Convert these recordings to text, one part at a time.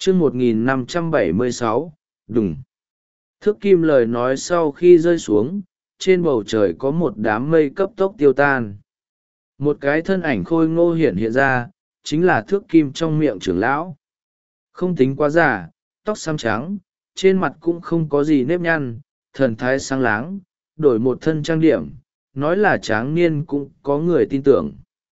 chương 1576, đùng. Thước kim lời nói sau khi rơi xuống, trên bầu trời có một đám mây cấp tốc tiêu tan. Một cái thân ảnh khôi ngô hiện hiện ra, chính là thước kim trong miệng trưởng lão. Không tính quá già, tóc xám trắng, trên mặt cũng không có gì nếp nhăn, thần thái sáng láng, đổi một thân trang điểm, nói là tráng niên cũng có người tin tưởng.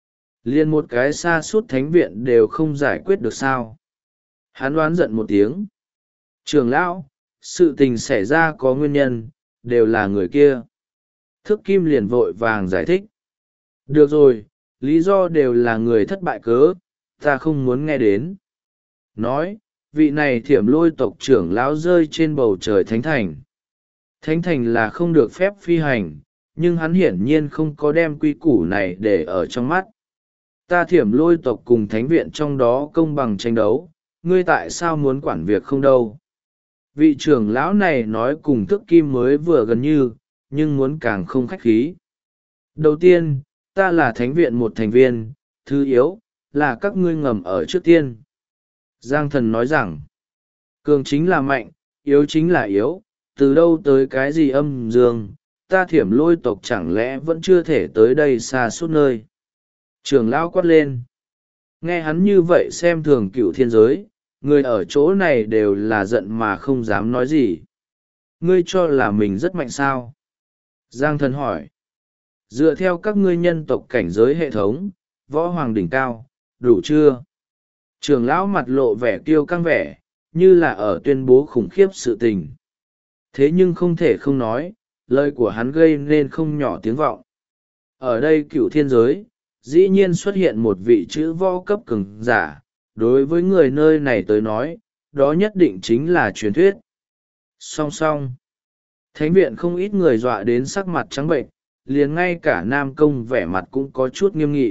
Liên một cái sa sút thánh viện đều không giải quyết được sao. Hắn đoán giận một tiếng. Trưởng lão, sự tình xảy ra có nguyên nhân, đều là người kia. Thước kim liền vội vàng giải thích. Được rồi, lý do đều là người thất bại cớ, ta không muốn nghe đến. Nói, vị này thiểm lôi tộc trưởng lão rơi trên bầu trời thánh thành. Thánh thành là không được phép phi hành, nhưng hắn hiển nhiên không có đem quy củ này để ở trong mắt. Ta thiểm lôi tộc cùng thánh viện trong đó công bằng tranh đấu, ngươi tại sao muốn quản việc không đâu. Vị trưởng lão này nói cùng thức kim mới vừa gần như, nhưng muốn càng không khách khí. Đầu tiên, ta là thánh viện một thành viên, thứ yếu, là các ngươi ngầm ở trước tiên. Giang thần nói rằng, cường chính là mạnh, yếu chính là yếu, từ đâu tới cái gì âm dương, ta thiểm lôi tộc chẳng lẽ vẫn chưa thể tới đây xa suốt nơi. Trưởng lão quát lên. Nghe hắn như vậy xem thường cựu thiên giới, người ở chỗ này đều là giận mà không dám nói gì. Ngươi cho là mình rất mạnh sao? Giang thần hỏi. Dựa theo các ngươi nhân tộc cảnh giới hệ thống, võ hoàng đỉnh cao, đủ chưa? Trưởng lão mặt lộ vẻ kiêu căng vẻ, như là ở tuyên bố khủng khiếp sự tình. Thế nhưng không thể không nói, lời của hắn gây nên không nhỏ tiếng vọng. Ở đây cựu thiên giới, dĩ nhiên xuất hiện một vị chữ võ cấp cường giả, đối với người nơi này tới nói, đó nhất định chính là truyền thuyết. Song song, thánh viện không ít người dọa đến sắc mặt trắng bệnh, liền ngay cả Nam Công vẻ mặt cũng có chút nghiêm nghị.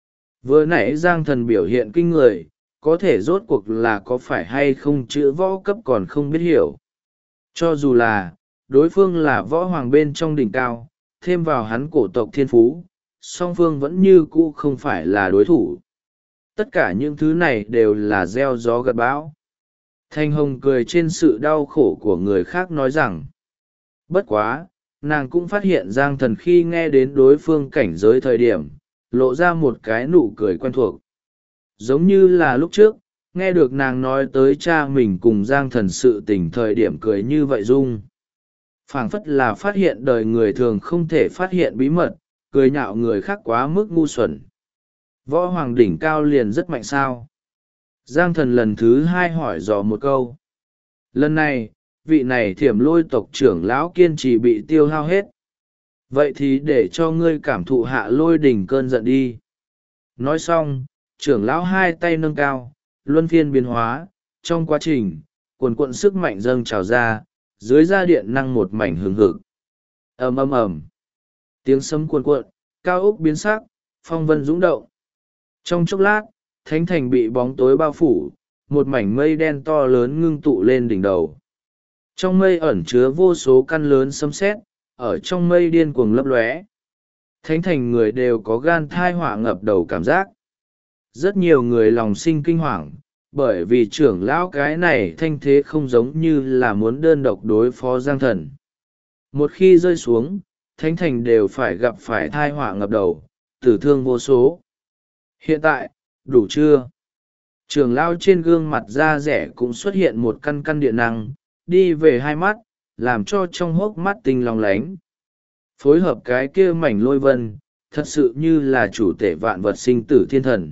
Vừa nãy Giang thần biểu hiện kinh người, có thể rốt cuộc là có phải hay không chữ võ cấp còn không biết hiểu. Cho dù là, đối phương là võ hoàng bên trong đỉnh cao, thêm vào hắn cổ tộc thiên phú, song phương vẫn như cũ không phải là đối thủ. Tất cả những thứ này đều là gieo gió gặt bão. Thanh Hồng cười trên sự đau khổ của người khác nói rằng, bất quá, nàng cũng phát hiện Giang thần khi nghe đến đối phương cảnh giới thời điểm, lộ ra một cái nụ cười quen thuộc. Giống như là lúc trước, nghe được nàng nói tới cha mình cùng Giang thần sự tình thời điểm cười như vậy dung. Phảng phất là phát hiện đời người thường không thể phát hiện bí mật, cười nhạo người khác quá mức ngu xuẩn. Võ hoàng đỉnh cao liền rất mạnh sao? Giang thần lần thứ hai hỏi dò một câu. Lần này, vị này thiểm lôi tộc trưởng lão kiên trì bị tiêu hao hết. Vậy thì để cho ngươi cảm thụ hạ lôi đỉnh cơn giận đi. Nói xong, trưởng lão hai tay nâng cao, luân phiên biến hóa, trong quá trình, cuồn cuộn sức mạnh dâng trào ra, dưới da điện năng một mảnh hừng hực. Ầm ầm ầm. Tiếng sấm cuồn cuộn, cao ốc biến sắc, phong vân dũng động. Trong chốc lát, thánh thành bị bóng tối bao phủ, một mảnh mây đen to lớn ngưng tụ lên đỉnh đầu. Trong mây ẩn chứa vô số căn lớn sấm sét, ở trong mây điên cuồng lấp lóe. Thánh thành người đều có gan thai họa ngập đầu cảm giác. Rất nhiều người lòng sinh kinh hoàng, bởi vì trưởng lão cái này thanh thế không giống như là muốn đơn độc đối phó Giang thần. Một khi rơi xuống, thánh thành đều phải gặp phải thai họa ngập đầu, tử thương vô số. Hiện tại, đủ chưa? Trưởng lão trên gương mặt da rẻ cũng xuất hiện một căn căn điện năng, đi về hai mắt, làm cho trong hốc mắt tinh long lánh. Phối hợp cái kia mảnh lôi vân, thật sự như là chủ tể vạn vật sinh tử thiên thần.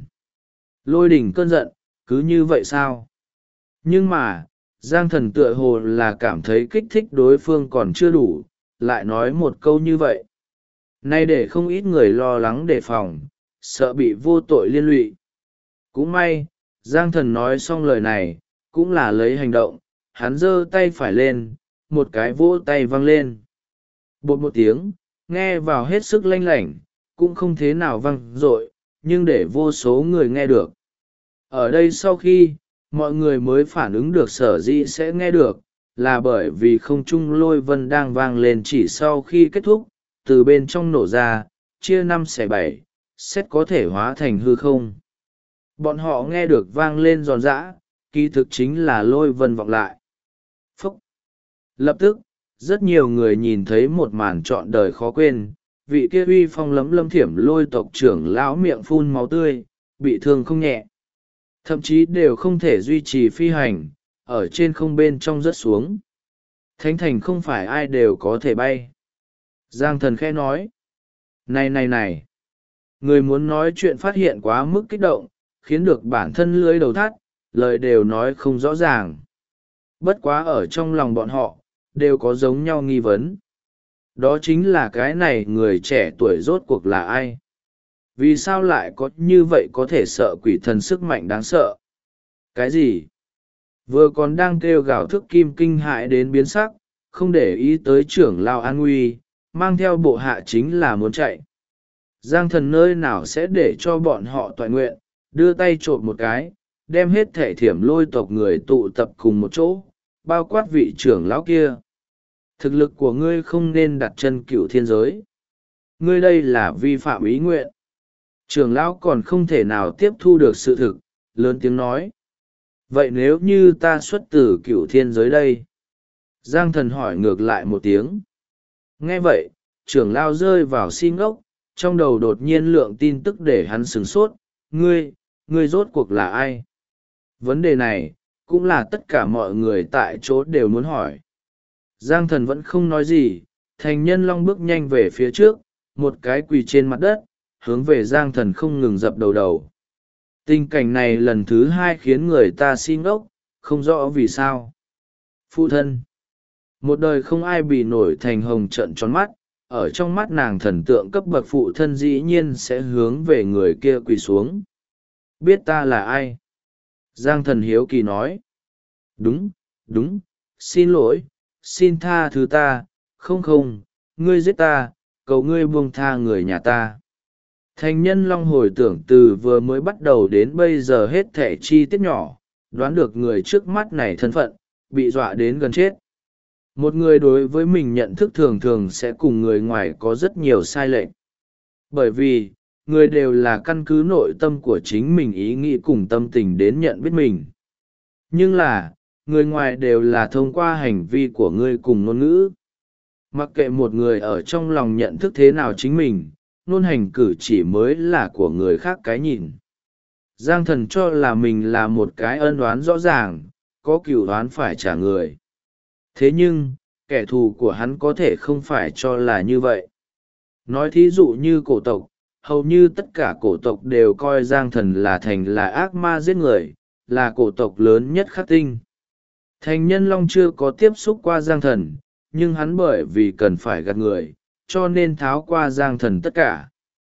Lôi đỉnh cơn giận, cứ như vậy sao? Nhưng mà, Giang thần tựa hồ là cảm thấy kích thích đối phương còn chưa đủ, lại nói một câu như vậy. Nay để không ít người lo lắng đề phòng, sợ bị vô tội liên lụy. Cũng may, Giang thần nói xong lời này, cũng là lấy hành động, hắn giơ tay phải lên, một cái vỗ tay văng lên. Bột một tiếng, nghe vào hết sức lanh lảnh, cũng không thế nào văng dội, nhưng để vô số người nghe được. Ở đây sau khi, mọi người mới phản ứng được sở dĩ sẽ nghe được, là bởi vì không trung lôi vân đang vang lên chỉ sau khi kết thúc, từ bên trong nổ ra, chia 5 xẻ 7, xét có thể hóa thành hư không. Bọn họ nghe được vang lên giòn giã, kỳ thực chính là lôi vân vọng lại. Phúc! Lập tức, rất nhiều người nhìn thấy một màn trọn đời khó quên, vị kia uy phong lấm lâm thiểm lôi tộc trưởng lão miệng phun máu tươi, bị thương không nhẹ. Thậm chí đều không thể duy trì phi hành, ở trên không bên trong rớt xuống. Thánh thành không phải ai đều có thể bay. Giang thần khẽ nói. Này! Người muốn nói chuyện phát hiện quá mức kích động, khiến được bản thân lưỡi đầu thắt, lời đều nói không rõ ràng. Bất quá ở trong lòng bọn họ, đều có giống nhau nghi vấn. Đó chính là cái này người trẻ tuổi rốt cuộc là ai? Vì sao lại có như vậy có thể sợ quỷ thần sức mạnh đáng sợ? Cái gì? Vừa còn đang kêu gào thức kim kinh hại đến biến sắc, không để ý tới trưởng lao an nguy, mang theo bộ hạ chính là muốn chạy. Giang thần nơi nào sẽ để cho bọn họ toại nguyện, đưa tay trộm một cái, đem hết thể thiểm lôi tộc người tụ tập cùng một chỗ, bao quát vị trưởng lão kia. Thực lực của ngươi không nên đặt chân cựu thiên giới. Ngươi đây là vi phạm ý nguyện. Trưởng lão còn không thể nào tiếp thu được sự thực, lớn tiếng nói. Vậy nếu như ta xuất từ cựu thiên giới đây? Giang thần hỏi ngược lại một tiếng. Nghe vậy, trưởng lão rơi vào si ngốc, trong đầu đột nhiên lượng tin tức để hắn sửng sốt. Ngươi rốt cuộc là ai? Vấn đề này, cũng là tất cả mọi người tại chỗ đều muốn hỏi. Giang thần vẫn không nói gì, thành nhân long bước nhanh về phía trước, một cái quỳ trên mặt đất, hướng về Giang thần không ngừng dập đầu. Tình cảnh này lần thứ hai khiến người ta si ngốc, không rõ vì sao. Phụ thân! Một đời không ai bị nổi thành hồng trận tròn mắt, ở trong mắt nàng thần tượng cấp bậc phụ thân dĩ nhiên sẽ hướng về người kia quỳ xuống. Biết ta là ai? Giang thần hiếu kỳ nói. Đúng, xin lỗi, xin tha thứ ta, không, ngươi giết ta, cầu ngươi buông tha người nhà ta. Thành nhân long hồi tưởng từ vừa mới bắt đầu đến bây giờ hết thẻ chi tiết nhỏ, đoán được người trước mắt này thân phận, bị dọa đến gần chết. Một người đối với mình nhận thức thường thường sẽ cùng người ngoài có rất nhiều sai lệch. Bởi vì, người đều là căn cứ nội tâm của chính mình ý nghĩ cùng tâm tình đến nhận biết mình. Nhưng là, người ngoài đều là thông qua hành vi của ngươi cùng ngôn ngữ. Mặc kệ một người ở trong lòng nhận thức thế nào chính mình, ngôn hành cử chỉ mới là của người khác cái nhìn. Giang thần cho là mình là một cái ân oán rõ ràng, có cửu oán phải trả người. Thế nhưng, kẻ thù của hắn có thể không phải cho là như vậy. Nói thí dụ như cổ tộc, hầu như tất cả cổ tộc đều coi Giang thần là ác ma giết người, là cổ tộc lớn nhất khắc tinh. Thành nhân long chưa có tiếp xúc qua Giang thần, nhưng hắn bởi vì cần phải gạt người, cho nên tháo qua Giang thần tất cả.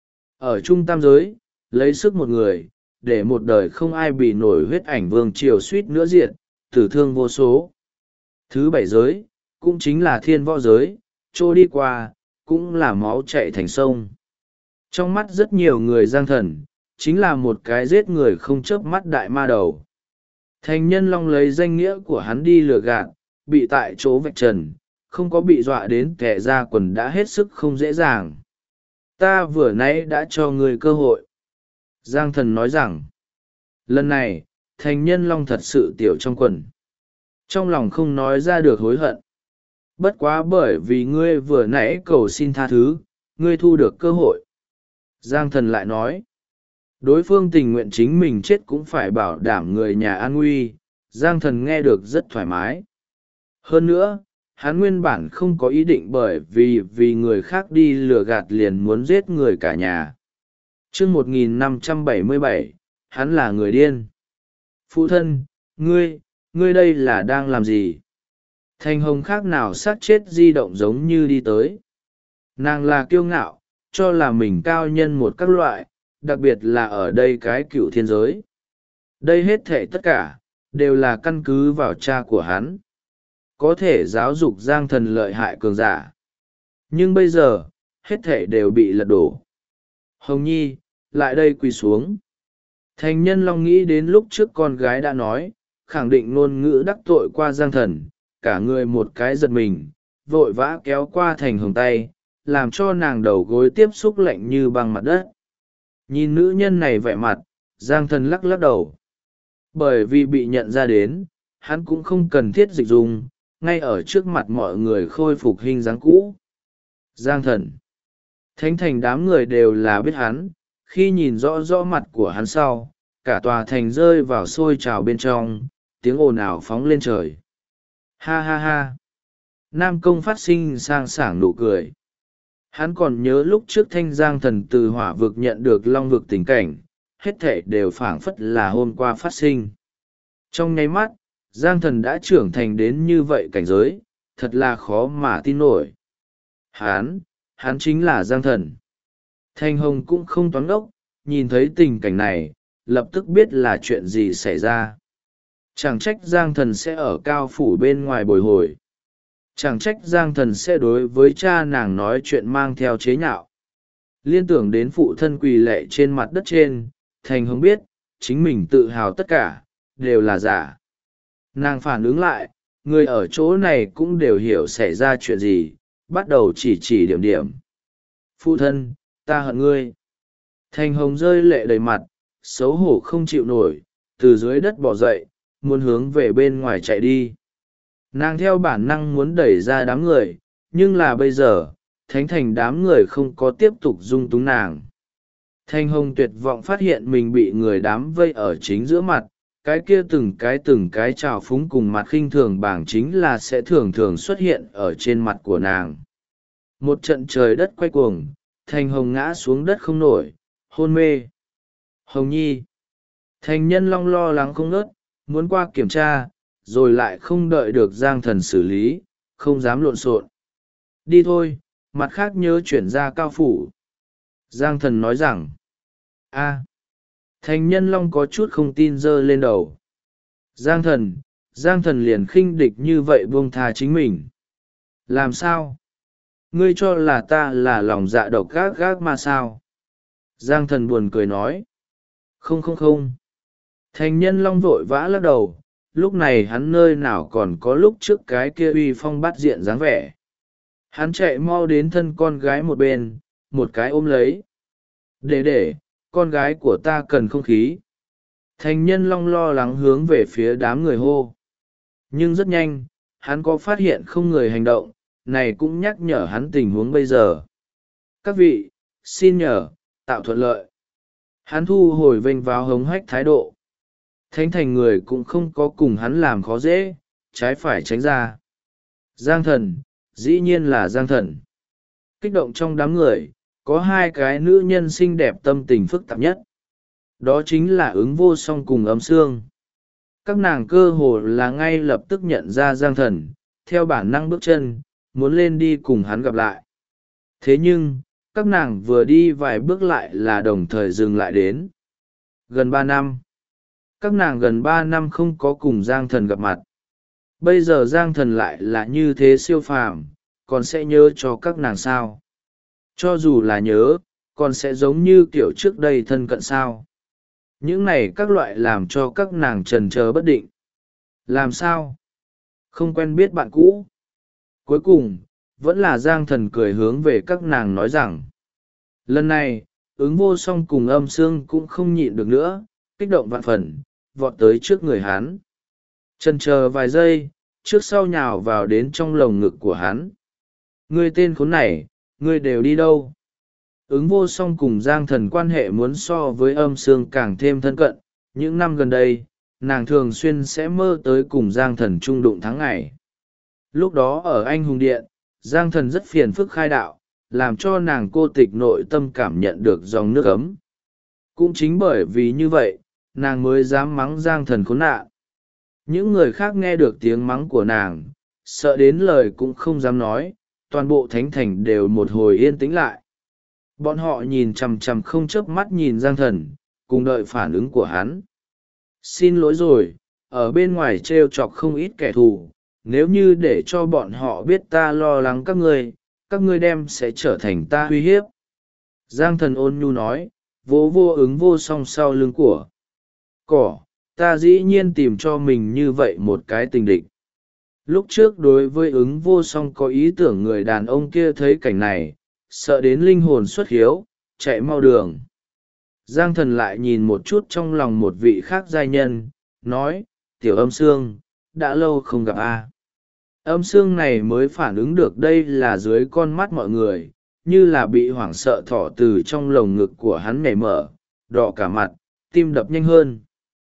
Ở trung tam giới, lấy sức một người, để một đời không ai bị nổi huyết ảnh vương triều suýt nữa diệt, tử thương vô số. Thứ bảy giới, cũng chính là thiên võ giới, trôi đi qua, cũng là máu chạy thành sông. Trong mắt rất nhiều người Giang thần, chính là một cái giết người không chớp mắt đại ma đầu. Thành nhân long lấy danh nghĩa của hắn đi lừa gạt, bị tại chỗ vạch trần, không có bị dọa đến kẻ ra quần đã hết sức không dễ dàng. Ta vừa nãy đã cho người cơ hội. Giang thần nói rằng, lần này, thành nhân long thật sự tiểu trong quần. Trong lòng không nói ra được hối hận. Bất quá bởi vì ngươi vừa nãy cầu xin tha thứ, ngươi thu được cơ hội. Giang thần lại nói, đối phương tình nguyện chính mình chết cũng phải bảo đảm người nhà an nguy. Giang thần nghe được rất thoải mái. Hơn nữa, hắn nguyên bản không có ý định bởi vì người khác đi lừa gạt liền muốn giết người cả nhà. Chương 1577, hắn là người điên. Phụ thân, ngươi đây là đang làm gì? Thanh hồng khác nào sát chết di động giống như đi tới. Nàng là kiêu ngạo, cho là mình cao nhân một các loại, đặc biệt là ở đây cái cựu thiên giới. Đây hết thể tất cả, đều là căn cứ vào cha của hắn. Có thể giáo dục Giang thần lợi hại cường giả. Nhưng bây giờ, hết thể đều bị lật đổ. Hồng Nhi, lại đây quỳ xuống. Thành nhân long nghĩ đến lúc trước con gái đã nói, khẳng định ngôn ngữ đắc tội qua Giang thần, cả người một cái giật mình, vội vã kéo qua thành hồng tay, làm cho nàng đầu gối tiếp xúc lạnh như băng mặt đất. Nhìn nữ nhân này vẻ mặt, Giang thần lắc lắc đầu. Bởi vì bị nhận ra đến, hắn cũng không cần thiết dịch dùng, ngay ở trước mặt mọi người khôi phục hình dáng cũ. Giang Thần. Thánh thành đám người đều là biết hắn, khi nhìn rõ rõ mặt của hắn sau, cả tòa thành rơi vào sôi trào bên trong, tiếng ồn ào phóng lên trời. Ha ha ha. Nam Công phát sinh sang sảng nụ cười. Hắn còn nhớ lúc trước Thanh Giang Thần từ hỏa vực nhận được long vực tình cảnh, hết thảy đều phảng phất là hôm qua phát sinh. Trong nháy mắt, Giang Thần đã trưởng thành đến như vậy cảnh giới, thật là khó mà tin nổi. Hắn chính là Giang Thần. Thanh Hồng cũng không toán ốc, nhìn thấy tình cảnh này, lập tức biết là chuyện gì xảy ra. Chẳng trách Giang Thần sẽ ở cao phủ bên ngoài bồi hồi. Chẳng trách Giang Thần sẽ đối với cha nàng nói chuyện mang theo chế nhạo. Liên tưởng đến phụ thân quỳ lệ trên mặt đất trên, Thanh Hồng biết, chính mình tự hào tất cả, đều là giả. Nàng phản ứng lại, người ở chỗ này cũng đều hiểu xảy ra chuyện gì, bắt đầu chỉ điểm điểm. Phụ thân, ta hận ngươi. Thanh Hồng rơi lệ đầy mặt, xấu hổ không chịu nổi, từ dưới đất bỏ dậy, muốn hướng về bên ngoài chạy đi. Nàng theo bản năng muốn đẩy ra đám người, nhưng là bây giờ, thánh thành đám người không có tiếp tục dung túng nàng. Thanh Hồng tuyệt vọng phát hiện mình bị người đám vây ở chính giữa mặt, cái kia từng cái trào phúng cùng mặt khinh thường bảng chính là sẽ thường thường xuất hiện ở trên mặt của nàng. Một trận trời đất quay cuồng, Thanh Hồng ngã xuống đất không nổi, hôn mê. Hồng Nhi. Thành Nhân Long lo lắng không ngớt, muốn qua kiểm tra, rồi lại không đợi được Giang Thần xử lý, không dám lộn xộn. Đi thôi, mặt khác nhớ chuyển ra cao phủ. Giang Thần nói rằng, Thành Nhân Long có chút không tin giơ lên đầu. Giang Thần liền khinh địch như vậy buông tha chính mình. Làm sao? Ngươi cho là ta là lòng dạ độc gác gác mà sao? Giang Thần buồn cười nói. Không. Thành Nhân Long vội vã lắc đầu, lúc này hắn nơi nào còn có lúc trước cái kia uy phong bắt diện dáng vẻ. Hắn chạy mau đến thân con gái một bên, một cái ôm lấy. Để, con gái của ta cần không khí. Thành Nhân Long lo lắng hướng về phía đám người hô. Nhưng rất nhanh, hắn có phát hiện không người hành động, này cũng nhắc nhở hắn tình huống bây giờ. Các vị, xin nhờ, tạo thuận lợi. Hắn thu hồi vênh vào hống hách thái độ. Thánh thành người cũng không có cùng hắn làm khó dễ, trái phải tránh ra. Giang Thần, dĩ nhiên là Giang Thần. Kích động trong đám người, có hai cái nữ nhân xinh đẹp tâm tình phức tạp nhất. Đó chính là Ứng Vô Song cùng Âm Sương. Các nàng cơ hồ là ngay lập tức nhận ra Giang Thần, theo bản năng bước chân, muốn lên đi cùng hắn gặp lại. Thế nhưng, các nàng vừa đi vài bước lại là đồng thời dừng lại đến. Gần 3 năm. Các nàng gần 3 năm không có cùng Giang Thần gặp mặt. Bây giờ Giang Thần lại là như thế siêu phàm, còn sẽ nhớ cho các nàng sao? Cho dù là nhớ, còn sẽ giống như kiểu trước đây thân cận sao? Những này các loại làm cho các nàng trần chờ bất định. Làm sao? Không quen biết bạn cũ. Cuối cùng, vẫn là Giang Thần cười hướng về các nàng nói rằng. Lần này, Ứng Vô Song cùng Âm Sương cũng không nhịn được nữa, kích động vạn phần, vọt tới trước người hắn. Chần chờ vài giây, trước sau nhào vào đến trong lồng ngực của hắn. Ngươi tên khốn này, ngươi đều đi đâu? Ứng Vô Song cùng Giang Thần quan hệ muốn so với Âm Sương càng thêm thân cận. Những năm gần đây, nàng thường xuyên sẽ mơ tới cùng Giang Thần chung đụng tháng ngày. Lúc đó ở Anh Hùng Điện, Giang Thần rất phiền phức khai đạo, làm cho nàng cô tịch nội tâm cảm nhận được dòng nước ấm. Cũng chính bởi vì như vậy, nàng mới dám mắng Giang Thần khốn nạn. Những người khác nghe được tiếng mắng của nàng, sợ đến lời cũng không dám nói, toàn bộ thánh thành đều một hồi yên tĩnh lại. Bọn họ nhìn chằm chằm không chớp mắt nhìn Giang Thần, cùng đợi phản ứng của hắn. Xin lỗi rồi, ở bên ngoài trêu chọc không ít kẻ thù, nếu như để cho bọn họ biết ta lo lắng các ngươi đem sẽ trở thành ta uy hiếp. Giang Thần ôn nhu nói, vỗ vô Ứng Vô Song sau lưng của. Ta dĩ nhiên tìm cho mình như vậy một cái tình địch. Lúc trước đối với Ứng Vô Song có ý tưởng người đàn ông kia thấy cảnh này, sợ đến linh hồn xuất hiếu, chạy mau đường. Giang Thần lại nhìn một chút trong lòng một vị khác giai nhân, nói: Tiểu Âm Sương, đã lâu không gặp a. Âm Sương này mới phản ứng được đây là dưới con mắt mọi người, như là bị hoảng sợ thỏ từ trong lồng ngực của hắn nhảy mở, đỏ cả mặt, tim đập nhanh hơn.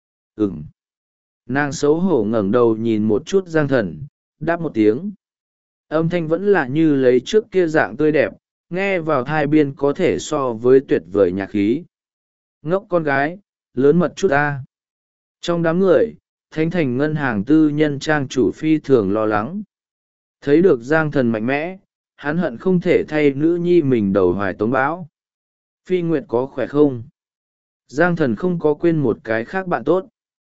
Nàng xấu hổ ngẩng đầu nhìn một chút Giang Thần, đáp một tiếng. Âm thanh vẫn là như lấy trước kia dạng tươi đẹp, nghe vào thai biên có thể so với tuyệt vời nhạc khí. Ngốc con gái, lớn mật chút ta. Trong đám người, Thánh Thành ngân hàng tư nhân trang chủ phi thường lo lắng. Thấy được Giang Thần mạnh mẽ, hắn hận không thể thay nữ nhi mình đầu hoài tống bão. Phi Nguyệt có khỏe không? Giang Thần không có quên một cái khác bạn tốt.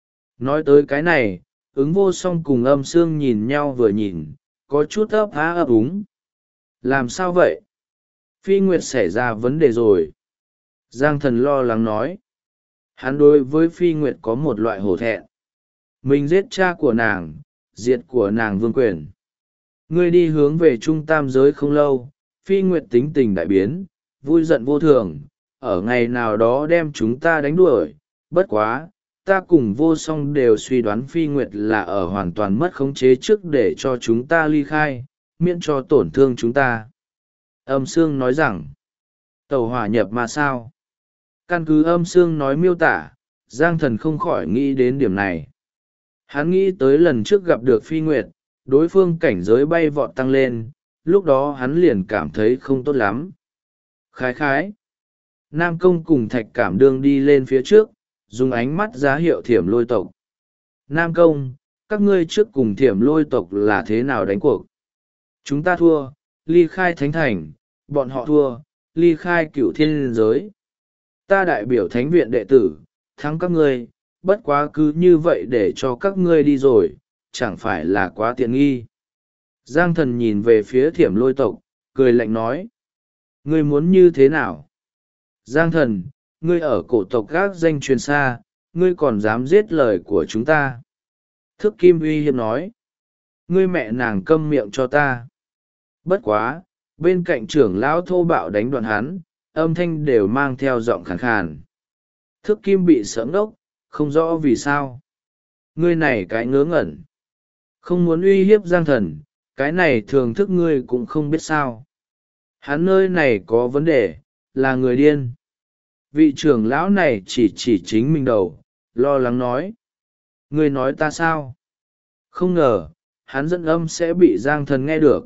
Nói tới cái này, ứng vô song cùng Âm Sương nhìn nhau vừa nhìn, có chút ấp á ấp úng. Làm sao vậy? Phi Nguyệt xảy ra vấn đề rồi. Giang Thần lo lắng nói. Hắn đối với Phi Nguyệt có một loại hổ thẹn. Mình giết cha của nàng, diệt của nàng vương quyền. Ngươi đi hướng về trung tam giới không lâu, Phi Nguyệt tính tình đại biến, vui giận vô thường, ở ngày nào đó đem chúng ta đánh đuổi. Bất quá, ta cùng vô song đều suy đoán Phi Nguyệt là ở hoàn toàn mất khống chế trước để cho chúng ta ly khai, miễn cho tổn thương chúng ta. Âm Sương nói rằng, tàu hỏa nhập mà sao? Căn cứ Âm Sương nói miêu tả, Giang Thần không khỏi nghĩ đến điểm này. Hắn nghĩ tới lần trước gặp được Phi Nguyệt, đối phương cảnh giới bay vọt tăng lên, lúc đó hắn liền cảm thấy không tốt lắm. Khái khái. Nam Công cùng Thạch Cảm Đương đi lên phía trước, dùng ánh mắt giá hiệu Thiểm Lôi tộc. Nam Công, các ngươi trước cùng Thiểm Lôi tộc là thế nào đánh cuộc? Chúng ta thua, ly khai Thánh Thành, bọn họ thua, ly khai Cửu Thiên giới. Ta đại biểu Thánh viện đệ tử, thắng các ngươi, bất quá cứ như vậy để cho các ngươi đi rồi, chẳng phải là quá tiện nghi. Giang Thần nhìn về phía Thiểm Lôi tộc, cười lạnh nói. Ngươi muốn như thế nào? Giang Thần, ngươi ở cổ tộc gác danh truyền xa, ngươi còn dám giết lời của chúng ta. Thức Kim uy hiếp nói. Ngươi mẹ nàng câm miệng cho ta. Bất quá, bên cạnh trưởng lão thô bạo đánh đoạn hắn, âm thanh đều mang theo giọng khàn khàn. Thức Kim bị sởm đốc, không rõ vì sao. Ngươi này cái ngớ ngẩn. Không muốn uy hiếp Giang Thần, cái này thường thức ngươi cũng không biết sao. Hắn nơi này có vấn đề, là người điên. Vị trưởng lão này chỉ chính mình đầu, lo lắng nói. Ngươi nói ta sao? Không ngờ, hắn dẫn âm sẽ bị Giang Thần nghe được.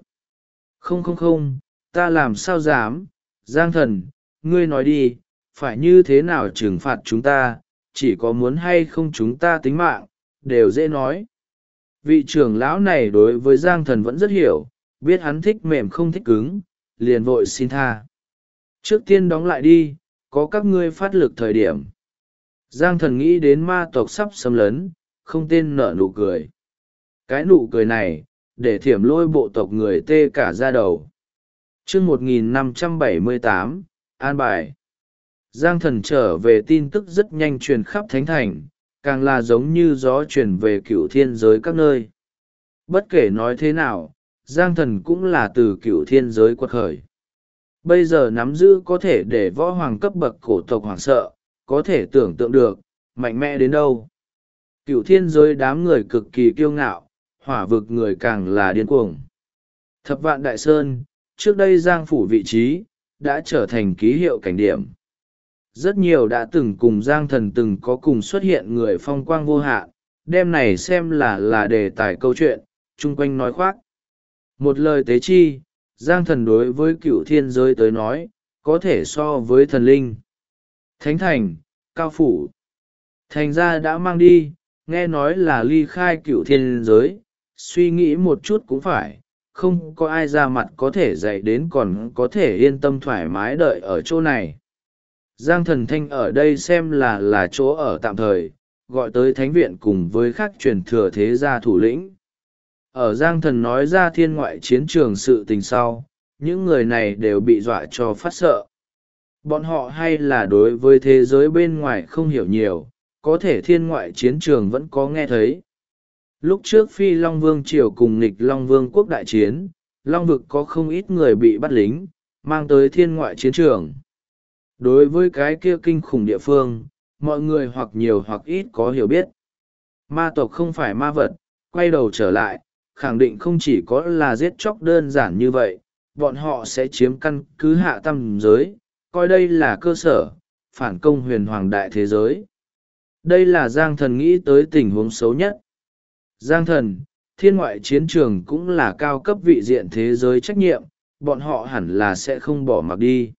Không, ta làm sao dám? Giang Thần, ngươi nói đi, phải như thế nào trừng phạt chúng ta, chỉ có muốn hay không chúng ta tính mạng, đều dễ nói. Vị trưởng lão này đối với Giang Thần vẫn rất hiểu, biết hắn thích mềm không thích cứng, liền vội xin tha. Trước tiên đóng lại đi, có các ngươi phát lực thời điểm. Giang Thần nghĩ đến ma tộc sắp xâm lấn, không tên nở nụ cười. Cái nụ cười này, để Thiểm Lôi bộ tộc người tê cả da đầu. Chương 1578, An bài. Giang Thần trở về tin tức rất nhanh truyền khắp Thánh Thành, càng là giống như gió truyền về Cửu Thiên giới các nơi. Bất kể nói thế nào, Giang Thần cũng là từ Cửu Thiên giới quật khởi. Bây giờ nắm giữ có thể để võ hoàng cấp bậc cổ tộc hoảng sợ, có thể tưởng tượng được, mạnh mẽ đến đâu. Cửu Thiên giới đám người cực kỳ kiêu ngạo, hỏa vực người càng là điên cuồng. Thập Vạn Đại Sơn, trước đây Giang phủ vị trí, đã trở thành ký hiệu cảnh điểm. Rất nhiều đã từng cùng Giang Thần từng có cùng xuất hiện người phong quang vô hạn, đem này xem là đề tài câu chuyện, chung quanh nói khoác. Một lời tế chi, Giang Thần đối với Cửu Thiên giới tới nói, có thể so với thần linh. Thánh Thành, Cao Phủ. Thành ra đã mang đi, nghe nói là ly khai Cửu Thiên giới, suy nghĩ một chút cũng phải, không có ai ra mặt có thể dạy đến còn có thể yên tâm thoải mái đợi ở chỗ này. Giang Thần Thanh ở đây xem là chỗ ở tạm thời, gọi tới Thánh viện cùng với các truyền thừa thế gia thủ lĩnh. Ở Giang Thần nói ra thiên ngoại chiến trường sự tình sau, những người này đều bị dọa cho phát sợ. Bọn họ hay là đối với thế giới bên ngoài không hiểu nhiều, có thể thiên ngoại chiến trường vẫn có nghe thấy. Lúc trước Phi Long Vương Triều cùng nghịch Long Vương quốc đại chiến, Long vực có không ít người bị bắt lính, mang tới thiên ngoại chiến trường. Đối với cái kia kinh khủng địa phương, mọi người hoặc nhiều hoặc ít có hiểu biết. Ma tộc không phải ma vật, quay đầu trở lại, khẳng định không chỉ có là giết chóc đơn giản như vậy, bọn họ sẽ chiếm căn cứ hạ tam giới, coi đây là cơ sở, phản công huyền hoàng đại thế giới. Đây là Giang Thần nghĩ tới tình huống xấu nhất. Giang Thần, thiên ngoại chiến trường cũng là cao cấp vị diện thế giới trách nhiệm, bọn họ hẳn là sẽ không bỏ mặc đi.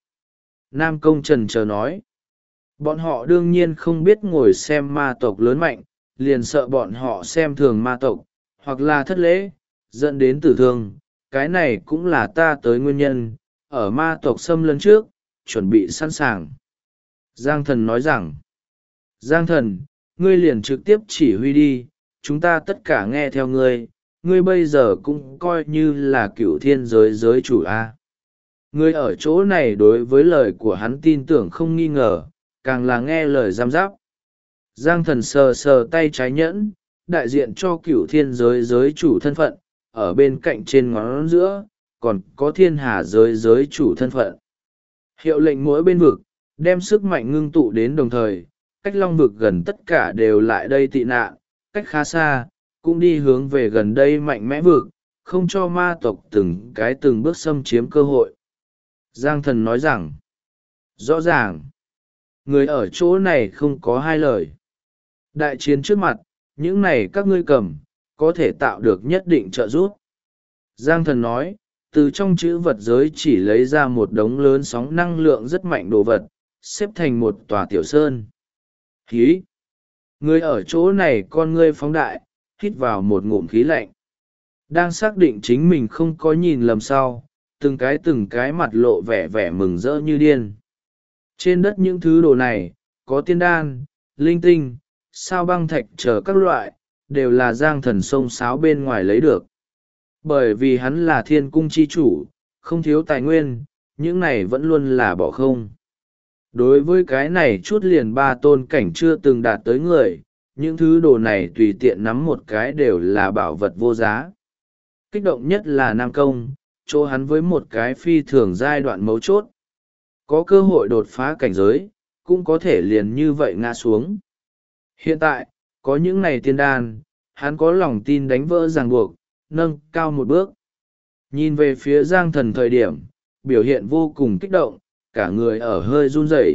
Nam Công trần chờ nói. Bọn họ đương nhiên không biết ngồi xem ma tộc lớn mạnh, liền sợ bọn họ xem thường ma tộc, hoặc là thất lễ, dẫn đến tử thương. Cái này cũng là ta tới nguyên nhân, ở ma tộc xâm lấn trước, chuẩn bị sẵn sàng. Giang Thần nói rằng, Giang Thần, ngươi liền trực tiếp chỉ huy đi, chúng ta tất cả nghe theo ngươi, ngươi bây giờ cũng coi như là cựu thiên giới giới chủ A. Ngươi ở chỗ này đối với lời của hắn tin tưởng không nghi ngờ, càng là nghe lời giam giáp. Giang Thần sờ sờ tay trái nhẫn, đại diện cho cựu thiên giới giới chủ thân phận, ở bên cạnh trên ngón giữa, còn có thiên hà giới giới chủ thân phận. Hiệu lệnh mỗi bên vực, đem sức mạnh ngưng tụ đến đồng thời, cách long vực gần tất cả đều lại đây tị nạn, cách khá xa, cũng đi hướng về gần đây mạnh mẽ vực, không cho ma tộc từng bước xâm chiếm cơ hội. Giang Thần nói rằng, rõ ràng, người ở chỗ này không có hai lời. Đại chiến trước mặt, những này các ngươi cầm, có thể tạo được nhất định trợ giúp. Giang Thần nói, từ trong chữ vật giới chỉ lấy ra một đống lớn sóng năng lượng rất mạnh đồ vật, xếp thành một tòa tiểu sơn. Khí! Người ở chỗ này con ngươi phóng đại, hít vào một ngụm khí lạnh. Đang xác định chính mình không có nhìn lầm sau, từng cái mặt lộ vẻ vẻ mừng rỡ như điên. Trên đất những thứ đồ này, có tiên đan, linh tinh, sao băng thạch chờ các loại, đều là Giang Thần xông xáo bên ngoài lấy được. Bởi vì hắn là thiên cung chi chủ, không thiếu tài nguyên, những này vẫn luôn là bỏ không. Đối với cái này chút liền ba tôn cảnh chưa từng đạt tới người, những thứ đồ này tùy tiện nắm một cái đều là bảo vật vô giá. Kích động nhất là Nam Công, chỗ hắn với một cái phi thường giai đoạn mấu chốt. Có cơ hội đột phá cảnh giới, cũng có thể liền như vậy ngã xuống. Hiện tại, có những này tiên đan, hắn có lòng tin đánh vỡ ràng buộc, nâng cao một bước. Nhìn về phía Giang Thần thời điểm, biểu hiện vô cùng kích động, cả người ở hơi run rẩy.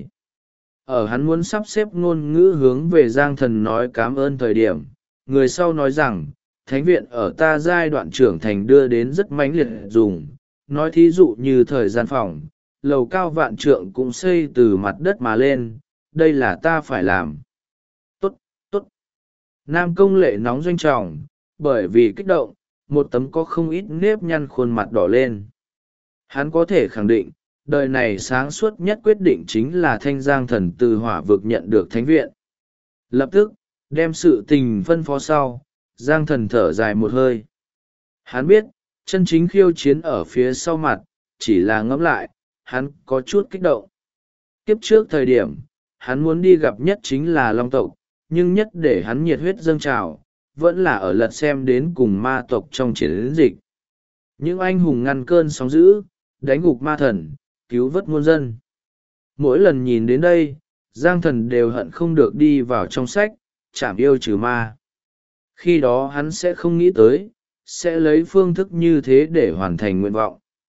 Ở hắn muốn sắp xếp ngôn ngữ hướng về Giang Thần nói cảm ơn thời điểm, người sau nói rằng, thánh viện ở ta giai đoạn trưởng thành đưa đến rất mãnh liệt dùng, nói thí dụ như thời gian phòng, lầu cao vạn trượng cũng xây từ mặt đất mà lên, đây là ta phải làm. Tốt, tốt. Nam Công lệ nóng doanh trọng, bởi vì kích động, một tấm có không ít nếp nhăn khuôn mặt đỏ lên. Hắn có thể khẳng định, đời này sáng suốt nhất quyết định chính là thanh Giang Thần từ hỏa vực nhận được thánh viện. Lập tức, đem sự tình phân phó sau, Giang Thần thở dài một hơi. Hắn biết, chân chính khiêu chiến ở phía sau mặt, chỉ là ngẫm lại, hắn có chút kích động. Kiếp trước thời điểm, hắn muốn đi gặp nhất chính là Long tộc, nhưng nhất để hắn nhiệt huyết dâng trào, vẫn là ở lật xem đến cùng ma tộc trong chiến dịch. Những anh hùng ngăn cơn sóng dữ, đánh gục ma thần, cứu vớt muôn dân. Mỗi lần nhìn đến đây, Giang Thần đều hận không được đi vào trong sách, chảm yêu trừ ma. Khi đó hắn sẽ không nghĩ tới, sẽ lấy phương thức như thế để hoàn thành nguyện vọng.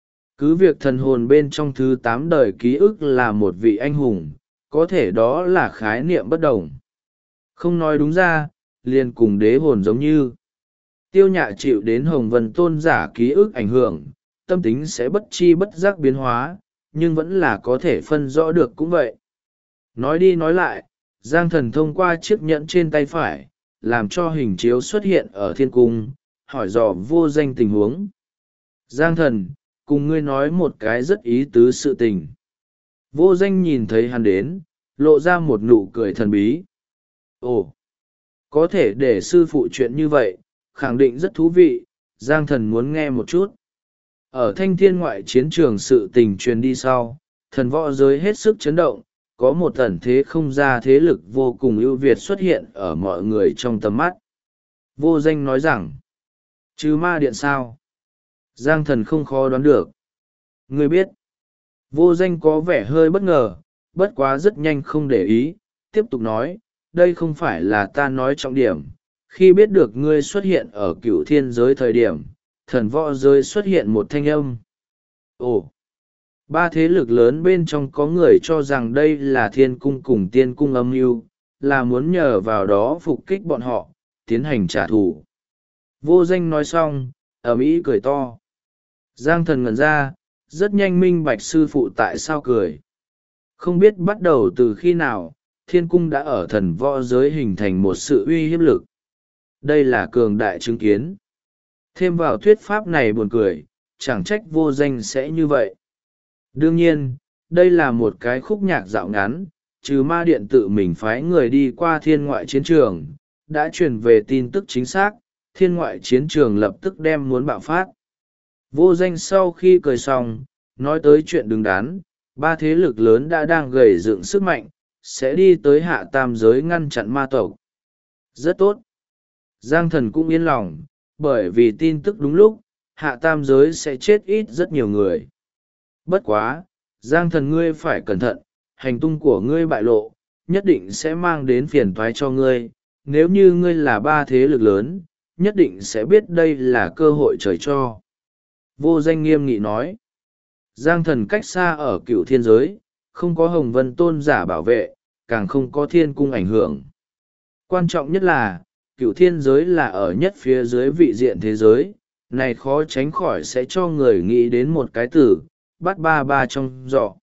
Cứ việc thần hồn bên trong thứ 8 đời ký ức là một vị anh hùng, có thể đó là khái niệm bất đồng. Không nói đúng ra, liền cùng đế hồn giống như. Tiêu Nhạ chịu đến Hồng Vân tôn giả ký ức ảnh hưởng, tâm tính sẽ bất chi bất giác biến hóa, nhưng vẫn là có thể phân rõ được cũng vậy. Nói đi nói lại, Giang Thần thông qua chiếc nhẫn trên tay phải, làm cho hình chiếu xuất hiện ở thiên cung, hỏi dò Vô Danh tình huống. Giang Thần, cùng ngươi nói một cái rất ý tứ sự tình. Vô Danh nhìn thấy hắn đến, lộ ra một nụ cười thần bí. Ồ, có thể để sư phụ chuyện như vậy, khẳng định rất thú vị, Giang Thần muốn nghe một chút. Ở thanh thiên ngoại chiến trường sự tình truyền đi sau, thần võ giới hết sức chấn động, có một ẩn thế không ra thế lực vô cùng ưu việt xuất hiện ở mọi người trong tầm mắt. Vô Danh nói rằng, trừ ma điện sao? Giang Thần không khó đoán được. Ngươi biết, Vô Danh có vẻ hơi bất ngờ, bất quá rất nhanh không để ý, tiếp tục nói, đây không phải là ta nói trọng điểm. khi biết được ngươi xuất hiện ở cựu thiên giới thời điểm thần võ giới xuất hiện một thanh âm. Ồ, ba thế lực lớn bên trong có người cho rằng đây là thiên cung cùng tiên cung âm mưu, là muốn nhờ vào đó phục kích bọn họ, tiến hành trả thù. Vô Danh nói xong, ầm ĩ cười to. Giang Thần ngẩn ra, rất nhanh minh bạch sư phụ tại sao cười. Không biết bắt đầu từ khi nào, thiên cung đã ở thần võ giới hình thành một sự uy hiếp lực. Đây là cường đại chứng kiến. Thêm vào thuyết pháp này buồn cười, chẳng trách Vô Danh sẽ như vậy. Đương nhiên, đây là một cái khúc nhạc dạo ngắn, trừ ma điện tự mình phái người đi qua thiên ngoại chiến trường, đã truyền về tin tức chính xác, thiên ngoại chiến trường lập tức đem muốn bạo phát. Vô Danh sau khi cười xong, nói tới chuyện đứng đắn, ba thế lực lớn đã đang gầy dựng sức mạnh, sẽ đi tới hạ tam giới ngăn chặn ma tộc. Rất tốt. Giang Thần cũng yên lòng, bởi vì tin tức đúng lúc, hạ tam giới sẽ chết ít rất nhiều người. Bất quá, Giang Thần ngươi phải cẩn thận, hành tung của ngươi bại lộ, nhất định sẽ mang đến phiền toái cho ngươi. Nếu như ngươi là ba thế lực lớn, nhất định sẽ biết đây là cơ hội trời cho. Vô Danh nghiêm nghị nói. Giang Thần cách xa ở cựu thiên giới, không có Hồng Vân tôn giả bảo vệ, càng không có thiên cung ảnh hưởng. Quan trọng nhất là, cựu thiên giới là ở nhất phía dưới vị diện thế giới, này khó tránh khỏi sẽ cho người nghĩ đến một cái từ, bắt ba ba trong giỏ.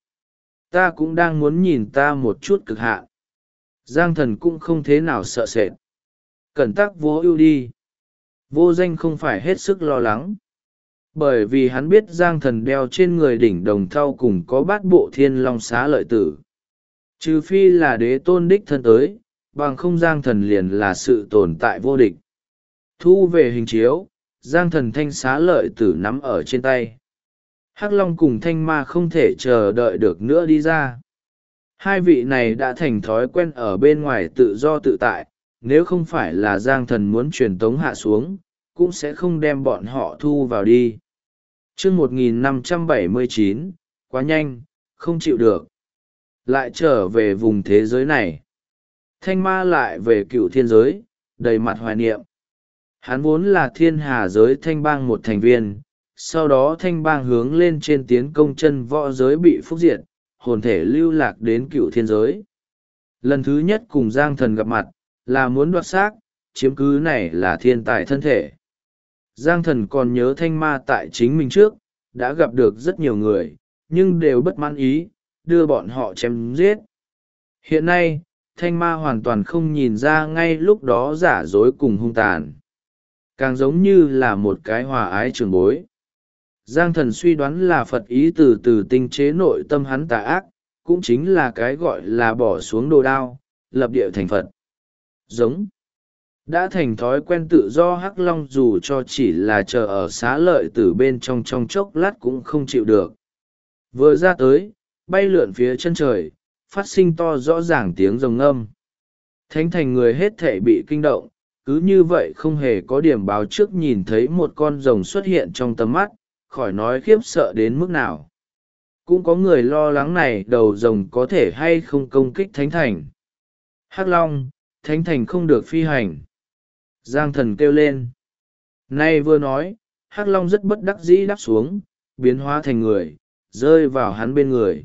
Ta cũng đang muốn nhìn ta một chút cực hạn. Giang Thần cũng không thế nào sợ sệt. Cẩn tắc vô ưu đi. Vô Danh không phải hết sức lo lắng. Bởi vì hắn biết Giang Thần đeo trên người đỉnh đồng thau cùng có bát bộ thiên long xá lợi tử. Trừ phi là đế tôn đích thân tới, bằng không Giang Thần liền là sự tồn tại vô địch. Thu về hình chiếu, Giang Thần thanh xá lợi tử nắm ở trên tay. Hắc Long cùng Thanh Ma không thể chờ đợi được nữa đi ra. Hai vị này đã thành thói quen ở bên ngoài tự do tự tại, nếu không phải là Giang Thần muốn truyền tống hạ xuống, cũng sẽ không đem bọn họ thu vào đi. Chương 1579, quá nhanh, không chịu được. Lại trở về vùng thế giới này. Thanh Ma lại về cựu thiên giới, đầy mặt hoài niệm. Hắn vốn là thiên hà giới thanh bang một thành viên, sau đó thanh bang hướng lên trên tiến công chân võ giới bị phúc diệt, hồn thể lưu lạc đến cựu thiên giới. Lần thứ nhất cùng Giang Thần gặp mặt, là muốn đoạt xác, chiếm cứ này là thiên tài thân thể. Giang Thần còn nhớ thanh ma tại chính mình trước, đã gặp được rất nhiều người, nhưng đều bất mãn ý, đưa bọn họ chém giết. Hiện nay, thanh ma hoàn toàn không nhìn ra ngay lúc đó giả dối cùng hung tàn. Càng giống như là một cái hòa ái trường bối. Giang Thần suy đoán là Phật ý từ từ tinh chế nội tâm hắn tà ác, cũng chính là cái gọi là bỏ xuống đồ đao, lập địa thành Phật. Giống. Đã thành thói quen tự do Hắc Long dù cho chỉ là chờ ở xá lợi từ bên trong chốc lát cũng không chịu được. Vừa ra tới, bay lượn phía chân trời, phát sinh to rõ ràng tiếng rồng ngâm. Thánh thành người hết thể bị kinh động, cứ như vậy không hề có điểm báo trước nhìn thấy một con rồng xuất hiện trong tầm mắt, khỏi nói khiếp sợ đến mức nào. Cũng có người lo lắng này đầu rồng có thể hay không công kích thánh thành. Hắc Long, thánh thành không được phi hành. Giang Thần kêu lên. Nay vừa nói, Hắc Long rất bất đắc dĩ đáp xuống, biến hóa thành người, rơi vào hắn bên người.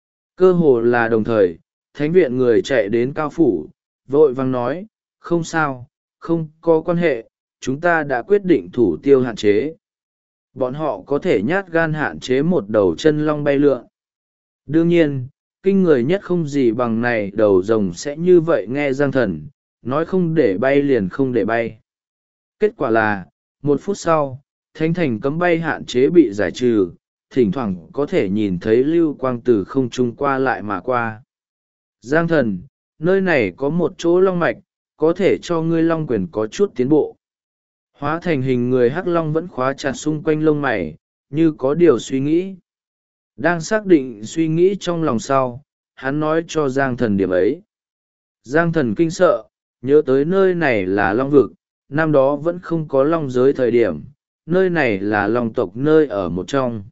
Cơ hồ là đồng thời, thánh viện người chạy đến cao phủ, vội vang nói, không sao, không có quan hệ, chúng ta đã quyết định thủ tiêu hạn chế. Bọn họ có thể nhát gan hạn chế một đầu chân long bay lượn. Đương nhiên, kinh người nhất không gì bằng này đầu rồng sẽ như vậy nghe Giang Thần, nói không để bay liền không để bay. Kết quả là, 1 phút sau, thánh thành cấm bay hạn chế bị giải trừ, thỉnh thoảng có thể nhìn thấy lưu quang từ không trung qua lại mà qua. Giang Thần, nơi này có một chỗ long mạch, có thể cho ngươi long quyền có chút tiến bộ. Hóa thành hình người Hắc Long vẫn khóa chặt xung quanh lông mày, như có điều suy nghĩ. Đang xác định suy nghĩ trong lòng sau, hắn nói cho Giang Thần điểm ấy. Giang Thần kinh sợ, nhớ tới nơi này là long vực, năm đó vẫn không có long giới thời điểm, nơi này là long tộc nơi ở một trong.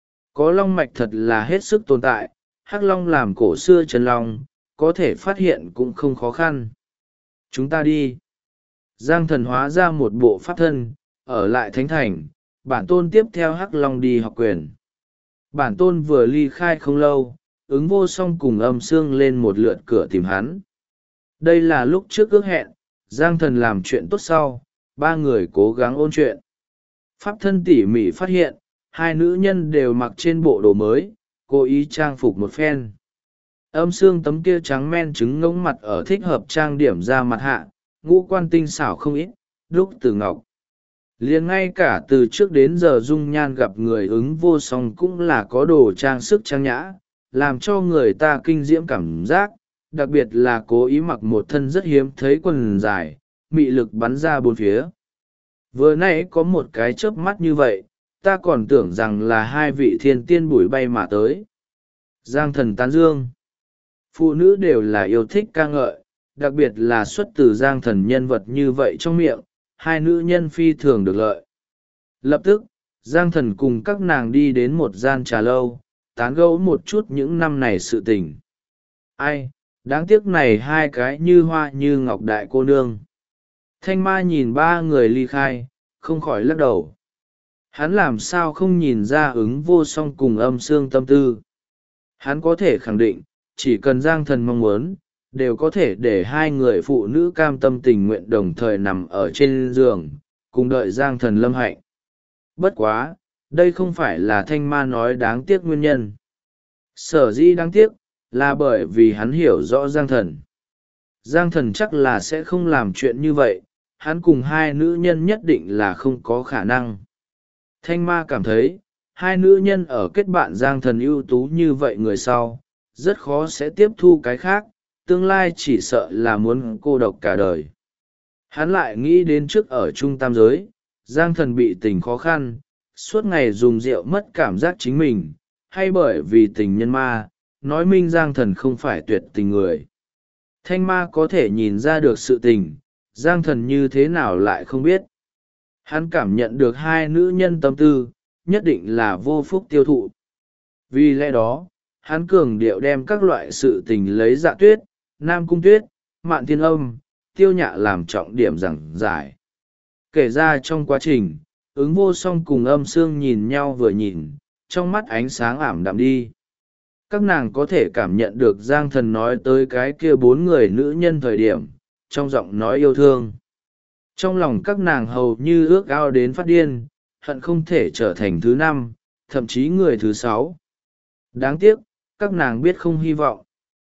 Có long mạch thật là hết sức tồn tại, Hắc Long làm cổ xưa chân long, có thể phát hiện cũng không khó khăn. Chúng ta đi. Giang Thần hóa ra một bộ pháp thân, ở lại thánh thành, bản tôn tiếp theo Hắc Long đi học quyền. Bản tôn vừa ly khai không lâu, ứng vô song cùng Âm Sương lên một lượt cửa tìm hắn. Đây là lúc trước ước hẹn, Giang Thần làm chuyện tốt sau, ba người cố gắng ôn chuyện. Pháp thân tỉ mỉ phát hiện, hai nữ nhân đều mặc trên bộ đồ mới, cố ý trang phục một phen. Âm Sương tấm kia trắng men trứng ngỗng mặt ở thích hợp trang điểm ra mặt hạ, ngũ quan tinh xảo không ít, đúc từ ngọc. Liền ngay cả từ trước đến giờ dung nhan gặp người ứng vô song cũng là có đồ trang sức trang nhã, làm cho người ta kinh diễm cảm giác, đặc biệt là cố ý mặc một thân rất hiếm thấy quần dài, mị lực bắn ra bốn phía. Vừa nãy có một cái chớp mắt như vậy, ta còn tưởng rằng là hai vị thiên tiên bụi bay mà tới. Giang Thần tán dương. Phụ nữ đều là yêu thích ca ngợi, đặc biệt là xuất từ Giang Thần nhân vật như vậy trong miệng, hai nữ nhân phi thường được lợi. Lập tức, Giang Thần cùng các nàng đi đến một gian trà lâu, tán gẫu một chút những năm này sự tình. Ai, đáng tiếc này hai cái như hoa như ngọc đại cô nương. Thanh Ma nhìn ba người ly khai, không khỏi lắc đầu. Hắn làm sao không nhìn ra ứng vô song cùng Âm Sương tâm tư. Hắn có thể khẳng định, chỉ cần Giang Thần mong muốn, đều có thể để hai người phụ nữ cam tâm tình nguyện đồng thời nằm ở trên giường, cùng đợi Giang Thần lâm hạnh. Bất quá, đây không phải là Thanh Ma nói đáng tiếc nguyên nhân. Sở dĩ đáng tiếc, là bởi vì hắn hiểu rõ Giang Thần. Giang Thần chắc là sẽ không làm chuyện như vậy, hắn cùng hai nữ nhân nhất định là không có khả năng. Thanh Ma cảm thấy, hai nữ nhân ở kết bạn Giang Thần ưu tú như vậy người sau, rất khó sẽ tiếp thu cái khác, tương lai chỉ sợ là muốn cô độc cả đời. Hắn lại nghĩ đến trước ở trung tam giới, Giang Thần bị tình khó khăn, suốt ngày dùng rượu mất cảm giác chính mình, hay bởi vì tình nhân ma, nói minh Giang Thần không phải tuyệt tình người. Thanh Ma có thể nhìn ra được sự tình, Giang Thần như thế nào lại không biết. Hắn cảm nhận được hai nữ nhân tâm tư, nhất định là vô phúc tiêu thụ. Vì lẽ đó, hắn cường điệu đem các loại sự tình lấy Dạ Tuyết, Nam Cung Tuyết, Mạn Thiên Âm, Tiêu Nhạ làm trọng điểm giảng giải. Kể ra trong quá trình, ứng vô song cùng Âm Sương nhìn nhau vừa nhìn, trong mắt ánh sáng ảm đạm đi. Các nàng có thể cảm nhận được Giang Thần nói tới cái kia bốn người nữ nhân thời điểm, trong giọng nói yêu thương. Trong lòng các nàng hầu như ước ao đến phát điên, hận không thể trở thành thứ năm, thậm chí người thứ sáu. Đáng tiếc, các nàng biết không hy vọng.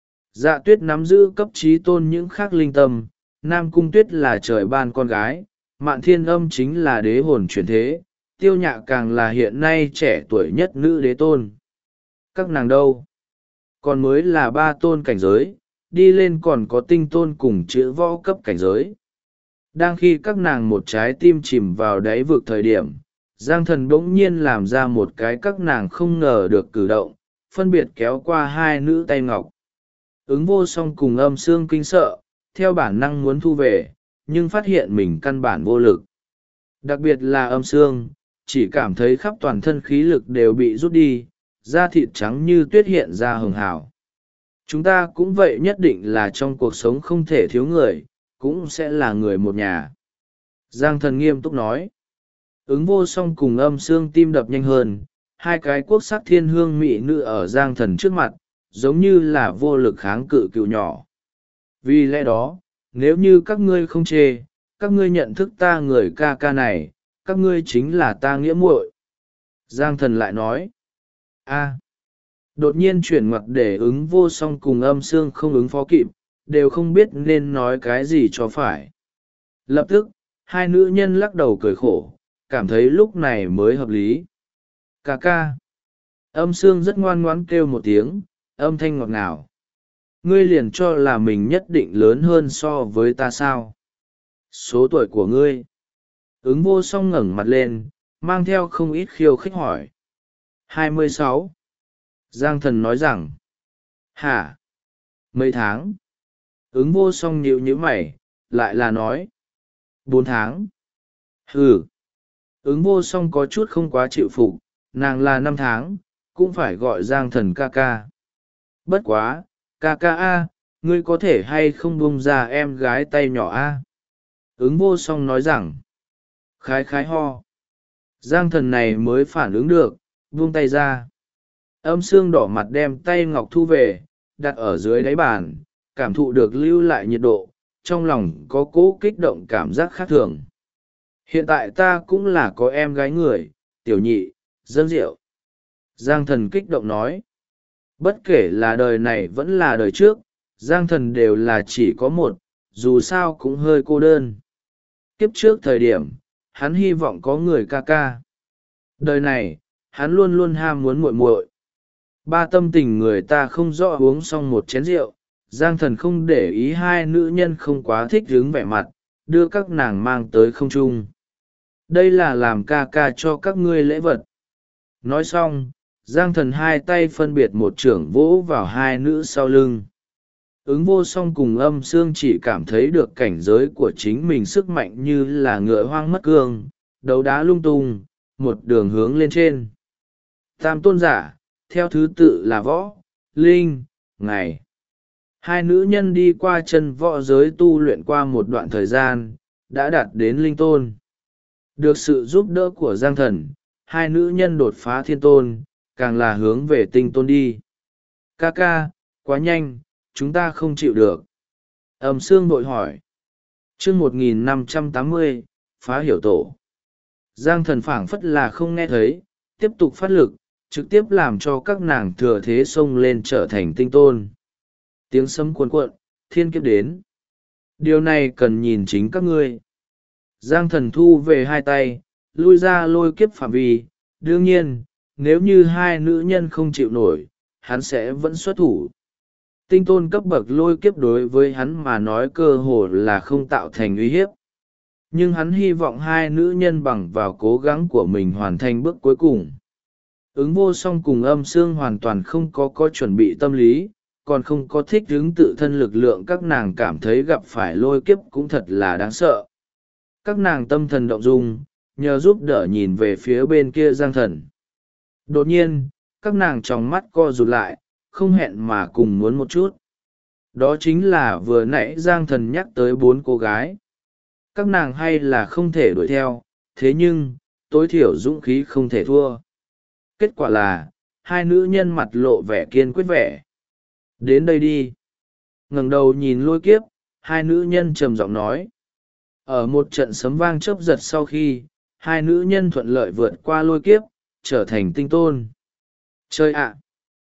Dạ Tuyết nắm giữ cấp trí tôn những khác linh tâm, Nam Cung Tuyết là trời ban con gái, Mạn Thiên Âm chính là đế hồn chuyển thế, Tiêu Nhạ càng là hiện nay trẻ tuổi nhất nữ đế tôn. Các nàng đâu? Còn mới là ba tôn cảnh giới, đi lên còn có tinh tôn cùng chữ võ cấp cảnh giới. Đang khi các nàng một trái tim chìm vào đáy vực thời điểm, Giang Thần bỗng nhiên làm ra một cái các nàng không ngờ được cử động, phân biệt kéo qua hai nữ tay ngọc. Ứng vô song cùng Âm Sương kinh sợ, theo bản năng muốn thu về, nhưng phát hiện mình căn bản vô lực. Đặc biệt là Âm Sương, chỉ cảm thấy khắp toàn thân khí lực đều bị rút đi, da thịt trắng như tuyết hiện ra hường hào. Chúng ta cũng vậy, nhất định là trong cuộc sống không thể thiếu người, cũng sẽ là người một nhà. Giang Thần nghiêm túc nói. Ứng vô song cùng Âm Sương tim đập nhanh hơn, hai cái quốc sắc thiên hương mỹ nữ ở Giang Thần trước mặt, giống như là vô lực kháng cự cựu nhỏ. Vì lẽ đó, nếu như các ngươi không chê, các ngươi nhận thức ta người ca ca này, các ngươi chính là ta nghĩa muội. Giang Thần lại nói. Đột nhiên chuyển ngoặt để ứng vô song cùng Âm Sương không ứng phó kịp, đều không biết nên nói cái gì cho phải. Lập tức, hai nữ nhân lắc đầu cười khổ, cảm thấy lúc này mới hợp lý. Ca ca. Âm Sương rất ngoan ngoãn kêu một tiếng, âm thanh ngọt ngào. Ngươi liền cho là mình nhất định lớn hơn so với ta sao? Số tuổi của ngươi. Ứng vô song ngẩng mặt lên, mang theo không ít khiêu khích hỏi. 26. Giang Thần nói rằng. Hả? Mấy tháng? Ứng vô song nhíu mày, lại là nói. 4 tháng. Hừ. Ứng vô song có chút không quá chịu phục, nàng là 5 tháng, cũng phải gọi Giang Thần ca ca. Bất quá, ca ca a, ngươi có thể hay không buông ra em gái tay nhỏ a? Ứng vô song nói rằng, khái khái ho. Giang thần này mới phản ứng được, buông tay ra. Âm xương đỏ mặt đem tay ngọc thu về, đặt ở dưới đáy bàn, cảm thụ được lưu lại nhiệt độ, trong lòng có cố kích động cảm giác khác thường. Hiện tại ta cũng là có em gái người, tiểu nhị, dâng rượu. Giang thần kích động nói. Bất kể là đời này vẫn là đời trước, Giang thần đều là chỉ có một, dù sao cũng hơi cô đơn. Kiếp trước thời điểm, hắn hy vọng có người ca ca. Đời này, hắn luôn luôn ham muốn muội muội. Ba tâm tình người ta không rõ uống xong một chén rượu, Giang thần không để ý hai nữ nhân không quá thích hứng vẻ mặt, đưa các nàng mang tới không trung. Đây là làm ca ca cho các ngươi lễ vật. Nói xong, Giang thần hai tay phân biệt một chưởng vỗ vào hai nữ sau lưng. Ứng vô song cùng âm xương chỉ cảm thấy được cảnh giới của chính mình sức mạnh như là ngựa hoang mất cương, đấu đá lung tung, một đường hướng lên trên. Tam tôn giả, theo thứ tự là võ, linh, ngày. Hai nữ nhân đi qua chân võ giới tu luyện qua một đoạn thời gian, đã đạt đến linh tôn. Được sự giúp đỡ của Giang thần, hai nữ nhân đột phá thiên tôn, càng là hướng về tinh tôn đi. Ca ca, quá nhanh, chúng ta không chịu được. Âm xương vội hỏi. chương 1580, phá hiểu tổ. Giang thần phảng phất là không nghe thấy, tiếp tục phát lực, trực tiếp làm cho các nàng thừa thế xông lên trở thành tinh tôn. Tiếng sấm cuồn cuộn, thiên kiếp đến. Điều này cần nhìn chính các ngươi. Giang thần thu về hai tay, lui ra lôi kiếp phạm vi. Đương nhiên, nếu như hai nữ nhân không chịu nổi, hắn sẽ vẫn xuất thủ. Tinh tôn cấp bậc lôi kiếp đối với hắn mà nói cơ hồ là không tạo thành uy hiếp. Nhưng hắn hy vọng hai nữ nhân bằng vào cố gắng của mình hoàn thành bước cuối cùng. Ứng vô song cùng âm xương hoàn toàn không có chuẩn bị tâm lý, còn không có thích ứng tự thân lực lượng, các nàng cảm thấy gặp phải lôi kiếp cũng thật là đáng sợ. Các nàng tâm thần động dung, nhờ giúp đỡ nhìn về phía bên kia Giang thần. Đột nhiên, các nàng trong mắt co rụt lại, không hẹn mà cùng muốn một chút. Đó chính là vừa nãy Giang thần nhắc tới 4 cô gái. Các nàng hay là không thể đuổi theo, thế nhưng, tối thiểu dũng khí không thể thua. Kết quả là, hai nữ nhân mặt lộ vẻ kiên quyết vẻ. Đến đây đi. Ngẩng đầu nhìn lôi kiếp, hai nữ nhân trầm giọng nói. Ở một trận sấm vang chớp giật sau khi, hai nữ nhân thuận lợi vượt qua lôi kiếp, trở thành tinh tôn. Chơi ạ!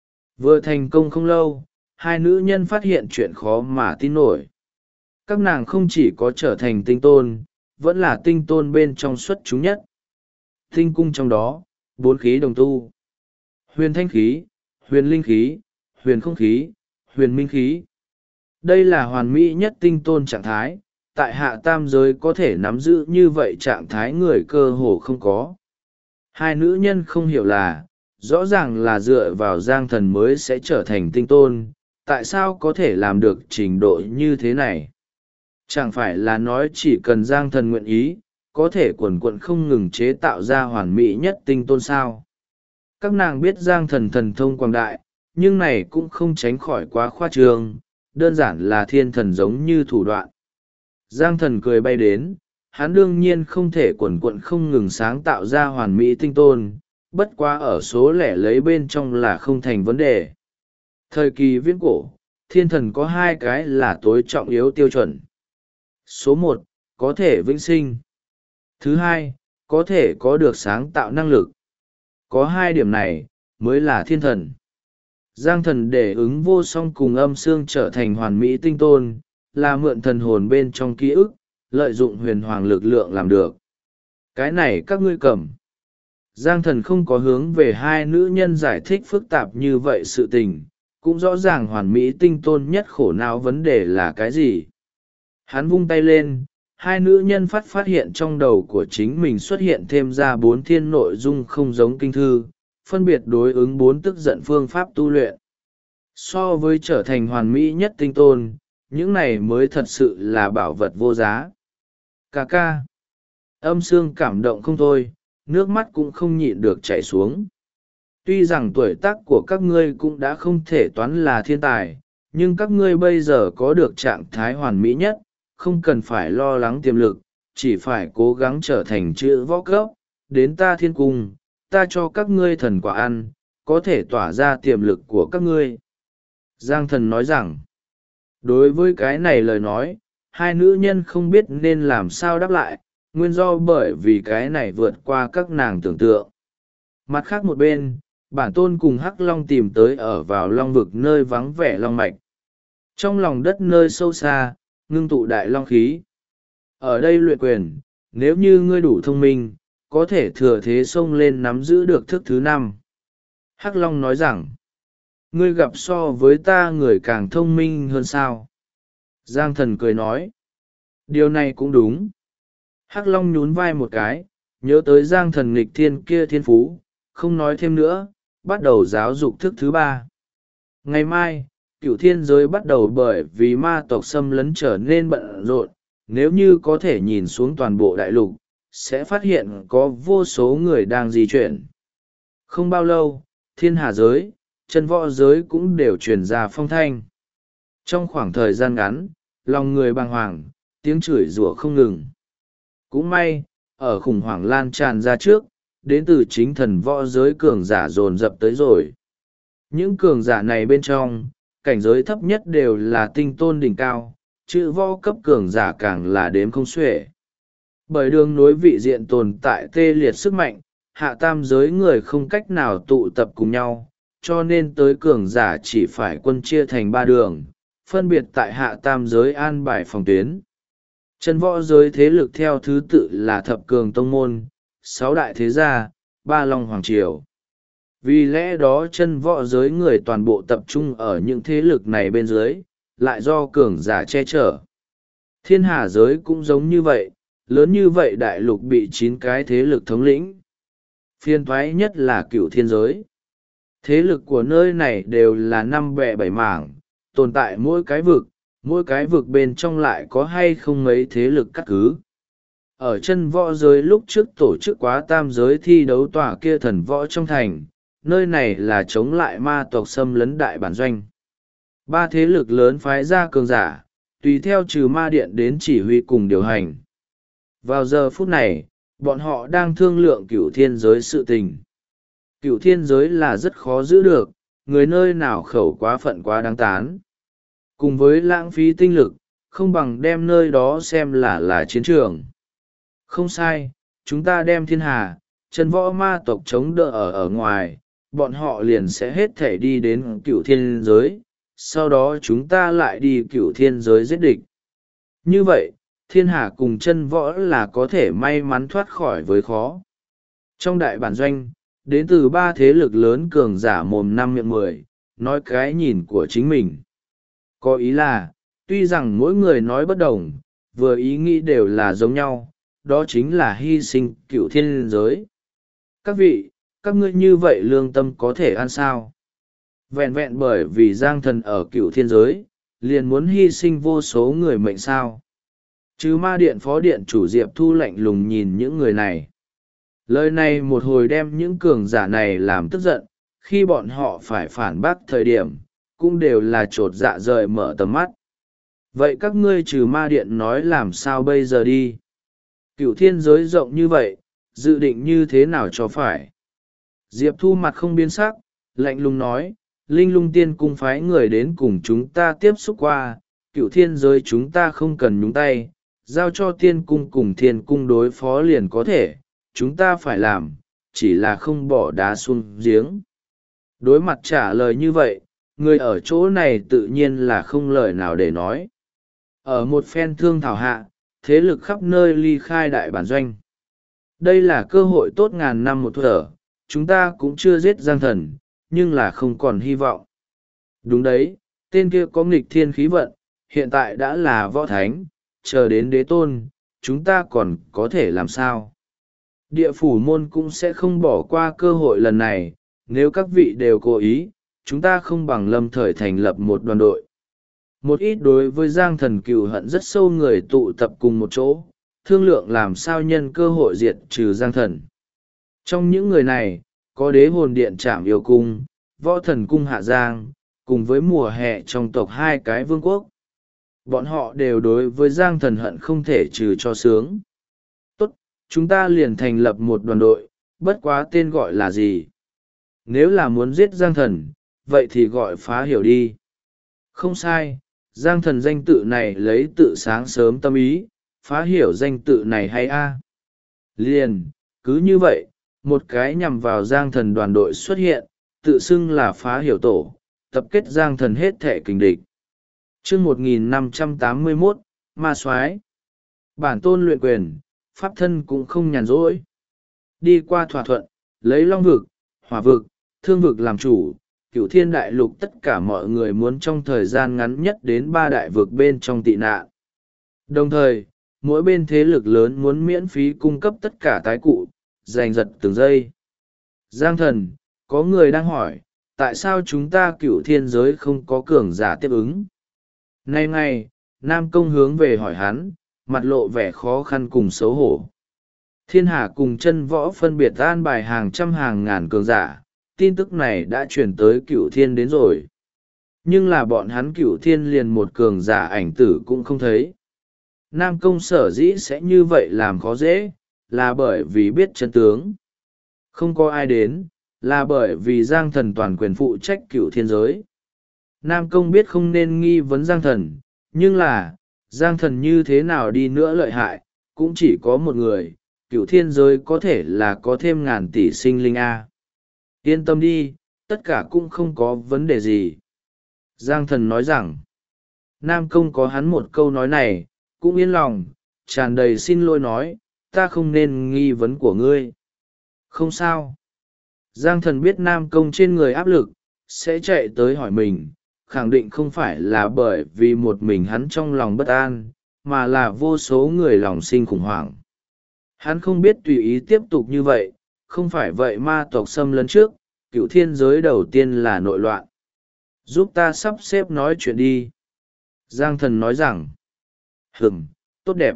Vừa thành công không lâu, hai nữ nhân phát hiện chuyện khó mà tin nổi. Các nàng không chỉ có trở thành tinh tôn, vẫn là tinh tôn bên trong xuất chúng nhất. Tinh cung trong đó, 4 khí đồng tu. Huyền thanh khí, huyền linh khí, huyền không khí, huyền minh khí. Đây là hoàn mỹ nhất tinh tôn trạng thái, tại hạ tam giới có thể nắm giữ như vậy trạng thái người cơ hồ không có. Hai nữ nhân không hiểu là, rõ ràng là dựa vào Giang thần mới sẽ trở thành tinh tôn, tại sao có thể làm được trình độ như thế này? Chẳng phải là nói chỉ cần Giang thần nguyện ý, có thể quần quận không ngừng chế tạo ra hoàn mỹ nhất tinh tôn sao? Các nàng biết Giang thần thần thông quảng đại, nhưng này cũng không tránh khỏi quá khoa trương, đơn giản là thiên thần giống như thủ đoạn. Giang thần cười bay đến, hắn đương nhiên không thể quần quận không ngừng sáng tạo ra hoàn mỹ tinh tôn, bất quá ở số lẻ lấy bên trong là không thành vấn đề. Thời kỳ viễn cổ, thiên thần có 2 cái là tối trọng yếu tiêu chuẩn. Số 1, có thể vĩnh sinh. Thứ 2, có thể có được sáng tạo năng lực. Có 2 điểm này, mới là thiên thần. Giang thần để ứng vô song cùng âm xương trở thành hoàn mỹ tinh tôn, là mượn thần hồn bên trong ký ức, lợi dụng huyền hoàng lực lượng làm được. Cái này các ngươi cầm. Giang thần không có hướng về hai nữ nhân giải thích phức tạp như vậy sự tình, cũng rõ ràng hoàn mỹ tinh tôn nhất khổ não vấn đề là cái gì. Hắn vung tay lên, hai nữ nhân phát hiện trong đầu của chính mình xuất hiện thêm ra 4 thiên nội dung không giống kinh thư, phân biệt đối ứng 4 tức giận phương pháp tu luyện. So với trở thành hoàn mỹ nhất tinh tôn, những này mới thật sự là bảo vật vô giá. Ca ca. Âm xương cảm động không thôi, nước mắt cũng không nhịn được chảy xuống. Tuy rằng tuổi tác của các ngươi cũng đã không thể toán là thiên tài, nhưng các ngươi bây giờ có được trạng thái hoàn mỹ nhất, không cần phải lo lắng tiềm lực, chỉ phải cố gắng trở thành chữ võ cấp, đến ta thiên cung, ta cho các ngươi thần quả ăn, có thể tỏa ra tiềm lực của các ngươi. Giang thần nói rằng, đối với cái này lời nói, hai nữ nhân không biết nên làm sao đáp lại, nguyên do bởi vì cái này vượt qua các nàng tưởng tượng. Mặt khác một bên, bản tôn cùng Hắc Long tìm tới ở vào long vực nơi vắng vẻ long mạch. Trong lòng đất nơi sâu xa, ngưng tụ đại long khí. Ở đây luyện quyền, nếu như ngươi đủ thông minh, có thể thừa thế xông lên nắm giữ được thức thứ 5. Hắc Long nói rằng, ngươi gặp so với ta người càng thông minh hơn sao? Giang thần cười nói, điều này cũng đúng. Hắc Long nhún vai một cái, nhớ tới Giang thần nghịch thiên kia thiên phú, không nói thêm nữa, bắt đầu giáo dục thức thứ 3. Ngày mai, cửu thiên giới bắt đầu bởi vì ma tộc xâm lấn trở nên bận rộn, nếu như có thể nhìn xuống toàn bộ đại lục, sẽ phát hiện có vô số người đang di chuyển. Không bao lâu, thiên hà giới, chân võ giới cũng đều truyền ra phong thanh. Trong khoảng thời gian ngắn, lòng người bàng hoàng, tiếng chửi rủa không ngừng. Cũng may, ở khủng hoảng lan tràn ra trước, đến từ chính thần võ giới cường giả dồn dập tới rồi. Những cường giả này bên trong, cảnh giới thấp nhất đều là tinh tôn đỉnh cao, chữ võ cấp cường giả càng là đếm không xuể. Bởi đường nối vị diện tồn tại tê liệt sức mạnh, hạ tam giới người không cách nào tụ tập cùng nhau, cho nên tới cường giả chỉ phải quân chia thành 3 đường, phân biệt tại hạ tam giới an bài phòng tuyến. Chân võ giới thế lực theo thứ tự là thập cường tông môn, 6 đại thế gia, 3 long hoàng triều. Vì lẽ đó chân võ giới người toàn bộ tập trung ở những thế lực này bên dưới, lại do cường giả che chở. Thiên hà giới cũng giống như vậy, lớn như vậy đại lục bị 9 cái thế lực thống lĩnh. Phiên thoái nhất là cửu thiên giới. Thế lực của nơi này đều là 5 bè 7 mảng, tồn tại mỗi cái vực bên trong lại có hay không mấy thế lực cắt cứ. Ở chân võ giới lúc trước tổ chức quá tam giới thi đấu tòa kia thần võ trong thành, nơi này là chống lại ma tộc xâm lấn đại bản doanh. 3 thế lực lớn phái ra cường giả, tùy theo trừ ma điện đến chỉ huy cùng điều hành. Vào giờ phút này, bọn họ đang thương lượng cửu thiên giới sự tình. Cửu thiên giới là rất khó giữ được, người nơi nào khẩu quá phận quá đáng tán. Cùng với lãng phí tinh lực, không bằng đem nơi đó xem là chiến trường. Không sai, chúng ta đem thiên hà, chân võ ma tộc chống đỡ ở ngoài, bọn họ liền sẽ hết thể đi đến cửu thiên giới, sau đó chúng ta lại đi cửu thiên giới giết địch. Như vậy, thiên hà cùng chân võ là có thể may mắn thoát khỏi với khó. Trong đại bản doanh, đến từ 3 thế lực lớn cường giả mồm 5 miệng 10, nói cái nhìn của chính mình. Có ý là, tuy rằng mỗi người nói bất đồng, vừa ý nghĩ đều là giống nhau, đó chính là hy sinh cửu thiên giới. Các vị, các ngươi như vậy lương tâm có thể ăn sao? Vẹn vẹn bởi vì Giang thần ở cửu thiên giới, liền muốn hy sinh vô số người mệnh sao? Chứ ma điện phó điện chủ Diệp Thu lạnh lùng nhìn những người này. Lời này một hồi đem những cường giả này làm tức giận, khi bọn họ phải phản bác thời điểm, cũng đều là trột dạ rời mở tầm mắt. Vậy các ngươi trừ ma điện nói làm sao bây giờ đi? Cửu thiên giới rộng như vậy, dự định như thế nào cho phải? Diệp Thu mặt không biến sắc, lạnh lùng nói, Linh Lung Tiên cung phái người đến cùng chúng ta tiếp xúc qua, cửu thiên giới chúng ta không cần nhúng tay, giao cho tiên cung cùng thiên cung đối phó liền có thể, chúng ta phải làm, chỉ là không bỏ đá xuống giếng. Đối mặt trả lời như vậy, người ở chỗ này tự nhiên là không lời nào để nói. Ở một phen thương thảo hạ, thế lực khắp nơi ly khai đại bản doanh. Đây là cơ hội tốt ngàn năm một thở, chúng ta cũng chưa giết Giang thần, nhưng là không còn hy vọng. Đúng đấy, tên kia có nghịch thiên khí vận, hiện tại đã là võ thánh, chờ đến đế tôn, chúng ta còn có thể làm sao? Địa phủ môn cũng sẽ không bỏ qua cơ hội lần này, nếu các vị đều cố ý, chúng ta không bằng lâm thời thành lập một đoàn đội. Một ít đối với Giang thần cừu hận rất sâu người tụ tập cùng một chỗ, thương lượng làm sao nhân cơ hội diệt trừ Giang thần. Trong những người này, có đế hồn điện Trảm Yêu Cung, võ thần cung Hạ Giang, cùng với mùa hè trong tộc 2 cái vương quốc. Bọn họ đều đối với Giang thần hận không thể trừ cho sướng. chúng ta liền thành lập một đoàn đội, bất quá tên gọi là gì? Nếu là muốn giết Giang Thần, vậy thì gọi Phá Hiểu đi. Không sai, Giang Thần danh tự này lấy tự sáng sớm tâm ý, Phá Hiểu danh tự này hay a. Liền, cứ như vậy, một cái nhằm vào Giang Thần đoàn đội xuất hiện, tự xưng là Phá Hiểu tổ, tập kết Giang Thần hết thệ kình địch. Chương 1581, Ma Soái. Bản tôn luyện quyền, pháp thân cũng không nhàn rỗi. Đi qua thỏa thuận, lấy Long vực, Hỏa vực, Thương vực làm chủ, Cửu Thiên đại lục tất cả mọi người muốn trong thời gian ngắn nhất đến 3 đại vực bên trong tị nạn. Đồng thời, mỗi bên thế lực lớn muốn miễn phí cung cấp tất cả tái cụ, giành giật từng giây. Giang Thần, có người đang hỏi, tại sao chúng ta Cửu Thiên giới không có cường giả tiếp ứng? Nay ngày, Nam Công hướng về hỏi hắn, mặt lộ vẻ khó khăn cùng xấu hổ. Thiên Hà cùng chân võ phân biệt an bài hàng trăm hàng ngàn cường giả, tin tức này đã chuyển tới Cửu Thiên đến rồi. Nhưng là bọn hắn Cửu Thiên liền một cường giả ảnh tử cũng không thấy. Nam Công sở dĩ sẽ như vậy làm khó dễ, là bởi vì biết chân tướng. Không có ai đến, là bởi vì Giang Thần toàn quyền phụ trách Cửu Thiên giới. Nam Công biết không nên nghi vấn Giang Thần, nhưng là, Giang Thần như thế nào đi nữa lợi hại, cũng chỉ có một người, Cửu Thiên giới có thể là có thêm ngàn tỷ sinh linh A. Yên tâm đi, tất cả cũng không có vấn đề gì. Giang Thần nói rằng, Nam Công có hắn một câu nói này, cũng yên lòng, tràn đầy xin lỗi nói, ta không nên nghi vấn của ngươi. Không sao. Giang Thần biết Nam Công trên người áp lực, sẽ chạy tới hỏi mình, khẳng định không phải là bởi vì một mình hắn trong lòng bất an, mà là vô số người lòng sinh khủng hoảng. Hắn không biết tùy ý tiếp tục như vậy, không phải vậy ma tộc xâm lấn trước, Cửu Thiên giới đầu tiên là nội loạn. Giúp ta sắp xếp nói chuyện đi. Giang Thần nói rằng, tốt đẹp.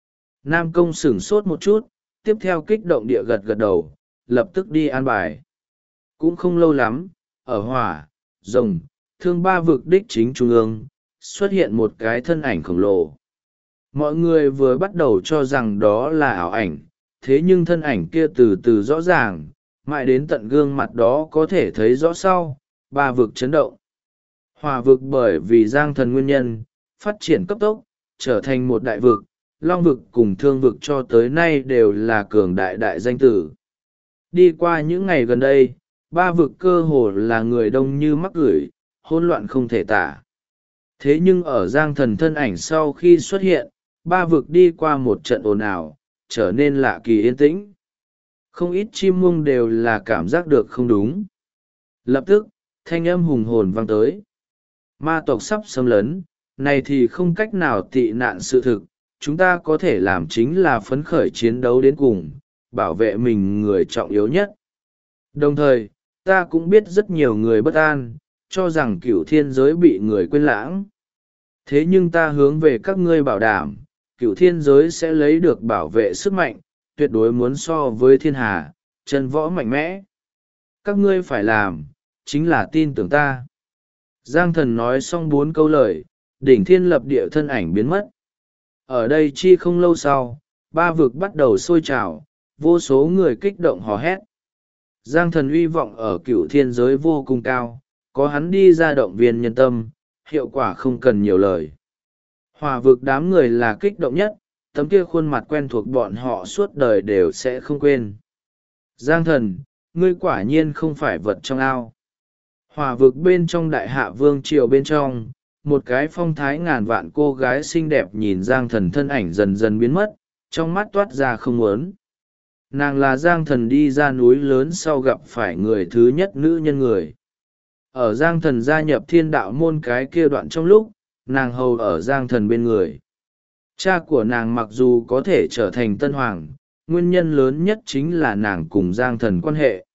Nam Công sửng sốt một chút, tiếp theo kích động địa gật gật đầu, lập tức đi an bài. Cũng không lâu lắm, ở Hỏa, Rồng, Thương ba vực đích chính trung ương, xuất hiện một cái thân ảnh khổng lồ. Mọi người vừa bắt đầu cho rằng đó là ảo ảnh, thế nhưng thân ảnh kia từ từ rõ ràng, mãi đến tận gương mặt đó có thể thấy rõ sau, ba vực chấn động. Hỏa vực bởi vì Giang Thần nguyên nhân, phát triển cấp tốc, trở thành một đại vực, Long vực cùng Thương vực cho tới nay đều là cường đại đại danh tử. Đi qua những ngày gần đây, ba vực cơ hồ là người đông như mắc gửi, hỗn loạn không thể tả. Thế nhưng ở Giang Thần thân ảnh sau khi xuất hiện, ba vực đi qua một trận ồn ào, trở nên lạ kỳ yên tĩnh. Không ít chim muông đều là cảm giác được không đúng. Lập tức, thanh âm hùng hồn vang tới. Ma tộc sắp xâm lấn, này thì không cách nào tị nạn sự thực, chúng ta có thể làm chính là phấn khởi chiến đấu đến cùng, bảo vệ mình người trọng yếu nhất. Đồng thời, ta cũng biết rất nhiều người bất an, cho rằng Cửu Thiên giới bị người quên lãng. Thế nhưng ta hướng về các ngươi bảo đảm, Cửu Thiên giới sẽ lấy được bảo vệ sức mạnh, tuyệt đối muốn so với thiên hà, chân võ mạnh mẽ. Các ngươi phải làm, chính là tin tưởng ta. Giang Thần nói xong 4 câu lời, đỉnh thiên lập địa thân ảnh biến mất. Ở đây chi không lâu sau, ba vực bắt đầu sôi trào, vô số người kích động hò hét. Giang Thần uy vọng ở Cửu Thiên giới vô cùng cao, có hắn đi ra động viên nhân tâm, hiệu quả không cần nhiều lời. Hỏa vực đám người là kích động nhất, tấm kia khuôn mặt quen thuộc bọn họ suốt đời đều sẽ không quên. Giang Thần, ngươi quả nhiên không phải vật trong ao. Hỏa vực bên trong đại hạ vương triều bên trong, một cái phong thái ngàn vạn cô gái xinh đẹp nhìn Giang Thần thân ảnh dần dần biến mất, trong mắt toát ra không muốn. Nàng là Giang Thần đi ra núi lớn sau gặp phải người thứ nhất nữ nhân người. Ở Giang Thần gia nhập thiên đạo môn cái kia đoạn trong lúc, nàng hầu ở Giang Thần bên người. Cha của nàng mặc dù có thể trở thành tân hoàng, nguyên nhân lớn nhất chính là nàng cùng Giang Thần quan hệ.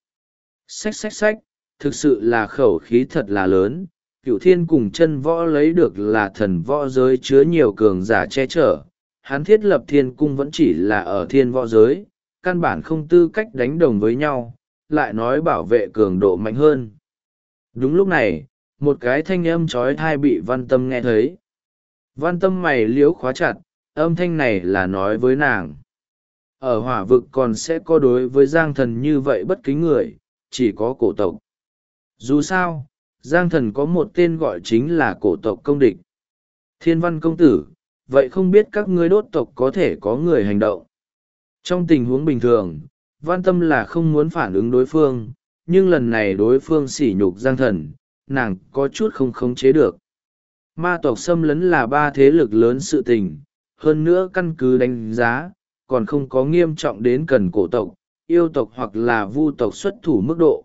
Xách, thực sự là khẩu khí thật là lớn, Cửu Thiên cùng chân võ lấy được là thần võ giới chứa nhiều cường giả che chở. Hắn thiết lập thiên cung vẫn chỉ là ở thiên võ giới, căn bản không tư cách đánh đồng với nhau, lại nói bảo vệ cường độ mạnh hơn. Đúng lúc này, một cái thanh âm trói thai bị Văn Tâm nghe thấy. Văn Tâm mày liếu khóa chặt, âm thanh này là nói với nàng. ở hỏa vực còn sẽ có đối với Giang Thần như vậy bất kính người, chỉ có cổ tộc. Dù sao, Giang Thần có một tên gọi chính là cổ tộc công địch. Thiên Văn công tử, vậy không biết các ngươi đốt tộc có thể có người hành động. Trong tình huống bình thường, Văn Tâm là không muốn phản ứng đối phương, nhưng lần này đối phương sỉ nhục Giang Thần, nàng có chút không khống chế được. Ma tộc xâm lấn là ba thế lực lớn sự tình, hơn nữa căn cứ đánh giá, còn không có nghiêm trọng đến cần cổ tộc, yêu tộc hoặc là vu tộc xuất thủ mức độ.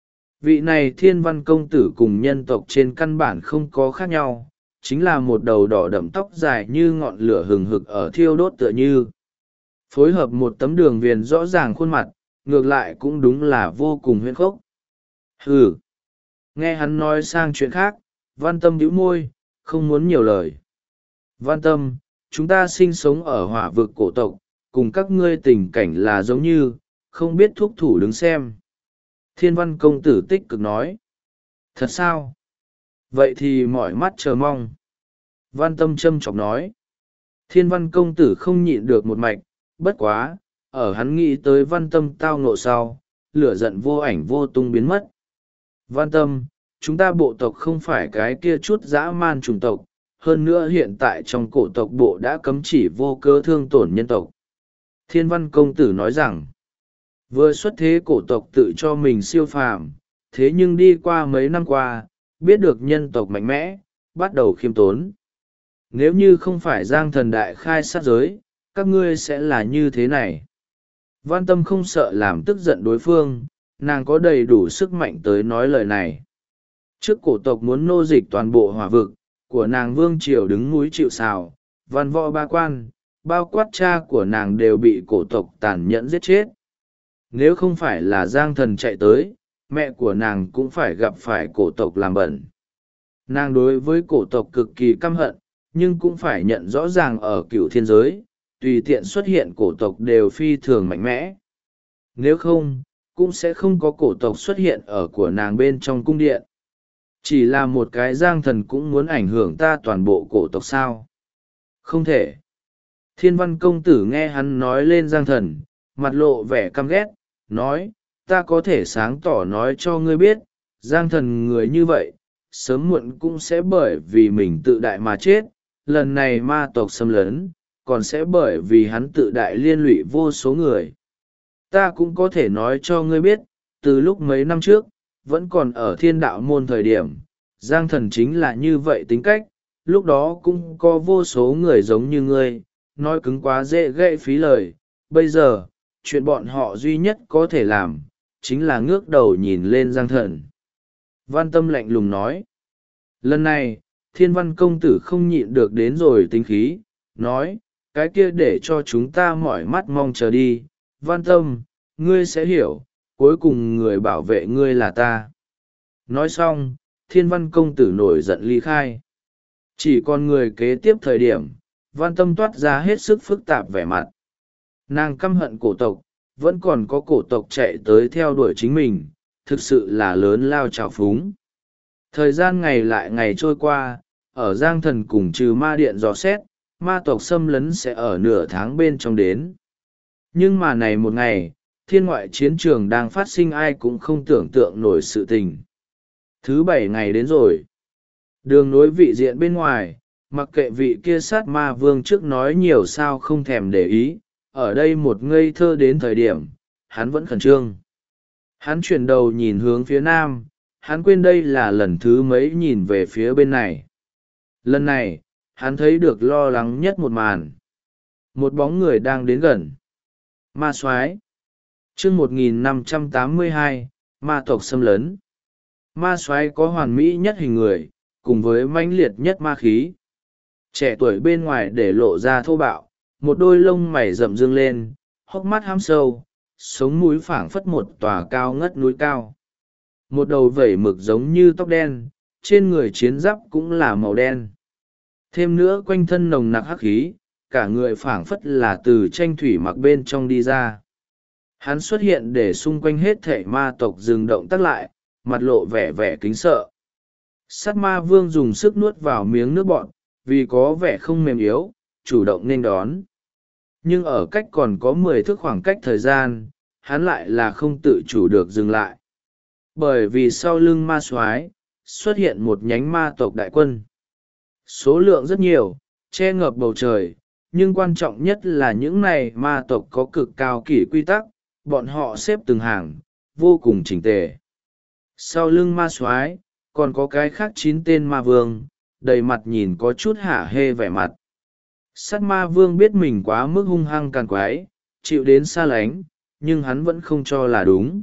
Vị này Thiên Văn công tử cùng nhân tộc trên căn bản không có khác nhau, chính là một đầu đỏ đậm tóc dài như ngọn lửa hừng hực ở thiêu đốt tựa như. Phối hợp một tấm đường viền rõ ràng khuôn mặt, ngược lại cũng đúng là vô cùng huyễn khốc. Hừ. Nghe hắn nói sang chuyện khác, Văn Tâm bĩu môi, không muốn nhiều lời. Văn Tâm, chúng ta sinh sống ở hỏa vực cổ tộc, cùng các ngươi tình cảnh là giống như, không biết thúc thủ đứng xem. Thiên Văn công tử tích cực nói. Thật sao? Vậy thì mỏi mắt chờ mong. Văn Tâm châm chọc nói. Thiên Văn công tử không nhịn được một mạch, bất quá, ở hắn nghĩ tới Văn Tâm tao ngộ sau, lửa giận vô ảnh vô tung biến mất. Văn Tâm, chúng ta bộ tộc không phải cái kia chút dã man chủng tộc, hơn nữa hiện tại trong cổ tộc bộ đã cấm chỉ vô cớ thương tổn nhân tộc. Thiên Văn công tử nói rằng, vừa xuất thế cổ tộc tự cho mình siêu phàm, thế nhưng đi qua mấy năm qua, biết được nhân tộc mạnh mẽ, bắt đầu khiêm tốn. Nếu như không phải Giang Thần đại khai sát giới, các ngươi sẽ là như thế này. Văn Tâm không sợ làm tức giận đối phương, nàng có đầy đủ sức mạnh tới nói lời này. Trước cổ tộc muốn nô dịch toàn bộ hỏa vực, của nàng vương triều đứng núi chịu sào, văn võ ba quan, bao quát cha của nàng đều bị cổ tộc tàn nhẫn giết chết. Nếu không phải là Giang Thần chạy tới, mẹ của nàng cũng phải gặp phải cổ tộc làm bẩn. Nàng đối với cổ tộc cực kỳ căm hận, nhưng cũng phải nhận rõ ràng ở cựu thiên giới, tùy tiện xuất hiện cổ tộc đều phi thường mạnh mẽ. Nếu không, cũng sẽ không có cổ tộc xuất hiện ở của nàng bên trong cung điện. Chỉ là một cái Giang Thần cũng muốn ảnh hưởng ta toàn bộ cổ tộc sao? Không thể. Thiên Văn công tử nghe hắn nói lên Giang Thần, mặt lộ vẻ căm ghét, nói, ta có thể sáng tỏ nói cho ngươi biết, Giang Thần người như vậy, sớm muộn cũng sẽ bởi vì mình tự đại mà chết, lần này ma tộc xâm lấn, còn sẽ bởi vì hắn tự đại liên lụy vô số người. Ta cũng có thể nói cho ngươi biết, từ lúc mấy năm trước, vẫn còn ở thiên đạo môn thời điểm, Giang Thần chính là như vậy tính cách, lúc đó cũng có vô số người giống như ngươi, nói cứng quá dễ gây phí lời. Bây giờ, chuyện bọn họ duy nhất có thể làm, chính là ngước đầu nhìn lên Giang Thần. Văn Tâm lạnh lùng nói. Lần này, Thiên Văn công tử không nhịn được đến rồi tính khí, nói, cái kia để cho chúng ta mỏi mắt mong chờ đi. Văn Tâm, ngươi sẽ hiểu, cuối cùng người bảo vệ ngươi là ta. Nói xong, Thiên Văn công tử nổi giận ly khai. Chỉ còn người kế tiếp thời điểm, Văn Tâm toát ra hết sức phức tạp vẻ mặt. Nàng căm hận cổ tộc, vẫn còn có cổ tộc chạy tới theo đuổi chính mình, thực sự là lớn lao trào phúng. Thời gian ngày lại ngày trôi qua, ở Giang Thần cùng trừ ma điện dò xét, ma tộc xâm lấn sẽ ở nửa tháng bên trong đến. Nhưng mà này một ngày, thiên ngoại chiến trường đang phát sinh ai cũng không tưởng tượng nổi sự tình. Thứ 7 ngày đến rồi. Đường nối vị diện bên ngoài, mặc kệ vị kia sát ma vương trước nói nhiều sao không thèm để ý, ở đây một ngây thơ đến thời điểm, hắn vẫn khẩn trương. Hắn chuyển đầu nhìn hướng phía nam, hắn quên đây là lần thứ mấy nhìn về phía bên này. Lần này, hắn thấy được lo lắng nhất một màn. Một bóng người đang đến gần. Ma soái chương 1582, ma tộc xâm lấn. Ma soái có hoàn mỹ nhất hình người, cùng với mãnh liệt nhất ma khí. Trẻ tuổi bên ngoài để lộ ra thô bạo, một đôi lông mày rậm dương lên, hốc mắt hăm sâu, sống mũi phảng phất một tòa cao ngất núi cao. Một đầu vẩy mực giống như tóc đen, trên người chiến giáp cũng là màu đen. Thêm nữa quanh thân nồng nặc hắc khí, cả người phảng phất là từ tranh thủy mặc bên trong đi ra. Hắn xuất hiện để xung quanh hết thảy ma tộc dừng động tác lại, mặt lộ vẻ vẻ kính sợ. Sát ma vương dùng sức nuốt vào miếng nước bọt, vì có vẻ không mềm yếu, chủ động nên đón. nhưng ở cách còn có 10 thước khoảng cách thời gian, hắn lại là không tự chủ được dừng lại. Bởi vì sau lưng ma soái xuất hiện một nhánh ma tộc đại quân. Số lượng rất nhiều, che ngập bầu trời, nhưng quan trọng nhất là những này ma tộc có cực cao kỷ quy tắc, bọn họ xếp từng hàng, vô cùng chỉnh tề. Sau lưng ma soái còn có cái khác 9 tên ma vương, đầy mặt nhìn có chút hả hê vẻ mặt. Sắt ma vương biết mình quá mức hung hăng càn quái, chịu đến xa lánh, nhưng hắn vẫn không cho là đúng.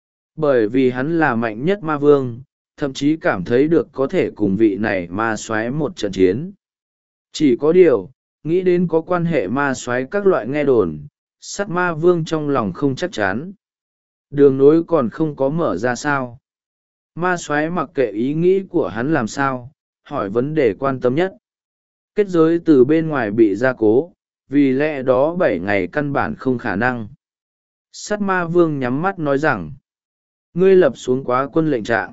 Bởi vì hắn là mạnh nhất ma vương, thậm chí cảm thấy được có thể cùng vị này ma soái một trận chiến. Chỉ có điều, nghĩ đến có quan hệ ma soái các loại nghe đồn, sắt ma vương trong lòng không chắc chắn. Đường nối còn không có mở ra sao? Ma soái mặc kệ ý nghĩ của hắn làm sao, hỏi vấn đề quan tâm nhất. Kết giới từ bên ngoài bị gia cố, vì lẽ đó 7 ngày căn bản không khả năng. Sắt ma vương nhắm mắt nói rằng, ngươi lập xuống quá quân lệnh trạng.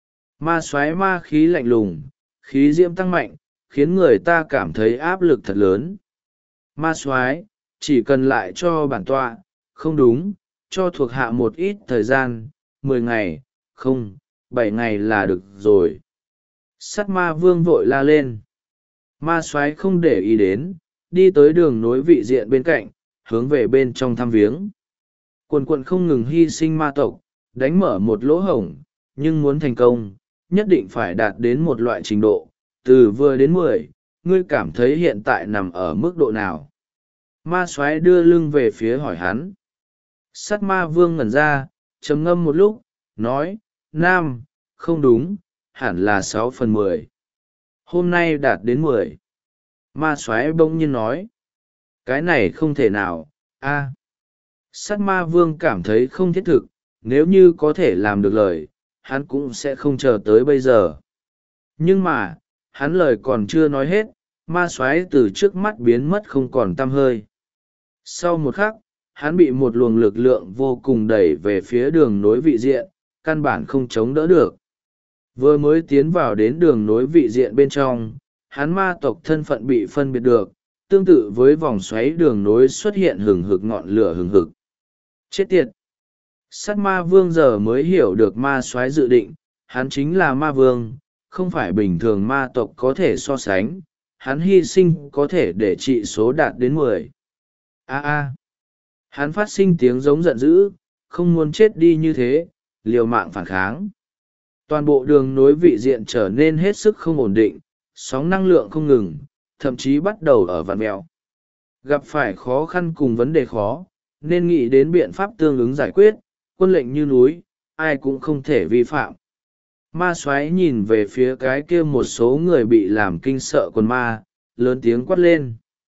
Ma soái ma khí lạnh lùng, khí diễm tăng mạnh, khiến người ta cảm thấy áp lực thật lớn. Ma soái chỉ cần lại cho bản tọa, không đúng, cho thuộc hạ một ít thời gian, 10 ngày, không, 7 ngày là được rồi. Sắt ma vương vội la lên. Ma soái không để ý đến, đi tới đường nối vị diện bên cạnh, hướng về bên trong thăm viếng. Quần quận không ngừng hy sinh ma tộc, đánh mở một lỗ hổng, nhưng muốn thành công, nhất định phải đạt đến một loại trình độ, từ vừa đến 10, ngươi cảm thấy hiện tại nằm ở mức độ nào? Ma soái đưa lưng về phía hỏi hắn. Sắt ma vương ngẩn ra, trầm ngâm một lúc, nói, Nam, không đúng, hẳn là 6/10. Hôm nay đạt đến 10. Ma soái bỗng nhiên nói, cái này không thể nào, a. Sắt ma vương cảm thấy không thiết thực, nếu như có thể làm được lời, hắn cũng sẽ không chờ tới bây giờ. Nhưng mà, hắn lời còn chưa nói hết, ma soái từ trước mắt biến mất không còn tăm hơi. Sau một khắc, hắn bị một luồng lực lượng vô cùng đẩy về phía đường nối vị diện, căn bản không chống đỡ được. Vừa mới tiến vào đến đường nối vị diện bên trong, hắn ma tộc thân phận bị phân biệt được, tương tự với vòng xoáy đường nối xuất hiện hừng hực ngọn lửa hừng hực. Chết tiệt! Sắt ma vương giờ mới hiểu được ma soái dự định, hắn chính là ma vương, không phải bình thường ma tộc có thể so sánh, hắn hy sinh có thể để trị số đạt đến 10. Hắn phát sinh tiếng giống giận dữ, không muốn chết đi như thế, liều mạng phản kháng. Toàn bộ đường nối vị diện trở nên hết sức không ổn định, sóng năng lượng không ngừng, thậm chí bắt đầu ở vặn mèo. Gặp phải khó khăn cùng vấn đề khó, nên nghĩ đến biện pháp tương ứng giải quyết, quân lệnh như núi, ai cũng không thể vi phạm. Ma soái nhìn về phía cái kia một số người bị làm kinh sợ quần ma, lớn tiếng quát lên.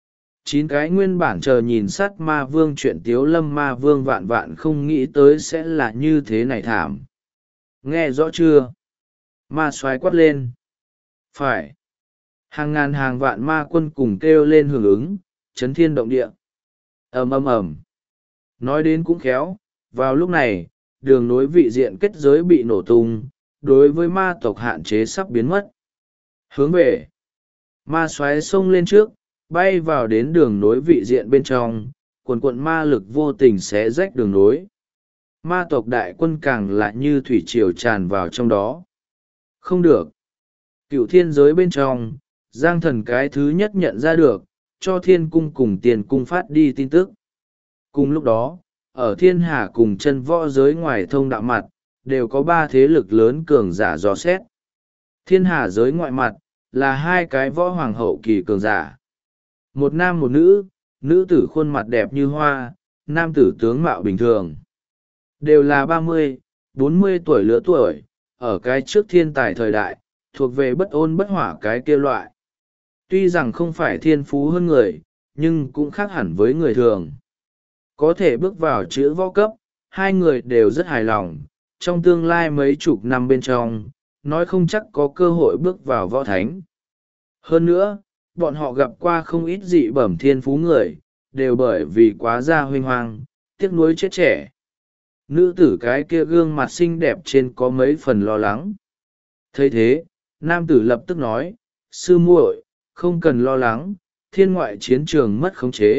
9 cái nguyên bản chờ nhìn sát ma vương chuyện tiếu lâm ma vương vạn vạn không nghĩ tới sẽ là như thế này thảm. Nghe rõ chưa? Ma soái quát lên. Phải. Hàng ngàn hàng vạn ma quân cùng kêu lên hưởng ứng, chấn thiên động địa. Ầm ầm ầm. Nói đến cũng khéo, vào lúc này, đường nối vị diện kết giới bị nổ tung, đối với ma tộc hạn chế sắp biến mất. Hướng về. Ma soái xông lên trước, bay vào đến đường nối vị diện bên trong, quần quận ma lực vô tình xé rách đường nối. Ma tộc đại quân càng lại như thủy triều tràn vào trong đó. Không được. Cựu thiên giới bên trong, Giang Thần cái thứ nhất nhận ra được, cho thiên cung cùng tiền cung phát đi tin tức. Cùng lúc đó, ở thiên hà cùng chân võ giới ngoài thông đạo mặt, đều có 3 thế lực lớn cường giả dò xét. Thiên hà giới ngoại mặt, là 2 cái võ hoàng hậu kỳ cường giả. Một nam một nữ, nữ tử khuôn mặt đẹp như hoa, nam tử tướng mạo bình thường. Đều là 30, 40 tuổi lứa tuổi, ở cái trước thiên tài thời đại, thuộc về bất ôn bất hỏa cái kia loại. Tuy rằng không phải thiên phú hơn người, nhưng cũng khác hẳn với người thường. Có thể bước vào chữ võ cấp, 2 người đều rất hài lòng, trong tương lai mấy chục năm bên trong, nói không chắc có cơ hội bước vào võ thánh. Hơn nữa, bọn họ gặp qua không ít dị bẩm thiên phú người, đều bởi vì quá gia huênh hoang, tiếc nuối chết trẻ. Nữ tử cái kia gương mặt xinh đẹp trên có mấy phần lo lắng. Thấy thế, nam tử lập tức nói, sư muội, không cần lo lắng, thiên ngoại chiến trường mất khống chế,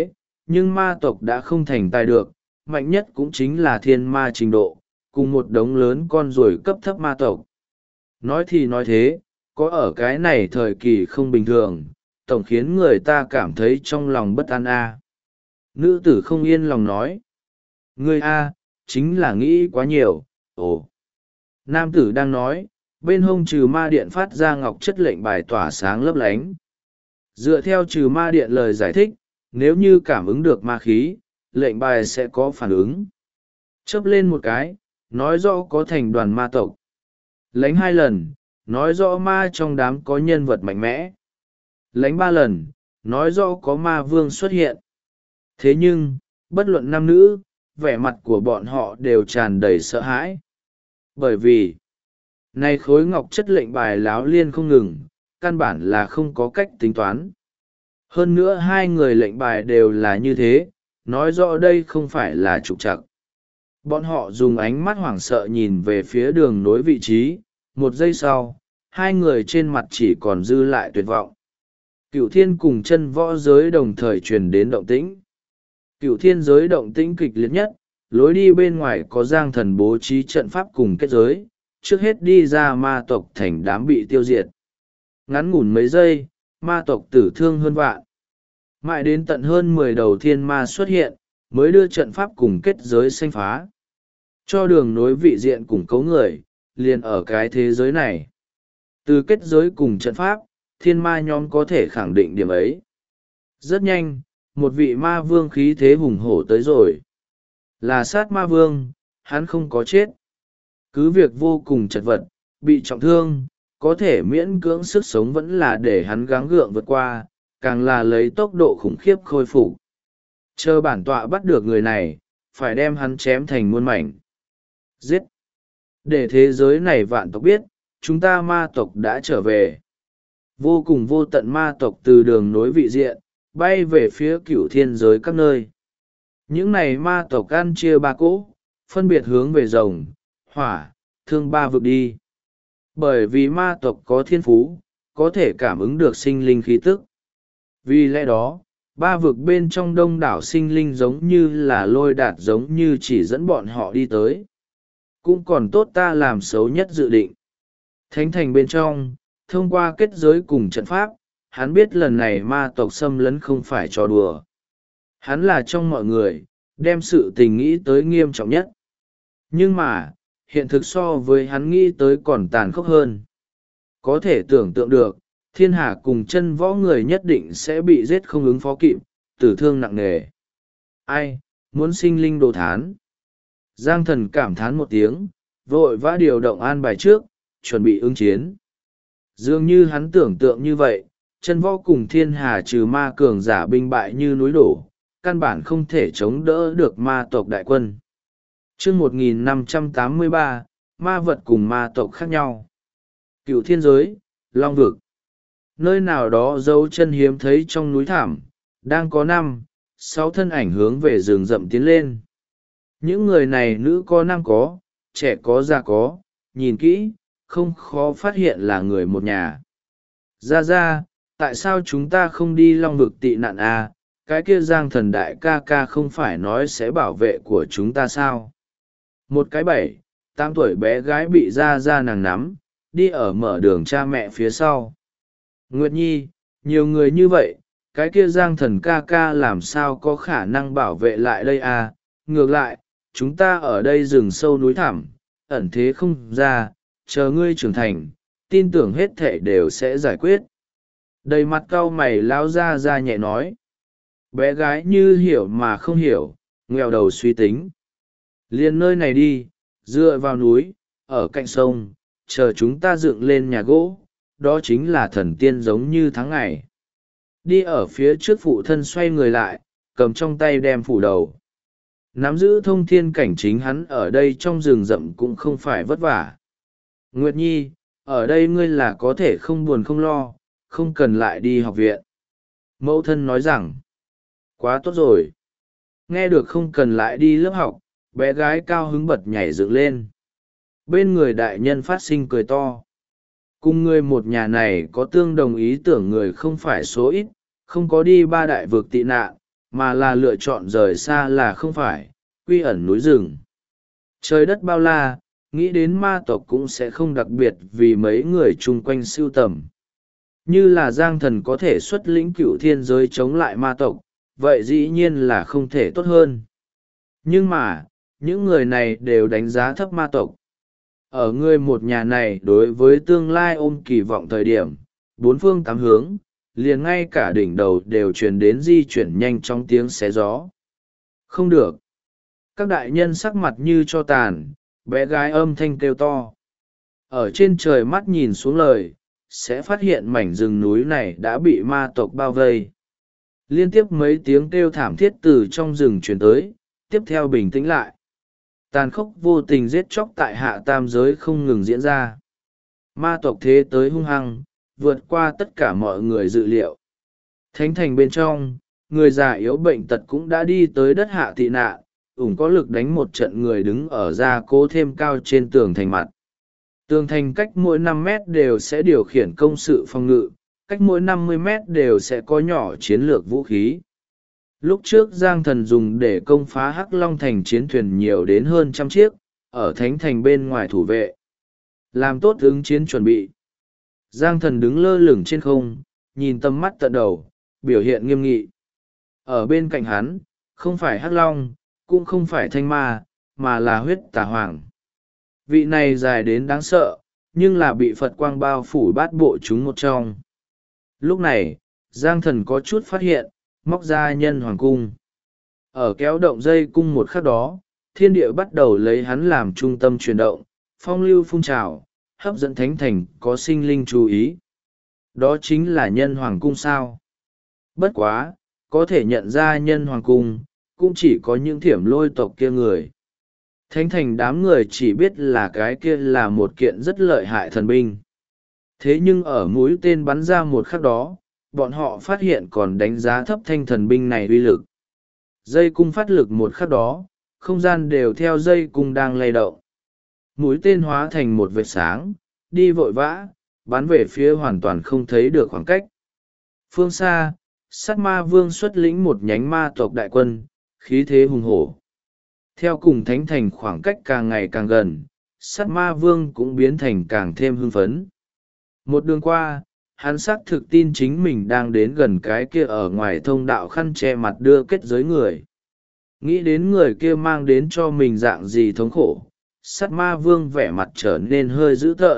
nhưng ma tộc đã không thành tài được, mạnh nhất cũng chính là thiên ma trình độ, cùng một đống lớn con ruồi cấp thấp ma tộc. Nói thì nói thế, có ở cái này thời kỳ không bình thường, tổng khiến người ta cảm thấy trong lòng bất an a. Nữ tử không yên lòng nói. Ngươi a, chính là nghĩ quá nhiều. Ồ. Nam tử đang nói, bên hông trừ ma điện phát ra ngọc chất lệnh bài tỏa sáng lấp lánh. Dựa theo trừ ma điện lời giải thích, nếu như cảm ứng được ma khí, lệnh bài sẽ có phản ứng. Chớp lên một cái, nói rõ có thành đoàn ma tộc. Lánh 2 lần, nói rõ ma trong đám có nhân vật mạnh mẽ. Lánh 3 lần, nói rõ có ma vương xuất hiện. Thế nhưng, bất luận nam nữ, vẻ mặt của bọn họ đều tràn đầy sợ hãi. Bởi vì, này khối ngọc chất lệnh bài láo liên không ngừng, căn bản là không có cách tính toán. Hơn nữa 2 người lệnh bài đều là như thế, nói rõ đây không phải là trục trặc. Bọn họ dùng ánh mắt hoảng sợ nhìn về phía đường nối vị trí, 1 giây sau, 2 người trên mặt chỉ còn dư lại tuyệt vọng. Cửu thiên cùng chân võ giới đồng thời truyền đến động tĩnh. Cửu thiên giới động tĩnh kịch liệt nhất, lối đi bên ngoài có giang thần bố trí trận pháp cùng kết giới, trước hết đi ra ma tộc thành đám bị tiêu diệt. Ngắn ngủn mấy giây, ma tộc tử thương hơn vạn. Mãi đến tận hơn 10 đầu thiên ma xuất hiện, mới đưa trận pháp cùng kết giới xanh phá. Cho đường nối vị diện củng cấu người, liền ở cái thế giới này. Từ kết giới cùng trận pháp, thiên ma nhóm có thể khẳng định điểm ấy. Rất nhanh, một vị ma vương khí thế hùng hổ tới rồi. Là sát ma vương, hắn không có chết. Cứ việc vô cùng chật vật, bị trọng thương, có thể miễn cưỡng sức sống vẫn là để hắn gắng gượng vượt qua, càng là lấy tốc độ khủng khiếp khôi phục. Chờ bản tọa bắt được người này, phải đem hắn chém thành muôn mảnh. Giết! Để thế giới này vạn tộc biết, chúng ta ma tộc đã trở về. Vô cùng vô tận ma tộc từ đường nối vị diện, bay về phía cửu thiên giới các nơi. Những này ma tộc ăn chia 3 cỗ, phân biệt hướng về rồng, hỏa, thương 3 vực đi. Bởi vì ma tộc có thiên phú, có thể cảm ứng được sinh linh khí tức. Vì lẽ đó, 3 vực bên trong đông đảo sinh linh giống như là lôi đạt giống như chỉ dẫn bọn họ đi tới. Cũng còn tốt ta làm xấu nhất dự định. Thánh thành bên trong, thông qua kết giới cùng trận pháp, hắn biết lần này ma tộc xâm lấn không phải trò đùa. Hắn là trong mọi người, đem sự tình nghĩ tới nghiêm trọng nhất. Nhưng mà, hiện thực so với hắn nghĩ tới còn tàn khốc hơn. Có thể tưởng tượng được, thiên hà cùng chân võ người nhất định sẽ bị giết không ứng phó kịp, tử thương nặng nề. Ai, muốn sinh linh đồ thán. Giang thần cảm thán một tiếng, vội vã điều động an bài trước, chuẩn bị ứng chiến. Dường như hắn tưởng tượng như vậy, chân võ cùng thiên hà trừ ma cường giả binh bại như núi đổ, căn bản không thể chống đỡ được ma tộc đại quân. Chương 1583, ma vật cùng ma tộc khác nhau. Cựu thiên giới, Long vực. Nơi nào đó dấu chân hiếm thấy trong núi thảm, đang có 5-6 thân ảnh hướng về rừng rậm tiến lên. Những người này nữ có nam có, trẻ có già có, nhìn kỹ, không khó phát hiện là người một nhà. Ra, tại sao chúng ta không đi Long vực tị nạn à? Cái kia Giang thần đại ca ca không phải nói sẽ bảo vệ của chúng ta sao? Một cái 7-8 tuổi bé gái bị ra nàng nắm, đi ở mở đường cha mẹ phía sau. Nguyệt Nhi, nhiều người như vậy, cái kia Giang thần ca ca làm sao có khả năng bảo vệ lại đây à? Ngược lại, chúng ta ở đây rừng sâu núi thẳm, ẩn thế không ra, chờ ngươi trưởng thành, tin tưởng hết thảy đều sẽ giải quyết. Đầy mặt cau mày lao ra nhẹ nói. Bé gái như hiểu mà không hiểu, nghèo đầu suy tính. Liền nơi này đi, dựa vào núi, ở cạnh sông, chờ chúng ta dựng lên nhà gỗ, đó chính là thần tiên giống như tháng ngày. Đi ở phía trước phụ thân xoay người lại, cầm trong tay đem phủ đầu. Nắm giữ thông thiên cảnh chính hắn ở đây trong rừng rậm cũng không phải vất vả. Nguyệt Nhi, ở đây ngươi là có thể không buồn không lo, không cần lại đi học viện. Mẫu thân nói rằng, quá tốt rồi. Nghe được không cần lại đi lớp học, bé gái cao hứng bật nhảy dựng lên. Bên người đại nhân phát sinh cười to. Cùng người một nhà này có tương đồng ý tưởng người không phải số ít, không có đi 3 đại vực tị nạn, mà là lựa chọn rời xa là không phải, quy ẩn núi rừng. Trời đất bao la, nghĩ đến ma tộc cũng sẽ không đặc biệt vì mấy người chung quanh sưu tầm. Như là Giang Thần có thể xuất lĩnh cựu thiên giới chống lại ma tộc, vậy dĩ nhiên là không thể tốt hơn. Nhưng mà, những người này đều đánh giá thấp ma tộc. Ở người một nhà này đối với tương lai ôm kỳ vọng thời điểm, bốn phương tám hướng, liền ngay cả đỉnh đầu đều truyền đến di chuyển nhanh trong tiếng xé gió. Không được. Các đại nhân sắc mặt như cho tàn, bé gái âm thanh kêu to. Ở trên trời mắt nhìn xuống lời, sẽ phát hiện mảnh rừng núi này đã bị ma tộc bao vây. Liên tiếp mấy tiếng kêu thảm thiết từ trong rừng truyền tới, tiếp theo bình tĩnh lại. Tàn khốc vô tình giết chóc tại hạ tam giới không ngừng diễn ra. Ma tộc thế tới hung hăng, vượt qua tất cả mọi người dự liệu. Thánh thành bên trong, người già yếu bệnh tật cũng đã đi tới đất hạ tị nạn, có lực đánh một trận người đứng ở gia cố thêm cao trên tường thành mặt. Tường thành cách mỗi 5 mét đều sẽ điều khiển công sự phòng ngự, cách mỗi 50 mét đều sẽ có nhỏ chiến lược vũ khí. Lúc trước Giang Thần dùng để công phá Hắc Long thành chiến thuyền nhiều đến hơn 100 chiếc, ở thánh thành bên ngoài thủ vệ. Làm tốt ứng chiến chuẩn bị. Giang Thần đứng lơ lửng trên không, nhìn tầm mắt tận đầu, biểu hiện nghiêm nghị. Ở bên cạnh hắn, không phải Hắc Long, cũng không phải Thanh Ma, mà là huyết tà hoàng. Vị này dài đến đáng sợ, nhưng là bị Phật quang bao phủ bát bộ chúng một trong. Lúc này, Giang Thần có chút phát hiện, móc ra nhân hoàng cung. Ở kéo động dây cung một khắc đó, thiên địa bắt đầu lấy hắn làm trung tâm chuyển động, phong lưu phun trào, hấp dẫn thánh thành có sinh linh chú ý. Đó chính là nhân hoàng cung sao. Bất quá, có thể nhận ra nhân hoàng cung, cũng chỉ có những thiểm lôi tộc kia người. Thánh thành đám người chỉ biết là cái kia là một kiện rất lợi hại thần binh. Thế nhưng ở mũi tên bắn ra một khắc đó, bọn họ phát hiện còn đánh giá thấp thanh thần binh này uy lực. Dây cung phát lực một khắc đó, không gian đều theo dây cung đang lay động. Mũi tên hóa thành một vệt sáng, đi vội vã, bắn về phía hoàn toàn không thấy được khoảng cách. Phương xa, Sát Ma Vương xuất lĩnh một nhánh ma tộc đại quân, khí thế hùng hổ. Theo cùng thánh thành khoảng cách càng ngày càng gần, Sát Ma Vương cũng biến thành càng thêm hưng phấn. Một đường qua, hắn xác thực tin chính mình đang đến gần cái kia ở ngoài thông đạo khăn che mặt đưa kết giới người. Nghĩ đến người kia mang đến cho mình dạng gì thống khổ, Sát Ma Vương vẻ mặt trở nên hơi dữ tợn.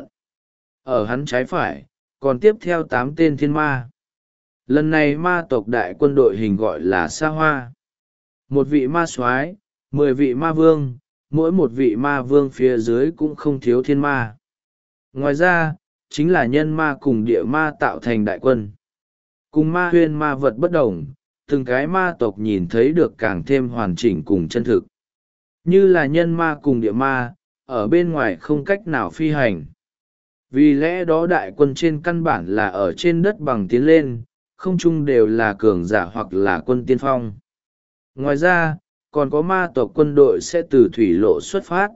Ở hắn trái phải, còn tiếp theo 8 tên thiên ma. Lần này ma tộc đại quân đội hình gọi là Sa Hoa. Một vị ma soái, 10 vị ma vương, mỗi một vị ma vương phía dưới cũng không thiếu thiên ma. Ngoài ra, chính là nhân ma cùng địa ma tạo thành đại quân. Cùng ma huyên ma vật bất đồng, từng cái ma tộc nhìn thấy được càng thêm hoàn chỉnh cùng chân thực. Như là nhân ma cùng địa ma, ở bên ngoài không cách nào phi hành. Vì lẽ đó đại quân trên căn bản là ở trên đất bằng tiến lên, không chung đều là cường giả hoặc là quân tiên phong. Ngoài ra, còn có ma tộc quân đội sẽ từ thủy lộ xuất phát.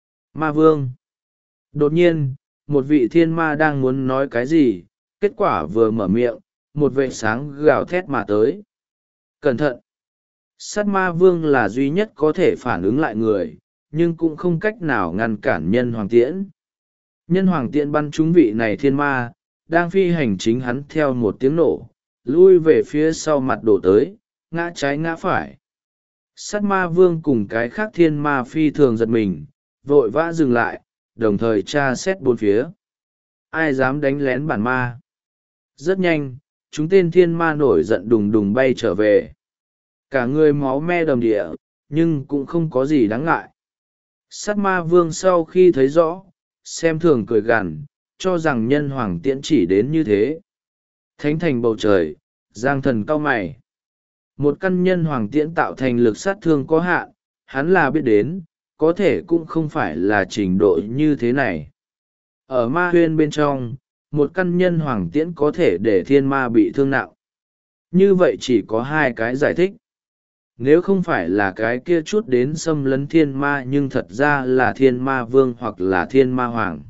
Ma vương. Đột nhiên, một vị thiên ma đang muốn nói cái gì, kết quả vừa mở miệng, một vệt sáng gào thét mà tới. Cẩn thận! Sát ma vương là duy nhất có thể phản ứng lại người, nhưng cũng không cách nào ngăn cản nhân hoàng tiễn. Nhân hoàng tiễn bắn trúng vị này thiên ma, đang phi hành chính hắn theo một tiếng nổ, lui về phía sau mặt đổ tới, ngã trái ngã phải. Sát ma vương cùng cái khác thiên ma phi thường giật mình, vội vã dừng lại, đồng thời tra xét bốn phía. Ai dám đánh lén bản ma? Rất nhanh, chúng tên thiên ma nổi giận đùng đùng bay trở về. Cả người máu me đầm địa, nhưng cũng không có gì đáng ngại. Sát ma vương sau khi thấy rõ, xem thường cười gằn, cho rằng nhân hoàng tiễn chỉ đến như thế. Thánh thành bầu trời, Giang Thần cau mày. Một căn nhân hoàng tiễn tạo thành lực sát thương có hạn, hắn là biết đến, có thể cũng không phải là trình độ như thế này. Ở ma huyên bên trong, một căn nhân hoàng tiễn có thể để thiên ma bị thương nặng. Như vậy chỉ có hai cái giải thích. Nếu không phải là cái kia chút đến xâm lấn thiên ma nhưng thật ra là thiên ma vương hoặc là thiên ma hoàng.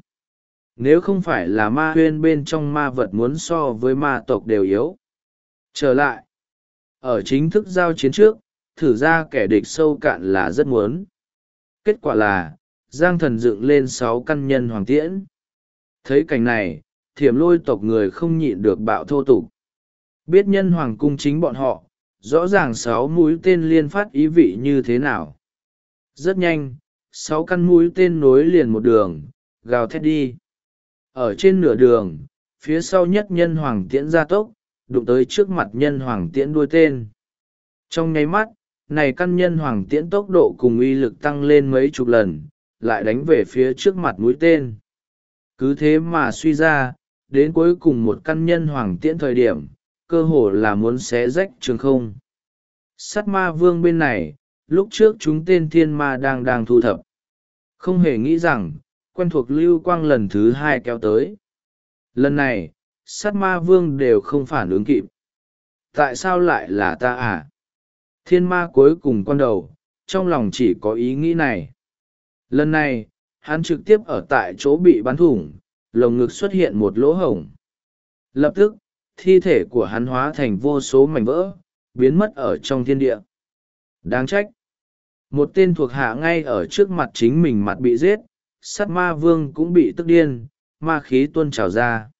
Nếu không phải là ma huyên bên trong ma vật muốn so với ma tộc đều yếu. Trở lại. Ở chính thức giao chiến trước, thử ra kẻ địch sâu cạn là rất muốn. Kết quả là, Giang Thần dựng lên 6 căn nhân hoàng tiễn. Thấy cảnh này, Thiểm Lôi tộc người không nhịn được bạo thô tục. Biết nhân hoàng cung chính bọn họ, rõ ràng 6 mũi tên liên phát ý vị như thế nào. Rất nhanh, 6 căn mũi tên nối liền một đường, gào thét đi. Ở trên nửa đường, phía sau nhất nhân hoàng tiễn gia tốc, đụng tới trước mặt nhân hoàng tiễn đuôi tên. Trong nháy mắt, này căn nhân hoàng tiễn tốc độ cùng uy lực tăng lên mấy chục lần, lại đánh về phía trước mặt mũi tên. Cứ thế mà suy ra, đến cuối cùng một căn nhân hoàng tiễn thời điểm, cơ hồ là muốn xé rách trường không. Sắt ma vương bên này, lúc trước chúng tên thiên ma đang thu thập. Không hề nghĩ rằng, quen thuộc lưu quang lần thứ 2 kéo tới. Lần này, sắt ma vương đều không phản ứng kịp. Tại sao lại là ta à? Thiên ma cuối cùng con đầu, trong lòng chỉ có ý nghĩ này. Lần này, hắn trực tiếp ở tại chỗ bị bắn thủng, lồng ngực xuất hiện một lỗ hổng. Lập tức, thi thể của hắn hóa thành vô số mảnh vỡ, biến mất ở trong thiên địa. Đáng trách. Một tên thuộc hạ ngay ở trước mặt chính mình mặt bị giết, sắt ma vương cũng bị tức điên, ma khí tuôn trào ra.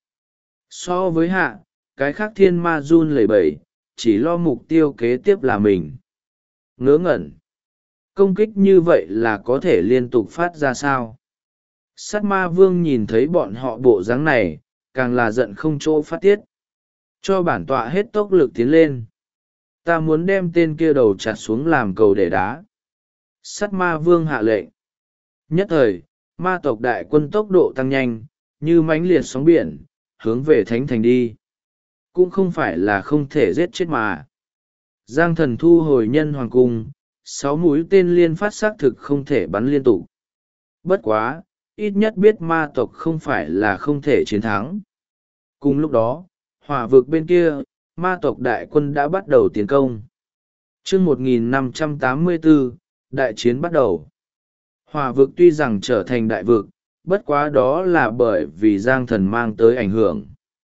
So với hạ, cái khác thiên ma run lẩy bẩy, chỉ lo mục tiêu kế tiếp là mình. Ngớ ngẩn. Công kích như vậy là có thể liên tục phát ra sao? Sắt ma vương nhìn thấy bọn họ bộ dáng này, càng là giận không chỗ phát tiết. Cho bản tọa hết tốc lực tiến lên. Ta muốn đem tên kia đầu chặt xuống làm cầu để đá. Sắt ma vương hạ lệnh. Nhất thời, ma tộc đại quân tốc độ tăng nhanh, như mãnh liệt sóng biển, hướng về thánh thành đi. Cũng không phải là không thể giết chết mà. Giang Thần thu hồi nhân hoàng cung, 6 mũi tên liên phát xác thực không thể bắn liên tục. Bất quá, ít nhất biết ma tộc không phải là không thể chiến thắng. Cùng lúc đó, hỏa vực bên kia, ma tộc đại quân đã bắt đầu tiến công. Chương 1584, đại chiến bắt đầu. Hỏa vực tuy rằng trở thành đại vực, bất quá đó là bởi vì Giang Thần mang tới ảnh hưởng.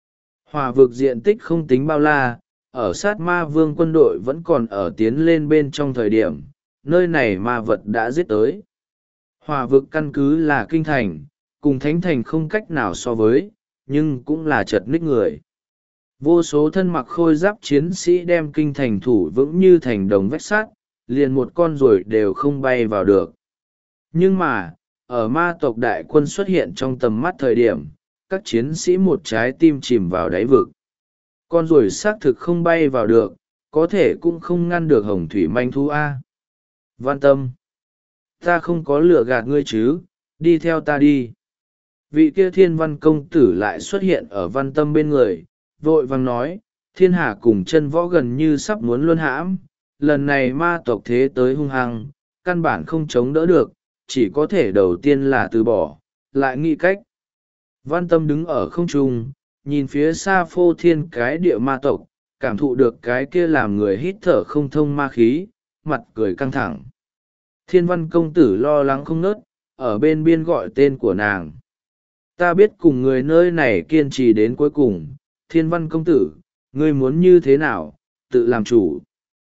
Hỏa vực diện tích không tính bao la, ở sát ma vương quân đội vẫn còn ở tiến lên bên trong thời điểm, nơi này ma vật đã giết tới. Hỏa vực căn cứ là kinh thành, cùng thánh thành không cách nào so với, nhưng cũng là chật ních người. Vô số thân mặc khôi giáp chiến sĩ đem kinh thành thủ vững như thành đồng vách sắt, liền một con ruồi đều không bay vào được. Nhưng mà, ở ma tộc đại quân xuất hiện trong tầm mắt thời điểm, các chiến sĩ một trái tim chìm vào đáy vực. Con ruồi xác thực không bay vào được, có thể cũng không ngăn được hồng thủy manh thú A. Văn Tâm, ta không có lừa gạt ngươi chứ, đi theo ta đi. Vị kia thiên văn công tử lại xuất hiện ở Văn Tâm bên người, vội vàng nói, thiên hà cùng chân võ gần như sắp muốn luân hãm, lần này ma tộc thế tới hung hăng, căn bản không chống đỡ được, chỉ có thể đầu tiên là từ bỏ, lại nghĩ cách. Văn Tâm đứng ở không trung, nhìn phía xa phô thiên cái địa ma tộc, cảm thụ được cái kia làm người hít thở không thông ma khí, mặt cười căng thẳng. Thiên văn công tử lo lắng không nớt, ở bên biên gọi tên của nàng. Ta biết cùng người nơi này kiên trì đến cuối cùng, thiên văn công tử, ngươi muốn như thế nào, tự làm chủ.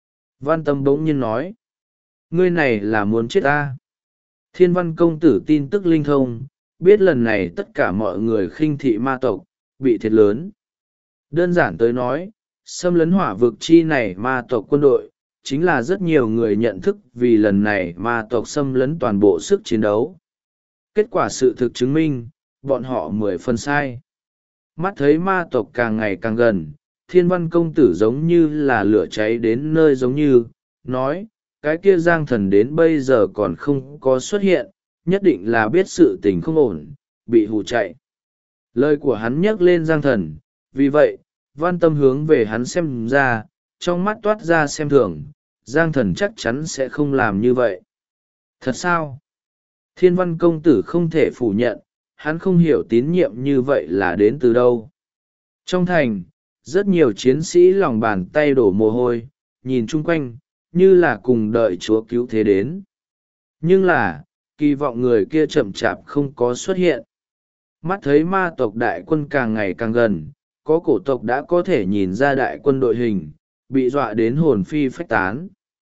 Văn Tâm bỗng nhiên nói, ngươi này là muốn chết ta. Thiên văn công tử tin tức linh thông, biết lần này tất cả mọi người khinh thị ma tộc, bị thiệt lớn. Đơn giản tới nói, xâm lấn hỏa vực chi này ma tộc quân đội, chính là rất nhiều người nhận thức vì lần này ma tộc xâm lấn toàn bộ sức chiến đấu. Kết quả sự thực chứng minh, bọn họ 10 phần sai. Mắt thấy ma tộc càng ngày càng gần, thiên văn công tử giống như là lửa cháy đến nơi giống như, nói, cái kia Giang Thần đến bây giờ còn không có xuất hiện, nhất định là biết sự tình không ổn, bị hù chạy. Lời của hắn nhắc lên Giang Thần, vì vậy, Văn Tâm hướng về hắn xem ra, trong mắt toát ra xem thường, Giang Thần chắc chắn sẽ không làm như vậy. Thật sao? Thiên văn công tử không thể phủ nhận, hắn không hiểu tín nhiệm như vậy là đến từ đâu. Trong thành, rất nhiều chiến sĩ lòng bàn tay đổ mồ hôi, nhìn chung quanh, như là cùng đợi Chúa cứu thế đến. Nhưng là, kỳ vọng người kia chậm chạp không có xuất hiện. Mắt thấy ma tộc đại quân càng ngày càng gần, có cổ tộc đã có thể nhìn ra đại quân đội hình, bị dọa đến hồn phi phách tán.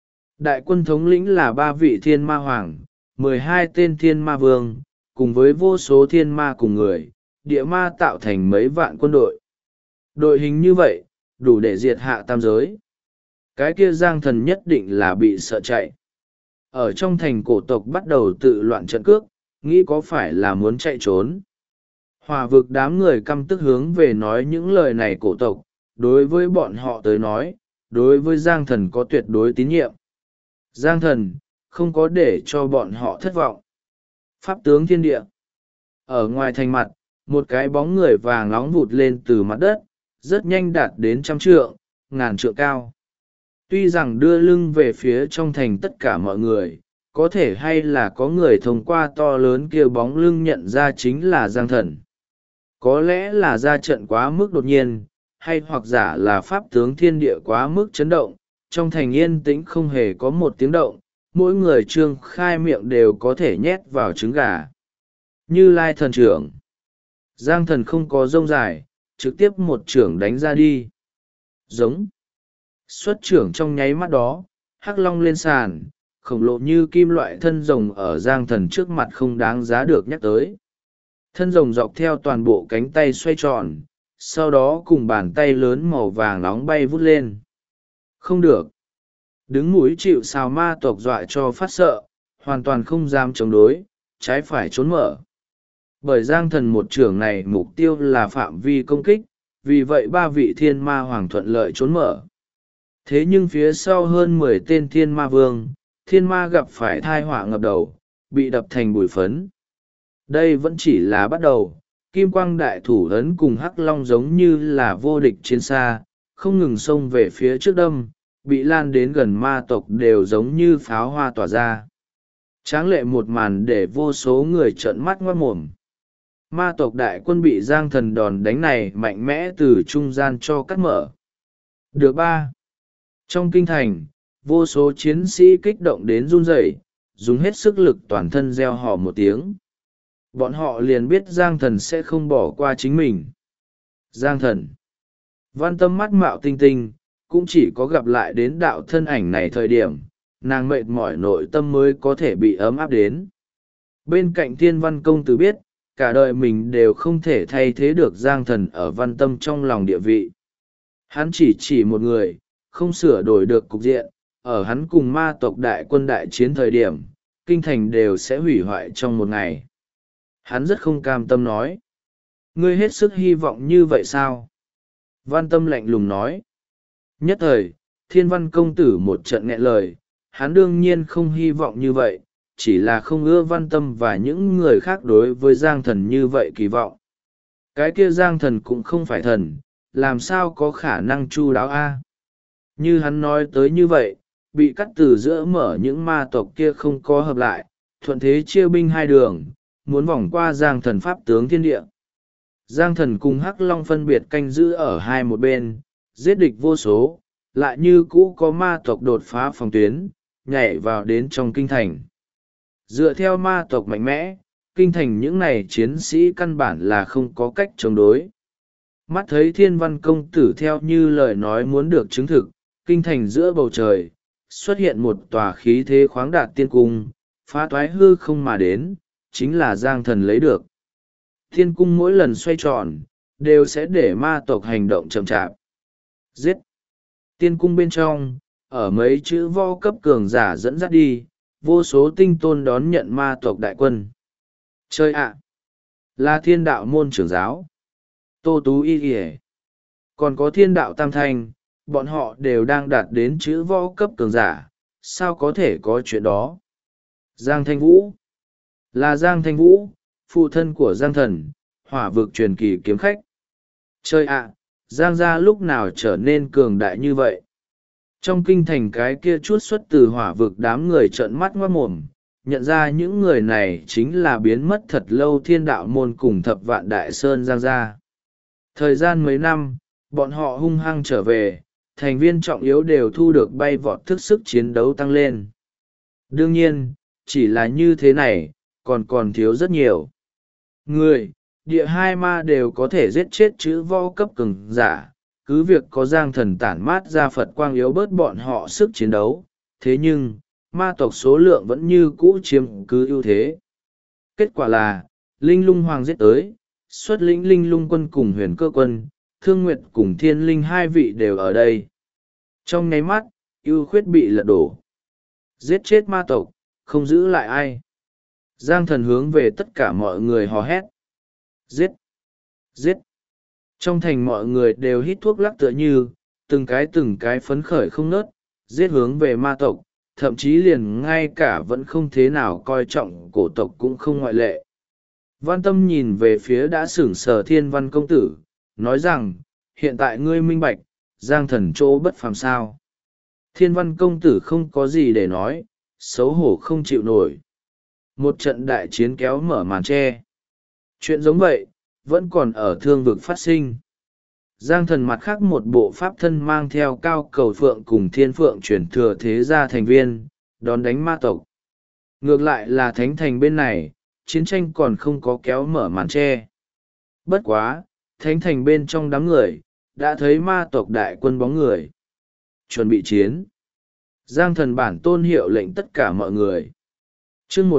Đại quân thống lĩnh là 3 vị thiên ma hoàng, 12 tên thiên ma vương, cùng với vô số thiên ma cùng người, địa ma tạo thành mấy vạn quân đội. Đội hình như vậy, đủ để diệt hạ tam giới. Cái kia Giang Thần nhất định là bị sợ chạy. Ở trong thành cổ tộc bắt đầu tự loạn trận cước, nghĩ có phải là muốn chạy trốn. Hỏa vực đám người căm tức hướng về nói những lời này cổ tộc, đối với bọn họ tới nói, đối với Giang Thần có tuyệt đối tín nhiệm. Giang Thần, không có để cho bọn họ thất vọng. Pháp tướng thiên địa. Ở ngoài thành mặt, một cái bóng người vàng nóng vụt lên từ mặt đất, rất nhanh đạt đến 100 trượng, ngàn trượng cao. Tuy rằng đưa lưng về phía trong thành tất cả mọi người, có thể hay là có người thông qua to lớn kia bóng lưng nhận ra chính là Giang Thần. Có lẽ là ra trận quá mức đột nhiên, hay hoặc giả là pháp tướng thiên địa quá mức chấn động, trong thành yên tĩnh không hề có một tiếng động, mỗi người trương khai miệng đều có thể nhét vào trứng gà. Như Lai thần trưởng. Giang Thần không có rông dài, trực tiếp một trưởng đánh ra đi. Giống. Xuất trưởng trong nháy mắt đó, hắc long lên sàn, khổng lồ như kim loại thân rồng ở Giang Thần trước mặt không đáng giá được nhắc tới. Thân rồng dọc theo toàn bộ cánh tay xoay tròn, sau đó cùng bàn tay lớn màu vàng nóng bay vút lên. Không được. Đứng mũi chịu sào ma tộc dọa cho phát sợ, hoàn toàn không dám chống đối, trái phải trốn mở. Bởi Giang Thần một trưởng này mục tiêu là phạm vi công kích, vì vậy 3 vị thiên ma hoàng thuận lợi trốn mở. Thế nhưng phía sau hơn 10 tên thiên ma vương, thiên ma gặp phải thai họa ngập đầu, bị đập thành bụi phấn. Đây vẫn chỉ là bắt đầu, kim quang đại thủ ấn cùng hắc long giống như là vô địch chiến xa, không ngừng xông về phía trước đâm, bị lan đến gần ma tộc đều giống như pháo hoa tỏa ra. Tráng lệ một màn để vô số người trợn mắt ngoát mồm. Ma tộc đại quân bị Giang Thần đòn đánh này mạnh mẽ từ trung gian cho cắt mở. Được 3. Trong kinh thành, vô số chiến sĩ kích động đến run rẩy, dùng hết sức lực toàn thân reo hò một tiếng. Bọn họ liền biết Giang Thần sẽ không bỏ qua chính mình. Giang Thần. Văn Tâm mắt mạo tinh tinh, cũng chỉ có gặp lại đến đạo thân ảnh này thời điểm, nàng mệt mỏi nội tâm mới có thể bị ấm áp đến. Bên cạnh Thiên Văn Công Tử biết, cả đời mình đều không thể thay thế được Giang Thần ở Văn Tâm trong lòng địa vị. Hắn chỉ một người, không sửa đổi được cục diện, ở hắn cùng ma tộc đại quân đại chiến thời điểm, kinh thành đều sẽ hủy hoại trong một ngày. Hắn rất không cam tâm nói. Ngươi hết sức hy vọng như vậy sao? Văn Tâm lạnh lùng nói. Nhất thời, Thiên Văn Công Tử một trận nghẹn lời, hắn đương nhiên không hy vọng như vậy, chỉ là không ưa Văn Tâm và những người khác đối với Giang Thần như vậy kỳ vọng. Cái kia Giang Thần cũng không phải thần, làm sao có khả năng chu đáo a? Như hắn nói tới như vậy, bị cắt từ giữa mở những ma tộc kia không có hợp lại, thuận thế chia binh hai đường, muốn vòng qua Giang Thần pháp tướng thiên địa. Giang Thần cùng Hắc Long phân biệt canh giữ ở hai một bên, giết địch vô số, lại như cũ có ma tộc đột phá phòng tuyến, nhảy vào đến trong kinh thành. Dựa theo ma tộc mạnh mẽ, kinh thành những này chiến sĩ căn bản là không có cách chống đối. Mắt thấy Thiên Văn Công Tử theo như lời nói muốn được chứng thực, kinh thành giữa bầu trời, xuất hiện một tòa khí thế khoáng đạt tiên cung, phá toái hư không mà đến, chính là Giang Thần lấy được. Thiên cung mỗi lần xoay tròn, đều sẽ để ma tộc hành động chậm chạp. Giết! Tiên cung bên trong, ở mấy chữ vo cấp cường giả dẫn dắt đi, vô số tinh tôn đón nhận ma tộc đại quân. Chơi ạ! Là Thiên Đạo môn trưởng giáo. Tô Tú Y kìa. Còn có Thiên Đạo Tam Thanh, bọn họ đều đang đạt đến chữ võ cấp cường giả, sao có thể có chuyện đó? Giang Thanh Vũ. Là Giang Thanh Vũ, phụ thân của Giang Thần, hỏa vực truyền kỳ kiếm khách. Chơi ạ, Giang gia lúc nào trở nên cường đại như vậy? Trong kinh thành cái kia chuốt xuất từ hỏa vực đám người trợn mắt ngoát mồm, nhận ra những người này chính là biến mất thật lâu Thiên Đạo môn cùng Thập Vạn Đại Sơn Giang gia. Thời gian mấy năm, bọn họ hung hăng trở về, thành viên trọng yếu đều thu được bay vọt thức sức chiến đấu tăng lên. Đương nhiên, chỉ là như thế này, còn thiếu rất nhiều. Người, địa hai ma đều có thể giết chết chữ võ cấp cường giả, cứ việc có giang thần tản mát ra Phật quang yếu bớt bọn họ sức chiến đấu, thế nhưng ma tộc số lượng vẫn như cũ chiếm cứ ưu thế. Kết quả là linh lung hoàng giết tới, xuất lĩnh linh lung quân cùng huyền cơ quân, thương nguyệt cùng thiên linh hai vị đều ở đây. Trong nháy mắt ưu khuyết bị lật đổ, giết chết ma tộc, không giữ lại ai. Giang thần hướng về tất cả mọi người hò hét: giết! Giết! Trong thành mọi người đều hít thuốc lắc tựa như, từng cái phấn khởi không nớt, giết hướng về ma tộc, thậm chí liền ngay cả vẫn không thế nào coi trọng cổ tộc cũng không ngoại lệ. Văn Tâm nhìn về phía đã sửng sờ Thiên Văn công tử, nói rằng, hiện tại ngươi minh bạch, Giang thần chỗ bất phàm sao. Thiên Văn công tử không có gì để nói, xấu hổ không chịu nổi. Một trận đại chiến kéo mở màn tre. Chuyện giống vậy, vẫn còn ở thương vực phát sinh. Giang thần mặt khác một bộ pháp thân mang theo cao cầu phượng cùng thiên phượng chuyển thừa thế gia thành viên, đón đánh ma tộc. Ngược lại là thánh thành bên này, chiến tranh còn không có kéo mở màn tre. Bất quá, thánh thành bên trong đám người, đã thấy ma tộc đại quân bóng người. Chuẩn bị chiến. Giang thần bản tôn hiệu lệnh tất cả mọi người. chương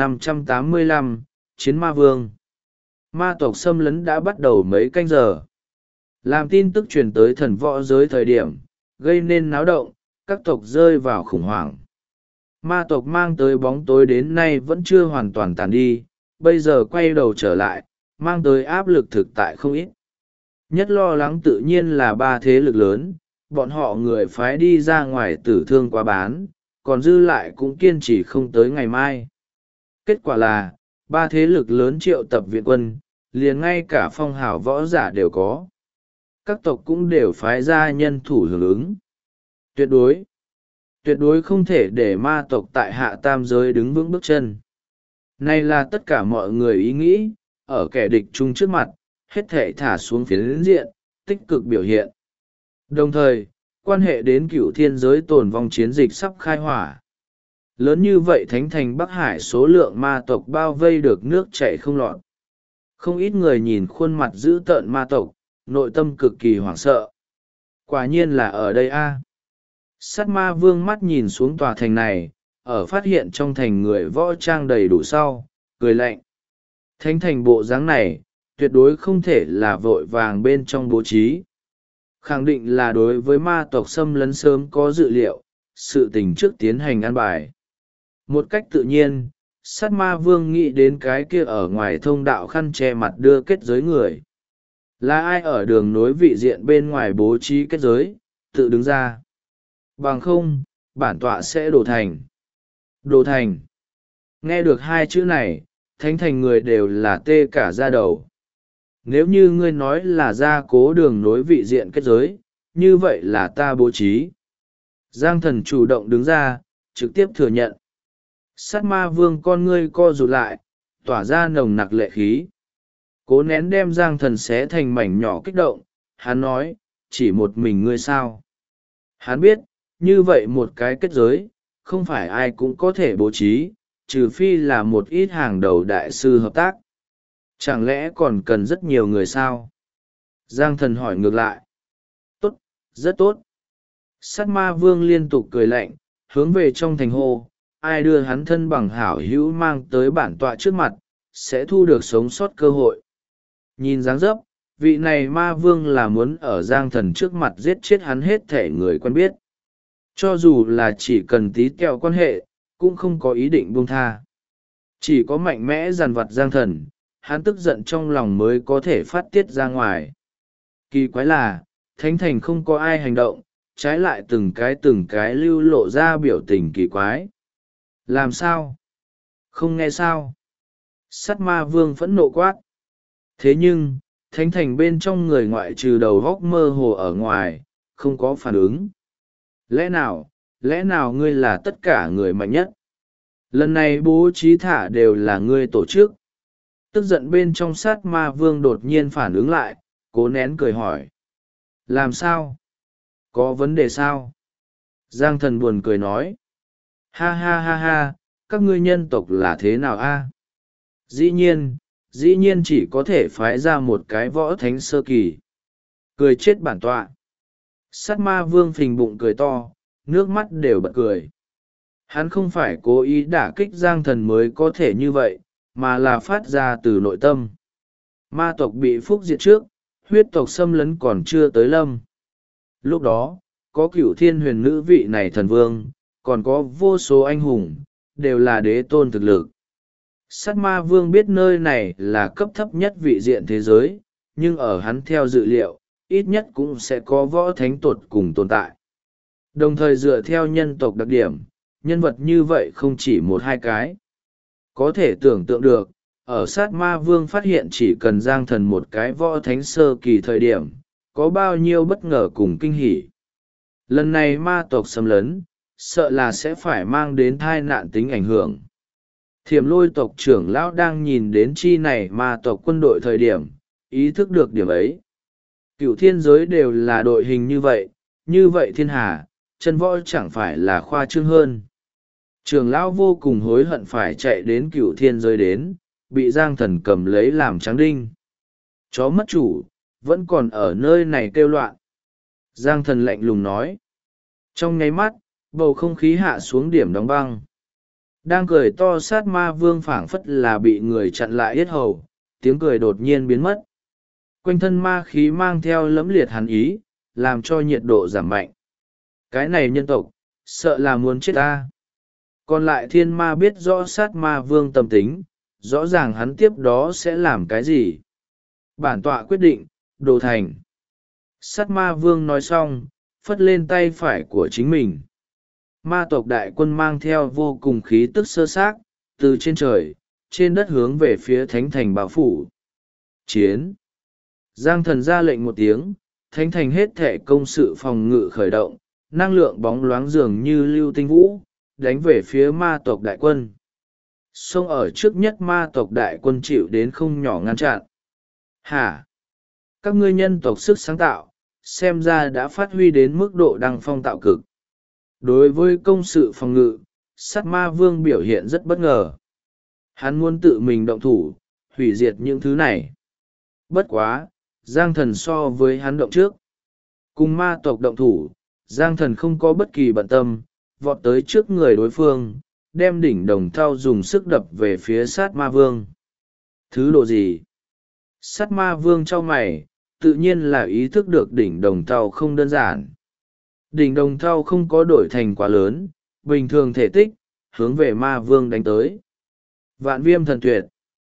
1585, Chiến Ma Vương. Ma tộc xâm lấn đã bắt đầu mấy canh giờ. Làm tin tức truyền tới thần võ giới thời điểm, gây nên náo động, các tộc rơi vào khủng hoảng. Ma tộc mang tới bóng tối đến nay vẫn chưa hoàn toàn tàn đi, bây giờ quay đầu trở lại, mang tới áp lực thực tại không ít. Nhất lo lắng tự nhiên là ba thế lực lớn, bọn họ người phái đi ra ngoài tử thương quá bán, còn dư lại cũng kiên trì không tới ngày mai. Kết quả là, ba thế lực lớn triệu tập viện quân, liền ngay cả phong hào võ giả đều có. Các tộc cũng đều phái ra nhân thủ hưởng ứng. Tuyệt đối không thể để ma tộc tại hạ tam giới đứng vững bước chân. Này là tất cả mọi người ý nghĩ, ở kẻ địch chung trước mặt, hết thể thả xuống phiến diện, tích cực biểu hiện. Đồng thời, quan hệ đến cựu thiên giới tồn vong chiến dịch sắp khai hỏa. Lớn như vậy thánh thành Bắc Hải số lượng ma tộc bao vây được nước chảy không lọt. Không ít người nhìn khuôn mặt dữ tợn ma tộc, nội tâm cực kỳ hoảng sợ. Quả nhiên là ở đây a. Sát ma vương mắt nhìn xuống tòa thành này, ở phát hiện trong thành người võ trang đầy đủ sau, cười lạnh. Thánh thành bộ dáng này, tuyệt đối không thể là vội vàng bên trong bố trí. Khẳng định là đối với ma tộc xâm lấn sớm có dự liệu, sự tình trước tiến hành an bài. Một cách tự nhiên, sát ma vương nghĩ đến cái kia ở ngoài thông đạo khăn che mặt đưa kết giới người. Là ai ở đường nối vị diện bên ngoài bố trí kết giới, tự đứng ra. Bằng không, bản tọa sẽ đổ thành. Đổ thành. Nghe được hai chữ này, thánh thành người đều là tê cả da đầu. Nếu như ngươi nói là gia cố đường nối vị diện kết giới, như vậy là ta bố trí. Giang thần chủ động đứng ra, trực tiếp thừa nhận. Sát ma vương con ngươi co rụt lại, tỏa ra nồng nặc lệ khí. Cố nén đem giang thần xé thành mảnh nhỏ kích động, hắn nói, chỉ một mình ngươi sao. Hắn biết, như vậy một cái kết giới, không phải ai cũng có thể bố trí, trừ phi là một ít hàng đầu đại sư hợp tác. Chẳng lẽ còn cần rất nhiều người sao? Giang thần hỏi ngược lại. Tốt, rất tốt. Sát ma vương liên tục cười lạnh, hướng về trong thành hô, ai đưa hắn thân bằng hảo hữu mang tới bản tọa trước mặt, sẽ thu được sống sót cơ hội. Nhìn dáng dấp, vị này ma vương là muốn ở giang thần trước mặt giết chết hắn hết thể người quen biết. Cho dù là chỉ cần tí kẹo quan hệ, cũng không có ý định buông tha. Chỉ có mạnh mẽ dằn vặt giang thần, hắn tức giận trong lòng mới có thể phát tiết ra ngoài. Kỳ quái là, thánh thành không có ai hành động, trái lại từng cái lưu lộ ra biểu tình kỳ quái. Làm sao? Không nghe sao? Sắt ma vương phẫn nộ quát. Thế nhưng, thánh thành bên trong người ngoại trừ đầu góc mơ hồ ở ngoài, không có phản ứng. Lẽ nào ngươi là tất cả người mạnh nhất? Lần này bố trí thả đều là ngươi tổ chức. Tức giận bên trong sát ma vương đột nhiên phản ứng lại, cố nén cười hỏi. Làm sao? Có vấn đề sao? Giang thần buồn cười nói. Ha ha ha ha, các ngươi nhân tộc là thế nào a? Dĩ nhiên chỉ có thể phái ra một cái võ thánh sơ kỳ. Cười chết bản tọa. Sát ma vương phình bụng cười to, nước mắt đều bật cười. Hắn không phải cố ý đả kích Giang Thần mới có thể như vậy, mà là phát ra từ nội tâm. Ma tộc bị phúc diệt trước, huyết tộc xâm lấn còn chưa tới lâm. Lúc đó, có cửu thiên huyền nữ vị này thần vương, còn có vô số anh hùng, đều là đế tôn thực lực. Sát ma vương biết nơi này là cấp thấp nhất vị diện thế giới, nhưng ở hắn theo dự liệu, ít nhất cũng sẽ có võ thánh tột cùng tồn tại. Đồng thời dựa theo nhân tộc đặc điểm, nhân vật như vậy không chỉ một hai cái. Có thể tưởng tượng được, ở sát ma vương phát hiện chỉ cần Giang Thần một cái võ thánh sơ kỳ thời điểm, có bao nhiêu bất ngờ cùng kinh hỉ. Lần này ma tộc xâm lấn, sợ là sẽ phải mang đến tai nạn tính ảnh hưởng. Thiểm Lôi tộc trưởng lão đang nhìn đến chi này ma tộc quân đội thời điểm, ý thức được điểm ấy. Cửu thiên giới đều là đội hình như vậy thiên hà, chân võ chẳng phải là khoa trương hơn. Trưởng lão vô cùng hối hận phải chạy đến Cửu thiên giới đến, bị Giang Thần cầm lấy làm trắng đinh. Chó mất chủ, vẫn còn ở nơi này kêu loạn. Giang Thần lạnh lùng nói. Trong nháy mắt, bầu không khí hạ xuống điểm đóng băng. Đang cười to sát ma vương phảng phất là bị người chặn lại yết hầu, tiếng cười đột nhiên biến mất. Quanh thân ma khí mang theo lẫm liệt hàn ý, làm cho nhiệt độ giảm mạnh. Cái này nhân tộc, sợ là muốn chết ta. Còn lại thiên ma biết rõ sát ma vương tâm tính, rõ ràng hắn tiếp đó sẽ làm cái gì. Bản tọa quyết định, đồ thành. Sát ma vương nói xong, phất lên tay phải của chính mình. Ma tộc đại quân mang theo vô cùng khí tức sơ xác, từ trên trời, trên đất hướng về phía thánh thành bao phủ. Chiến! Giang Thần ra lệnh một tiếng, thánh thành hết thệ công sự phòng ngự khởi động, năng lượng bóng loáng dường như lưu tinh vũ, đánh về phía ma tộc đại quân. Xông ở trước nhất ma tộc đại quân chịu đến không nhỏ ngăn chặn. Hả? Các ngươi nhân tộc sức sáng tạo, xem ra đã phát huy đến mức độ đăng phong tạo cực. Đối với công sự phòng ngự, sát ma vương biểu hiện rất bất ngờ. Hắn muốn tự mình động thủ, hủy diệt những thứ này. Bất quá, Giang Thần so với hắn động trước. Cùng ma tộc động thủ, Giang Thần không có bất kỳ bận tâm, vọt tới trước người đối phương, đem đỉnh đồng thau dùng sức đập về phía sát ma vương. Thứ độ gì? Sát ma vương trao mày, tự nhiên là ý thức được đỉnh đồng thau không đơn giản. Đỉnh đồng thau không có đổi thành quá lớn, bình thường thể tích, hướng về ma vương đánh tới. Vạn viêm thần tuyệt.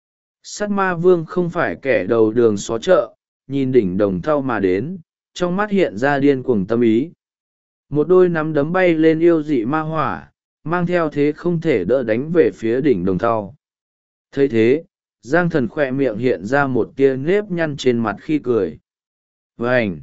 Sát ma vương không phải kẻ đầu đường xó chợ, nhìn đỉnh đồng thau mà đến, trong mắt hiện ra điên cuồng tâm ý. Một đôi nắm đấm bay lên yêu dị ma hỏa, mang theo thế không thể đỡ đánh về phía đỉnh đồng thau. Thấy thế, Giang Thần khỏe miệng hiện ra một tia nếp nhăn trên mặt khi cười. Vành!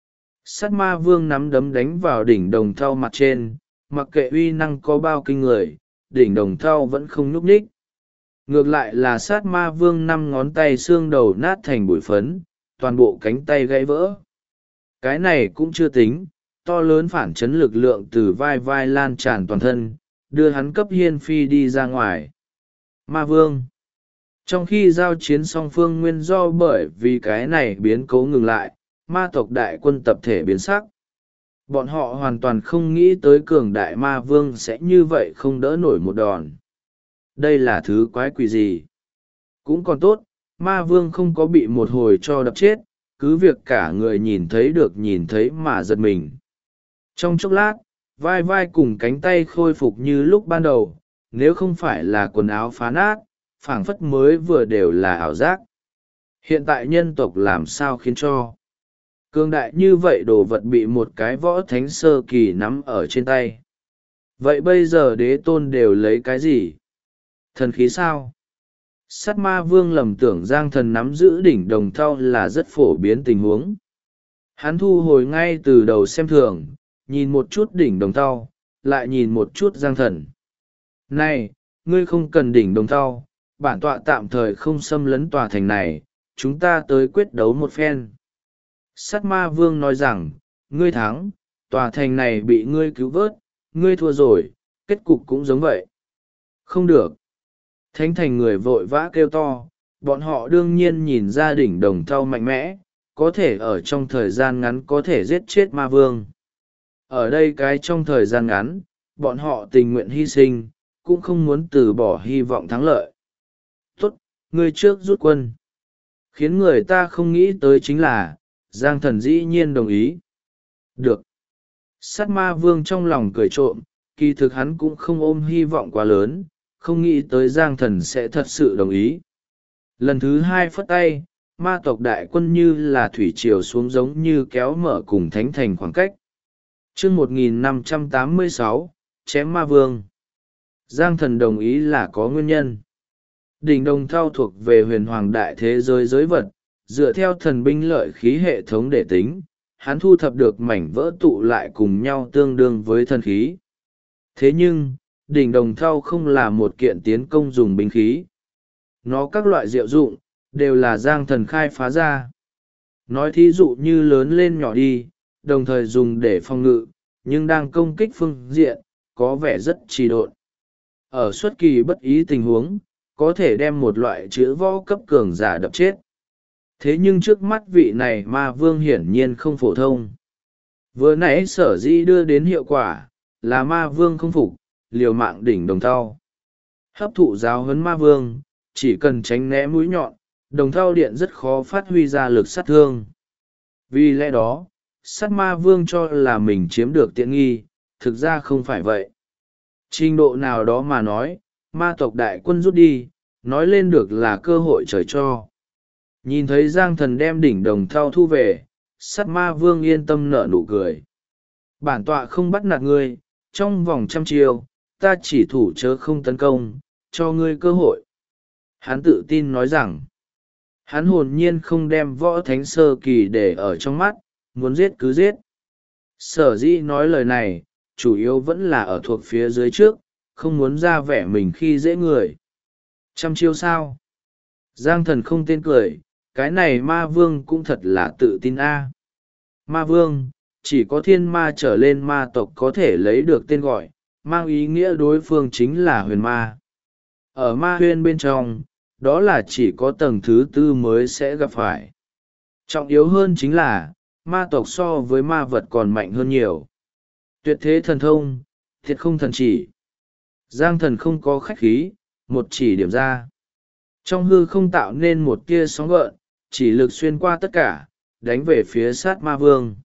Sát ma vương nắm đấm đánh vào đỉnh đồng thau mặt trên, mặc kệ uy năng có bao kinh người, đỉnh đồng thau vẫn không nhúc nhích. Ngược lại là sát ma vương 5 ngón tay xương đầu nát thành bụi phấn, toàn bộ cánh tay gãy vỡ. Cái này cũng chưa tính, to lớn phản chấn lực lượng từ vai vai lan tràn toàn thân, đưa hắn cấp hiên phi đi ra ngoài. Ma vương! Trong khi giao chiến song phương nguyên do bởi vì cái này biến cố ngừng lại, ma tộc đại quân tập thể biến sắc. Bọn họ hoàn toàn không nghĩ tới cường đại ma vương sẽ như vậy không đỡ nổi một đòn. Đây là thứ quái quỷ gì? Cũng còn tốt, ma vương không có bị một hồi cho đập chết, cứ việc cả người nhìn thấy được nhìn thấy mà giật mình. Trong chốc lát, vai vai cùng cánh tay khôi phục như lúc ban đầu, nếu không phải là quần áo phá nát, phảng phất mới vừa đều là ảo giác. Hiện tại nhân tộc làm sao khiến cho cường đại như vậy đồ vật bị một cái võ thánh sơ kỳ nắm ở trên tay. Vậy bây giờ đế tôn đều lấy cái gì? Thần khí sao? Sát ma vương lầm tưởng Giang Thần nắm giữ đỉnh đồng thau là rất phổ biến tình huống. Hắn thu hồi ngay từ đầu xem thường, nhìn một chút đỉnh đồng thau, lại nhìn một chút Giang Thần. Này, ngươi không cần đỉnh đồng thau, bản tọa tạm thời không xâm lấn tòa thành này, chúng ta tới quyết đấu một phen. Sát ma vương nói rằng, ngươi thắng, tòa thành này bị ngươi cứu vớt, ngươi thua rồi, kết cục cũng giống vậy. Không được. Thánh thành người vội vã kêu to, bọn họ đương nhiên nhìn ra đỉnh đồng thau mạnh mẽ, có thể ở trong thời gian ngắn có thể giết chết ma vương. Ở đây cái trong thời gian ngắn, bọn họ tình nguyện hy sinh, cũng không muốn từ bỏ hy vọng thắng lợi. Tốt, ngươi trước rút quân. Khiến người ta không nghĩ tới chính là, Giang Thần dĩ nhiên đồng ý. Được. Sát ma vương trong lòng cười trộm, kỳ thực hắn cũng không ôm hy vọng quá lớn, không nghĩ tới Giang Thần sẽ thật sự đồng ý. Lần thứ hai phất tay, ma tộc đại quân như là thủy triều xuống giống như kéo mở cùng thánh thành khoảng cách. chương 1586, chém ma vương. Giang Thần đồng ý là có nguyên nhân. Đỉnh Đồng Thau thuộc về huyền hoàng đại thế giới giới vật, dựa theo thần binh lợi khí hệ thống để tính, hắn thu thập được mảnh vỡ tụ lại cùng nhau tương đương với thần khí. Thế nhưng, Đỉnh Đồng Thau không là một kiện tiến công dùng binh khí. Nó các loại diệu dụng, đều là Giang Thần khai phá ra. Nói thí dụ như lớn lên nhỏ đi, đồng thời dùng để phòng ngự, nhưng đang công kích phương diện, có vẻ rất trì độn. Ở xuất kỳ bất ý tình huống, có thể đem một loại chữ võ cấp cường giả đập chết. Thế nhưng trước mắt vị này ma vương hiển nhiên không phổ thông. Vừa nãy sở dĩ đưa đến hiệu quả, là ma vương không phục, liều mạng Đỉnh Đồng Thau. Hấp thụ giáo huấn ma vương, chỉ cần tránh né mũi nhọn, đồng thau điện rất khó phát huy ra lực sát thương. Vì lẽ đó, sát ma vương cho là mình chiếm được tiện nghi, thực ra không phải vậy. Trình độ nào đó mà nói, ma tộc đại quân rút đi, nói lên được là cơ hội trời cho. Nhìn thấy Giang Thần đem Đỉnh Đồng Thau thu về, sát ma vương yên tâm nở nụ cười. Bản tọa không bắt nạt ngươi, trong vòng 100 chiêu, ta chỉ thủ chớ không tấn công, cho ngươi cơ hội. Hắn tự tin nói rằng, hắn hồn nhiên không đem võ thánh sơ kỳ để ở trong mắt, muốn giết cứ giết. Sở dĩ nói lời này, chủ yếu vẫn là ở thuộc phía dưới trước, không muốn ra vẻ mình khi dễ người. 100 chiêu sao? Giang Thần không tên cười, cái này ma vương cũng thật là tự tin a. Ma vương, chỉ có thiên ma trở lên ma tộc có thể lấy được tên gọi, mang ý nghĩa đối phương chính là huyền ma. Ở ma huyên bên trong, đó là chỉ có tầng thứ tư mới sẽ gặp phải. Trọng yếu hơn chính là, ma tộc so với ma vật còn mạnh hơn nhiều. Tuyệt thế thần thông, thiệt không thần chỉ. Giang Thần không có khách khí, một chỉ điểm ra. Trong hư không tạo nên một tia sóng gợn, chỉ lực xuyên qua tất cả, đánh về phía sát ma vương.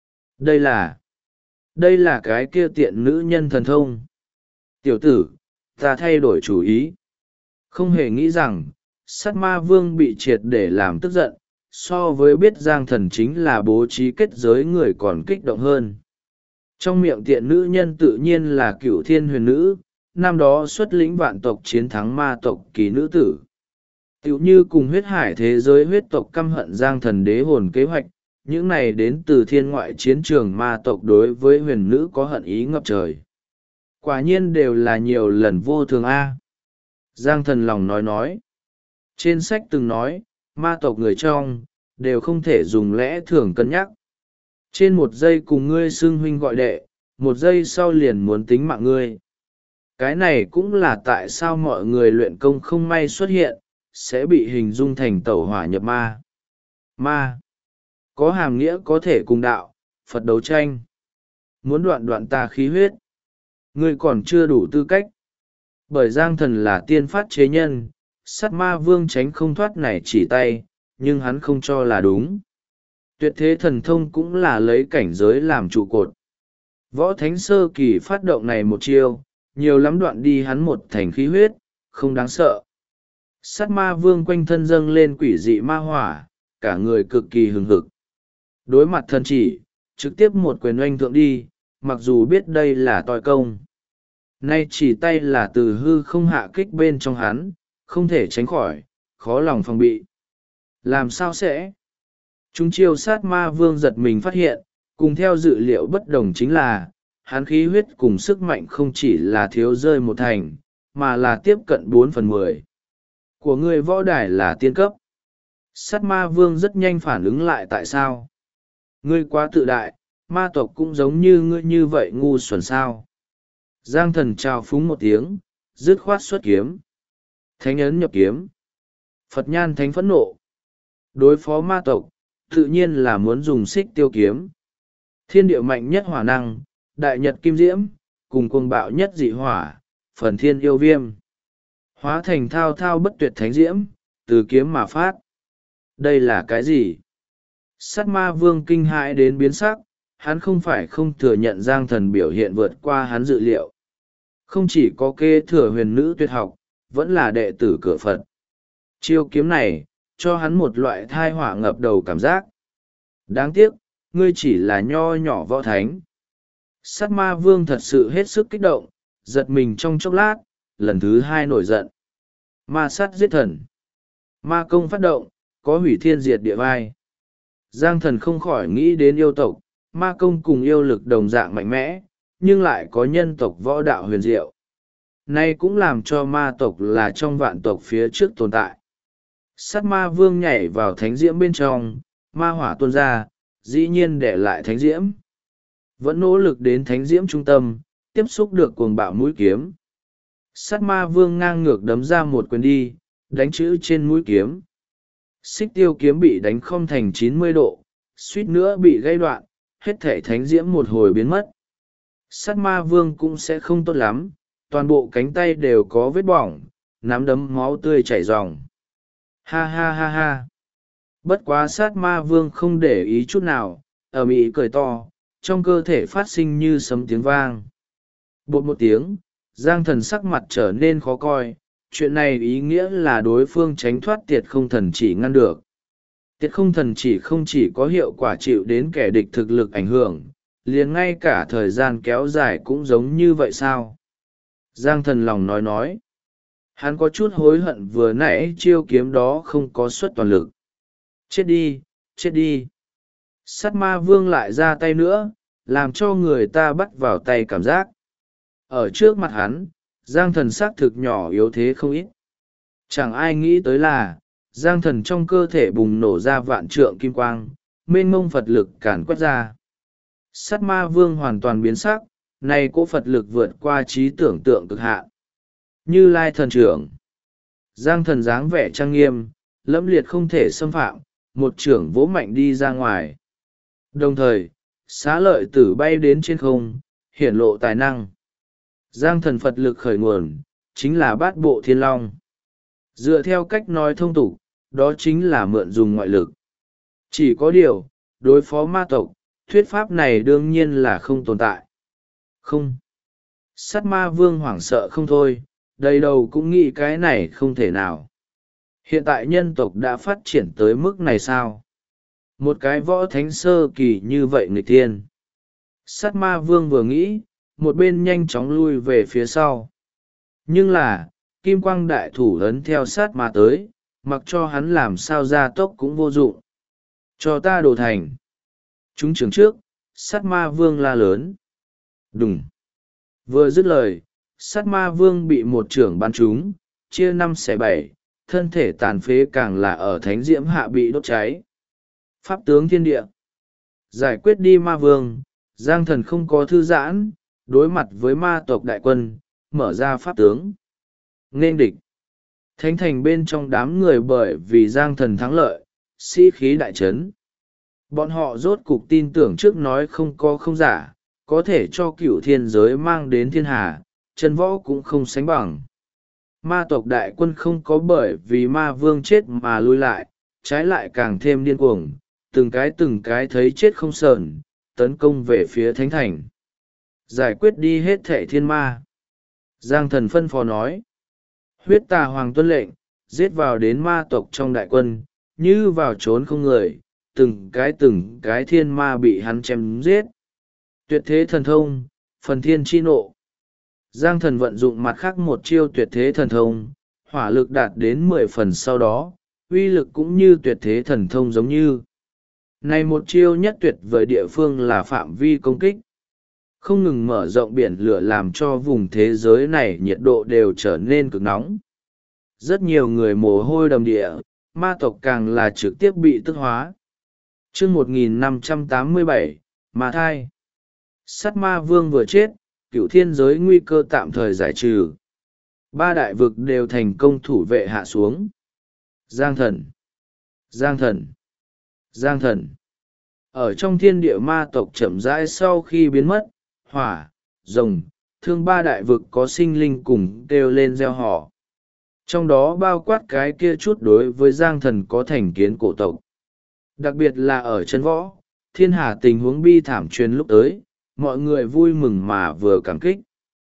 Đây là cái kia tiện nữ nhân thần thông. Tiểu tử, ta thay đổi chủ ý. Không hề nghĩ rằng, sát ma vương bị triệt để làm tức giận, so với biết Giang Thần chính là bố trí kết giới người còn kích động hơn. Trong miệng tiện nữ nhân tự nhiên là Cửu Thiên Huyền Nữ, năm đó xuất lĩnh vạn tộc chiến thắng ma tộc kỳ nữ tử. Tiểu như cùng huyết hải thế giới huyết tộc căm hận Giang Thần đế hồn kế hoạch, những này đến từ thiên ngoại chiến trường ma tộc đối với huyền nữ có hận ý ngập trời. Quả nhiên đều là nhiều lần vô thường a. Giang Thần lòng nói. Trên sách từng nói, ma tộc người trong, đều không thể dùng lẽ thường cân nhắc. Trên một giây cùng ngươi xưng huynh gọi đệ, một giây sau liền muốn tính mạng ngươi. Cái này cũng là tại sao mọi người luyện công không may xuất hiện, sẽ bị hình dung thành tẩu hỏa nhập ma. Ma có hàm nghĩa có thể cùng đạo, Phật đấu tranh. Muốn đoạn ta khí huyết, ngươi còn chưa đủ tư cách. Bởi Giang Thần là tiên phát chế nhân, sát ma vương tránh không thoát này chỉ tay, nhưng hắn không cho là đúng. Tuyệt thế thần thông cũng là lấy cảnh giới làm trụ cột. Võ thánh sơ kỳ phát động này một chiêu, nhiều lắm đoạn đi hắn một thành khí huyết, không đáng sợ. Sát ma vương quanh thân dâng lên quỷ dị ma hỏa, cả người cực kỳ hừng hực. Đối mặt thần chỉ, trực tiếp một quyền oanh thượng đi, mặc dù biết đây là toi công. Nay chỉ tay là từ hư không hạ kích bên trong hắn, không thể tránh khỏi, khó lòng phòng bị. Làm sao sẽ? Chúng chiêu sát ma vương giật mình phát hiện, cùng theo dự liệu bất đồng chính là, hắn khí huyết cùng sức mạnh không chỉ là thiếu rơi một thành, mà là tiếp cận 4/10. Của người võ đài là tiên cấp. Sát ma vương rất nhanh phản ứng lại tại sao. Ngươi quá tự đại, ma tộc cũng giống như ngươi như vậy ngu xuẩn sao. Giang Thần trao phúng một tiếng, dứt khoát xuất kiếm. Thánh ấn nhập kiếm. Phật nhan thánh phẫn nộ. Đối phó ma tộc, tự nhiên là muốn dùng xích tiêu kiếm. Thiên địa mạnh nhất hỏa năng, đại nhật kim diễm, cùng cuồng bạo nhất dị hỏa, phần thiên yêu viêm. Hóa thành thao thao bất tuyệt thánh diễm, từ kiếm mà phát. Đây là cái gì? Sát ma vương kinh hãi đến biến sắc, hắn không phải không thừa nhận Giang Thần biểu hiện vượt qua hắn dự liệu. Không chỉ có kế thừa huyền nữ tuyệt học, vẫn là đệ tử cửa Phật. Chiêu kiếm này, cho hắn một loại thai họa ngập đầu cảm giác. Đáng tiếc, ngươi chỉ là nho nhỏ võ thánh. Sát ma vương thật sự hết sức kích động, giật mình trong chốc lát, lần thứ hai nổi giận. Ma sát giết thần. Ma công phát động, có hủy thiên diệt địa vai. Giang Thần không khỏi nghĩ đến yêu tộc, ma công cùng yêu lực đồng dạng mạnh mẽ, nhưng lại có nhân tộc võ đạo huyền diệu. Nay cũng làm cho ma tộc là trong vạn tộc phía trước tồn tại. Sát ma vương nhảy vào thánh diễm bên trong, ma hỏa tuôn ra, dĩ nhiên để lại thánh diễm. Vẫn nỗ lực đến thánh diễm trung tâm, tiếp xúc được cuồng bạo mũi kiếm. Sát ma vương ngang ngược đấm ra một quyền đi, đánh chữ trên mũi kiếm. Xích tiêu kiếm bị đánh không thành 90 độ, suýt nữa bị gây đoạn, hết thể thánh diễm một hồi biến mất. Sát ma vương cũng sẽ không tốt lắm, toàn bộ cánh tay đều có vết bỏng, nắm đấm máu tươi chảy ròng. Ha ha ha ha. Bất quá sát ma vương không để ý chút nào, ở mỹ cười to, trong cơ thể phát sinh như sấm tiếng vang. Bột một tiếng, Giang Thần sắc mặt trở nên khó coi, chuyện này ý nghĩa là đối phương tránh thoát tiệt không thần chỉ ngăn được. Tiệt không thần chỉ không chỉ có hiệu quả chịu đến kẻ địch thực lực ảnh hưởng, liền ngay cả thời gian kéo dài cũng giống như vậy sao? Giang Thần lòng nói. Hắn có chút hối hận vừa nãy chiêu kiếm đó không có suất toàn lực. Chết đi, chết đi. Sát ma vương lại ra tay nữa, làm cho người ta bắt vào tay cảm giác. Ở trước mặt hắn, Giang Thần xác thực nhỏ yếu thế không ít. Chẳng ai nghĩ tới là, Giang Thần trong cơ thể bùng nổ ra vạn trượng kim quang, mênh mông Phật lực càn quét ra. Sát ma vương hoàn toàn biến sắc, này cỗ Phật lực vượt qua trí tưởng tượng cực hạn. Như Lai thần trưởng. Giang Thần dáng vẻ trang nghiêm, lẫm liệt không thể xâm phạm, một trưởng vỗ mạnh đi ra ngoài. Đồng thời, xá lợi tử bay đến trên không, hiển lộ tài năng. Giang Thần Phật lực khởi nguồn, chính là bát bộ thiên long. Dựa theo cách nói thông tục, đó chính là mượn dùng ngoại lực. Chỉ có điều, đối phó ma tộc, thuyết pháp này đương nhiên là không tồn tại. Không. Sát ma vương hoảng sợ không thôi, đầy đầu cũng nghĩ cái này không thể nào. Hiện tại nhân tộc đã phát triển tới mức này sao? Một cái võ thánh sơ kỳ như vậy người tiên. Sát ma vương vừa nghĩ, một bên nhanh chóng lui về phía sau. Nhưng là, kim quang đại thủ ấn theo sát ma tới, mặc cho hắn làm sao ra tốc cũng vô dụng. Cho ta đồ thành. Chúng trưởng trước, sát ma vương la lớn. Đùng. Vừa dứt lời, sát ma vương bị một trưởng bắn trúng, chia 5/7, thân thể tàn phế càng là ở thánh diễm hạ bị đốt cháy. Pháp tướng thiên địa. Giải quyết đi ma vương, Giang Thần không có thư giãn, đối mặt với ma tộc đại quân, mở ra pháp tướng. Nên địch. Thánh thành bên trong đám người bởi vì Giang Thần thắng lợi, sĩ khí đại trấn. Bọn họ rốt cục tin tưởng trước nói không có không giả, có thể cho cửu thiên giới mang đến thiên hà, chân võ cũng không sánh bằng. Ma tộc đại quân không có bởi vì ma vương chết mà lui lại, trái lại càng thêm điên cuồng, từng cái thấy chết không sờn, tấn công về phía thánh thành. Giải quyết đi hết thệ thiên ma. Giang Thần phân phó nói. Huyết tà hoàng tuân lệnh, giết vào đến ma tộc trong đại quân, như vào trốn không người, từng cái thiên ma bị hắn chém giết. Tuyệt thế thần thông, phần thiên chi nộ. Giang Thần vận dụng mặt khác một chiêu tuyệt thế thần thông, hỏa lực đạt đến 10 phần sau đó, uy lực cũng như tuyệt thế thần thông giống như. Này một chiêu nhất tuyệt vời địa phương là phạm vi công kích. Không ngừng mở rộng biển lửa làm cho vùng thế giới này nhiệt độ đều trở nên cực nóng. Rất nhiều người mồ hôi đầm địa, ma tộc càng là trực tiếp bị tức hóa. Chương 1587, Ma Thai. Sát ma vương vừa chết, cửu thiên giới nguy cơ tạm thời giải trừ. 3 đại vực đều thành công thủ vệ hạ xuống. Giang Thần. Giang Thần. Giang Thần. Ở trong thiên địa ma tộc chậm rãi sau khi biến mất, hỏa, rồng, thương ba đại vực có sinh linh cùng kêu lên gieo họ. Trong đó bao quát cái kia chút đối với Giang Thần có thành kiến cổ tộc. Đặc biệt là ở chân võ, thiên hà tình huống bi thảm truyền lúc tới, mọi người vui mừng mà vừa cảm kích.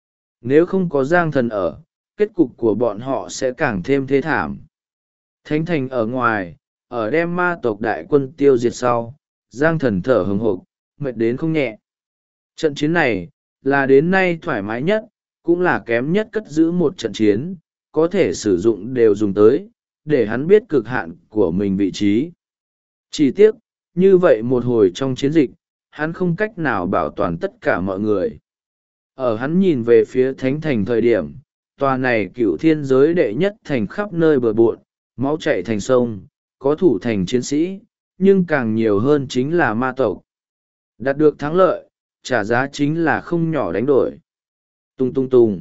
Nếu không có Giang Thần ở, kết cục của bọn họ sẽ càng thêm thê thảm. Thánh thành ở ngoài, ở đem ma tộc đại quân tiêu diệt sau, Giang Thần thở hừng hực, mệt đến không nhẹ. Trận chiến này, là đến nay thoải mái nhất, cũng là kém nhất cất giữ một trận chiến, có thể sử dụng đều dùng tới, để hắn biết cực hạn của mình vị trí. Chỉ tiếc, như vậy một hồi trong chiến dịch, hắn không cách nào bảo toàn tất cả mọi người. Ở hắn nhìn về phía thánh thành thời điểm, tòa này cựu thiên giới đệ nhất thành khắp nơi bờ bộn, máu chạy thành sông, có thủ thành chiến sĩ, nhưng càng nhiều hơn chính là ma tộc. Đạt được thắng lợi, trả giá chính là không nhỏ đánh đổi. Tung tung tung.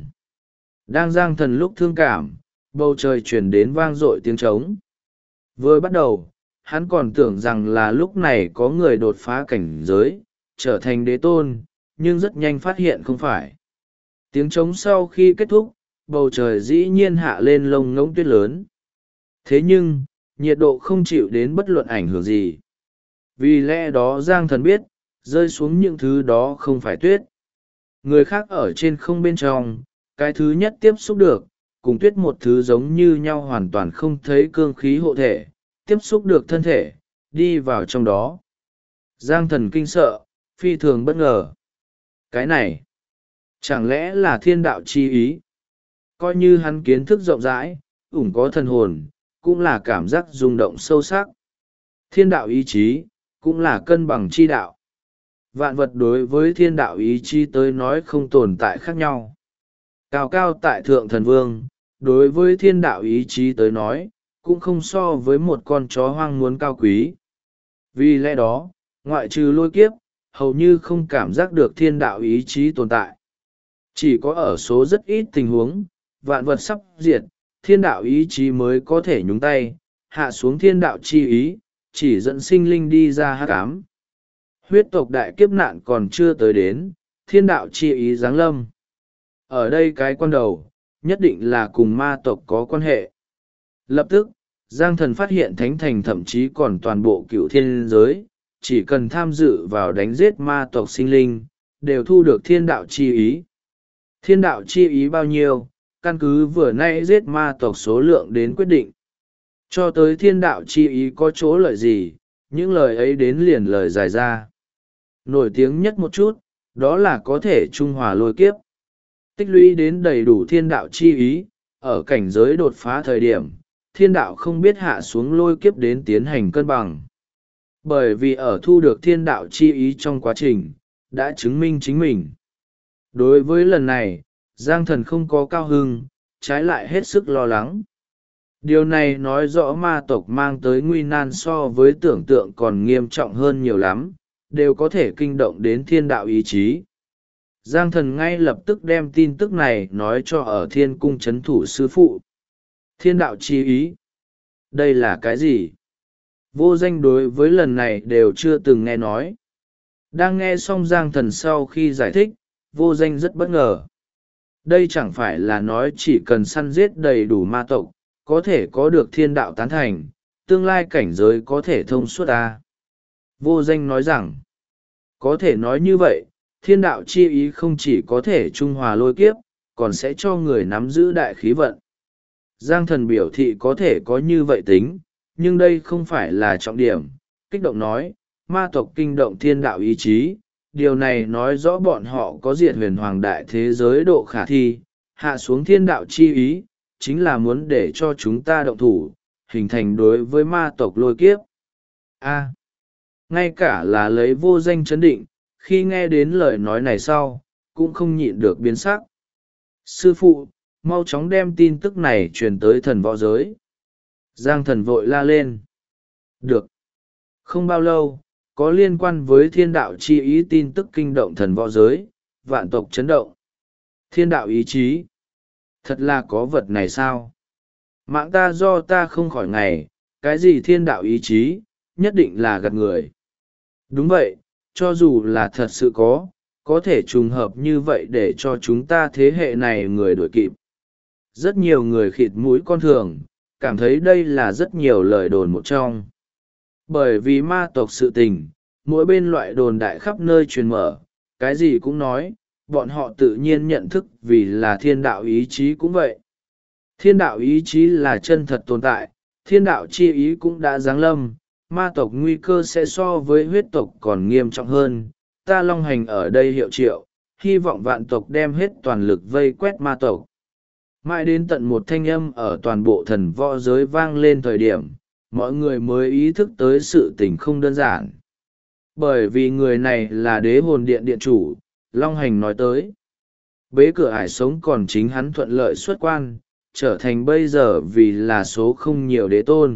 Đang Giang Thần lúc thương cảm, bầu trời chuyển đến vang dội tiếng trống. Vừa bắt đầu, hắn còn tưởng rằng là lúc này có người đột phá cảnh giới, trở thành đế tôn, nhưng rất nhanh phát hiện không phải. Tiếng trống sau khi kết thúc, bầu trời dĩ nhiên hạ lên lông ngỗng tuyết lớn. Thế nhưng, nhiệt độ không chịu đến bất luận ảnh hưởng gì. Vì lẽ đó Giang Thần biết, rơi xuống những thứ đó không phải tuyết. Người khác ở trên không bên trong, cái thứ nhất tiếp xúc được, cùng tuyết một thứ giống như nhau hoàn toàn không thấy cương khí hộ thể, tiếp xúc được thân thể, đi vào trong đó. Giang Thần kinh sợ, phi thường bất ngờ. Cái này, chẳng lẽ là thiên đạo chi ý? Coi như hắn kiến thức rộng rãi, ủng có thần hồn, cũng là cảm giác rung động sâu sắc. Thiên đạo ý chí, cũng là cân bằng chi đạo. Vạn vật đối với thiên đạo ý chí tới nói không tồn tại khác nhau. Cao cao tại thượng thần vương, đối với thiên đạo ý chí tới nói, cũng không so với một con chó hoang muốn cao quý. Vì lẽ đó, ngoại trừ lôi kiếp, hầu như không cảm giác được thiên đạo ý chí tồn tại. Chỉ có ở số rất ít tình huống, vạn vật sắp diệt, thiên đạo ý chí mới có thể nhúng tay, hạ xuống thiên đạo chi ý, chỉ dẫn sinh linh đi ra hắc ám. Huyết tộc đại kiếp nạn còn chưa tới đến, thiên đạo chi ý giáng lâm. Ở đây cái quan đầu, nhất định là cùng ma tộc có quan hệ. Lập tức, Giang Thần phát hiện thánh thành thậm chí còn toàn bộ cựu thiên giới, chỉ cần tham dự vào đánh giết ma tộc sinh linh, đều thu được thiên đạo chi ý. Thiên đạo chi ý bao nhiêu, căn cứ vừa nay giết ma tộc số lượng đến quyết định. Cho tới thiên đạo chi ý có chỗ lợi gì, những lời ấy đến liền lời dài ra. Nổi tiếng nhất một chút, đó là có thể trung hòa lôi kiếp. Tích lũy đến đầy đủ thiên đạo chi ý, ở cảnh giới đột phá thời điểm, thiên đạo không biết hạ xuống lôi kiếp đến tiến hành cân bằng. Bởi vì ở thu được thiên đạo chi ý trong quá trình, đã chứng minh chính mình. Đối với lần này, Giang Thần không có cao hưng, trái lại hết sức lo lắng. Điều này nói rõ ma tộc mang tới nguy nan so với tưởng tượng còn nghiêm trọng hơn nhiều lắm, đều có thể kinh động đến thiên đạo ý chí. Giang Thần ngay lập tức đem tin tức này nói cho ở thiên cung chấn thủ sư phụ. Thiên đạo chi ý. Đây là cái gì? Vô Danh đối với lần này đều chưa từng nghe nói. Đang nghe xong Giang Thần sau khi giải thích, Vô Danh rất bất ngờ. Đây chẳng phải là nói chỉ cần săn giết đầy đủ ma tộc, có thể có được thiên đạo tán thành, tương lai cảnh giới có thể thông suốt à? Vô Danh nói rằng, có thể nói như vậy, thiên đạo chi ý không chỉ có thể trung hòa lôi kiếp, còn sẽ cho người nắm giữ đại khí vận. Giang Thần biểu thị có thể có như vậy tính, nhưng đây không phải là trọng điểm. Kích động nói, ma tộc kinh động thiên đạo ý chí, điều này nói rõ bọn họ có diệt huyền hoàng đại thế giới độ khả thi, hạ xuống thiên đạo chi ý, chính là muốn để cho chúng ta động thủ, hình thành đối với ma tộc lôi kiếp. Ngay cả là lấy Vô Danh chấn định, khi nghe đến lời nói này sau, cũng không nhịn được biến sắc. Sư phụ, mau chóng đem tin tức này truyền tới thần võ giới. Giang Thần vội la lên. Được. Không bao lâu, có liên quan với thiên đạo chi ý tin tức kinh động thần võ giới, vạn tộc chấn động. Thiên đạo ý chí. Thật là có vật này sao? Mạng ta do ta không khỏi ngày, cái gì thiên đạo ý chí, nhất định là gạt người. Đúng vậy, cho dù là thật sự có, có thể trùng hợp như vậy để cho chúng ta thế hệ này người đuổi kịp. Rất nhiều người khịt mũi con thường, cảm thấy đây là rất nhiều lời đồn một trong. Bởi vì ma tộc sự tình, mỗi bên loại đồn đại khắp nơi truyền mở, cái gì cũng nói, bọn họ tự nhiên nhận thức vì là thiên đạo ý chí cũng vậy. Thiên đạo ý chí là chân thật tồn tại, thiên đạo chi ý cũng đã giáng lâm, ma tộc nguy cơ sẽ so với huyết tộc còn nghiêm trọng hơn. Ta long hành ở đây hiệu triệu, hy vọng vạn tộc đem hết toàn lực vây quét ma tộc. Mãi đến tận một thanh âm ở toàn bộ thần võ giới vang lên thời điểm, mọi người mới ý thức tới sự tình không đơn giản. Bởi vì người này là đế hồn điện điện chủ, Long Hành nói tới. Bế cửa ải sống còn chính hắn thuận lợi xuất quan, trở thành bây giờ vì là số không nhiều đế tôn.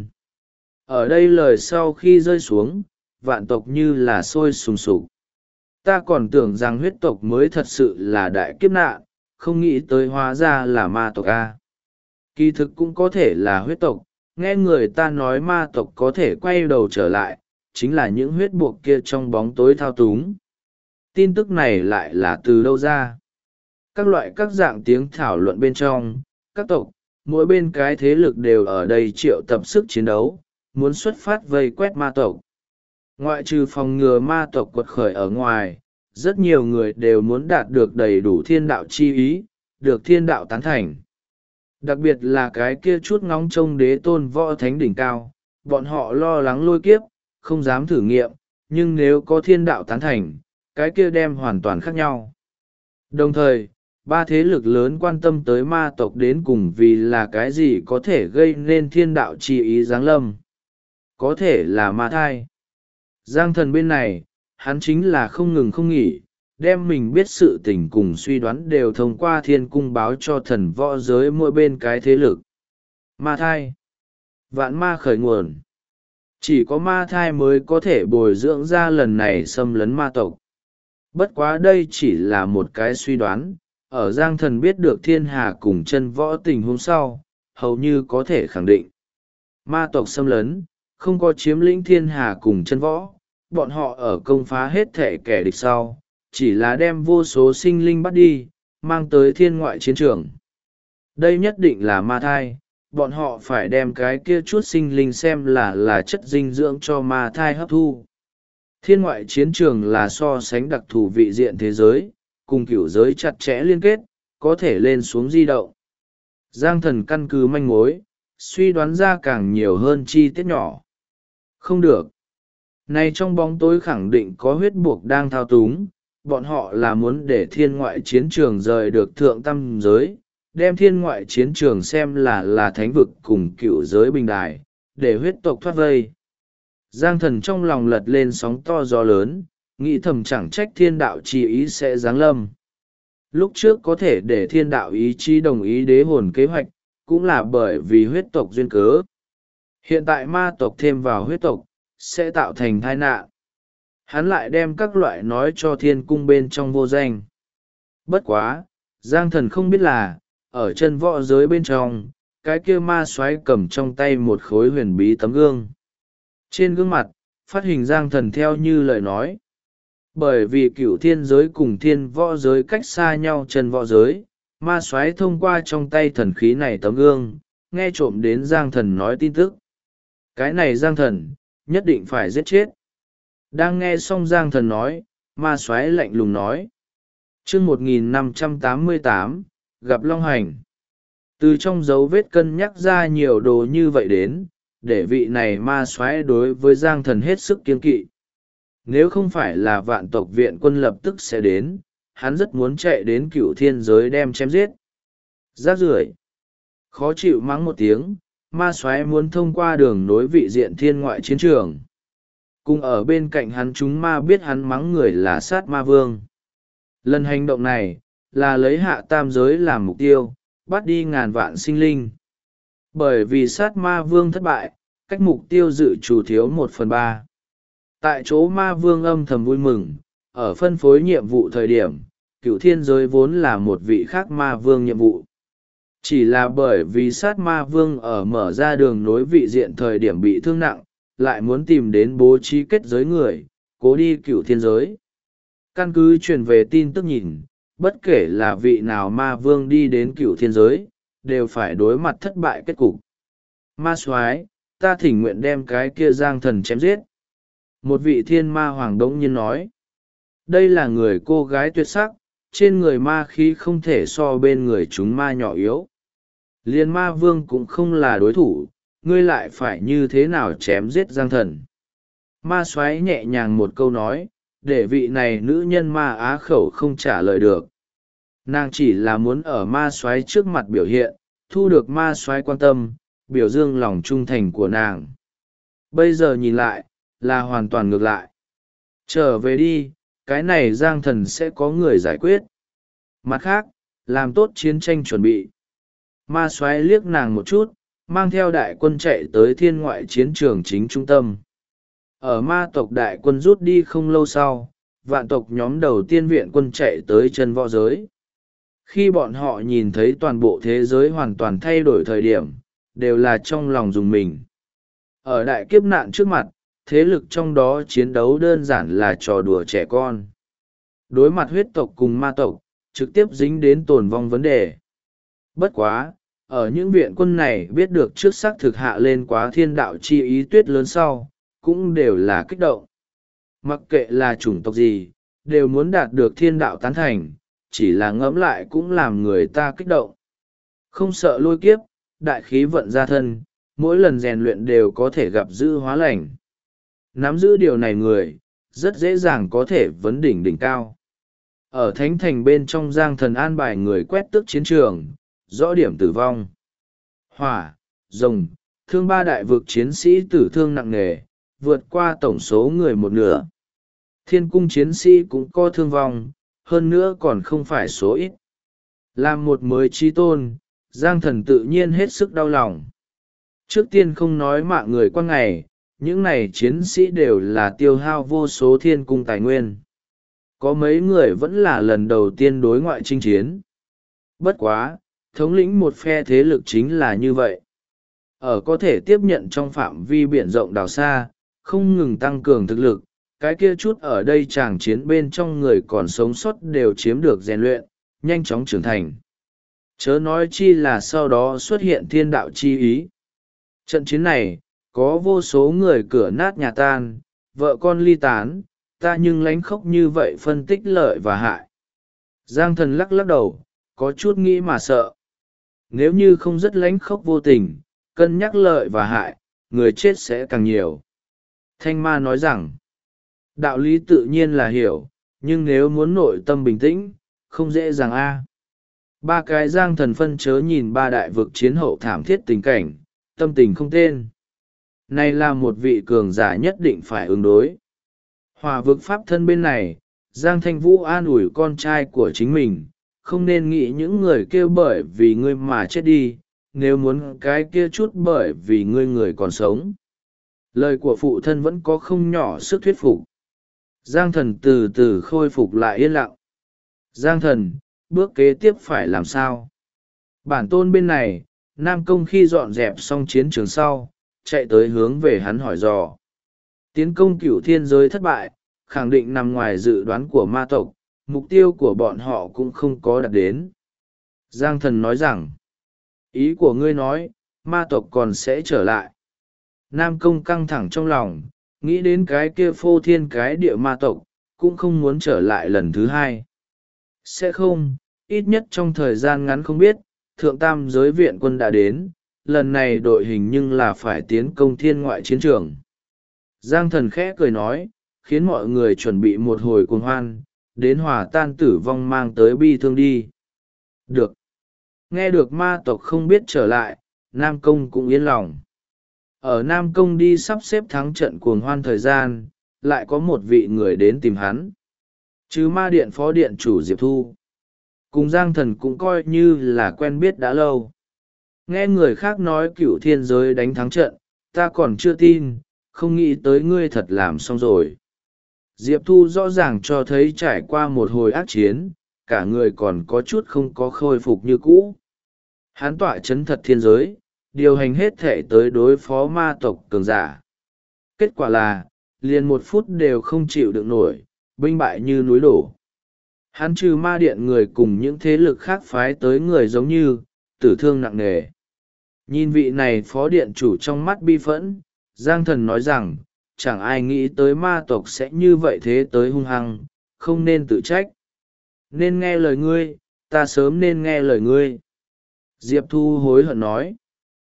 Ở đây lời sau khi rơi xuống, vạn tộc như là sôi sùng sục. Ta còn tưởng rằng huyết tộc mới thật sự là đại kiếp nạn, không nghĩ tới hóa ra là ma tộc A. Kỳ thực cũng có thể là huyết tộc, nghe người ta nói ma tộc có thể quay đầu trở lại, chính là những huyết buộc kia trong bóng tối thao túng. Tin tức này lại là từ đâu ra? Các dạng tiếng thảo luận bên trong, các tộc, mỗi bên cái thế lực đều ở đây triệu tập sức chiến đấu, muốn xuất phát vây quét ma tộc. Ngoại trừ phòng ngừa ma tộc quật khởi ở ngoài, rất nhiều người đều muốn đạt được đầy đủ thiên đạo chi ý, được thiên đạo tán thành. Đặc biệt là cái kia chút ngóng trông đế tôn võ thánh đỉnh cao, bọn họ lo lắng lôi kiếp, không dám thử nghiệm, nhưng nếu có thiên đạo tán thành, cái kia đem hoàn toàn khác nhau. Đồng thời, ba thế lực lớn quan tâm tới ma tộc đến cùng vì là cái gì có thể gây nên thiên đạo chi ý giáng lâm. Có thể là ma thai. Giang thần bên này, hắn chính là không ngừng không nghỉ, đem mình biết sự tình cùng suy đoán đều thông qua thiên cung báo cho thần võ giới mỗi bên cái thế lực. Ma thai. Vạn ma khởi nguồn. Chỉ có ma thai mới có thể bồi dưỡng ra lần này xâm lấn ma tộc. Bất quá đây chỉ là một cái suy đoán, ở Giang thần biết được thiên hà cùng chân võ tình hôm sau, hầu như có thể khẳng định. Ma tộc xâm lấn, không có chiếm lĩnh thiên hà cùng chân võ, bọn họ ở công phá hết thể kẻ địch sau, chỉ là đem vô số sinh linh bắt đi, mang tới thiên ngoại chiến trường. Đây nhất định là ma thai, bọn họ phải đem cái kia chút sinh linh xem là chất dinh dưỡng cho ma thai hấp thu. Thiên ngoại chiến trường là so sánh đặc thù vị diện thế giới, cùng cửu giới chặt chẽ liên kết, có thể lên xuống di động. Giang thần căn cứ manh mối, suy đoán ra càng nhiều hơn chi tiết nhỏ. Không được. Này trong bóng tối khẳng định có huyết buộc đang thao túng, bọn họ là muốn để thiên ngoại chiến trường rời được thượng tam giới, đem thiên ngoại chiến trường xem là thánh vực cùng cựu giới bình đài, để huyết tộc thoát vây. Giang thần trong lòng lật lên sóng to gió lớn, nghĩ thầm chẳng trách thiên đạo chi ý sẽ giáng lâm. Lúc trước có thể để thiên đạo ý chí đồng ý đế hồn kế hoạch, cũng là bởi vì huyết tộc duyên cớ. Hiện tại ma tộc thêm vào huyết tộc, sẽ tạo thành tai nạn. Hắn lại đem các loại nói cho thiên cung bên trong vô danh. Bất quá, Giang thần không biết là, ở chân võ giới bên trong, cái kia ma soái cầm trong tay một khối huyền bí tấm gương. Trên gương mặt, phát hình Giang thần theo như lời nói. Bởi vì cửu thiên giới cùng thiên võ giới cách xa nhau chân võ giới, ma soái thông qua trong tay thần khí này tấm gương, nghe trộm đến Giang thần nói tin tức. Cái này Giang thần, nhất định phải giết chết. Đang nghe xong Giang thần nói, ma soái lạnh lùng nói. Chương 1588, gặp Long Hành. Từ trong dấu vết cân nhắc ra nhiều đồ như vậy đến, để vị này ma soái đối với Giang thần hết sức kiên kỵ. Nếu không phải là vạn tộc viện quân lập tức sẽ đến, hắn rất muốn chạy đến cửu thiên giới đem chém giết. Rác rưởi. Khó chịu mắng một tiếng, ma soái muốn thông qua đường nối vị diện thiên ngoại chiến trường. Cùng ở bên cạnh hắn chúng ma biết hắn mắng người là sát ma vương. Lần hành động này, là lấy hạ tam giới làm mục tiêu, bắt đi ngàn vạn sinh linh. Bởi vì sát ma vương thất bại, cách mục tiêu dự trù thiếu 1/3. Tại chỗ ma vương âm thầm vui mừng, ở phân phối nhiệm vụ thời điểm, cửu thiên giới vốn là một vị khác ma vương nhiệm vụ. Chỉ là bởi vì sát ma vương ở mở ra đường nối vị diện thời điểm bị thương nặng, lại muốn tìm đến bố trí kết giới người, cố đi cửu thiên giới. Căn cứ truyền về tin tức nhìn, bất kể là vị nào ma vương đi đến cựu thiên giới, đều phải đối mặt thất bại kết cục. Ma soái, ta thỉnh nguyện đem cái kia giang thần chém giết. Một vị thiên ma hoàng đống nhiên nói. Đây là người cô gái tuyệt sắc, trên người ma khí không thể so bên người chúng ma nhỏ yếu. Liên ma vương cũng không là đối thủ, ngươi lại phải như thế nào chém giết giang thần. Ma soái nhẹ nhàng một câu nói, để vị này nữ nhân ma á khẩu không trả lời được. Nàng chỉ là muốn ở ma soái trước mặt biểu hiện, thu được ma soái quan tâm, biểu dương lòng trung thành của nàng. Bây giờ nhìn lại, là hoàn toàn ngược lại. Trở về đi, cái này giang thần sẽ có người giải quyết. Mặt khác, làm tốt chiến tranh chuẩn bị. Ma soái liếc nàng một chút, mang theo đại quân chạy tới thiên ngoại chiến trường chính trung tâm. Ở ma tộc đại quân rút đi không lâu sau, vạn tộc nhóm đầu tiên viện quân chạy tới chân võ giới. Khi bọn họ nhìn thấy toàn bộ thế giới hoàn toàn thay đổi thời điểm, đều là trong lòng dùng mình. Ở đại kiếp nạn trước mặt, thế lực trong đó chiến đấu đơn giản là trò đùa trẻ con. Đối mặt huyết tộc cùng ma tộc, trực tiếp dính đến tồn vong vấn đề. Bất quá, ở những viện quân này biết được trước xác thực hạ lên quá thiên đạo chi ý tuyết lớn sau, cũng đều là kích động. Mặc kệ là chủng tộc gì, đều muốn đạt được thiên đạo tán thành, chỉ là ngẫm lại cũng làm người ta kích động. Không sợ lôi kiếp, đại khí vận ra thân, mỗi lần rèn luyện đều có thể gặp dư hóa lành. Nắm giữ điều này người, rất dễ dàng có thể vấn đỉnh đỉnh cao. Ở thánh thành bên trong giang thần an bài người quét tước chiến trường, rõ điểm tử vong. Hỏa, rồng, thương ba đại vực chiến sĩ tử thương nặng nề, vượt qua tổng số người một nửa. Thiên cung chiến sĩ cũng có thương vong, hơn nữa còn không phải số ít. Làm một mới chi tôn, giang thần tự nhiên hết sức đau lòng. Trước tiên không nói mạng người qua ngày, những này chiến sĩ đều là tiêu hao vô số thiên cung tài nguyên. Có mấy người vẫn là lần đầu tiên đối ngoại chinh chiến. Bất quá, thống lĩnh một phe thế lực chính là như vậy. Ở có thể tiếp nhận trong phạm vi biển rộng đào xa, không ngừng tăng cường thực lực, cái kia chút ở đây chàng chiến bên trong người còn sống sót đều chiếm được rèn luyện, nhanh chóng trưởng thành. Chớ nói chi là sau đó xuất hiện thiên đạo chi ý. Trận chiến này, có vô số người cửa nát nhà tan, vợ con ly tán, ta nhưng lánh khóc như vậy phân tích lợi và hại. Giang thần lắc lắc đầu, có chút nghĩ mà sợ. Nếu như không rất lánh khóc vô tình, cân nhắc lợi và hại, người chết sẽ càng nhiều. Thanh ma nói rằng, đạo lý tự nhiên là hiểu, nhưng nếu muốn nội tâm bình tĩnh, không dễ dàng a. Ba cái giang thần phân chớ nhìn ba đại vực chiến hậu thảm thiết tình cảnh, tâm tình không tên. Này là một vị cường giả nhất định phải ứng đối. Hòa vực pháp thân bên này, Giang Thanh Vũ an ủi con trai của chính mình, không nên nghĩ những người kêu bởi vì ngươi mà chết đi, nếu muốn cái kia chút bởi vì ngươi người còn sống. Lời của phụ thân vẫn có không nhỏ sức thuyết phục. Giang thần từ từ khôi phục lại yên lặng. Giang thần, bước kế tiếp phải làm sao? Bản tôn bên này, Nam Công khi dọn dẹp xong chiến trường sau, chạy tới hướng về hắn hỏi dò. Tiến công cửu thiên giới thất bại, khẳng định nằm ngoài dự đoán của ma tộc, mục tiêu của bọn họ cũng không có đạt đến. Giang thần nói rằng, ý của ngươi nói, ma tộc còn sẽ trở lại. Nam Công căng thẳng trong lòng, nghĩ đến cái kia phô thiên cái địa ma tộc, cũng không muốn trở lại lần thứ hai. Sẽ không, ít nhất trong thời gian ngắn không biết, thượng tam giới viện quân đã đến, lần này đội hình nhưng là phải tiến công thiên ngoại chiến trường. Giang thần khẽ cười nói, khiến mọi người chuẩn bị một hồi cuồng hoan, đến hòa tan tử vong mang tới bi thương đi. Được. Nghe được ma tộc không biết trở lại, Nam Công cũng yên lòng. Ở Nam Công đi sắp xếp thắng trận cuồng hoan thời gian, lại có một vị người đến tìm hắn. Chứ ma điện phó điện chủ Diệp Thu. Cùng Giang thần cũng coi như là quen biết đã lâu. Nghe người khác nói cửu thiên giới đánh thắng trận, ta còn chưa tin, không nghĩ tới ngươi thật làm xong rồi. Diệp Thu rõ ràng cho thấy trải qua một hồi ác chiến, cả người còn có chút không có khôi phục như cũ. Hán tọa chấn thật thiên giới, điều hành hết thể tới đối phó ma tộc cường giả. Kết quả là, liền một phút đều không chịu đựng nổi, binh bại như núi đổ. Hắn trừ ma điện người cùng những thế lực khác phái tới người giống như tử thương nặng nề. Nhìn vị này phó điện chủ trong mắt bi phẫn, Giang Thần nói rằng, chẳng ai nghĩ tới ma tộc sẽ như vậy thế tới hung hăng, không nên tự trách. Nên nghe lời ngươi, ta sớm nên nghe lời ngươi. Diệp Thu hối hận nói.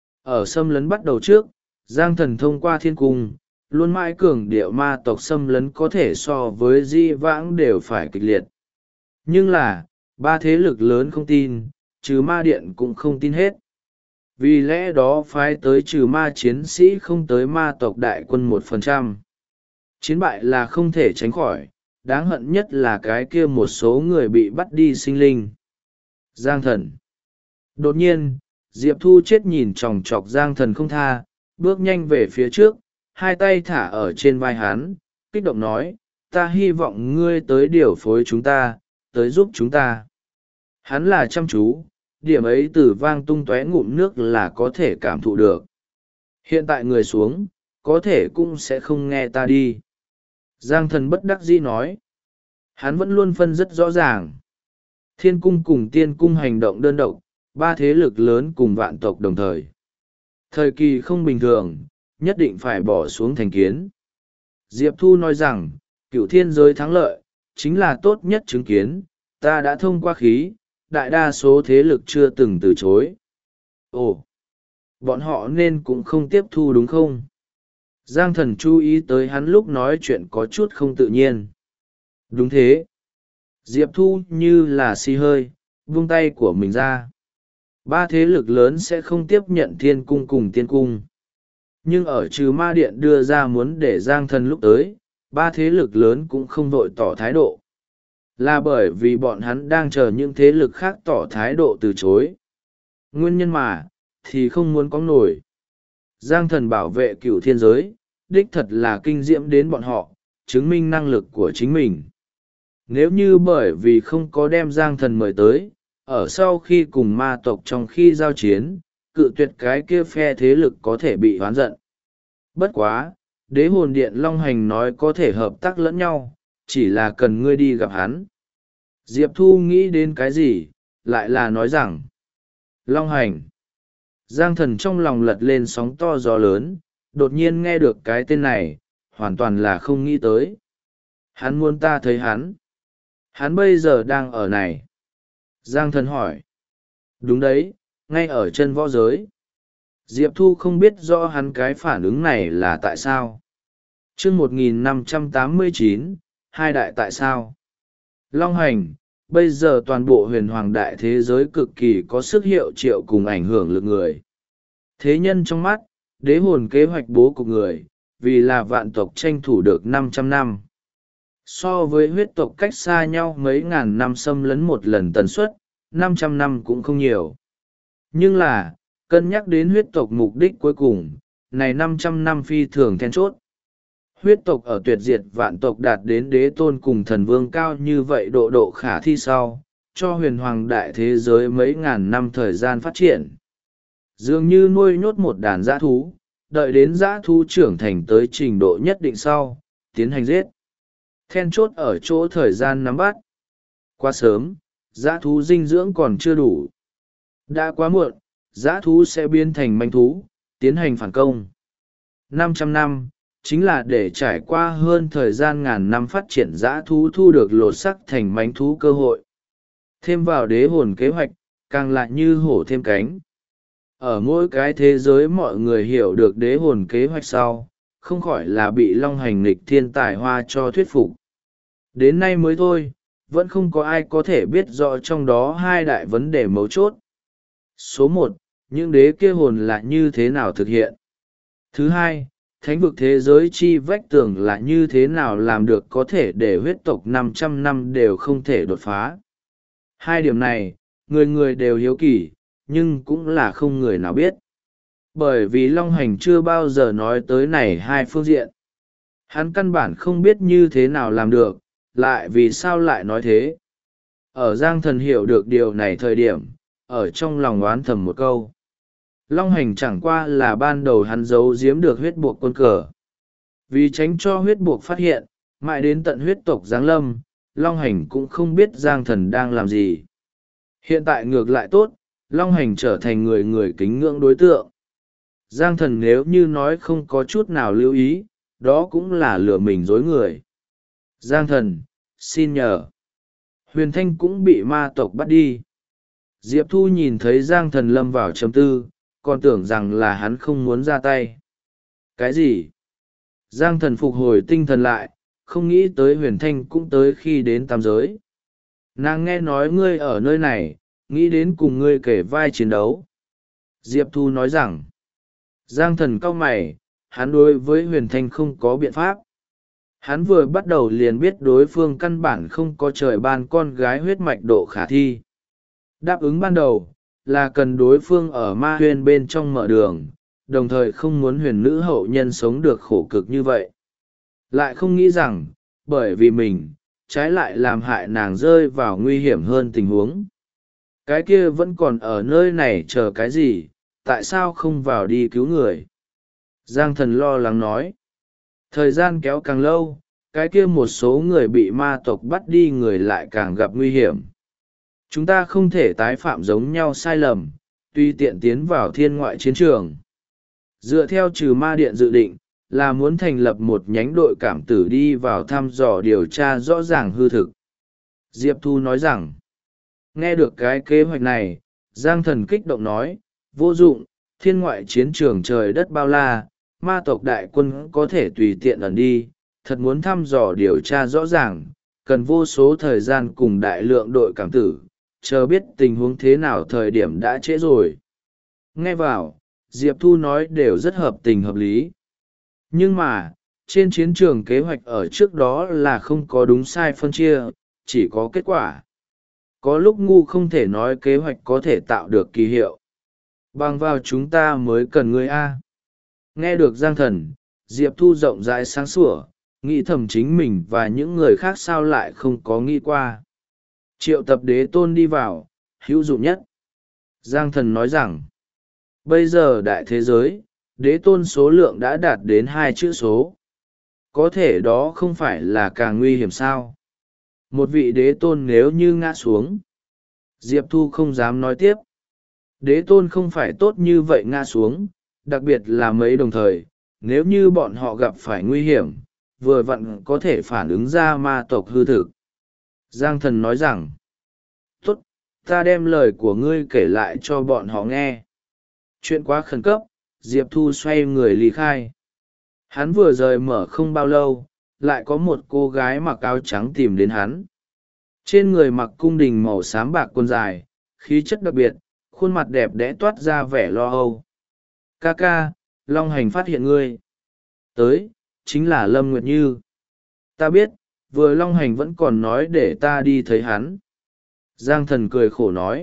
Ở xâm lấn bắt đầu trước, Giang Thần thông qua thiên cung, luôn mãi cường điệu ma tộc xâm lấn có thể so với di vãng đều phải kịch liệt. Nhưng là, ba thế lực lớn không tin, trừ ma điện cũng không tin hết. Vì lẽ đó phái tới trừ ma chiến sĩ không tới ma tộc đại quân 1%. Chiến bại là không thể tránh khỏi, đáng hận nhất là cái kia một số người bị bắt đi sinh linh. Giang Thần. Đột nhiên, Diệp Thu chết nhìn chòng chọc Giang Thần không tha, bước nhanh về phía trước, hai tay thả ở trên vai hắn, kích động nói, ta hy vọng ngươi tới điều phối chúng ta, tới giúp chúng ta. Hắn là chăm chú, điểm ấy từ vang tung tóe ngụm nước là có thể cảm thụ được. Hiện tại người xuống, có thể cũng sẽ không nghe ta đi. Giang Thần bất đắc dĩ nói. Hắn vẫn luôn phân rất rõ ràng. Thiên cung cùng tiên cung hành động đơn độc, ba thế lực lớn cùng vạn tộc đồng thời. Thời kỳ không bình thường, nhất định phải bỏ xuống thành kiến. Diệp Thu nói rằng, cửu thiên giới thắng lợi, chính là tốt nhất chứng kiến, ta đã thông qua khí, đại đa số thế lực chưa từng từ chối. Ồ, bọn họ nên cũng không tiếp thu đúng không? Giang Thần chú ý tới hắn lúc nói chuyện có chút không tự nhiên. Đúng thế. Diệp Thu như là xì hơi, vung tay của mình ra. Ba thế lực lớn sẽ không tiếp nhận thiên cung cùng tiên cung. Nhưng ở trừ ma điện đưa ra muốn để Giang Thần lúc tới, ba thế lực lớn cũng không vội tỏ thái độ. Là bởi vì bọn hắn đang chờ những thế lực khác tỏ thái độ từ chối. Nguyên nhân mà, thì không muốn có nổi. Giang Thần bảo vệ cửu thiên giới, đích thật là kinh diễm đến bọn họ, chứng minh năng lực của chính mình. Nếu như bởi vì không có đem Giang Thần mời tới, ở sau khi cùng ma tộc trong khi giao chiến, cự tuyệt cái kia phe thế lực có thể bị oán giận. Bất quá, đế hồn điện Long Hành nói có thể hợp tác lẫn nhau, chỉ là cần ngươi đi gặp hắn. Diệp Thu nghĩ đến cái gì, lại là nói rằng, Long Hành. Giang Thần trong lòng lật lên sóng to gió lớn, đột nhiên nghe được cái tên này, hoàn toàn là không nghĩ tới. Hắn muốn ta thấy hắn. Hắn bây giờ đang ở này. Giang Thần hỏi. Đúng đấy, ngay ở chân võ giới. Diệp Thu không biết rõ hắn cái phản ứng này là tại sao. Chương 1589, hai đại tại sao. Long Hành, bây giờ toàn bộ huyền hoàng đại thế giới cực kỳ có sức hiệu triệu cùng ảnh hưởng lực người. Thế nhân trong mắt, đế hồn kế hoạch bố cục người, vì là vạn tộc tranh thủ được 500 năm. So với huyết tộc cách xa nhau mấy ngàn năm xâm lấn một lần tần suất, 500 năm cũng không nhiều. Nhưng là, cân nhắc đến huyết tộc mục đích cuối cùng, này 500 năm phi thường then chốt. Huyết tộc ở tuyệt diệt vạn tộc đạt đến đế tôn cùng thần vương cao như vậy độ khả thi sau, cho huyền hoàng đại thế giới mấy ngàn năm thời gian phát triển. Dường như nuôi nhốt một đàn dã thú, đợi đến dã thú trưởng thành tới trình độ nhất định sau, tiến hành giết. Then chốt ở chỗ thời gian nắm bắt. Quá sớm, dã thú dinh dưỡng còn chưa đủ. Đã quá muộn, dã thú sẽ biến thành manh thú, tiến hành phản công. 500 năm, chính là để trải qua hơn thời gian ngàn năm phát triển dã thú thu được lột sắc thành manh thú cơ hội. Thêm vào đế hồn kế hoạch, càng lại như hổ thêm cánh. Ở mỗi cái thế giới mọi người hiểu được đế hồn kế hoạch sau, không khỏi là bị Long Hành nghịch thiên tài hoa cho thuyết phục. Đến nay mới thôi, vẫn không có ai có thể biết rõ trong đó hai đại vấn đề mấu chốt. Số một, những đế kia hồn là như thế nào thực hiện? Thứ hai, thánh vực thế giới chi vách tường là như thế nào làm được có thể để huyết tộc 500 năm đều không thể đột phá? Hai điểm này, người người đều hiếu kỳ, nhưng cũng là không người nào biết. Bởi vì Long Hành chưa bao giờ nói tới này hai phương diện. Hắn căn bản không biết như thế nào làm được, lại vì sao lại nói thế. Ở Giang Thần hiểu được điều này thời điểm, ở trong lòng oán thầm một câu. Long Hành chẳng qua là ban đầu hắn giấu giếm được huyết buộc quân cờ. Vì tránh cho huyết buộc phát hiện, mãi đến tận huyết tộc giáng lâm, Long Hành cũng không biết Giang Thần đang làm gì. Hiện tại ngược lại tốt, Long Hành trở thành người người kính ngưỡng đối tượng. Giang Thần nếu như nói không có chút nào lưu ý, đó cũng là lừa mình dối người. Giang Thần, xin nhờ. Huyền Thanh cũng bị ma tộc bắt đi. Diệp Thu nhìn thấy Giang Thần lâm vào trầm tư, còn tưởng rằng là hắn không muốn ra tay. Cái gì? Giang Thần phục hồi tinh thần lại, không nghĩ tới Huyền Thanh cũng tới khi đến tam giới. Nàng nghe nói ngươi ở nơi này, nghĩ đến cùng ngươi kể vai chiến đấu. Diệp Thu nói rằng, Giang Thần cau mày, hắn đối với Huyền Thanh không có biện pháp. Hắn vừa bắt đầu liền biết đối phương căn bản không có trời ban con gái huyết mạch độ khả thi. Đáp ứng ban đầu là cần đối phương ở ma huyên bên trong mở đường, đồng thời không muốn huyền nữ hậu nhân sống được khổ cực như vậy. Lại không nghĩ rằng, bởi vì mình, trái lại làm hại nàng rơi vào nguy hiểm hơn tình huống. Cái kia vẫn còn ở nơi này chờ cái gì, tại sao không vào đi cứu người? Giang Thần lo lắng nói. Thời gian kéo càng lâu, cái kia một số người bị ma tộc bắt đi người lại càng gặp nguy hiểm. Chúng ta không thể tái phạm giống nhau sai lầm, tuy tiện tiến vào thiên ngoại chiến trường. Dựa theo trừ ma điện dự định, là muốn thành lập một nhánh đội cảm tử đi vào thăm dò điều tra rõ ràng hư thực. Diệp Thu nói rằng, nghe được cái kế hoạch này, Giang Thần kích động nói, vô dụng, thiên ngoại chiến trường trời đất bao la, ma tộc đại quân có thể tùy tiện ẩn đi, thật muốn thăm dò điều tra rõ ràng, cần vô số thời gian cùng đại lượng đội cảm tử, chờ biết tình huống thế nào thời điểm đã trễ rồi. Nghe vào, Diệp Thu nói đều rất hợp tình hợp lý. Nhưng mà, trên chiến trường kế hoạch ở trước đó là không có đúng sai phân chia, chỉ có kết quả. Có lúc ngu không thể nói kế hoạch có thể tạo được kỳ hiệu. Bằng vào chúng ta mới cần ngươi A. Nghe được Giang Thần, Diệp Thu rộng rãi sáng sủa, nghĩ thầm chính mình và những người khác sao lại không có nghĩ qua. Triệu tập đế tôn đi vào, hữu dụng nhất. Giang Thần nói rằng, bây giờ đại thế giới, đế tôn số lượng đã đạt đến 2 chữ số. Có thể đó không phải là càng nguy hiểm sao? Một vị đế tôn nếu như ngã xuống. Diệp Thu không dám nói tiếp. Đế tôn không phải tốt như vậy ngã xuống, đặc biệt là mấy đồng thời, nếu như bọn họ gặp phải nguy hiểm, vừa vặn có thể phản ứng ra ma tộc hư thực. Giang Thần nói rằng, tốt, ta đem lời của ngươi kể lại cho bọn họ nghe. Chuyện quá khẩn cấp, Diệp Thu xoay người ly khai. Hắn vừa rời mở không bao lâu, lại có một cô gái mặc áo trắng tìm đến hắn. Trên người mặc cung đình màu xám bạc quần dài, khí chất đặc biệt, khuôn mặt đẹp đẽ toát ra vẻ lo âu. Ca ca, Long Hành phát hiện ngươi. Tới, chính là Lâm Nguyệt Như. Ta biết, vừa Long Hành vẫn còn nói để ta đi thấy hắn. Giang Thần cười khổ nói.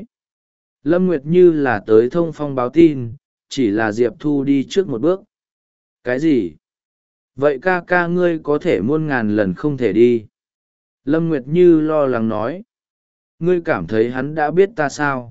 Lâm Nguyệt Như là tới thông phong báo tin, chỉ là Diệp Thu đi trước một bước. Cái gì? Vậy ca ca ngươi có thể muôn ngàn lần không thể đi. Lâm Nguyệt Như lo lắng nói. Ngươi cảm thấy hắn đã biết ta sao?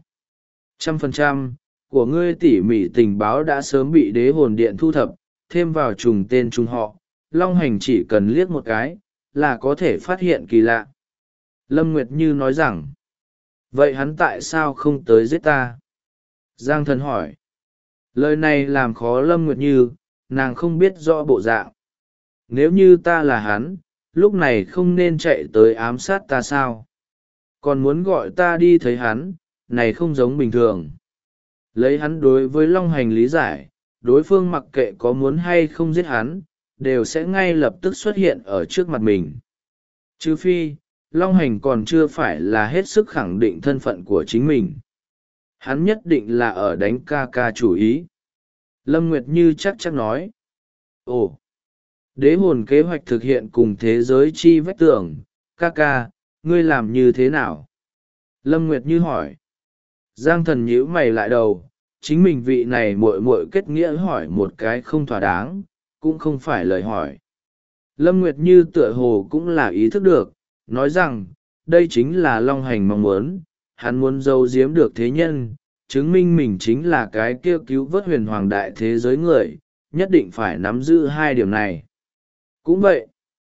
100% của ngươi tỉ mỉ tình báo đã sớm bị đế hồn điện thu thập, thêm vào trùng tên trùng họ, Long Hành chỉ cần liếc một cái, là có thể phát hiện kỳ lạ. Lâm Nguyệt Như nói rằng, vậy hắn tại sao không tới giết ta? Giang Thần hỏi. Lời này làm khó Lâm Nguyệt Như, nàng không biết rõ bộ dạng. Nếu như ta là hắn, lúc này không nên chạy tới ám sát ta sao? Còn muốn gọi ta đi thấy hắn, này không giống bình thường. Lấy hắn đối với Long Hành lý giải, đối phương mặc kệ có muốn hay không giết hắn, đều sẽ ngay lập tức xuất hiện ở trước mặt mình. Trừ phi, Long Hành còn chưa phải là hết sức khẳng định thân phận của chính mình. Hắn nhất định là ở đánh ca ca chủ ý. Lâm Nguyệt Như chắc chắn nói. Ồ! Đế hồn kế hoạch thực hiện cùng thế giới chi vách tường, ca ca, ngươi làm như thế nào? Lâm Nguyệt Như hỏi. Giang Thần nhíu mày lại đầu, chính mình vị này muội muội kết nghĩa hỏi một cái không thỏa đáng, cũng không phải lời hỏi. Lâm Nguyệt Như tựa hồ cũng là ý thức được, nói rằng, đây chính là Long Hành mong muốn, hắn muốn giấu giếm được thế nhân, chứng minh mình chính là cái kia cứu vớt huyền hoàng đại thế giới người, nhất định phải nắm giữ 2 điểm này. Cũng vậy,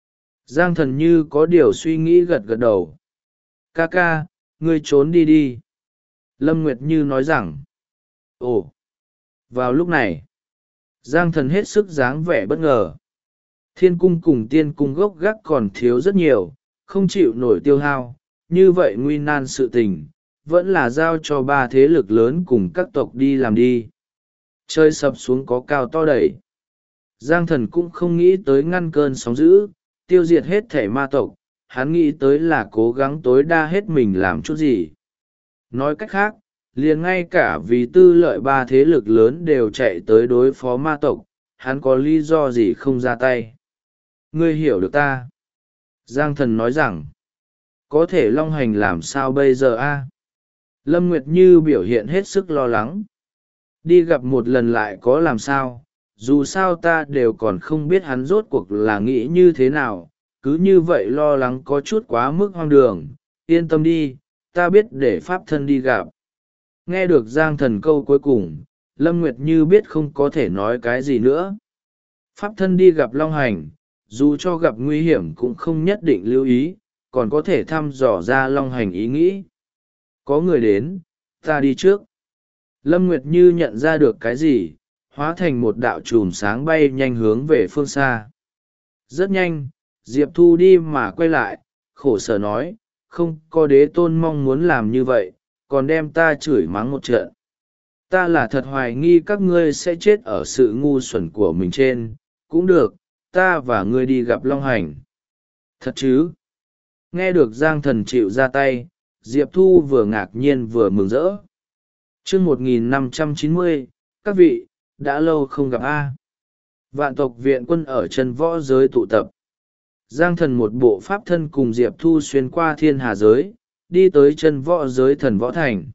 Giang Thần như có điều suy nghĩ gật gật đầu. Ca ca, ngươi trốn đi đi. Lâm Nguyệt Như nói rằng. Ồ! Vào lúc này, Giang Thần hết sức dáng vẻ bất ngờ. Thiên cung cùng tiên cung gốc gác còn thiếu rất nhiều, không chịu nổi tiêu hao, như vậy nguy nan sự tình, vẫn là giao cho ba thế lực lớn cùng các tộc đi làm đi. Chơi sập xuống có cao to đẩy. Giang Thần cũng không nghĩ tới ngăn cơn sóng dữ, tiêu diệt hết thể ma tộc, hắn nghĩ tới là cố gắng tối đa hết mình làm chút gì. Nói cách khác, liền ngay cả vì tư lợi ba thế lực lớn đều chạy tới đối phó ma tộc, hắn có lý do gì không ra tay. Ngươi hiểu được ta. Giang Thần nói rằng, có thể long hành làm sao bây giờ a? Lâm Nguyệt Như biểu hiện hết sức lo lắng. Đi gặp một lần lại có làm sao, dù sao ta đều còn không biết hắn rốt cuộc là nghĩ như thế nào, cứ như vậy lo lắng có chút quá mức hoang đường. Yên tâm đi, ta biết để pháp thân đi gặp. Nghe được Giang Thần câu cuối cùng, Lâm Nguyệt Như biết không có thể nói cái gì nữa. Pháp thân đi gặp Long Hành, dù cho gặp nguy hiểm cũng không nhất định lưu ý, còn có thể thăm dò ra Long Hành ý nghĩ. Có người đến, ta đi trước. Lâm Nguyệt Như nhận ra được cái gì, hóa thành một đạo chùm sáng bay nhanh hướng về phương xa. Rất nhanh, Diệp Thu đi mà quay lại, khổ sở nói, không có đế tôn mong muốn làm như vậy, còn đem ta chửi mắng một trận. Ta là thật hoài nghi các ngươi sẽ chết ở sự ngu xuẩn của mình trên, cũng được, ta và ngươi đi gặp Long Hành. Thật chứ? Nghe được Giang Thần chịu ra tay, Diệp Thu vừa ngạc nhiên vừa mừng rỡ. Chương 1590, các vị, đã lâu không gặp a. Vạn tộc viện quân ở chân võ giới tụ tập. Giang Thần một bộ pháp thân cùng Diệp Thu xuyên qua thiên hà giới, đi tới chân võ giới thần võ thành.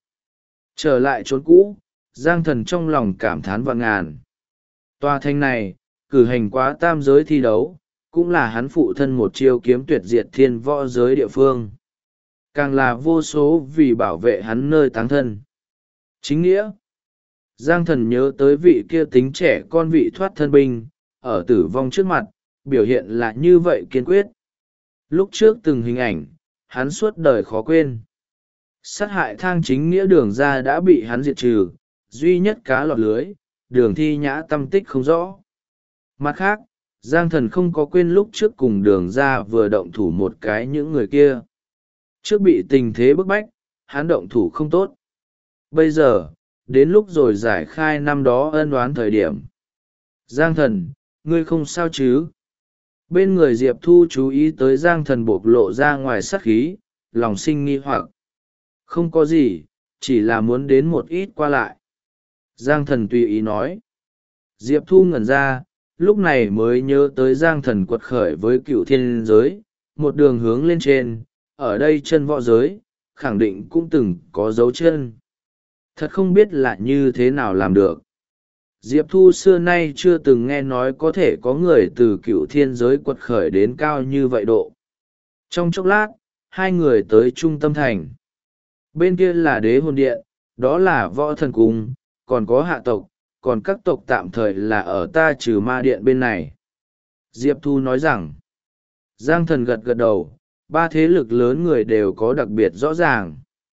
Trở lại chốn cũ, Giang Thần trong lòng cảm thán vạn ngàn. Tòa thành này, cử hành quá tam giới thi đấu, cũng là hắn phụ thân một chiêu kiếm tuyệt diệt thiên võ giới địa phương. Càng là vô số vì bảo vệ hắn nơi táng thân. Chính nghĩa. Giang Thần nhớ tới vị kia tính trẻ con vị thoát thân binh, ở tử vong trước mặt, biểu hiện là như vậy kiên quyết. Lúc trước từng hình ảnh, hắn suốt đời khó quên. Sát hại thang chính nghĩa đường ra đã bị hắn diệt trừ, duy nhất cá lọt lưới, đường thi nhã tâm tích không rõ. Mặt khác, Giang Thần không có quên lúc trước cùng đường ra vừa động thủ một cái những người kia. Trước bị tình thế bức bách, hắn động thủ không tốt. Bây giờ, đến lúc rồi giải khai năm đó ân oán thời điểm. Giang Thần, ngươi không sao chứ? Bên người Diệp Thu chú ý tới Giang Thần bộc lộ ra ngoài sát khí, lòng sinh nghi hoặc. Không có gì, chỉ là muốn đến một ít qua lại. Giang Thần tùy ý nói. Diệp Thu ngẩn ra, lúc này mới nhớ tới Giang Thần quật khởi với cựu thiên giới, một đường hướng lên trên, ở đây chân võ giới, khẳng định cũng từng có dấu chân. Thật không biết là như thế nào làm được. Diệp Thu xưa nay chưa từng nghe nói có thể có người từ cựu thiên giới quật khởi đến cao như vậy độ. Trong chốc lát, hai người tới trung tâm thành. Bên kia là đế hồn điện, đó là võ thần cung, còn có hạ tộc, còn các tộc tạm thời là ở ta trừ ma điện bên này. Diệp Thu nói rằng, Giang Thần gật gật đầu, ba thế lực lớn người đều có đặc biệt rõ ràng.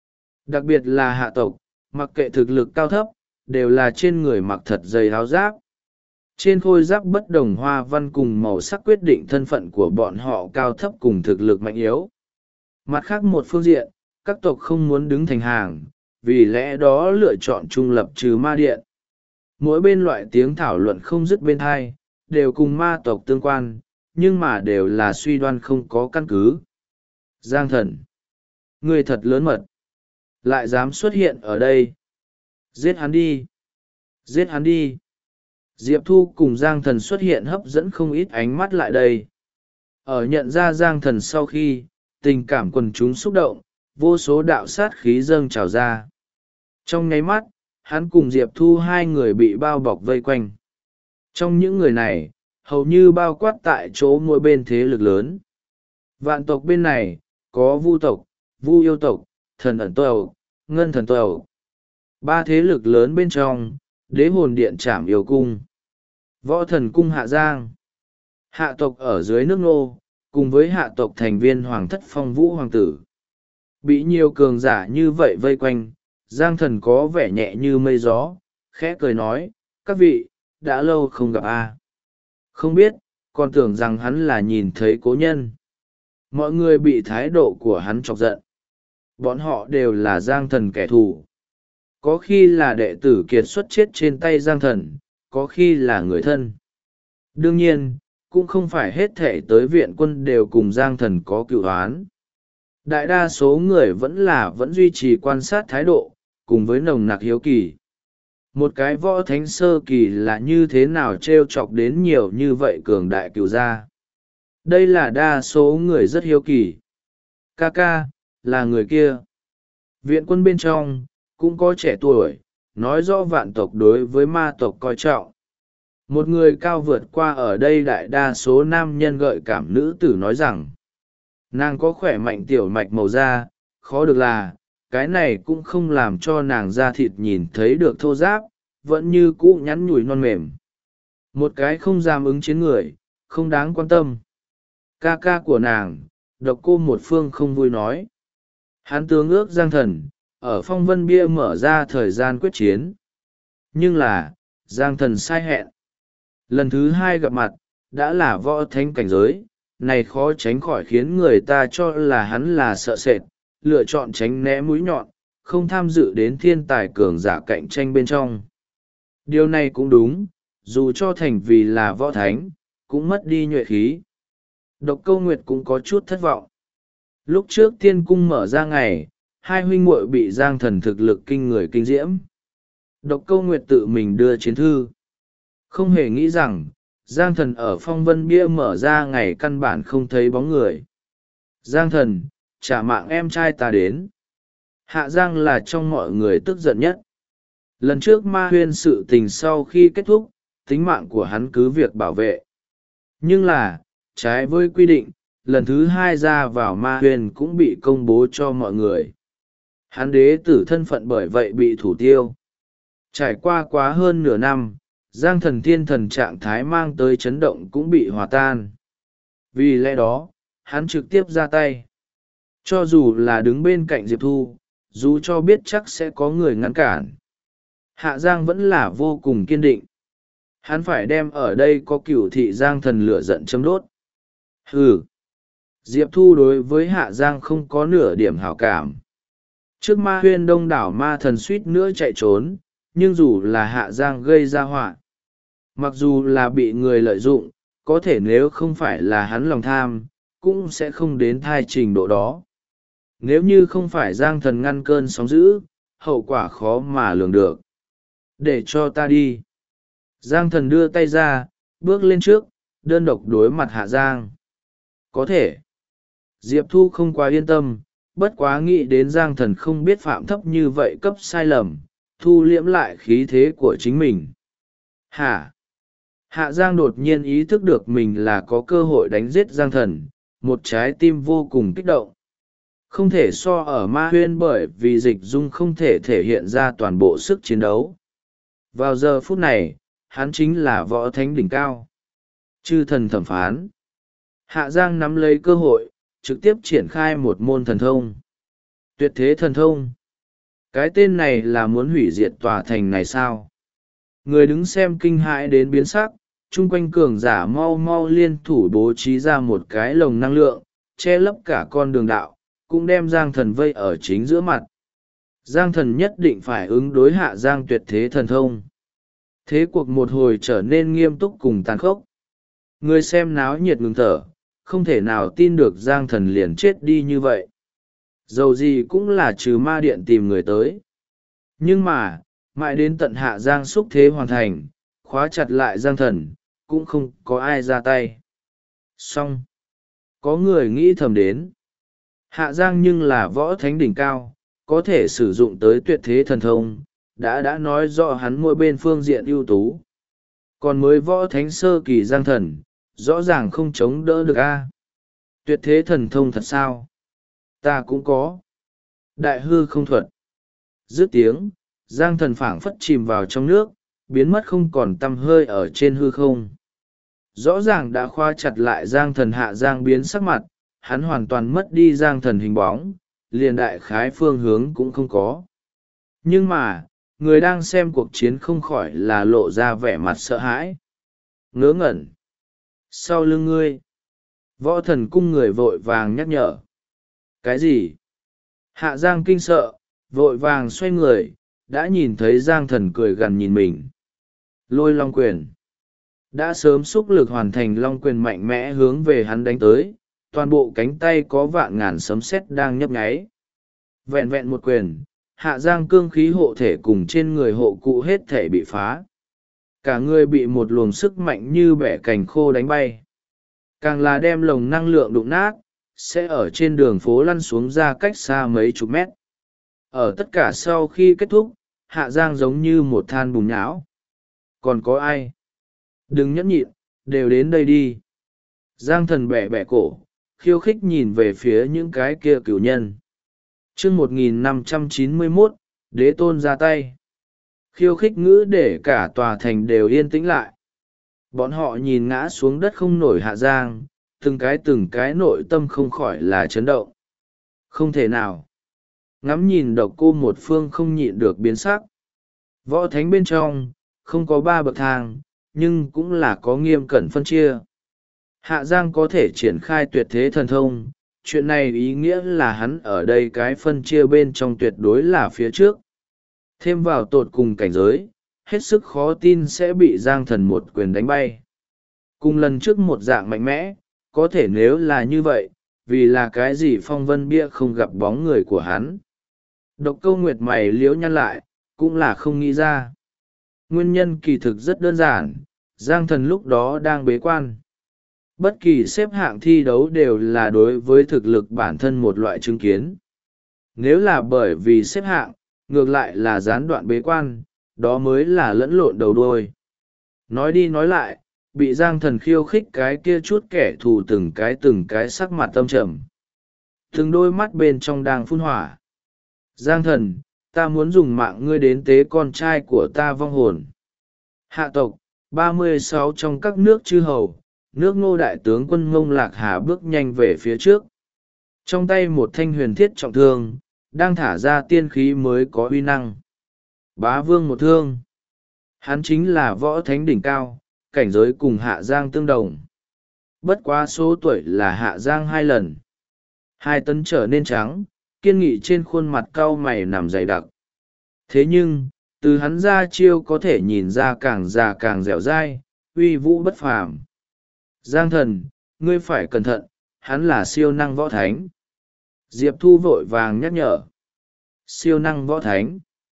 Đặc biệt là hạ tộc, mặc kệ thực lực cao thấp, đều là trên người mặc thật dày áo giáp. Trên khôi giáp bất đồng hoa văn cùng màu sắc quyết định thân phận của bọn họ cao thấp cùng thực lực mạnh yếu. Mặt khác một phương diện, các tộc không muốn đứng thành hàng, vì lẽ đó lựa chọn trung lập trừ ma điện. Mỗi bên loại tiếng thảo luận không dứt bên hai, đều cùng ma tộc tương quan, nhưng mà đều là suy đoan không có căn cứ. Giang Thần, người thật lớn mật, lại dám xuất hiện ở đây. Giết hắn đi! Giết hắn đi! Diệp Thu cùng Giang Thần xuất hiện hấp dẫn không ít ánh mắt lại đây. Ở nhận ra Giang Thần sau khi, tình cảm quần chúng xúc động, vô số đạo sát khí dâng trào ra. Trong nháy mắt, hắn cùng Diệp Thu hai người bị bao bọc vây quanh. Trong những người này, hầu như bao quát tại chỗ mỗi bên thế lực lớn. Vạn tộc bên này, có Vu tộc, Vu yêu tộc, Thần ẩn tộc, Ngân thần tộc. Ba thế lực lớn bên trong, đế hồn điện Trảm Yêu cung, võ thần cung Hạ Giang. Hạ tộc ở dưới nước Nô, cùng với hạ tộc thành viên hoàng thất Phong Vũ hoàng tử. Bị nhiều cường giả như vậy vây quanh, Giang Thần có vẻ nhẹ như mây gió, khẽ cười nói, các vị, đã lâu không gặp a. Không biết, còn tưởng rằng hắn là nhìn thấy cố nhân. Mọi người bị thái độ của hắn chọc giận. Bọn họ đều là Giang Thần kẻ thù. Có khi là đệ tử kiệt xuất chết trên tay Giang Thần, có khi là người thân. Đương nhiên, cũng không phải hết thể tới viện quân đều cùng Giang Thần có cựu oán. Đại đa số người vẫn duy trì quan sát thái độ, cùng với nồng nặc hiếu kỳ. Một cái võ thánh sơ kỳ là như thế nào trêu chọc đến nhiều như vậy cường đại cựu gia. Đây là đa số người rất hiếu kỳ. Ca ca, là người kia. Viện quân bên trong, cũng có trẻ tuổi, nói rõ vạn tộc đối với ma tộc coi trọng. Một người cao vượt qua ở đây đại đa số nam nhân gợi cảm nữ tử nói rằng, nàng có khỏe mạnh tiểu mạch màu da, khó được là, cái này cũng không làm cho nàng da thịt nhìn thấy được thô ráp, vẫn như cũ nhắn nhủi non mềm. Một cái không dám ứng chiến người, không đáng quan tâm. Ca ca của nàng, Độc Cô Một Phương không vui nói. Hắn tương ước Giang Thần, ở phong vân bia mở ra thời gian quyết chiến. Nhưng là, Giang Thần sai hẹn. Lần thứ hai gặp mặt, đã là võ thánh cảnh giới, này khó tránh khỏi khiến người ta cho là hắn là sợ sệt, lựa chọn tránh né mũi nhọn, không tham dự đến thiên tài cường giả cạnh tranh bên trong. Điều này cũng đúng, dù cho thành vì là võ thánh, cũng mất đi nhuệ khí. Độc Câu Nguyệt cũng có chút thất vọng. Lúc trước tiên cung mở ra ngày, hai huynh muội bị Giang Thần thực lực kinh người kinh diễm. Độc Câu Nguyệt tự mình đưa chiến thư. Không hề nghĩ rằng, Giang Thần ở phong vân bia mở ra ngày căn bản không thấy bóng người. Giang Thần, trả mạng em trai ta đến. Hạ Giang là trong mọi người tức giận nhất. Lần trước Ma Huyên sự tình sau khi kết thúc, tính mạng của hắn cứ việc bảo vệ. Nhưng là, trái với quy định, lần thứ hai ra vào Ma Huyên cũng bị công bố cho mọi người. Hắn đế tử thân phận bởi vậy bị thủ tiêu. Trải qua quá hơn nửa năm, Giang Thần thiên thần trạng thái mang tới chấn động cũng bị hòa tan. Vì lẽ đó, hắn trực tiếp ra tay. Cho dù là đứng bên cạnh Diệp Thu, dù cho biết chắc sẽ có người ngăn cản. Hạ Giang vẫn là vô cùng kiên định. Hắn phải đem ở đây có cửu thị Giang Thần lửa giận châm đốt. Hừ! Diệp Thu đối với Hạ Giang không có nửa điểm hảo cảm. Trước Ma Huyên đông đảo ma thần suýt nữa chạy trốn, nhưng dù là Hạ Giang gây ra họa, mặc dù là bị người lợi dụng, có thể nếu không phải là hắn lòng tham, cũng sẽ không đến thai trình độ đó. Nếu như không phải Giang Thần ngăn cơn sóng dữ, hậu quả khó mà lường được. Để cho ta đi. Giang Thần đưa tay ra, bước lên trước, đơn độc đối mặt Hạ Giang. Có thể. Diệp Thu không quá yên tâm, bất quá nghĩ đến Giang Thần không biết phạm thấp như vậy cấp sai lầm, thu liễm lại khí thế của chính mình. Hả? Hạ Giang đột nhiên ý thức được mình là có cơ hội đánh giết Giang Thần, một trái tim vô cùng kích động. Không thể so ở Ma Huyên bởi vì dịch dung không thể thể hiện ra toàn bộ sức chiến đấu. Vào giờ phút này, hắn chính là võ thánh đỉnh cao. Chư thần thẩm phán. Hạ Giang nắm lấy cơ hội, trực tiếp triển khai một môn thần thông. Tuyệt thế thần thông. Cái tên này là muốn hủy diệt tòa thành này sao? Người đứng xem kinh hãi đến biến sắc, chung quanh cường giả mau mau liên thủ bố trí ra một cái lồng năng lượng, che lấp cả con đường đạo, cũng đem Giang Thần vây ở chính giữa mặt. Giang Thần nhất định phải ứng đối Hạ Giang tuyệt thế thần thông. Thế cuộc một hồi trở nên nghiêm túc cùng tàn khốc. Người xem náo nhiệt ngừng thở, không thể nào tin được Giang Thần liền chết đi như vậy. Dầu gì cũng là trừ ma điện tìm người tới. Nhưng mà, mãi đến tận Hạ Giang xúc thế hoàn thành, khóa chặt lại Giang Thần, cũng không có ai ra tay. Xong. Có người nghĩ thầm đến. Hạ Giang nhưng là võ thánh đỉnh cao, có thể sử dụng tới tuyệt thế thần thông, đã nói rõ hắn mỗi bên phương diện ưu tú. Còn mới võ thánh sơ kỳ Giang Thần, rõ ràng không chống đỡ được a. Tuyệt thế thần thông thật sao? Ta cũng có. Đại hư không thuật. Dứt tiếng, Giang Thần phảng phất chìm vào trong nước, biến mất không còn tăm hơi ở trên hư không. rõ ràng đã khoa chặt lại Giang Thần. Hạ Giang biến sắc mặt, hắn hoàn toàn mất đi Giang Thần hình bóng, liền đại khái phương hướng cũng không có. Nhưng mà, người đang xem cuộc chiến không khỏi là lộ ra vẻ mặt sợ hãi. Ngớ ngẩn. Sau lưng ngươi. Võ Thần Cung người vội vàng nhắc nhở. Cái gì? Hạ Giang kinh sợ, vội vàng xoay người, đã nhìn thấy Giang Thần cười gằn nhìn mình. Lôi long quyền. Đã sớm xúc lực hoàn thành long quyền mạnh mẽ hướng về hắn đánh tới, toàn bộ cánh tay có vạn ngàn sấm sét đang nhấp nháy. Vẹn vẹn một quyền, Hạ Giang cương khí hộ thể cùng trên người hộ cụ hết thể bị phá. Cả người bị một luồng sức mạnh như bẻ cành khô đánh bay. Càng là đem lồng năng lượng đụng nát, sẽ ở trên đường phố lăn xuống ra cách xa mấy chục mét. Ở tất cả sau khi kết thúc, Hạ Giang giống như một than bùn nhão. Còn có ai? Đừng nhẫn nhịn, đều đến đây đi. Giang Thần bẻ bẻ cổ, khiêu khích nhìn về phía những cái kia cửu nhân. chương 1591, Đế Tôn ra tay. Khiêu khích ngữ để cả tòa thành đều yên tĩnh lại. Bọn họ nhìn ngã xuống đất không nổi Hạ Giang, từng cái nội tâm không khỏi là chấn động. Không thể nào. Ngắm nhìn Độc Cô Một Phương không nhịn được biến sắc. Võ thánh bên trong, không có 3 bậc thang, nhưng cũng là có nghiêm cẩn phân chia. Hạ Giang có thể triển khai tuyệt thế thần thông, chuyện này ý nghĩa là hắn ở đây cái phân chia bên trong tuyệt đối là phía trước. Thêm vào tột cùng cảnh giới, hết sức khó tin sẽ bị Giang Thần một quyền đánh bay. Cùng lần trước một dạng mạnh mẽ, có thể nếu là như vậy, vì là cái gì phong vân bia không gặp bóng người của hắn. Độc Câu Nguyệt mày liễu nhăn lại, cũng là không nghĩ ra. Nguyên nhân kỳ thực rất đơn giản, Giang Thần lúc đó đang bế quan. Bất kỳ xếp hạng thi đấu đều là đối với thực lực bản thân một loại chứng kiến. Nếu là bởi vì xếp hạng, ngược lại là gián đoạn bế quan, đó mới là lẫn lộn đầu đuôi. Nói đi nói lại, bị Giang Thần khiêu khích cái kia chút kẻ thù từng cái sắc mặt âm trầm. Từng đôi mắt bên trong đang phun hỏa. Giang Thần, ta muốn dùng mạng ngươi đến tế con trai của ta vong hồn. Hạ tộc, 36 trong các nước chư hầu, nước Ngô đại tướng quân Ngông Lạc Hà bước nhanh về phía trước. Trong tay một thanh huyền thiết trọng thương, đang thả ra tiên khí mới có uy năng. Bá vương một thương. Hắn chính là võ thánh đỉnh cao, cảnh giới cùng Hạ Giang tương đồng. Bất quá số tuổi là Hạ Giang 2 lần. 2 tấn trở nên trắng, kiên nghị trên khuôn mặt cau mày nằm dày đặc. Thế nhưng, từ hắn ra chiêu có thể nhìn ra càng già càng dẻo dai, uy vũ bất phàm. Giang Thần, ngươi phải cẩn thận, hắn là siêu năng võ thánh. Diệp Thu vội vàng nhắc nhở. Siêu năng võ thánh.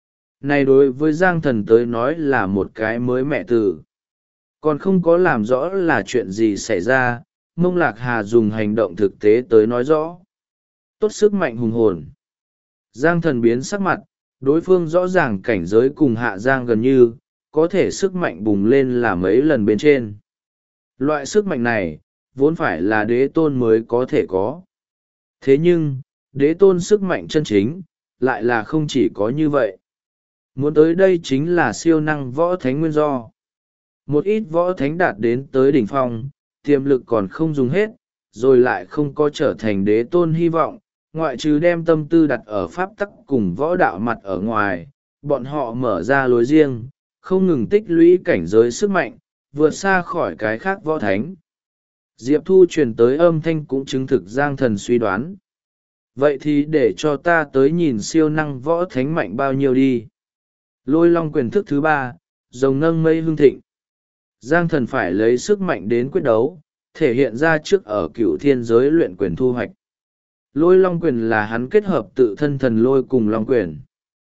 Này đối với Giang Thần tới nói là một cái mới mẹ từ. Còn không có làm rõ là chuyện gì xảy ra, Ngông Lạc Hà dùng hành động thực tế tới nói rõ. Tốt sức mạnh hùng hồn. Giang Thần biến sắc mặt, đối phương rõ ràng cảnh giới cùng Hạ Giang gần như, có thể sức mạnh bùng lên là mấy lần bên trên. Loại sức mạnh này, vốn phải là đế tôn mới có thể có. Thế nhưng, đế tôn sức mạnh chân chính, lại là không chỉ có như vậy. Muốn tới đây chính là siêu năng võ thánh nguyên do. Một ít võ thánh đạt đến tới đỉnh phong, tiềm lực còn không dùng hết, rồi lại không có trở thành đế tôn hy vọng, ngoại trừ đem tâm tư đặt ở pháp tắc cùng võ đạo mặt ở ngoài, bọn họ mở ra lối riêng, không ngừng tích lũy cảnh giới sức mạnh, vượt xa khỏi cái khác võ thánh. Diệp Thu truyền tới âm thanh cũng chứng thực Giang Thần suy đoán. Vậy thì để cho ta tới nhìn siêu năng võ thánh mạnh bao nhiêu đi. Lôi long quyền thức thứ 3, rồng nâng mây hương thịnh. Giang Thần phải lấy sức mạnh đến quyết đấu, thể hiện ra trước ở cựu thiên giới luyện quyền thu hoạch. Lôi long quyền là hắn kết hợp tự thân thần lôi cùng long quyền.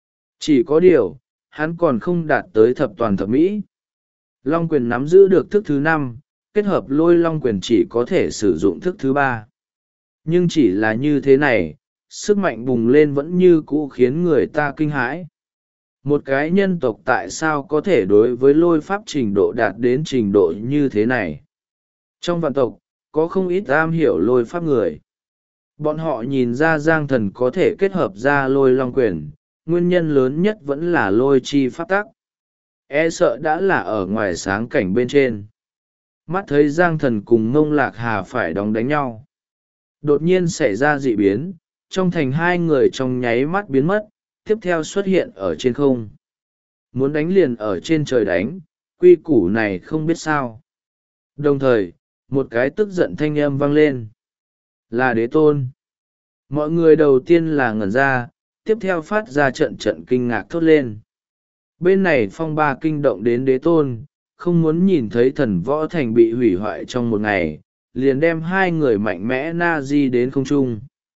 Chỉ có điều, hắn còn không đạt tới thập toàn thập mỹ. Long quyền nắm giữ được thức thứ 5, kết hợp lôi long quyền chỉ có thể sử dụng thức thứ 3. Nhưng chỉ là như thế này, sức mạnh bùng lên vẫn như cũ khiến người ta kinh hãi. Một cái nhân tộc tại sao có thể đối với lôi pháp trình độ đạt đến trình độ như thế này? Trong vạn tộc, có không ít am hiểu lôi pháp người. Bọn họ nhìn ra Giang Thần có thể kết hợp ra lôi long quyền, nguyên nhân lớn nhất vẫn là lôi chi pháp tắc. E sợ đã là ở ngoài sáng cảnh bên trên. mắt thấy Giang Thần cùng Ngông Lạc Hà phải đóng đánh nhau. Đột nhiên xảy ra dị biến, trong thành hai người trong nháy mắt biến mất, tiếp theo xuất hiện ở trên không. Muốn đánh liền ở trên trời đánh, quy củ này không biết sao. Đồng thời, một cái tức giận thanh âm vang lên. Là Đế Tôn. Mọi người đầu tiên là ngẩn ra, tiếp theo phát ra trận trận kinh ngạc thốt lên. Bên này phong ba kinh động đến Đế Tôn, không muốn nhìn thấy thần võ thành bị hủy hoại trong một ngày, liền đem hai người mạnh mẽ na di đến không trung.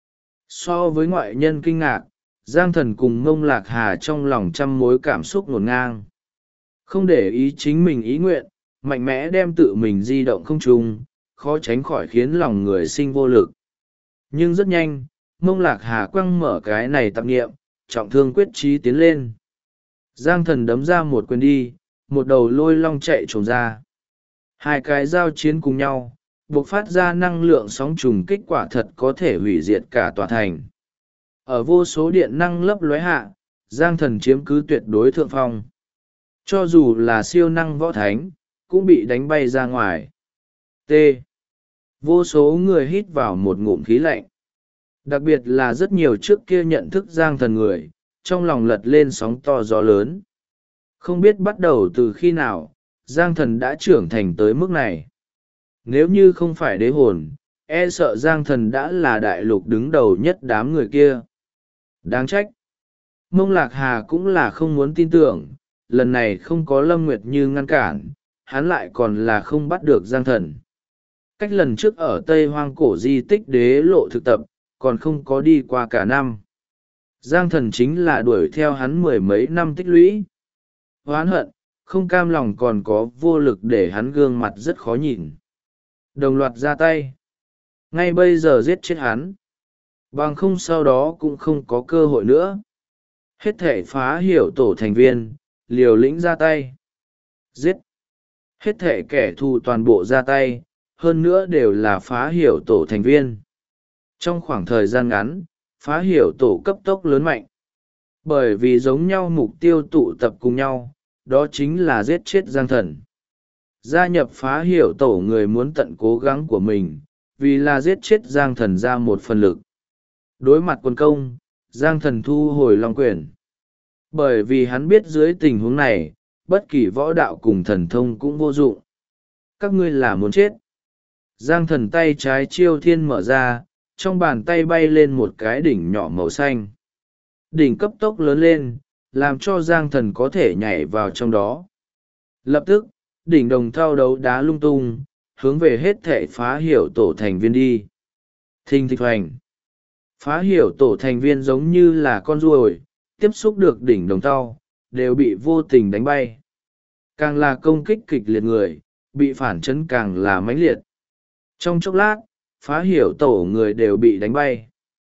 So với ngoại nhân kinh ngạc, Giang Thần cùng Ngông Lạc Hà trong lòng trăm mối cảm xúc ngổn ngang. Không để ý chính mình ý nguyện, mạnh mẽ đem tự mình di động không trung, khó tránh khỏi khiến lòng người sinh vô lực. Nhưng rất nhanh, Ngông Lạc Hà quăng mở cái này tạp nghiệm, trọng thương quyết chí tiến lên. Giang Thần đấm ra một quyền đi, một đầu lôi long chạy trồm ra. Hai cái giao chiến cùng nhau, bộc phát ra năng lượng sóng trùng kích quả thật có thể hủy diệt cả tòa thành. Ở vô số điện năng lấp lóe hạ, Giang Thần chiếm cứ tuyệt đối thượng phong. Cho dù là siêu năng võ thánh, cũng bị đánh bay ra ngoài. T. Vô số người hít vào một ngụm khí lạnh. Đặc biệt là rất nhiều trước kia nhận thức Giang Thần người, trong lòng lật lên sóng to gió lớn. Không biết bắt đầu từ khi nào, Giang Thần đã trưởng thành tới mức này. Nếu như không phải đế hồn, e sợ Giang Thần đã là đại lục đứng đầu nhất đám người kia. Đáng trách. Mông Lạc Hà cũng là không muốn tin tưởng, lần này không có Lâm Nguyệt Như ngăn cản, hắn lại còn là không bắt được Giang Thần. Cách lần trước ở Tây Hoang cổ di tích đế lộ thực tập, còn không có đi qua cả năm. Giang Thần chính là đuổi theo hắn mười mấy năm tích lũy. Hoán hận, không cam lòng còn có vô lực để hắn gương mặt rất khó nhìn. Đồng loạt ra tay. Ngay bây giờ giết chết hắn. Bằng không sau đó cũng không có cơ hội nữa. Hết thể phá hiểu tổ thành viên, liều lĩnh ra tay. Giết. Hết thể kẻ thù toàn bộ ra tay, hơn nữa đều là phá hiểu tổ thành viên. Trong khoảng thời gian ngắn, phá hiểu tổ cấp tốc lớn mạnh. Bởi vì giống nhau mục tiêu tụ tập cùng nhau, đó chính là giết chết Giang Thần. Gia nhập phá hiểu tổ người muốn tận cố gắng của mình, vì là giết chết Giang Thần ra một phần lực. Đối mặt quân công, Giang Thần thu hồi long quyền. Bởi vì hắn biết dưới tình huống này, bất kỳ võ đạo cùng thần thông cũng vô dụng. Các ngươi là muốn chết. Giang Thần tay trái chiêu thiên mở ra, trong bàn tay bay lên một cái đỉnh nhỏ màu xanh. Đỉnh cấp tốc lớn lên, làm cho Giang Thần có thể nhảy vào trong đó. Lập tức, đỉnh đồng thao đấu đá lung tung, hướng về hết thể phá hiểu tổ thành viên đi. Thình thịch hoành. Phá hiểu tổ thành viên giống như là con ruồi, tiếp xúc được đỉnh đồng thau, đều bị vô tình đánh bay. Càng là công kích kịch liệt người, bị phản chấn càng là mãnh liệt. Trong chốc lát, phá hiểu tổ người đều bị đánh bay.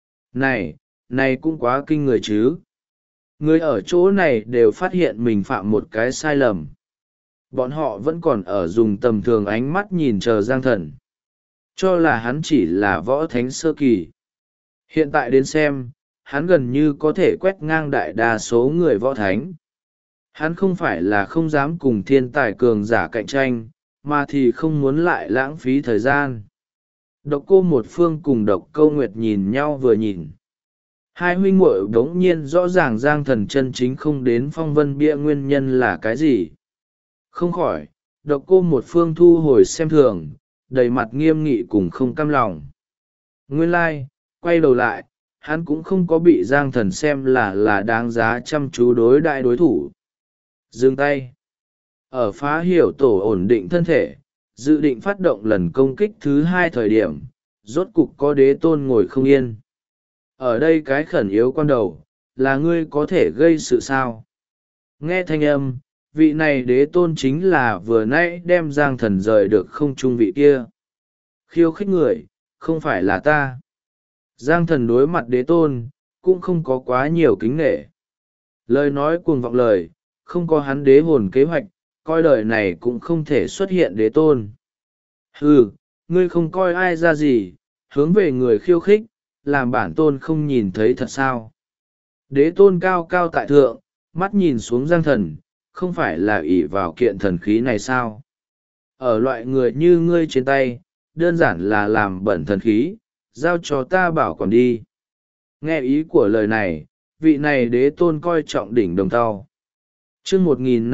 Này cũng quá kinh người chứ. Người ở chỗ này đều phát hiện mình phạm một cái sai lầm. Bọn họ vẫn còn ở dùng tầm thường ánh mắt nhìn chờ Giang Thần. Cho là hắn chỉ là võ thánh sơ kỳ. Hiện tại đến xem, hắn gần như có thể quét ngang đại đa số người võ thánh. Hắn không phải là không dám cùng thiên tài cường giả cạnh tranh, mà thì không muốn lại lãng phí thời gian. Độc Cô Một Phương cùng Độc Câu Nguyệt nhìn nhau vừa nhìn. Hai huynh muội đống nhiên rõ ràng Giang Thần chân chính không đến phong vân bia nguyên nhân là cái gì. Không khỏi, Độc Cô Một Phương thu hồi xem thường, đầy mặt nghiêm nghị cùng không cam lòng. Nguyên lai, quay đầu lại, hắn cũng không có bị Giang Thần xem là đáng giá chăm chú đối đại đối thủ. Dừng tay. Ở phá hiểu tổ ổn định thân thể, dự định phát động lần công kích thứ hai thời điểm, rốt cục có đế tôn ngồi không yên. Ở đây cái khẩn yếu quan đầu, là ngươi có thể gây sự sao? Nghe thanh âm, vị này đế tôn chính là vừa nãy đem Giang Thần rời được không trung vị kia. Khiêu khích người, không phải là ta. Giang Thần đối mặt đế tôn, cũng không có quá nhiều kính nể. Lời nói cuồng vọng lời, không có hắn đế hồn kế hoạch, coi đời này cũng không thể xuất hiện đế tôn. Ngươi không coi ai ra gì, hướng về người khiêu khích, làm bản tôn không nhìn thấy thật sao. Đế tôn cao cao tại thượng, mắt nhìn xuống Giang Thần, không phải là ỷ vào kiện thần khí này sao. ở loại người như ngươi trên tay đơn giản là làm bẩn thần khí, giao cho ta bảo quản đi. Nghe ý của lời này, vị này đế tôn coi trọng đỉnh đồng thau. chương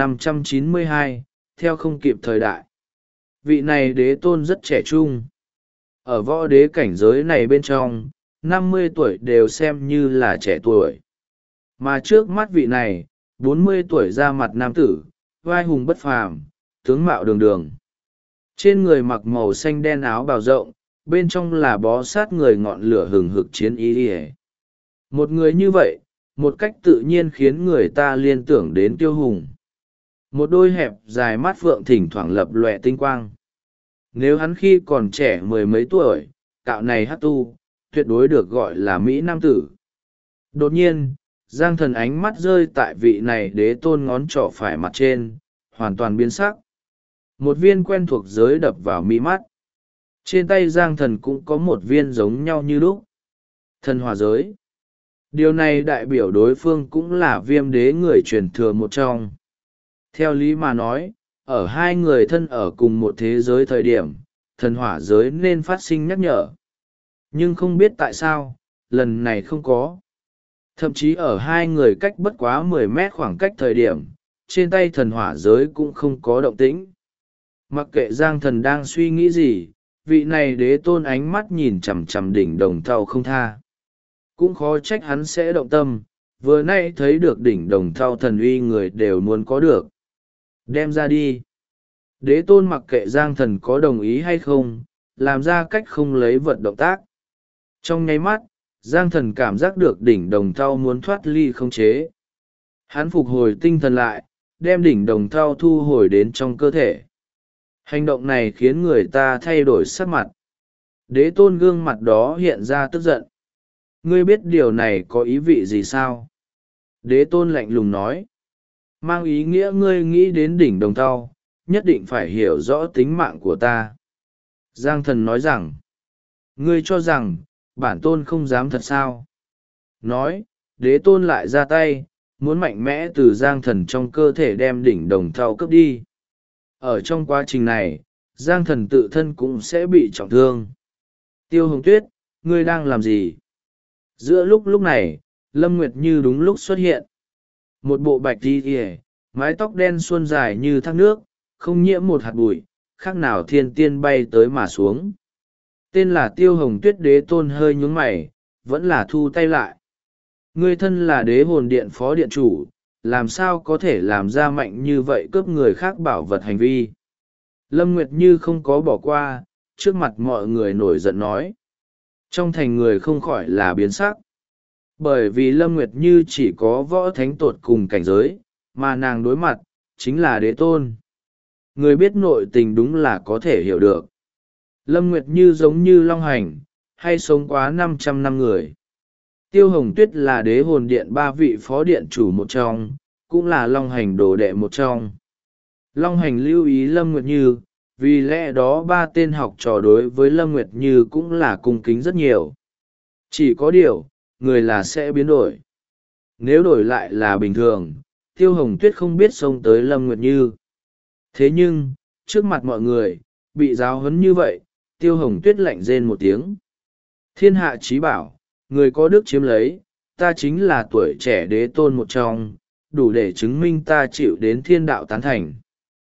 1592, theo không kịp thời đại. Vị này đế tôn rất trẻ trung. Ở võ đế cảnh giới này bên trong, 50 tuổi đều xem như là trẻ tuổi. Mà trước mắt vị này, 40 tuổi ra mặt nam tử, vai hùng bất phàm, tướng mạo đường đường. Trên người mặc màu xanh đen áo bào rộng, bên trong là bó sát người ngọn lửa hừng hực chiến ý. Một người như vậy, một cách tự nhiên khiến người ta liên tưởng đến Tiêu Hùng. Một đôi hẹp dài mắt phượng thỉnh thoảng lập lòe tinh quang. Nếu hắn khi còn trẻ mười mấy tuổi, cạo này hát tu, tuyệt đối được gọi là Mỹ Nam Tử. Đột nhiên, Giang Thần ánh mắt rơi tại vị này đế tôn ngón trỏ phải mặt trên, hoàn toàn biến sắc. Một viên quen thuộc giới đập vào mi mắt. Trên tay Giang Thần cũng có một viên giống nhau như lúc. Thần hỏa giới. Điều này đại biểu đối phương cũng là Viêm đế người truyền thừa một trong. Theo lý mà nói, ở hai người thân ở cùng một thế giới thời điểm, thần hỏa giới nên phát sinh nhắc nhở. Nhưng không biết tại sao, lần này không có. Thậm chí ở hai người cách bất quá 10 mét khoảng cách thời điểm, trên tay thần hỏa giới cũng không có động tĩnh. Mặc kệ Giang Thần đang suy nghĩ gì, vị này đế tôn ánh mắt nhìn chằm chằm đỉnh đồng thau không tha. Cũng khó trách hắn sẽ động tâm, vừa nay thấy được đỉnh đồng thau thần uy người đều muốn có được. Đem ra đi. Đế tôn mặc kệ Giang Thần có đồng ý hay không, làm ra cách không lấy vật động tác. Trong nháy mắt, Giang Thần cảm giác được đỉnh đồng thau muốn thoát ly không chế. Hắn phục hồi tinh thần lại, đem đỉnh đồng thau thu hồi đến trong cơ thể. Hành động này khiến người ta thay đổi sắc mặt. Đế tôn gương mặt đó hiện ra tức giận. Ngươi biết điều này có ý vị gì sao? Đế tôn lạnh lùng nói. Mang ý nghĩa ngươi nghĩ đến đỉnh đồng thau, nhất định phải hiểu rõ tính mạng của ta. Giang Thần nói rằng. Ngươi cho rằng, bản tôn không dám thật sao? Nói, đế tôn lại ra tay, muốn mạnh mẽ từ Giang Thần trong cơ thể đem đỉnh đồng thau cướp đi. Ở trong quá trình này, Giang Thần tự thân cũng sẽ bị trọng thương. Tiêu Hồng Tuyết, ngươi đang làm gì? Giữa lúc này, Lâm Nguyệt Như đúng lúc xuất hiện. Một bộ bạch đi kìa, mái tóc đen suôn dài như thác nước, không nhiễm một hạt bụi, khác nào thiên tiên bay tới mà xuống. Tên là Tiêu Hồng Tuyết đế tôn hơi nhướng mày, vẫn là thu tay lại. Ngươi thân là đế hồn điện phó điện chủ, làm sao có thể làm ra mạnh như vậy cướp người khác bảo vật hành vi. Lâm Nguyệt Như không có bỏ qua, trước mặt mọi người nổi giận nói. Trong thành người không khỏi là biến sắc. Bởi vì Lâm Nguyệt Như chỉ có võ thánh tột cùng cảnh giới, mà nàng đối mặt, chính là đế tôn. Người biết nội tình đúng là có thể hiểu được. Lâm Nguyệt Như giống như Long Hành, hay sống quá 500 năm người. Tiêu Hồng Tuyết là đế hồn điện 3 vị phó điện chủ một trong, cũng là Long Hành đồ đệ một trong. Long Hành lưu ý Lâm Nguyệt Như, vì lẽ đó 3 tên học trò đối với Lâm Nguyệt Như cũng là cung kính rất nhiều. Chỉ có điều, người là sẽ biến đổi. Nếu đổi lại là bình thường, Tiêu Hồng Tuyết không biết xông tới Lâm Nguyệt Như. Thế nhưng, trước mặt mọi người, bị giáo huấn như vậy, Tiêu Hồng Tuyết lạnh rên một tiếng. Thiên hạ chí bảo, người có đức chiếm lấy, ta chính là tuổi trẻ đế tôn một trong, đủ để chứng minh ta chịu đến thiên đạo tán thành.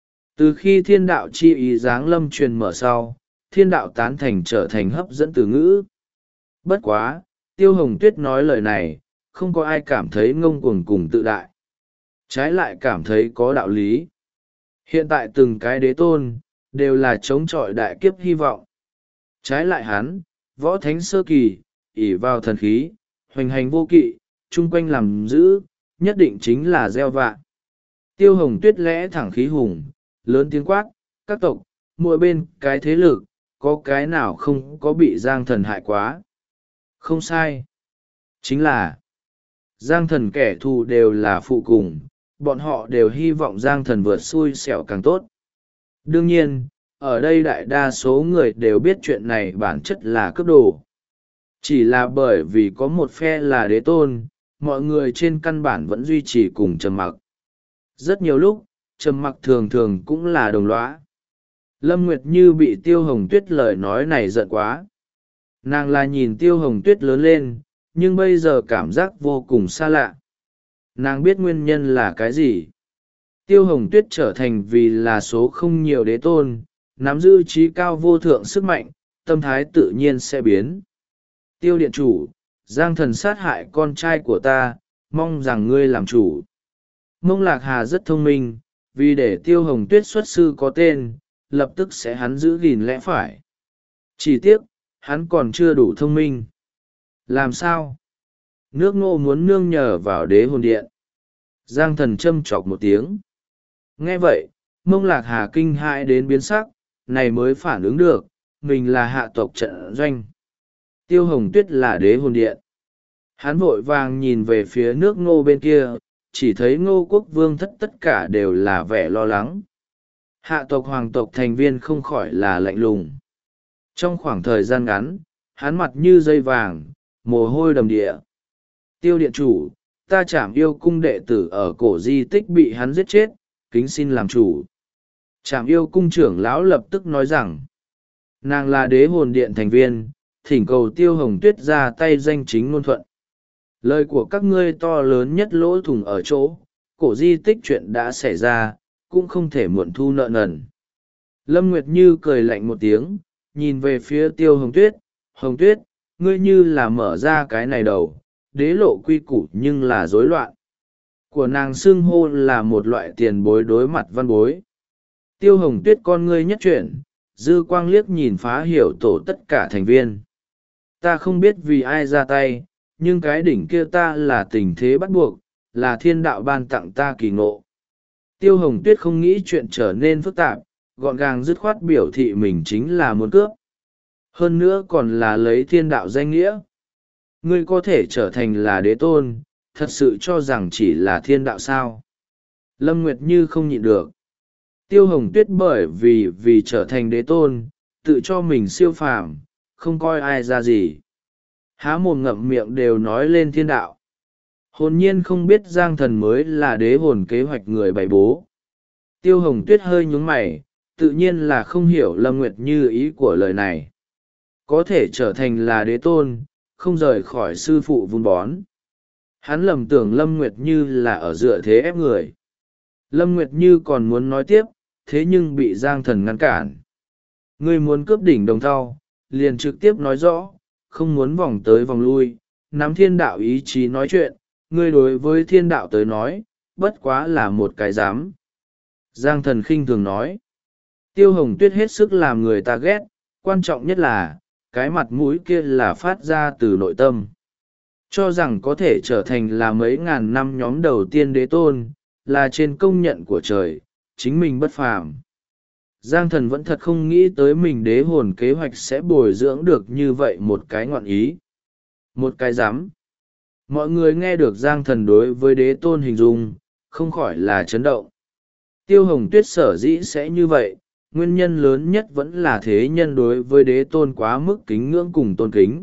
Từ khi thiên đạo chi ý giáng lâm truyền mở sau, thiên đạo tán thành trở thành hấp dẫn từ ngữ. Bất quá, Tiêu Hồng Tuyết nói lời này, không có ai cảm thấy ngông cuồng cùng tự đại. Trái lại cảm thấy có đạo lý. Hiện tại từng cái đế tôn, đều là chống chọi đại kiếp hy vọng. Trái lại hắn, võ thánh sơ kỳ, ỷ vào thần khí, hoành hành vô kỵ, chung quanh làm giữ, nhất định chính là gieo vạ. Tiêu Hồng Tuyết lẽ thẳng khí hùng, lớn tiếng quát, các tộc, mỗi bên cái thế lực, có cái nào không có bị Giang Thần hại quá. Không sai. Chính là, Giang Thần kẻ thù đều là phụ cùng, bọn họ đều hy vọng Giang Thần vượt xui xẻo càng tốt. Đương nhiên, ở đây đại đa số người đều biết chuyện này bản chất là cướp đồ. Chỉ là bởi vì có một phe là đế tôn, mọi người trên căn bản vẫn duy trì cùng trầm mặc. Rất nhiều lúc, trầm mặc thường thường cũng là đồng lõa. Lâm Nguyệt Như bị Tiêu Hồng Tuyết lời nói này giận quá. Nàng là nhìn Tiêu Hồng Tuyết lớn lên, nhưng bây giờ cảm giác vô cùng xa lạ. Nàng biết nguyên nhân là cái gì. Tiêu Hồng Tuyết trở thành vì là số không nhiều đế tôn, nắm giữ trí cao vô thượng sức mạnh, tâm thái tự nhiên sẽ biến. Tiêu điện chủ, Giang Thần sát hại con trai của ta, mong rằng ngươi làm chủ. Mông Lạc Hà rất thông minh, vì để Tiêu Hồng Tuyết xuất sư có tên, lập tức sẽ hắn giữ gìn lẽ phải. Chỉ tiếc, hắn còn chưa đủ thông minh. Làm sao? Nước Ngô muốn nương nhờ vào đế hồn điện. Giang Thần châm chọc một tiếng. Nghe vậy, Mông Lạc Hà kinh hãi đến biến sắc, này mới phản ứng được, mình là hạ tộc trận doanh. Tiêu Hồng Tuyết là đế hồn điện. Hắn vội vàng nhìn về phía nước Ngô bên kia, chỉ thấy Ngô Quốc Vương thất tất cả đều là vẻ lo lắng. Hạ tộc hoàng tộc thành viên không khỏi là lạnh lùng. Trong khoảng thời gian ngắn, hắn mặt như dây vàng, mồ hôi đầm địa. Tiêu điện chủ, ta Trảm Yêu cung đệ tử ở cổ di tích bị hắn giết chết, kính xin làm chủ. Trảm Yêu cung trưởng lão lập tức nói rằng, nàng là đế hồn điện thành viên, thỉnh cầu Tiêu Hồng Tuyết ra tay danh chính ngôn thuận. Lời của các ngươi to lớn nhất lỗ thủng ở chỗ, cổ di tích chuyện đã xảy ra, cũng không thể muộn thu nợ nần. Lâm Nguyệt Như cười lạnh một tiếng, nhìn về phía Tiêu Hồng Tuyết, Hồng Tuyết, ngươi như là mở ra cái này đầu, đế lộ quy củ nhưng là rối loạn. Của nàng xưng hô là một loại tiền bối đối mặt văn bối. Tiêu Hồng Tuyết con ngươi nhất chuyển, dư quang liếc nhìn phá hiểu tổ tất cả thành viên. Ta không biết vì ai ra tay, nhưng cái đỉnh kia ta là tình thế bắt buộc, là thiên đạo ban tặng ta kỳ ngộ. Tiêu Hồng Tuyết không nghĩ chuyện trở nên phức tạp, gọn gàng dứt khoát biểu thị mình chính là muốn cướp. Hơn nữa còn là lấy thiên đạo danh nghĩa. Ngươi có thể trở thành là đế tôn, thật sự cho rằng chỉ là thiên đạo sao. Lâm Nguyệt Như không nhịn được. Tiêu Hồng Tuyết bởi vì trở thành đế tôn, tự cho mình siêu phàm, không coi ai ra gì. Há mồm ngậm miệng đều nói lên thiên đạo. Hồn nhiên không biết Giang Thần mới là đế hồn kế hoạch người bày bố. Tiêu Hồng Tuyết hơi nhúng mày, tự nhiên là không hiểu Lâm Nguyệt Như ý của lời này. Có thể trở thành là đế tôn, không rời khỏi sư phụ vun bón. Hắn lầm tưởng Lâm Nguyệt Như là ở dựa thế ép người. Lâm Nguyệt Như còn muốn nói tiếp, thế nhưng bị Giang Thần ngăn cản. Ngươi muốn cướp đỉnh Đồng Thau, liền trực tiếp nói rõ, không muốn vòng tới vòng lui, nắm thiên đạo ý chí nói chuyện, ngươi đối với thiên đạo tới nói, bất quá là một cái dám. Giang Thần khinh thường nói. Tiêu Hồng Tuyết hết sức làm người ta ghét, quan trọng nhất là, cái mặt mũi kia là phát ra từ nội tâm. Cho rằng có thể trở thành là mấy ngàn năm nhóm đầu tiên đế tôn, là trên công nhận của trời, chính mình bất phàm. Giang Thần vẫn thật không nghĩ tới mình đế hồn kế hoạch sẽ bồi dưỡng được như vậy một cái ngọn ý. Một cái dám. Mọi người nghe được Giang Thần đối với đế tôn hình dung, không khỏi là chấn động. Tiêu Hồng Tuyết sở dĩ sẽ như vậy, nguyên nhân lớn nhất vẫn là thế nhân đối với đế tôn quá mức kính ngưỡng cùng tôn kính.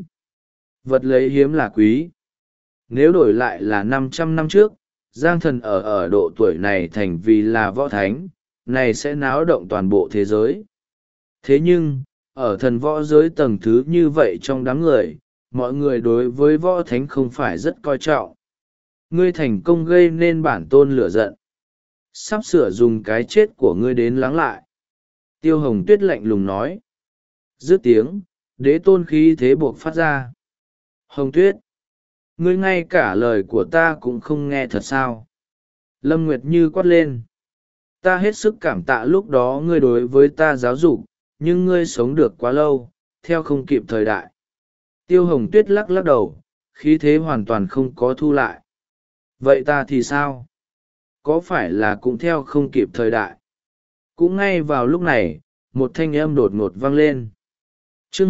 Vật lấy hiếm là quý. Nếu đổi lại là 500 năm trước, Giang Thần ở độ tuổi này thành vì là võ thánh, này sẽ náo động toàn bộ thế giới. Thế nhưng, ở thần võ giới tầng thứ như vậy trong đám người, mọi người đối với võ thánh không phải rất coi trọng. Ngươi thành công gây nên bản tôn lửa giận. Sắp sửa dùng cái chết của ngươi đến lắng lại. Tiêu Hồng Tuyết lạnh lùng nói. Dứt tiếng, đế tôn khí thế buộc phát ra. Hồng Tuyết, ngươi ngay cả lời của ta cũng không nghe thật sao. Lâm Nguyệt Như quát lên. Ta hết sức cảm tạ lúc đó ngươi đối với ta giáo dục, nhưng ngươi sống được quá lâu, theo không kịp thời đại. Tiêu Hồng Tuyết lắc lắc đầu, khí thế hoàn toàn không có thu lại. Vậy ta thì sao? Có phải là cũng theo không kịp thời đại? Cũng ngay vào lúc này, một thanh âm đột ngột vang lên. Chương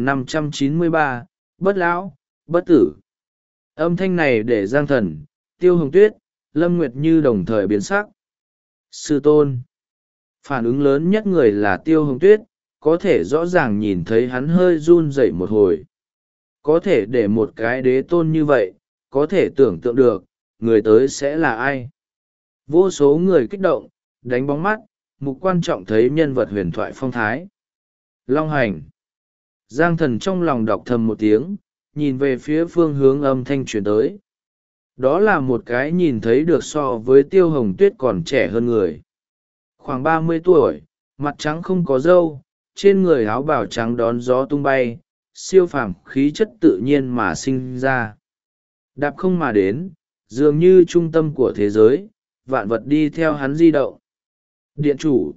1593, bất lão, bất tử. Âm thanh này để Giang Thần, Tiêu Hồng Tuyết, Lâm Nguyệt Như đồng thời biến sắc. Sư tôn. Phản ứng lớn nhất người là Tiêu Hồng Tuyết, có thể rõ ràng nhìn thấy hắn hơi run rẩy một hồi. Có thể để một cái đế tôn như vậy, có thể tưởng tượng được, người tới sẽ là ai. Vô số người kích động, đánh bóng mắt, mục quan trọng thấy nhân vật huyền thoại phong thái. Long hành. Giang thần trong lòng đọc thầm một tiếng, nhìn về phía phương hướng âm thanh truyền tới. Đó là một cái nhìn thấy được so với Tiêu Hồng Tuyết còn trẻ hơn người. Khoảng 30 tuổi, mặt trắng không có râu, trên người áo bào trắng đón gió tung bay, siêu phàm khí chất tự nhiên mà sinh ra. Đạp không mà đến, dường như trung tâm của thế giới, vạn vật đi theo hắn di động. Điện chủ.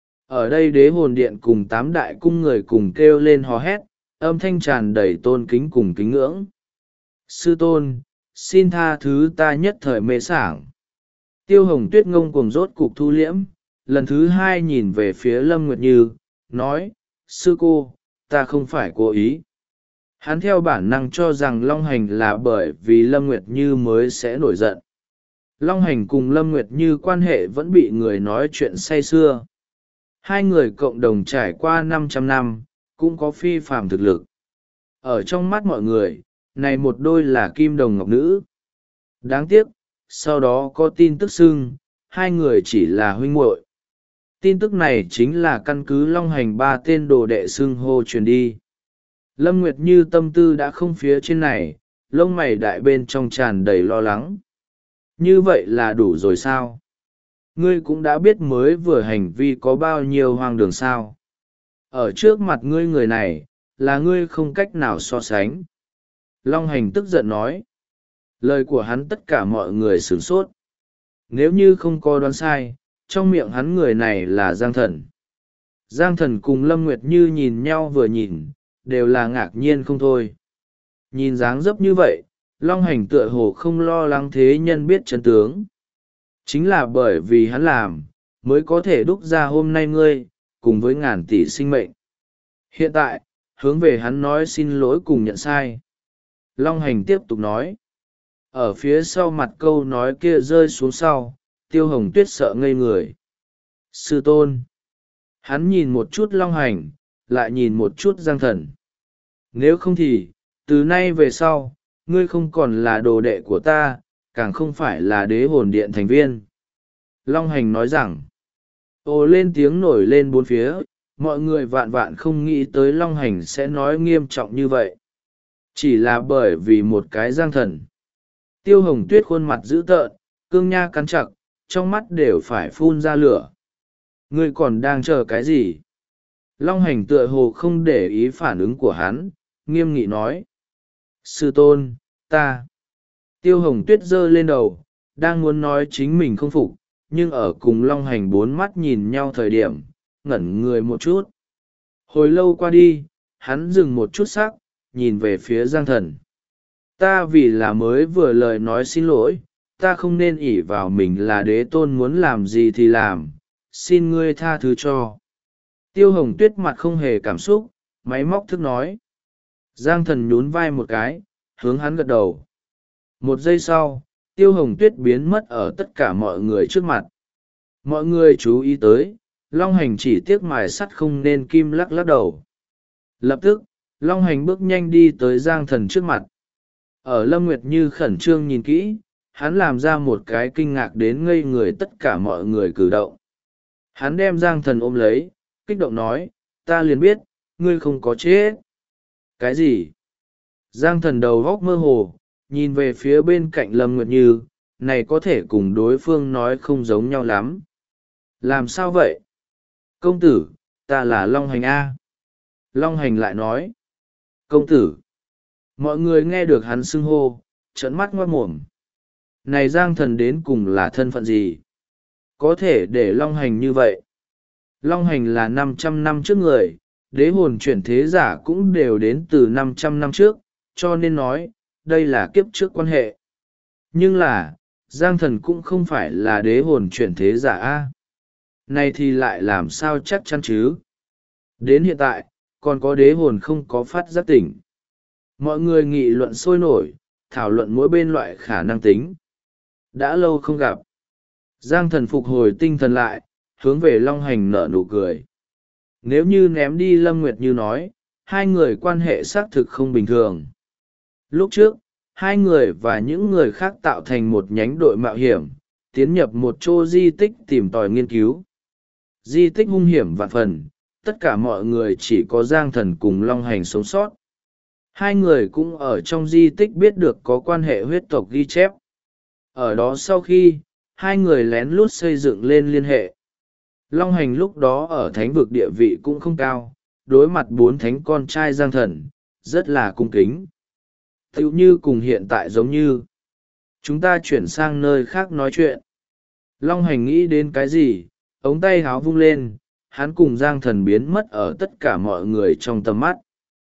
Ở đây đế hồn điện cùng 8 đại cung người cùng kêu lên hò hét, âm thanh tràn đầy tôn kính cùng kính ngưỡng. Sư tôn, xin tha thứ ta nhất thời mê sảng. Tiêu Hồng Tuyết ngông cuồng rốt cục thu liễm, lần thứ hai nhìn về phía Lâm Nguyệt Như, nói, sư cô, ta không phải cố ý. Hắn theo bản năng cho rằng Long Hành là bởi vì Lâm Nguyệt Như mới sẽ nổi giận. Long Hành cùng Lâm Nguyệt Như quan hệ vẫn bị người nói chuyện say sưa. Hai người cộng đồng trải qua 500 năm, cũng có phi phàm thực lực. Ở trong mắt mọi người, này một đôi là kim đồng ngọc nữ. Đáng tiếc, sau đó có tin tức xưng, hai người chỉ là huynh muội. Tin tức này chính là căn cứ Long Hành 3 tên đồ đệ xưng hô truyền đi. Lâm Nguyệt Như tâm tư đã không phía trên này, lông mày đại bên trong tràn đầy lo lắng. Như vậy là đủ rồi sao? Ngươi cũng đã biết mới vừa hành vi có bao nhiêu hoang đường sao? Ở trước mặt ngươi người này, là ngươi không cách nào so sánh. Long Hành tức giận nói. Lời của hắn tất cả mọi người sửng sốt. Nếu như không có đoán sai, trong miệng hắn người này là Giang Thần. Giang Thần cùng Lâm Nguyệt Như nhìn nhau vừa nhìn, đều là ngạc nhiên không thôi. Nhìn dáng dấp như vậy, Long Hành tựa hồ không lo lắng thế nhân biết chân tướng. Chính là bởi vì hắn làm, mới có thể đúc ra hôm nay ngươi, cùng với ngàn tỷ sinh mệnh. Hiện tại, hướng về hắn nói xin lỗi cùng nhận sai. Long Hành tiếp tục nói. Ở phía sau mặt câu nói kia rơi xuống sau, Tiêu Hồng Tuyết sợ ngây người. Sư tôn. Hắn nhìn một chút Long Hành, lại nhìn một chút Giang Thần. Nếu không thì, từ nay về sau, ngươi không còn là đồ đệ của ta, càng không phải là đế hồn điện thành viên. Long Hành nói rằng, ồ lên tiếng nổi lên bốn phía, mọi người vạn vạn không nghĩ tới Long Hành sẽ nói nghiêm trọng như vậy. Chỉ là bởi vì một cái Giang Thần. Tiêu Hồng Tuyết khuôn mặt dữ tợn, cương nha cắn chặt, trong mắt đều phải phun ra lửa. Ngươi còn đang chờ cái gì? Long Hành tựa hồ không để ý phản ứng của hắn, nghiêm nghị nói. Sư tôn, ta. Tiêu Hồng Tuyết giơ lên đầu, đang muốn nói chính mình không phục, nhưng ở cùng Long Hành bốn mắt nhìn nhau thời điểm, ngẩn người một chút. Hồi lâu qua đi, hắn dừng một chút sắc, nhìn về phía Giang Thần. Ta vì là mới vừa lời nói xin lỗi, ta không nên ỷ vào mình là đế tôn muốn làm gì thì làm, xin ngươi tha thứ cho. Tiêu Hồng Tuyết mặt không hề cảm xúc, máy móc thức nói. Giang Thần nhún vai một cái, hướng hắn gật đầu. Một giây sau, Tiêu Hồng Tuyết biến mất ở tất cả mọi người trước mặt. Mọi người chú ý tới, Long Hành chỉ tiếc mài sắt không nên kim lắc lắc đầu. Lập tức, Long Hành bước nhanh đi tới Giang Thần trước mặt. Ở Lâm Nguyệt Như khẩn trương nhìn kỹ, hắn làm ra một cái kinh ngạc đến ngây người tất cả mọi người cử động. Hắn đem Giang Thần ôm lấy, kích động nói, ta liền biết, ngươi không có chết. Cái gì? Giang Thần đầu góc mơ hồ, nhìn về phía bên cạnh Lâm Nguyệt Như, này có thể cùng đối phương nói không giống nhau lắm. Làm sao vậy? Công tử, ta là Long Hành A. Long Hành lại nói. Công tử. Mọi người nghe được hắn xưng hô, trợn mắt ngoát mồm. Này Giang Thần đến cùng là thân phận gì? Có thể để Long Hành như vậy. Long Hành là 500 năm trước người, đế hồn chuyển thế giả cũng đều đến từ 500 năm trước, cho nên nói, đây là kiếp trước quan hệ. Nhưng là, Giang Thần cũng không phải là đế hồn chuyển thế giả A. Này thì lại làm sao chắc chắn chứ? Đến hiện tại, còn có đế hồn không có phát giác tỉnh. Mọi người nghị luận sôi nổi, thảo luận mỗi bên loại khả năng tính. Đã lâu không gặp. Giang Thần phục hồi tinh thần lại, hướng về Long Hành nở nụ cười. Nếu như ném đi Lâm Nguyệt Như nói, hai người quan hệ xác thực không bình thường. Lúc trước, hai người và những người khác tạo thành một nhánh đội mạo hiểm, tiến nhập một chỗ di tích tìm tòi nghiên cứu. Di tích hung hiểm vạn phần, tất cả mọi người chỉ có Giang Thần cùng Long Hành sống sót. Hai người cũng ở trong di tích biết được có quan hệ huyết tộc ghi chép. Ở đó sau khi, hai người lén lút xây dựng lên liên hệ. Long Hành lúc đó ở thánh vực địa vị cũng không cao, đối mặt bốn thánh con trai Giang Thần, rất là cung kính. Tựu như cùng hiện tại giống như. Chúng ta chuyển sang nơi khác nói chuyện. Long Hành nghĩ đến cái gì, ống tay háo vung lên, hắn cùng Giang Thần biến mất ở tất cả mọi người trong tầm mắt.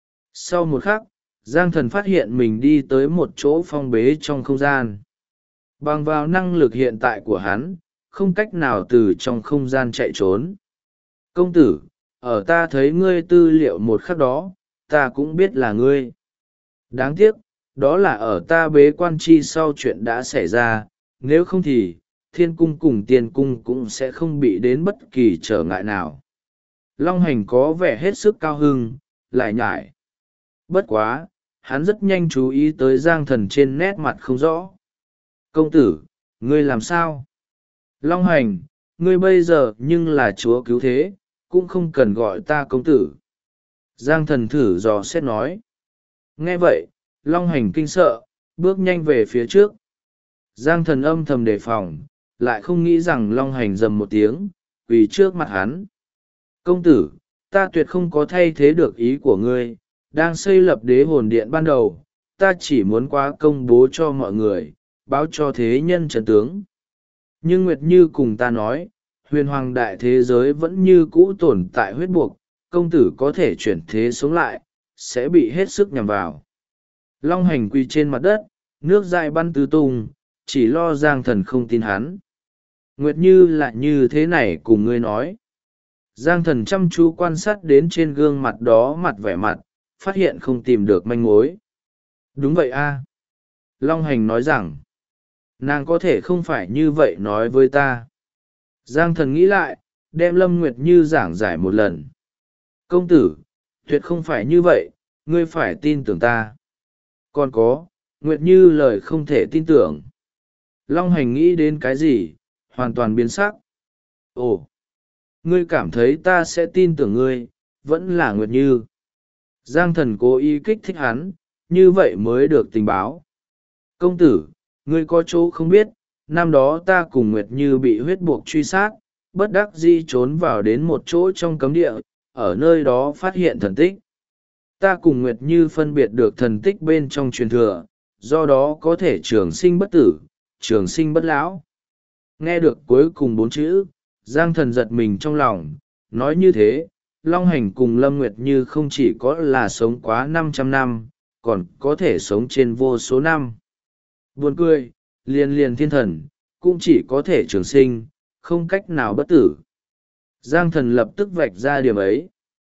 Sau một khắc, Giang Thần phát hiện mình đi tới một chỗ phong bế trong không gian. Bằng vào năng lực hiện tại của hắn, không cách nào từ trong không gian chạy trốn. Công tử, ở ta thấy ngươi tư liệu một khắc đó, ta cũng biết là ngươi. Đáng tiếc, đó là ở ta bế quan chi sau chuyện đã xảy ra, nếu không thì, thiên cung cùng tiên cung cũng sẽ không bị đến bất kỳ trở ngại nào. Long Hành có vẻ hết sức cao hưng, lại nhải. Bất quá, hắn rất nhanh chú ý tới Giang Thần trên nét mặt không rõ. Công tử, ngươi làm sao? Long Hành, ngươi bây giờ nhưng là chúa cứu thế, cũng không cần gọi ta công tử. Giang Thần thử dò xét nói. Nghe vậy, Long Hành kinh sợ, bước nhanh về phía trước. Giang Thần âm thầm đề phòng, lại không nghĩ rằng Long Hành rầm một tiếng, quỳ trước mặt hắn. Công tử, ta tuyệt không có thay thế được ý của ngươi, đang xây lập đế hồn điện ban đầu, ta chỉ muốn quá công bố cho mọi người, báo cho thế nhân chân tướng. Nhưng Nguyệt Như cùng ta nói, huyền hoàng đại thế giới vẫn như cũ tồn tại huyết buộc, công tử có thể chuyển thế sống lại, sẽ bị hết sức nhằm vào. Long Hành quỳ trên mặt đất, nước dại bắn tứ tung, chỉ lo Giang Thần không tin hắn. Nguyệt Như lại như thế này cùng ngươi nói. Giang Thần chăm chú quan sát đến trên gương mặt đó mặt vẻ mặt, phát hiện không tìm được manh mối. Đúng vậy a. Long Hành nói rằng, nàng có thể không phải như vậy nói với ta. Giang Thần nghĩ lại, đem Lâm Nguyệt Như giảng giải một lần. Công tử, tuyệt không phải như vậy, ngươi phải tin tưởng ta. Còn có, Nguyệt Như lời không thể tin tưởng. Long Hành nghĩ đến cái gì, hoàn toàn biến sắc. Ồ, ngươi cảm thấy ta sẽ tin tưởng ngươi, vẫn là Nguyệt Như. Giang Thần cố ý kích thích hắn, như vậy mới được tình báo. Công tử, ngươi có chỗ không biết, năm đó ta cùng Nguyệt Như bị huyết buộc truy sát, bất đắc dĩ trốn vào đến một chỗ trong cấm địa, ở nơi đó phát hiện thần tích. Ta cùng Nguyệt Như phân biệt được thần tích bên trong truyền thừa, do đó có thể trường sinh bất tử, trường sinh bất lão. Nghe được cuối cùng 4 chữ, Giang Thần giật mình trong lòng, nói như thế, Long Hành cùng Lâm Nguyệt Như không chỉ có là sống quá 500 năm, còn có thể sống trên vô số năm. Buồn cười, liền thiên thần, cũng chỉ có thể trường sinh, không cách nào bất tử. Giang Thần lập tức vạch ra điểm ấy.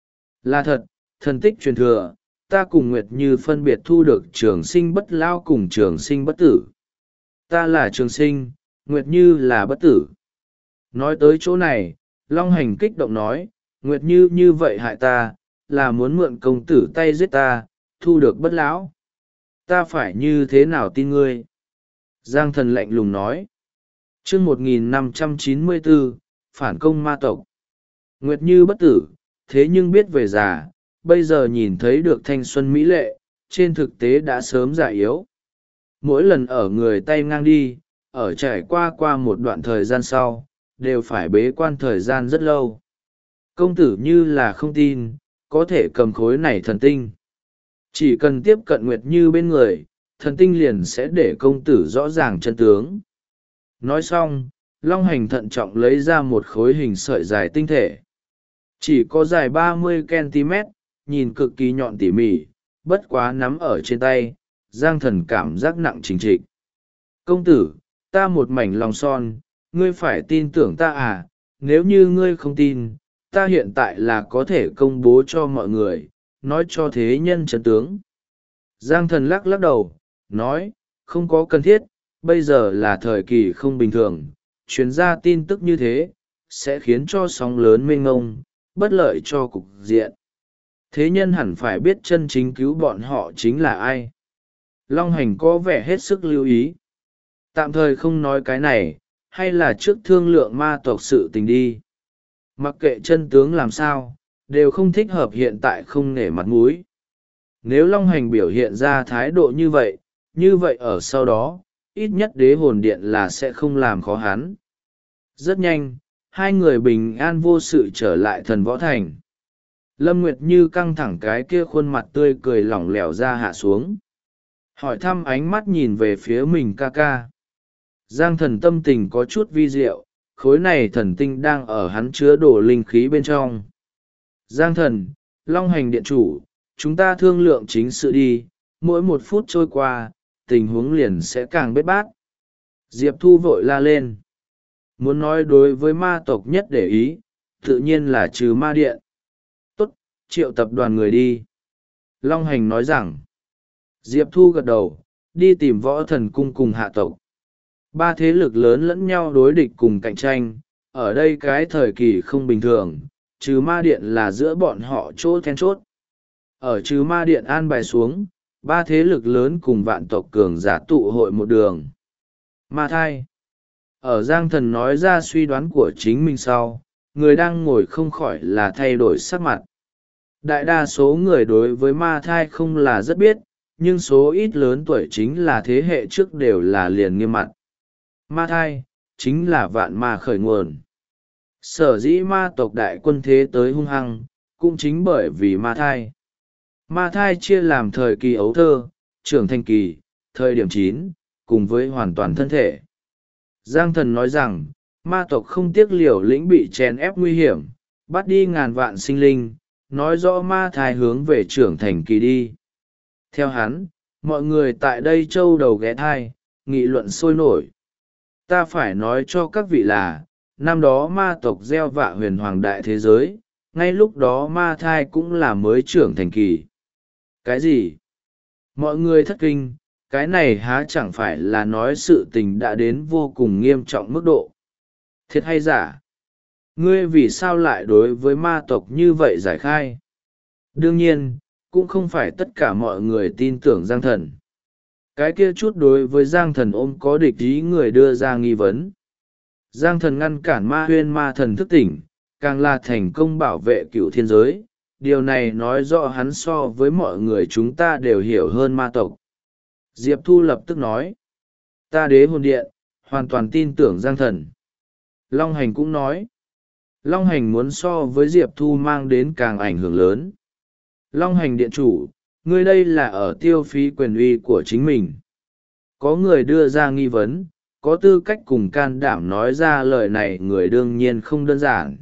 Là thật, thần tích truyền thừa, ta cùng Nguyệt Như phân biệt thu được trường sinh bất lao cùng trường sinh bất tử. Ta là trường sinh, Nguyệt Như là bất tử. Nói tới chỗ này, Long Hành kích động nói, Nguyệt Như như vậy hại ta, là muốn mượn công tử tay giết ta, thu được bất lão. Ta phải như thế nào tin ngươi? Giang Thần lạnh lùng nói. Chương 1594, phản công ma tộc. Nguyệt Như bất tử, thế nhưng biết về già, bây giờ nhìn thấy được thanh xuân mỹ lệ, trên thực tế đã sớm già yếu. Mỗi lần ở người tay ngang đi, ở trải qua một đoạn thời gian sau, đều phải bế quan thời gian rất lâu. Công tử như là không tin, có thể cầm khối này thần tinh. Chỉ cần tiếp cận Nguyệt Như bên người, thần tinh liền sẽ để công tử rõ ràng chân tướng. Nói xong, Long Hành thận trọng lấy ra một khối hình sợi dài tinh thể. Chỉ có dài 30 cm, nhìn cực kỳ nhọn tỉ mỉ, bất quá nắm ở trên tay, Giang Thần cảm giác nặng trình trịch. Công tử, ta một mảnh lòng son, ngươi phải tin tưởng ta à, nếu như ngươi không tin, ta hiện tại là có thể công bố cho mọi người, nói cho thế nhân chân tướng. Giang Thần lắc lắc đầu, nói, không có cần thiết, bây giờ là thời kỳ không bình thường, truyền ra tin tức như thế, sẽ khiến cho sóng lớn mênh mông, bất lợi cho cục diện. Thế nhân hẳn phải biết chân chính cứu bọn họ chính là ai. Long Hành có vẻ hết sức lưu ý. Tạm thời không nói cái này, hay là trước thương lượng ma tộc sự tình đi. Mặc kệ chân tướng làm sao, đều không thích hợp hiện tại không nể mặt mũi. Nếu Long Hành biểu hiện ra thái độ như vậy ở sau đó, ít nhất đế hồn điện là sẽ không làm khó hắn. Rất nhanh, hai người bình an vô sự trở lại thần võ thành. Lâm Nguyệt Như căng thẳng cái kia khuôn mặt tươi cười lỏng lẻo ra hạ xuống. Hỏi thăm ánh mắt nhìn về phía mình ca ca. Giang Thần tâm tình có chút vi diệu, khối này thần tinh đang ở hắn chứa đổ linh khí bên trong. Giang Thần, Long Hành điện chủ, chúng ta thương lượng chính sự đi, mỗi một phút trôi qua, tình huống liền sẽ càng bết bát. Diệp Thu vội la lên. Muốn nói đối với ma tộc nhất để ý, tự nhiên là trừ ma điện. Tốt, triệu tập đoàn người đi. Long Hành nói rằng. Diệp Thu gật đầu, đi tìm võ thần cung cùng hạ tộc. Ba thế lực lớn lẫn nhau đối địch cùng cạnh tranh, ở đây cái thời kỳ không bình thường, trừ ma điện là giữa bọn họ chỗ then chốt. Ở trừ ma điện an bài xuống, ba thế lực lớn cùng vạn tộc cường giả tụ hội một đường. Ma thai. Ở Giang Thần nói ra suy đoán của chính mình sau, người đang ngồi không khỏi là thay đổi sắc mặt. Đại đa số người đối với ma thai không là rất biết, nhưng số ít lớn tuổi chính là thế hệ trước đều là liền nghiêm mặt. Ma thai, chính là vạn ma khởi nguồn. Sở dĩ ma tộc đại quân thế tới hung hăng, cũng chính bởi vì ma thai. Ma thai chia làm thời kỳ ấu thơ, trưởng thành kỳ, thời điểm chín, cùng với hoàn toàn thân thể. Giang Thần nói rằng, ma tộc không tiếc liều lĩnh bị chèn ép nguy hiểm, bắt đi ngàn vạn sinh linh, nói rõ ma thai hướng về trưởng thành kỳ đi. Theo hắn, mọi người tại đây châu đầu ghé thai, nghị luận sôi nổi. Ta phải nói cho các vị là, năm đó ma tộc gieo vạ huyền hoàng đại thế giới, ngay lúc đó ma thai cũng là mới trưởng thành kỳ. Cái gì? Mọi người thất kinh, cái này há chẳng phải là nói sự tình đã đến vô cùng nghiêm trọng mức độ. Thiệt hay giả? Ngươi vì sao lại đối với ma tộc như vậy giải khai? Đương nhiên, cũng không phải tất cả mọi người tin tưởng Giang Thần. Cái kia chút đối với Giang Thần ôm có địch ý người đưa ra nghi vấn. Giang Thần ngăn cản ma huyên ma thần thức tỉnh, càng là thành công bảo vệ cựu thiên giới. Điều này nói rõ hắn so với mọi người chúng ta đều hiểu hơn ma tộc. Diệp Thu lập tức nói. Ta đế hồn điện, hoàn toàn tin tưởng Giang Thần. Long Hành cũng nói. Long Hành muốn so với Diệp Thu mang đến càng ảnh hưởng lớn. Long Hành điện chủ, ngươi đây là ở tiêu phí quyền uy của chính mình. Có người đưa ra nghi vấn, có tư cách cùng can đảm nói ra lời này người đương nhiên không đơn giản.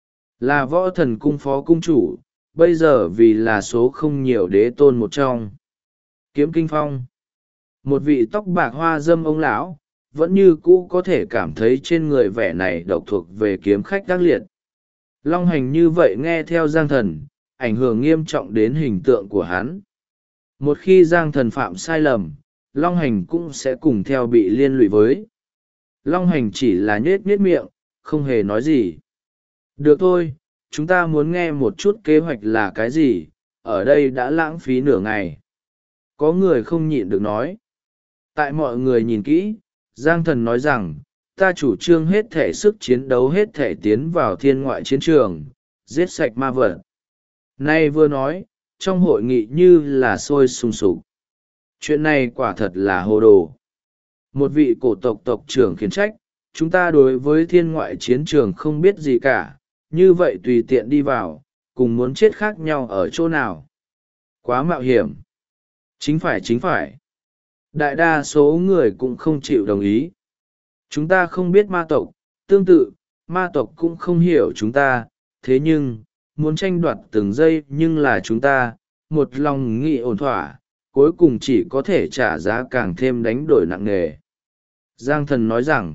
Là võ thần cung phó cung chủ, bây giờ vì là số không nhiều đế tôn một trong. Kiếm Kinh Phong. Một vị tóc bạc hoa dâm ông lão, vẫn như cũ có thể cảm thấy trên người vẻ này độc thuộc về kiếm khách đắc liệt. Long Hành như vậy nghe theo Giang Thần, ảnh hưởng nghiêm trọng đến hình tượng của hắn. Một khi Giang Thần phạm sai lầm, Long Hành cũng sẽ cùng theo bị liên lụy với. Long Hành chỉ là nhết miệng, không hề nói gì. Được thôi, chúng ta muốn nghe một chút kế hoạch là cái gì, ở đây đã lãng phí nửa ngày. Có người không nhịn được nói. Tại mọi người nhìn kỹ, Giang Thần nói rằng, ta chủ trương hết thể sức chiến đấu hết thể tiến vào thiên ngoại chiến trường, giết sạch ma vật. Nay vừa nói, trong hội nghị như là sôi sùng sục. Chuyện này quả thật là hồ đồ. Một vị cổ tộc tộc trưởng khiển trách, chúng ta đối với thiên ngoại chiến trường không biết gì cả, như vậy tùy tiện đi vào, cùng muốn chết khác nhau ở chỗ nào. Quá mạo hiểm. Chính phải. Đại đa số người cũng không chịu đồng ý. Chúng ta không biết ma tộc, tương tự, ma tộc cũng không hiểu chúng ta, thế nhưng, muốn tranh đoạt từng giây nhưng là chúng ta, một lòng nghị ổn thỏa, cuối cùng chỉ có thể trả giá càng thêm đánh đổi nặng nề. Giang Thần nói rằng,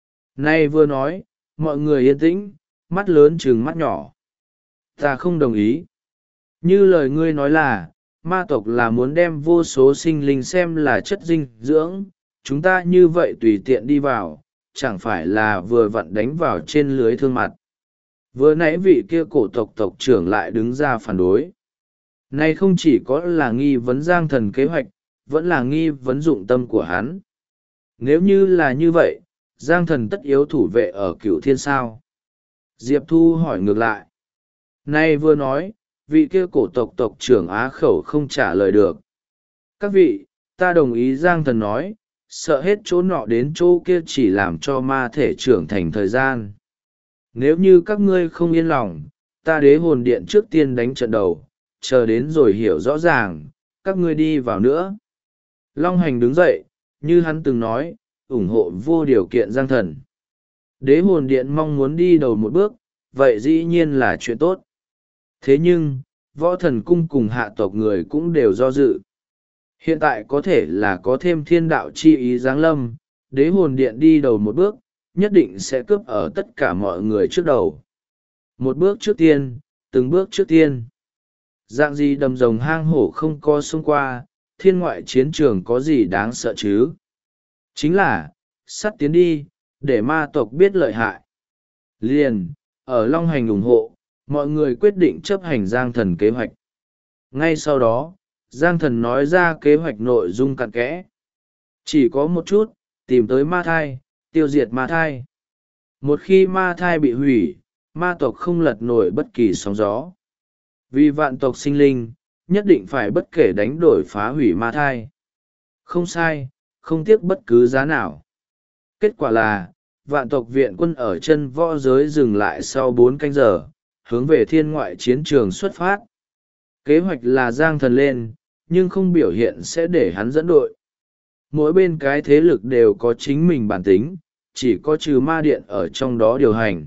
nay vừa nói, mọi người yên tĩnh, mắt lớn trừng mắt nhỏ. Ta không đồng ý. Như lời ngươi nói là, ma tộc là muốn đem vô số sinh linh xem là chất dinh dưỡng, chúng ta như vậy tùy tiện đi vào, chẳng phải là vừa vặn đánh vào trên lưới thương mặt. Vừa nãy vị kia cổ tộc tộc trưởng lại đứng ra phản đối. Này không chỉ có là nghi vấn Giang Thần kế hoạch, vẫn là nghi vấn dụng tâm của hắn. Nếu như là như vậy, Giang Thần tất yếu thủ vệ ở Cửu Thiên sao. Diệp Thu hỏi ngược lại. Nay vừa nói, vị kia cổ tộc tộc trưởng Á Khẩu không trả lời được. Các vị, ta đồng ý Giang Thần nói, sợ hết chỗ nọ đến chỗ kia chỉ làm cho ma thể trưởng thành thời gian. Nếu như các ngươi không yên lòng, ta đế hồn điện trước tiên đánh trận đầu, chờ đến rồi hiểu rõ ràng, các ngươi đi vào nữa. Long Hành đứng dậy, như hắn từng nói, ủng hộ vô điều kiện Giang Thần. Đế hồn điện mong muốn đi đầu một bước, vậy dĩ nhiên là chuyện tốt. Thế nhưng, võ thần cung cùng hạ tộc người cũng đều do dự. Hiện tại có thể là có thêm thiên đạo chi ý giáng lâm, đế hồn điện đi đầu một bước, nhất định sẽ cướp ở tất cả mọi người trước đầu. Một bước trước tiên, từng bước trước tiên. Dạng gì đầm rồng hang hổ không co xông qua, thiên ngoại chiến trường có gì đáng sợ chứ? Chính là, sắt tiến đi, để ma tộc biết lợi hại. Liền, ở Long Hành ủng hộ, mọi người quyết định chấp hành Giang Thần kế hoạch. Ngay sau đó, Giang Thần nói ra kế hoạch nội dung cặn kẽ. Chỉ có một chút, tìm tới ma thai, tiêu diệt ma thai. Một khi ma thai bị hủy, ma tộc không lật nổi bất kỳ sóng gió. Vì vạn tộc sinh linh, nhất định phải bất kể đánh đổi phá hủy ma thai. Không sai, không tiếc bất cứ giá nào. Kết quả là, vạn tộc viện quân ở chân võ giới dừng lại sau 4 canh giờ, hướng về thiên ngoại chiến trường xuất phát. Kế hoạch là Giang Thần lên, nhưng không biểu hiện sẽ để hắn dẫn đội. Mỗi bên cái thế lực đều có chính mình bản tính, chỉ có trừ ma điện ở trong đó điều hành.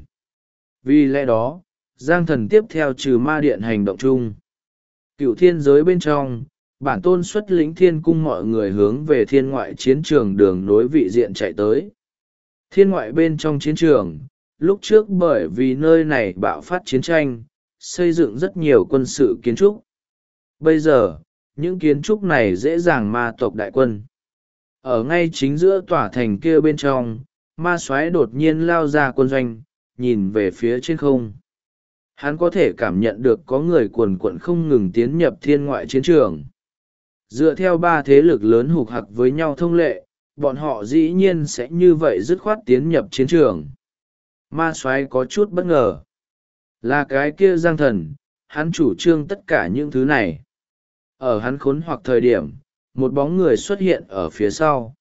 Vì lẽ đó, Giang Thần tiếp theo trừ ma điện hành động chung. Cựu thiên giới bên trong, bản tôn xuất lĩnh thiên cung mọi người hướng về thiên ngoại chiến trường đường nối vị diện chạy tới. Thiên ngoại bên trong chiến trường, lúc trước bởi vì nơi này bạo phát chiến tranh, xây dựng rất nhiều quân sự kiến trúc. Bây giờ, những kiến trúc này dễ dàng ma tộc đại quân. Ở ngay chính giữa tòa thành kia bên trong, ma soái đột nhiên lao ra quân doanh, nhìn về phía trên không. Hắn có thể cảm nhận được có người quần quận không ngừng tiến nhập thiên ngoại chiến trường. Dựa theo 3 thế lực lớn hục hặc với nhau thông lệ, bọn họ dĩ nhiên sẽ như vậy dứt khoát tiến nhập chiến trường. Ma soái có chút bất ngờ. Là cái kia Giang Thần, hắn chủ trương tất cả những thứ này. Ở hắn khốn hoặc thời điểm, một bóng người xuất hiện ở phía sau.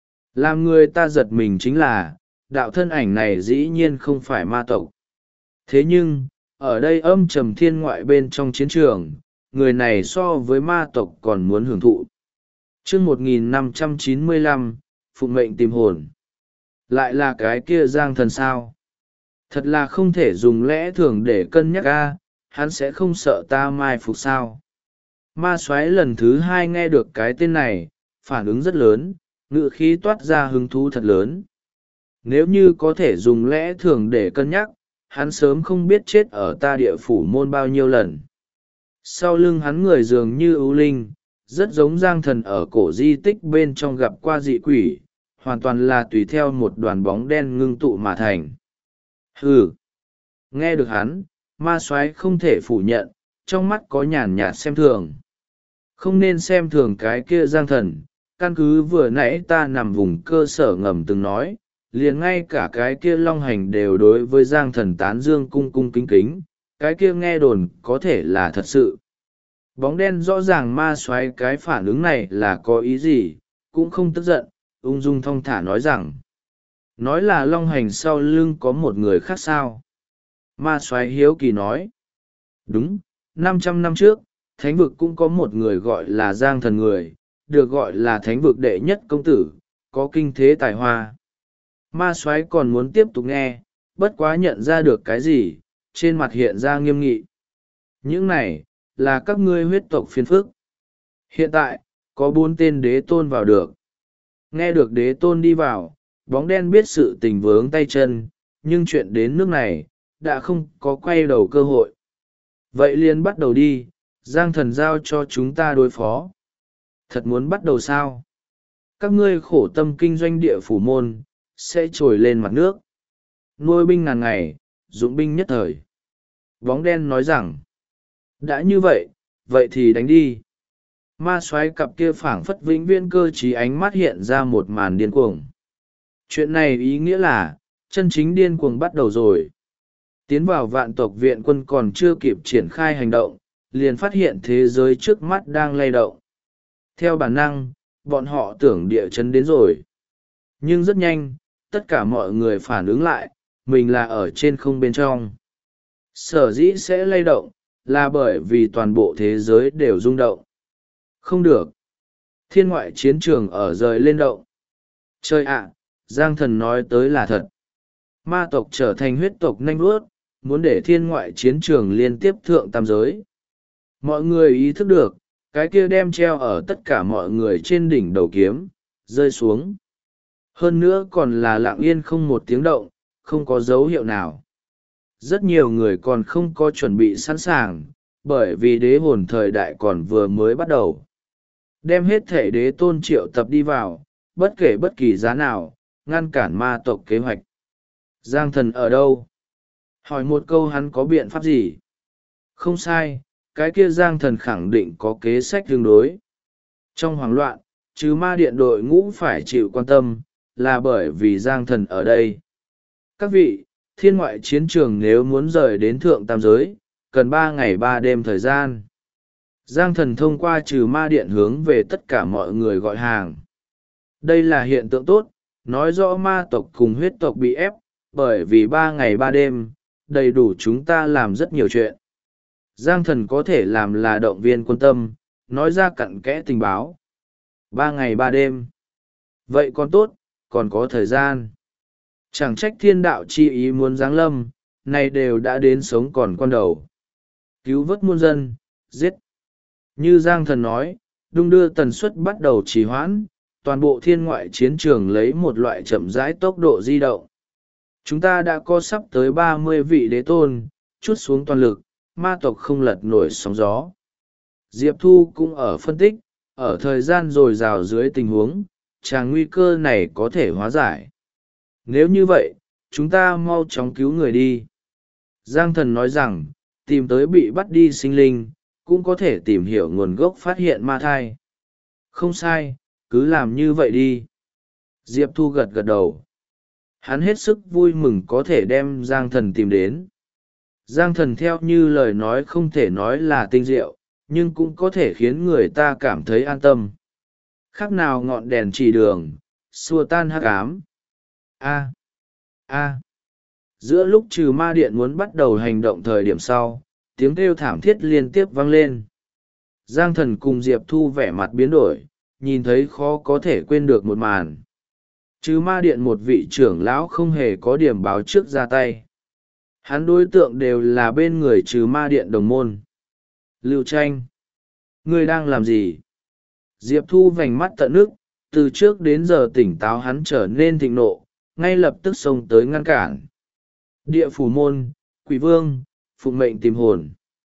Làm người ta giật mình chính là, đạo thân ảnh này dĩ nhiên không phải ma tộc. Thế nhưng, ở đây âm trầm thiên ngoại bên trong chiến trường, người này so với ma tộc còn muốn hưởng thụ. Chương 1595, phụng mệnh tìm hồn. Lại là cái kia Giang Thần sao? Thật là không thể dùng lẽ thường để cân nhắc a, hắn sẽ không sợ ta mai phục sao? Ma soái lần thứ 2 nghe được cái tên này, phản ứng rất lớn, ngự khí toát ra hứng thú thật lớn. Nếu như có thể dùng lẽ thường để cân nhắc, hắn sớm không biết chết ở ta địa phủ môn bao nhiêu lần. Sau lưng hắn người dường như ưu linh, rất giống Giang Thần ở cổ di tích bên trong gặp qua dị quỷ, hoàn toàn là tùy theo một đoàn bóng đen ngưng tụ mà thành. Hừ! Nghe được hắn, ma soái không thể phủ nhận, trong mắt có nhàn nhạt xem thường. Không nên xem thường cái kia Giang Thần, căn cứ vừa nãy ta nằm vùng cơ sở ngầm từng nói, liền ngay cả cái kia Long Hành đều đối với Giang Thần tán dương cung cung kính kính, cái kia nghe đồn có thể là thật sự. Bóng đen rõ ràng ma soái cái phản ứng này là có ý gì, cũng không tức giận, ung dung thong thả nói rằng. Nói là Long Hành sau lưng có một người khác sao? Ma soái hiếu kỳ nói. Đúng, 500 năm trước, thánh vực cũng có một người gọi là Giang Thần người, được gọi là thánh vực đệ nhất công tử, có kinh thế tài hoa. Ma soái còn muốn tiếp tục nghe, bất quá nhận ra được cái gì, trên mặt hiện ra nghiêm nghị. Những này, là các ngươi huyết tộc phiền phức. Hiện tại, có 4 tên đế tôn vào được. Nghe được đế tôn đi vào, bóng đen biết sự tình vướng tay chân, nhưng chuyện đến nước này, đã không có quay đầu cơ hội. Vậy liền bắt đầu đi, Giang Thần giao cho chúng ta đối phó. Thật muốn bắt đầu sao? Các ngươi khổ tâm kinh doanh địa phủ môn, sẽ trồi lên mặt nước. Nuôi binh ngàn ngày, dụng binh nhất thời. Bóng đen nói rằng, đã như vậy, vậy thì đánh đi. Ma soái cặp kia phảng phất vĩnh viễn cơ trí ánh mắt hiện ra một màn điên cuồng. Chuyện này ý nghĩa là, chân chính điên cuồng bắt đầu rồi. Tiến vào vạn tộc viện quân còn chưa kịp triển khai hành động, liền phát hiện thế giới trước mắt đang lay động. Theo bản năng, bọn họ tưởng địa chấn đến rồi. Nhưng rất nhanh, tất cả mọi người phản ứng lại, mình là ở trên không bên trong. Sở dĩ sẽ lay động, là bởi vì toàn bộ thế giới đều rung động. Không được. Thiên ngoại chiến trường ở rời lên động. Trời ạ, Giang Thần nói tới là thật. Ma tộc trở thành huyết tộc nanh vuốt, muốn để thiên ngoại chiến trường liên tiếp thượng tam giới. Mọi người ý thức được, cái kia đem treo ở tất cả mọi người trên đỉnh đầu kiếm, rơi xuống. Hơn nữa còn là lặng yên không một tiếng động, không có dấu hiệu nào. Rất nhiều người còn không có chuẩn bị sẵn sàng, bởi vì đế hồn thời đại còn vừa mới bắt đầu. Đem hết thể đế tôn triệu tập đi vào, bất kể bất kỳ giá nào, ngăn cản ma tộc kế hoạch. Giang Thần ở đâu? Hỏi một câu hắn có biện pháp gì? Không sai, cái kia Giang Thần khẳng định có kế sách tương đối. Trong hoảng loạn, chứ ma điện đội ngũ phải chịu quan tâm, là bởi vì Giang Thần ở đây. Các vị, thiên ngoại chiến trường nếu muốn rời đến thượng tam giới, cần 3 ngày 3 đêm thời gian. Giang Thần thông qua trừ ma điện hướng về tất cả mọi người gọi hàng. Đây là hiện tượng tốt, nói rõ ma tộc cùng huyết tộc bị ép, bởi vì 3 ngày 3 đêm, đầy đủ chúng ta làm rất nhiều chuyện. Giang Thần có thể làm là động viên quân tâm, nói ra cặn kẽ tình báo. 3 ngày 3 đêm. Vậy còn tốt, còn có thời gian. Chẳng trách thiên đạo chi ý muốn giáng lâm, nay đều đã đến sống còn con đầu. Cứu vớt muôn dân, giết. Như Giang Thần nói, đung đưa tần suất bắt đầu trì hoãn, toàn bộ thiên ngoại chiến trường lấy một loại chậm rãi tốc độ di động. Chúng ta đã có sắp tới 30 vị đế tôn, chút xuống toàn lực, ma tộc không lật nổi sóng gió. Diệp Thu cũng ở phân tích, ở thời gian dồi dào dưới tình huống, tràng nguy cơ này có thể hóa giải. Nếu như vậy, chúng ta mau chóng cứu người đi. Giang Thần nói rằng, tìm tới bị bắt đi sinh linh, cũng có thể tìm hiểu nguồn gốc phát hiện ma thai. Không sai, cứ làm như vậy đi. Diệp Thu gật gật đầu. Hắn hết sức vui mừng có thể đem Giang Thần tìm đến. Giang Thần theo như lời nói không thể nói là tinh diệu, nhưng cũng có thể khiến người ta cảm thấy an tâm. Khác nào ngọn đèn chỉ đường, xua tan hắc ám. A. Giữa lúc trừ ma điện muốn bắt đầu hành động thời điểm sau, tiếng kêu thảm thiết liên tiếp vang lên. Giang Thần cùng Diệp Thu vẻ mặt biến đổi, nhìn thấy khó có thể quên được một màn. Trừ ma điện một vị trưởng lão không hề có điểm báo trước ra tay. Hắn đối tượng đều là bên người trừ ma điện đồng môn. Lưu Tranh, ngươi đang làm gì? Diệp Thu vành mắt tận nước, từ trước đến giờ tỉnh táo hắn trở nên thịnh nộ, ngay lập tức xông tới ngăn cản. Địa phủ môn, quỷ vương, phụng mệnh tìm hồn.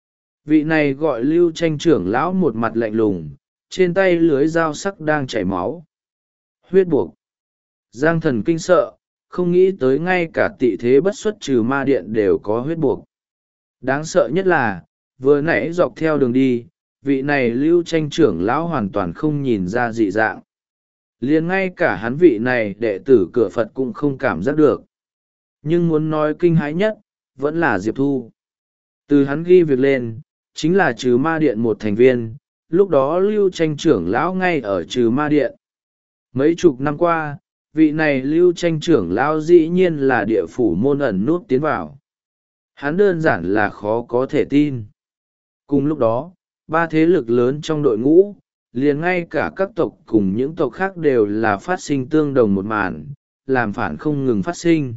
Vị này gọi Lưu Tranh trưởng lão một mặt lạnh lùng, trên tay lưới dao sắc đang chảy máu. Huyết buộc. Giang Thần kinh sợ, không nghĩ tới ngay cả tị thế bất xuất trừ ma điện đều có huyết buộc. Đáng sợ nhất là, vừa nãy dọc theo đường đi, vị này Lưu Tranh trưởng lão hoàn toàn không nhìn ra dị dạng. Liền ngay cả hắn vị này đệ tử cửa Phật cũng không cảm giác được. Nhưng muốn nói kinh hãi nhất, vẫn là Diệp Thu. Từ hắn ghi việc lên, chính là trừ ma điện một thành viên, lúc đó Lưu Tranh trưởng lão ngay ở trừ ma điện. Mấy chục năm qua, vị này Lưu Tranh trưởng lão dĩ nhiên là địa phủ môn ẩn nút tiến vào. Hắn đơn giản là khó có thể tin. Cùng lúc đó, 3 thế lực lớn trong đội ngũ, liền ngay cả các tộc cùng những tộc khác đều là phát sinh tương đồng một màn, làm phản không ngừng phát sinh.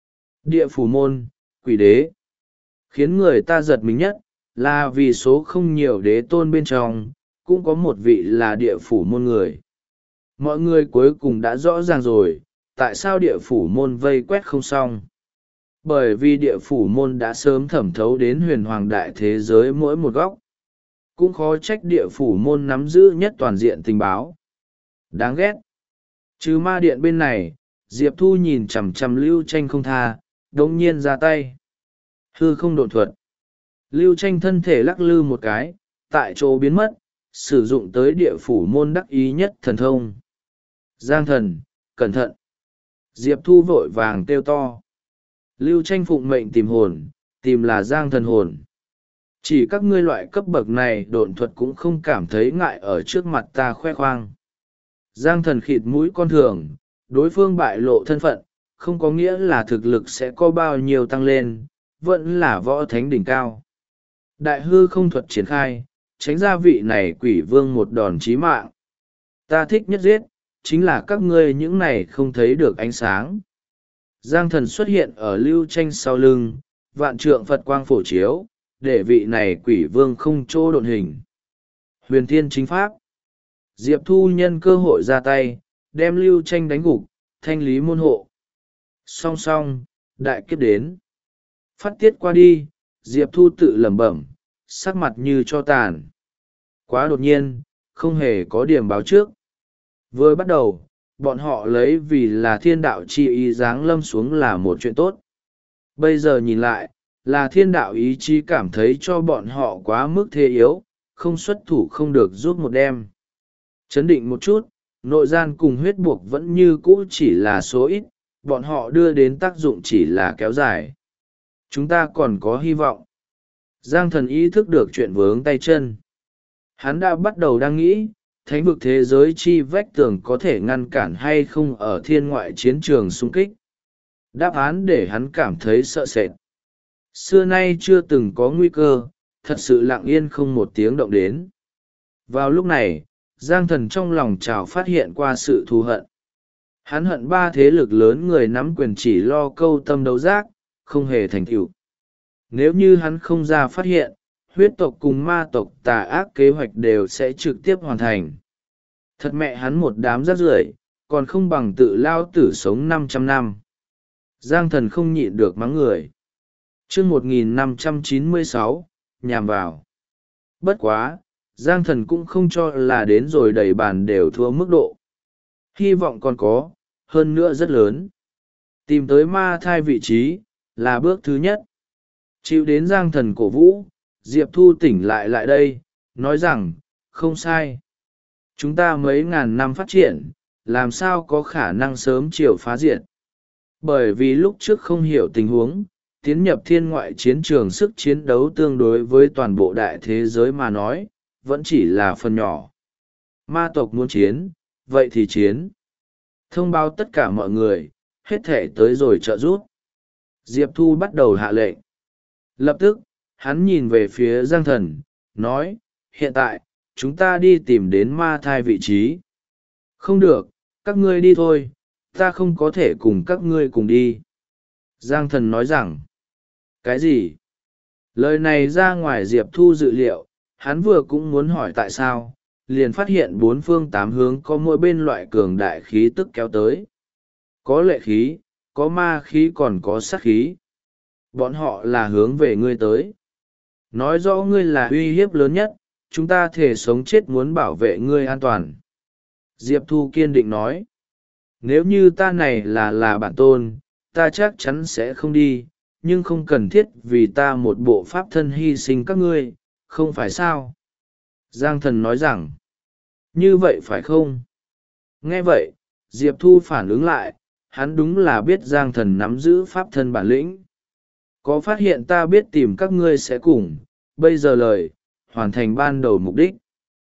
Địa phủ môn, quỷ đế. Khiến người ta giật mình nhất, là vì số không nhiều đế tôn bên trong, cũng có một vị là địa phủ môn người. Mọi người cuối cùng đã rõ ràng rồi, tại sao địa phủ môn vây quét không xong. Bởi vì địa phủ môn đã sớm thẩm thấu đến huyền hoàng đại thế giới mỗi một góc. Cũng khó trách địa phủ môn nắm giữ nhất toàn diện tình báo. Đáng ghét. Trừ ma điện bên này, Diệp Thu nhìn chằm chằm Lưu Tranh không tha, đống nhiên ra tay. Hư không độn thuật. Lưu Tranh thân thể lắc lư một cái, tại chỗ biến mất, sử dụng tới địa phủ môn đắc ý nhất thần thông. Giang Thần, cẩn thận. Diệp Thu vội vàng kêu to. Lưu Tranh phụng mệnh tìm hồn, Tìm là Giang Thần hồn. Chỉ các ngươi loại cấp bậc này độn thuật cũng không cảm thấy ngại ở trước mặt ta khoe khoang. Giang Thần khịt mũi con thường, đối phương bại lộ thân phận, không có nghĩa là thực lực sẽ có bao nhiêu tăng lên, vẫn là võ thánh đỉnh cao. Đại hư không thuật triển khai, tránh ra vị này quỷ vương một đòn chí mạng. Ta thích nhất giết, chính là các ngươi những này không thấy được ánh sáng. Giang Thần xuất hiện ở Lưu Tranh sau lưng, vạn trượng Phật quang phổ chiếu, để vị này quỷ vương không chỗ độn hình. Huyền Thiên chính pháp. Diệp Thu nhân cơ hội ra tay, đem Lưu Tranh đánh gục, thanh lý môn hộ. Song song, đại kiếp đến. Phát tiết qua đi, Diệp Thu tự lẩm bẩm, sắc mặt như cho tàn. Quá đột nhiên, không hề có điểm báo trước. Vừa bắt đầu, bọn họ lấy vì là thiên đạo chi ý giáng lâm xuống là một chuyện tốt. Bây giờ nhìn lại, là thiên đạo ý chí cảm thấy cho bọn họ quá mức thế yếu, không xuất thủ không được giúp một đêm. Chấn định một chút, nội gian cùng huyết buộc vẫn như cũ chỉ là số ít, bọn họ đưa đến tác dụng chỉ là kéo dài. Chúng ta còn có hy vọng. Giang Thần ý thức được chuyện vướng tay chân. Hắn đã bắt đầu đang nghĩ, thánh vực thế giới chi vách tường có thể ngăn cản hay không ở thiên ngoại chiến trường xung kích. Đáp án để hắn cảm thấy sợ sệt. Xưa nay chưa từng có nguy cơ, thật sự lặng yên không một tiếng động đến. Vào lúc này, Giang Thần trong lòng trào phát hiện qua sự thù hận. Hắn hận ba thế lực lớn người nắm quyền chỉ lo câu tâm đấu giác, không hề thành tựu. Nếu như hắn không ra phát hiện, huyết tộc cùng ma tộc tà ác kế hoạch đều sẽ trực tiếp hoàn thành. Thật mẹ hắn một đám rác rưởi, còn không bằng tự lao tử sống 500 năm. Giang Thần không nhịn được mắng người. Chương 1596, nhằm vào. Bất quá, Giang Thần cũng không cho là đến rồi đầy bàn đều thua mức độ. Hy vọng còn có, hơn nữa rất lớn. Tìm tới ma thai vị trí, là bước thứ nhất. Chịu đến Giang Thần cổ vũ, Diệp Thu tỉnh lại đây, nói rằng, không sai. Chúng ta mấy ngàn năm phát triển, làm sao có khả năng sớm chiều phá diệt. Bởi vì lúc trước không hiểu tình huống, tiến nhập thiên ngoại chiến trường sức chiến đấu tương đối với toàn bộ đại thế giới mà nói, vẫn chỉ là phần nhỏ. Ma tộc muốn chiến, vậy thì chiến. Thông báo tất cả mọi người, hết thể tới rồi trợ giúp. Diệp Thu bắt đầu hạ lệnh. Lập tức, hắn nhìn về phía Giang Thần, nói, hiện tại, chúng ta đi tìm đến ma thai vị trí. Không được, các ngươi đi thôi, ta không có thể cùng các ngươi cùng đi. Giang Thần nói rằng, cái gì? Lời này ra ngoài Diệp Thu dự liệu, hắn vừa cũng muốn hỏi tại sao, liền phát hiện bốn phương tám hướng có mỗi bên loại cường đại khí tức kéo tới. Có lệ khí, có ma khí còn có sát khí. Bọn họ là hướng về ngươi tới. Nói rõ ngươi là uy hiếp lớn nhất, chúng ta thể sống chết muốn bảo vệ ngươi an toàn. Diệp Thu kiên định nói. Nếu như ta này là bản tôn, ta chắc chắn sẽ không đi, nhưng không cần thiết vì ta một bộ pháp thân hy sinh các ngươi, không phải sao? Giang Thần nói rằng, như vậy phải không? Nghe vậy, Diệp Thu phản ứng lại, hắn đúng là biết Giang Thần nắm giữ pháp thân bản lĩnh. Có phát hiện ta biết tìm các ngươi sẽ cùng, bây giờ lời, hoàn thành ban đầu mục đích.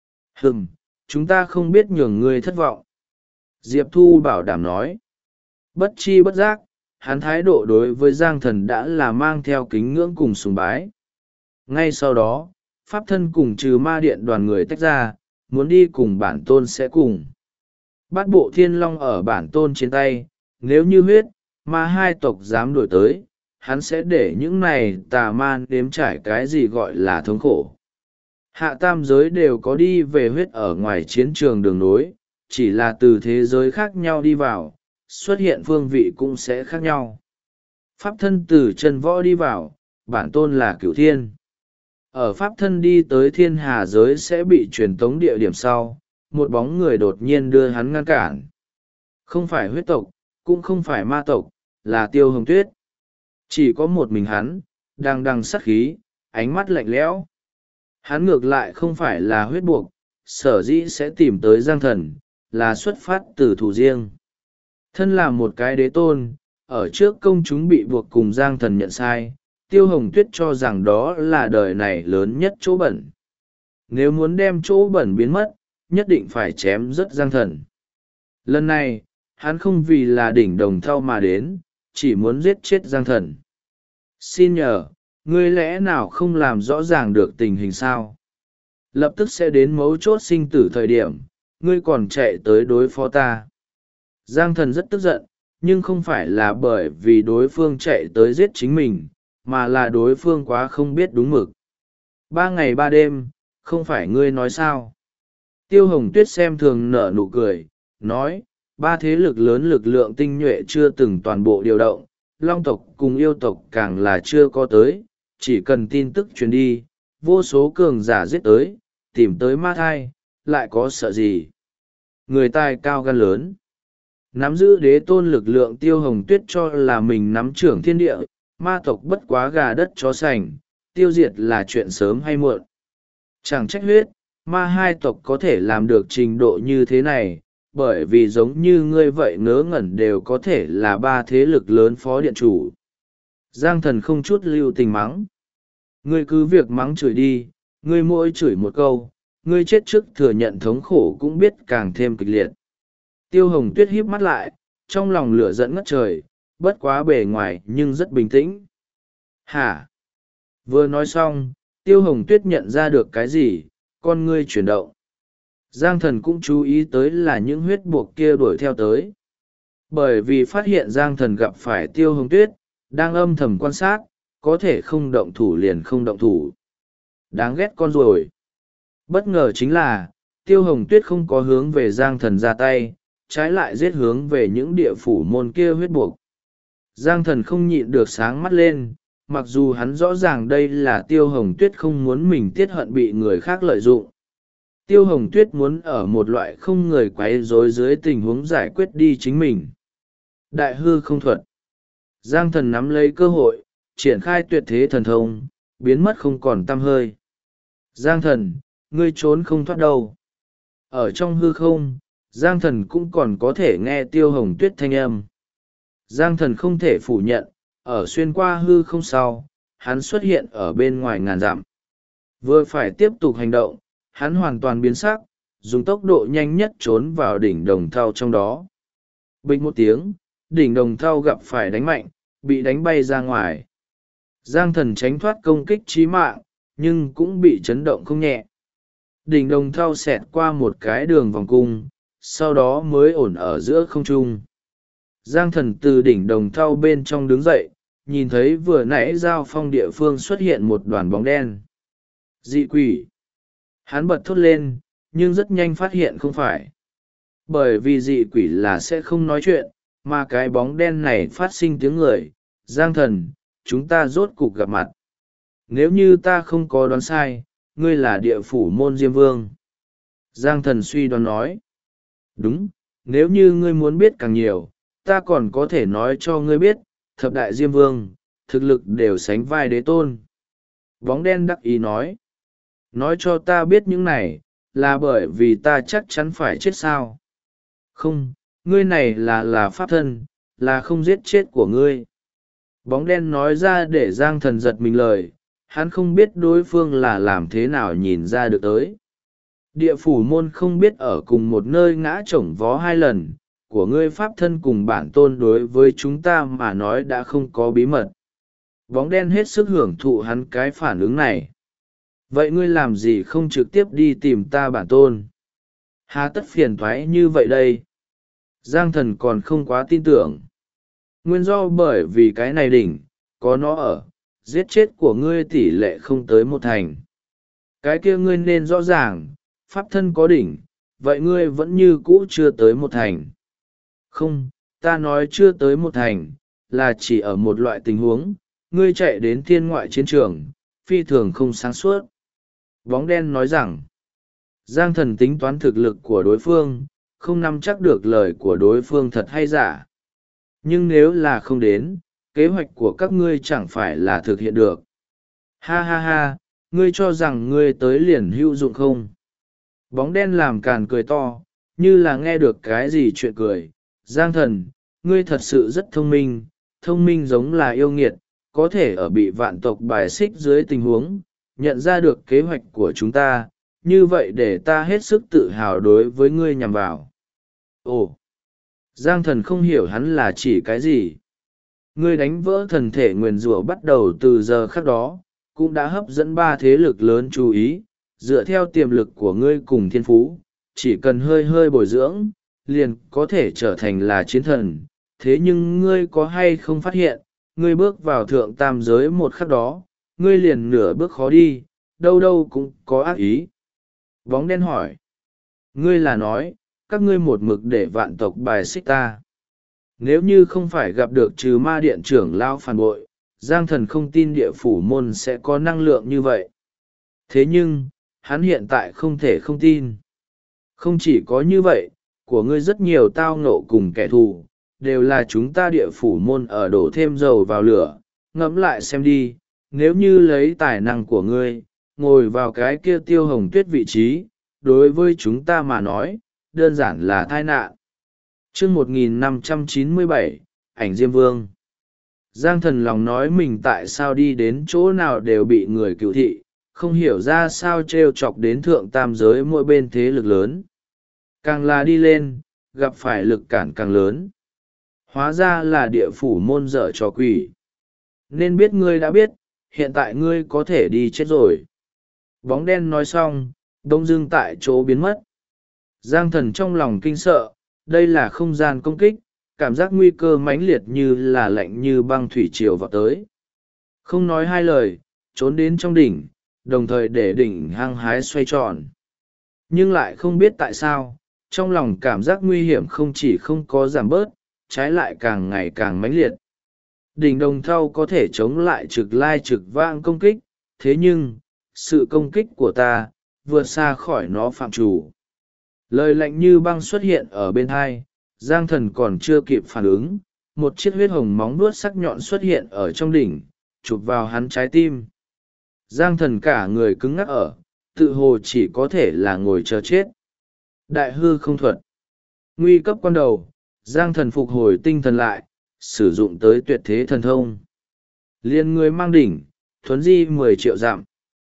Chúng ta không biết nhường ngươi thất vọng. Diệp Thu bảo đảm nói. Bất chi bất giác, hắn thái độ đối với Giang Thần đã là mang theo kính ngưỡng cùng sùng bái. Ngay sau đó, pháp thân cùng trừ ma điện đoàn người tách ra, muốn đi cùng bản tôn sẽ cùng. Bát bộ thiên long ở bản tôn trên tay, nếu như huyết, ma hai tộc dám đổi tới, hắn sẽ để những này tà man đếm trải cái gì gọi là thống khổ. Hạ tam giới đều có đi về huyết ở ngoài chiến trường đường nối, chỉ là từ thế giới khác nhau đi vào, xuất hiện phương vị cũng sẽ khác nhau. Pháp thân từ chân võ đi vào, bản tôn là cửu thiên. Ở pháp thân đi tới thiên hà giới sẽ bị truyền tống địa điểm sau, một bóng người đột nhiên đưa hắn ngăn cản. Không phải huyết tộc, cũng không phải ma tộc, là Tiêu Hồng Tuyết. Chỉ có một mình hắn, đang đằng sát khí, ánh mắt lạnh lẽo. Hắn ngược lại không phải là huyết buộc, sở dĩ sẽ tìm tới Giang Thần, là xuất phát từ thủ riêng. Thân là một cái đế tôn, ở trước công chúng bị buộc cùng Giang Thần nhận sai, Tiêu Hồng Tuyết cho rằng đó là đời này lớn nhất chỗ bẩn. Nếu muốn đem chỗ bẩn biến mất, nhất định phải chém rớt Giang Thần. Lần này, hắn không vì là đỉnh đồng thau mà đến, chỉ muốn giết chết Giang Thần. Xin nhờ, ngươi lẽ nào không làm rõ ràng được tình hình sao? Lập tức sẽ đến mấu chốt sinh tử thời điểm, ngươi còn chạy tới đối phó ta. Giang Thần rất tức giận, nhưng không phải là bởi vì đối phương chạy tới giết chính mình, mà là đối phương quá không biết đúng mực. 3 ngày 3 đêm, không phải ngươi nói sao? Tiêu Hồng Tuyết xem thường nở nụ cười, nói, 3 thế lực lớn lực lượng tinh nhuệ chưa từng toàn bộ điều động, Long tộc cùng yêu tộc càng là chưa có tới, chỉ cần tin tức truyền đi, vô số cường giả giết tới, tìm tới ma thai, lại có sợ gì? Người tài cao gan lớn. Nắm giữ đế tôn lực lượng Tiêu Hồng Tuyết cho là mình nắm trưởng thiên địa, ma tộc bất quá gà đất chó sành, tiêu diệt là chuyện sớm hay muộn. Chẳng trách huyết, ma hai tộc có thể làm được trình độ như thế này, bởi vì giống như ngươi vậy ngớ ngẩn đều có thể là 3 thế lực lớn phó điện chủ. Giang Thần không chút lưu tình mắng. Ngươi cứ việc mắng chửi đi, ngươi mỗi chửi một câu, ngươi chết trước thừa nhận thống khổ cũng biết càng thêm kịch liệt. Tiêu Hồng Tuyết híp mắt lại, trong lòng lửa giận ngất trời, bất quá bề ngoài nhưng rất bình tĩnh. Hả? Vừa nói xong, Tiêu Hồng Tuyết nhận ra được cái gì, con ngươi chuyển động. Giang Thần cũng chú ý tới là những huyết buộc kia đuổi theo tới. Bởi vì phát hiện Giang Thần gặp phải Tiêu Hồng Tuyết, đang âm thầm quan sát, có thể không động thủ liền không động thủ. Đáng ghét con rồi. Bất ngờ chính là, Tiêu Hồng Tuyết không có hướng về Giang Thần ra tay, trái lại giết hướng về những địa phủ môn kia huyết buộc. Giang Thần không nhịn được sáng mắt lên, mặc dù hắn rõ ràng đây là Tiêu Hồng Tuyết không muốn mình tiết hận bị người khác lợi dụng. Tiêu Hồng Tuyết muốn ở một loại không người quấy rối dưới tình huống giải quyết đi chính mình. Đại hư không thuật. Giang Thần nắm lấy cơ hội, triển khai tuyệt thế thần thông, biến mất không còn tăm hơi. Giang Thần, ngươi trốn không thoát đâu. Ở trong hư không, Giang Thần cũng còn có thể nghe Tiêu Hồng Tuyết thanh âm. Giang Thần không thể phủ nhận, ở xuyên qua hư không sau, hắn xuất hiện ở bên ngoài ngàn dặm. Vừa phải tiếp tục hành động, hắn hoàn toàn biến sắc, dùng tốc độ nhanh nhất trốn vào đỉnh đồng thau trong đó. Bịch một tiếng, đỉnh đồng thau gặp phải đánh mạnh, bị đánh bay ra ngoài. Giang Thần tránh thoát công kích chí mạng, nhưng cũng bị chấn động không nhẹ. Đỉnh đồng thau xẹt qua một cái đường vòng cung, sau đó mới ổn ở giữa không trung. Giang Thần từ đỉnh đồng thau bên trong đứng dậy, nhìn thấy vừa nãy giao phong địa phương xuất hiện một đoàn bóng đen. Dị quỷ! Hắn bật thốt lên, nhưng rất nhanh phát hiện không phải. Bởi vì dị quỷ là sẽ không nói chuyện, mà cái bóng đen này phát sinh tiếng người. Giang Thần, chúng ta rốt cục gặp mặt. Nếu như ta không có đoán sai, ngươi là địa phủ môn Diêm Vương. Giang Thần suy đoán nói. Đúng, nếu như ngươi muốn biết càng nhiều, ta còn có thể nói cho ngươi biết, thập đại Diêm Vương, thực lực đều sánh vai đế tôn. Bóng đen đắc ý nói. Nói cho ta biết những này, là bởi vì ta chắc chắn phải chết sao. Không, ngươi này là pháp thân, là không giết chết của ngươi. Bóng đen nói ra để Giang Thần giật mình lời, hắn không biết đối phương là làm thế nào nhìn ra được tới. Địa phủ môn không biết ở cùng một nơi ngã chổng vó 2 lần, của ngươi pháp thân cùng bản tôn đối với chúng ta mà nói đã không có bí mật. Bóng đen hết sức hưởng thụ hắn cái phản ứng này. Vậy ngươi làm gì không trực tiếp đi tìm ta bản tôn? Hà tất phiền thoái như vậy đây? Giang Thần còn không quá tin tưởng. Nguyên do bởi vì cái này đỉnh, có nó ở, giết chết của ngươi tỷ lệ không tới 1/10. Cái kia ngươi nên rõ ràng, pháp thân có đỉnh, vậy ngươi vẫn như cũ chưa tới 1/10. Không, ta nói chưa tới 1/10, là chỉ ở một loại tình huống, ngươi chạy đến thiên ngoại chiến trường, phi thường không sáng suốt. Bóng đen nói rằng, Giang Thần tính toán thực lực của đối phương, không nắm chắc được lời của đối phương thật hay giả. Nhưng nếu là không đến, kế hoạch của các ngươi chẳng phải là thực hiện được. Ha ha ha, ngươi cho rằng ngươi tới liền hữu dụng không? Bóng đen làm càn cười to, như là nghe được cái gì chuyện cười. Giang Thần, ngươi thật sự rất thông minh giống là yêu nghiệt, có thể ở bị vạn tộc bài xích dưới tình huống nhận ra được kế hoạch của chúng ta, như vậy để ta hết sức tự hào đối với ngươi nhằm vào. Ồ, Giang Thần không hiểu hắn là chỉ cái gì. Ngươi đánh vỡ thần thể nguyền rủa bắt đầu từ giờ khắc đó, cũng đã hấp dẫn 3 thế lực lớn chú ý. Dựa theo tiềm lực của ngươi cùng thiên phú, chỉ cần hơi hơi bồi dưỡng, liền có thể trở thành là chiến thần. Thế nhưng ngươi có hay không phát hiện, ngươi bước vào thượng tam giới một khắc đó, ngươi liền nửa bước khó đi, đâu đâu cũng có ác ý. Bóng đen hỏi. Ngươi là nói, các ngươi một mực để vạn tộc bài xích ta. Nếu như không phải gặp được trừ ma điện trưởng lao phản bội, Giang Thần không tin địa phủ môn sẽ có năng lượng như vậy. Thế nhưng, hắn hiện tại không thể không tin. Không chỉ có như vậy, của ngươi rất nhiều tao ngộ cùng kẻ thù, đều là chúng ta địa phủ môn ở đổ thêm dầu vào lửa. Ngẫm lại xem đi, nếu như lấy tài năng của ngươi, ngồi vào cái kia Tiêu Hồng Tuyết vị trí, đối với chúng ta mà nói, đơn giản là tai nạn. Chương 1597, ảnh Diêm Vương. Giang Thần lòng nói mình tại sao đi đến chỗ nào đều bị người cựu thị, không hiểu ra sao trêu chọc đến thượng tam giới mỗi bên thế lực lớn. Càng là đi lên, gặp phải lực cản càng lớn. Hóa ra là địa phủ môn dở trò quỷ. Nên biết ngươi đã biết, hiện tại ngươi có thể đi chết rồi. Bóng đen nói xong, đông dưng tại chỗ biến mất. Giang Thần trong lòng kinh sợ, đây là không gian công kích, cảm giác nguy cơ mãnh liệt như là lạnh như băng thủy triều vào tới. Không nói hai lời, trốn đến trong đỉnh, đồng thời để đỉnh hăng hái xoay tròn. Nhưng lại không biết tại sao, trong lòng cảm giác nguy hiểm không chỉ không có giảm bớt, trái lại càng ngày càng mãnh liệt. Đỉnh đồng thau có thể chống lại trực lai trực vãng công kích, thế nhưng, sự công kích của ta, vượt xa khỏi nó phạm chủ. Lời lạnh như băng xuất hiện ở bên hai, Giang Thần còn chưa kịp phản ứng, một chiếc huyết hồng móng vuốt sắc nhọn xuất hiện ở trong đỉnh, chụp vào hắn trái tim. Giang Thần cả người cứng ngắc ở, tự hồ chỉ có thể là ngồi chờ chết. Đại hư không thuật. Nguy cấp quan đầu, Giang Thần phục hồi tinh thần lại, sử dụng tới tuyệt thế thần thông. Liên người mang đỉnh, thuấn di 10 triệu dặm.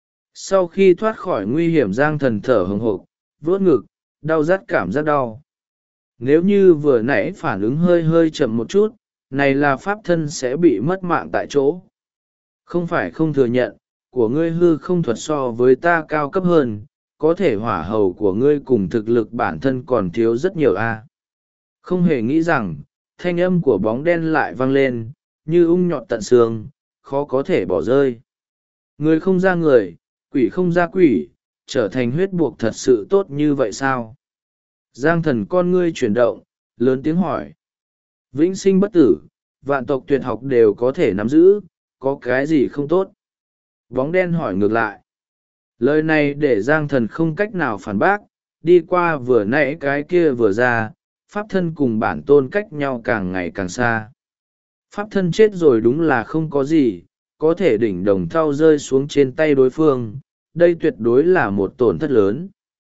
Sau khi thoát khỏi nguy hiểm, Giang Thần thở hừng hộp, vuốt ngực, đau rát cảm giác đau. Nếu như vừa nãy phản ứng hơi hơi chậm một chút, này là pháp thân sẽ bị mất mạng tại chỗ. Không phải không thừa nhận, của ngươi hư không thuật so với ta cao cấp hơn, có thể hỏa hầu của ngươi cùng thực lực bản thân còn thiếu rất nhiều a. Không hề nghĩ rằng, thanh âm của bóng đen lại vang lên, như ung nhọt tận xương, khó có thể bỏ rơi. Người không ra người, quỷ không ra quỷ, trở thành huyết buộc thật sự tốt như vậy sao? Giang Thần con ngươi chuyển động, lớn tiếng hỏi. Vĩnh sinh bất tử, vạn tộc tuyệt học đều có thể nắm giữ, có cái gì không tốt? Bóng đen hỏi ngược lại. Lời này để Giang Thần không cách nào phản bác, đi qua vừa nãy cái kia vừa ra, pháp thân cùng bản tôn cách nhau càng ngày càng xa. Pháp thân chết rồi đúng là không có gì, có thể đỉnh đồng thau rơi xuống trên tay đối phương, đây tuyệt đối là một tổn thất lớn.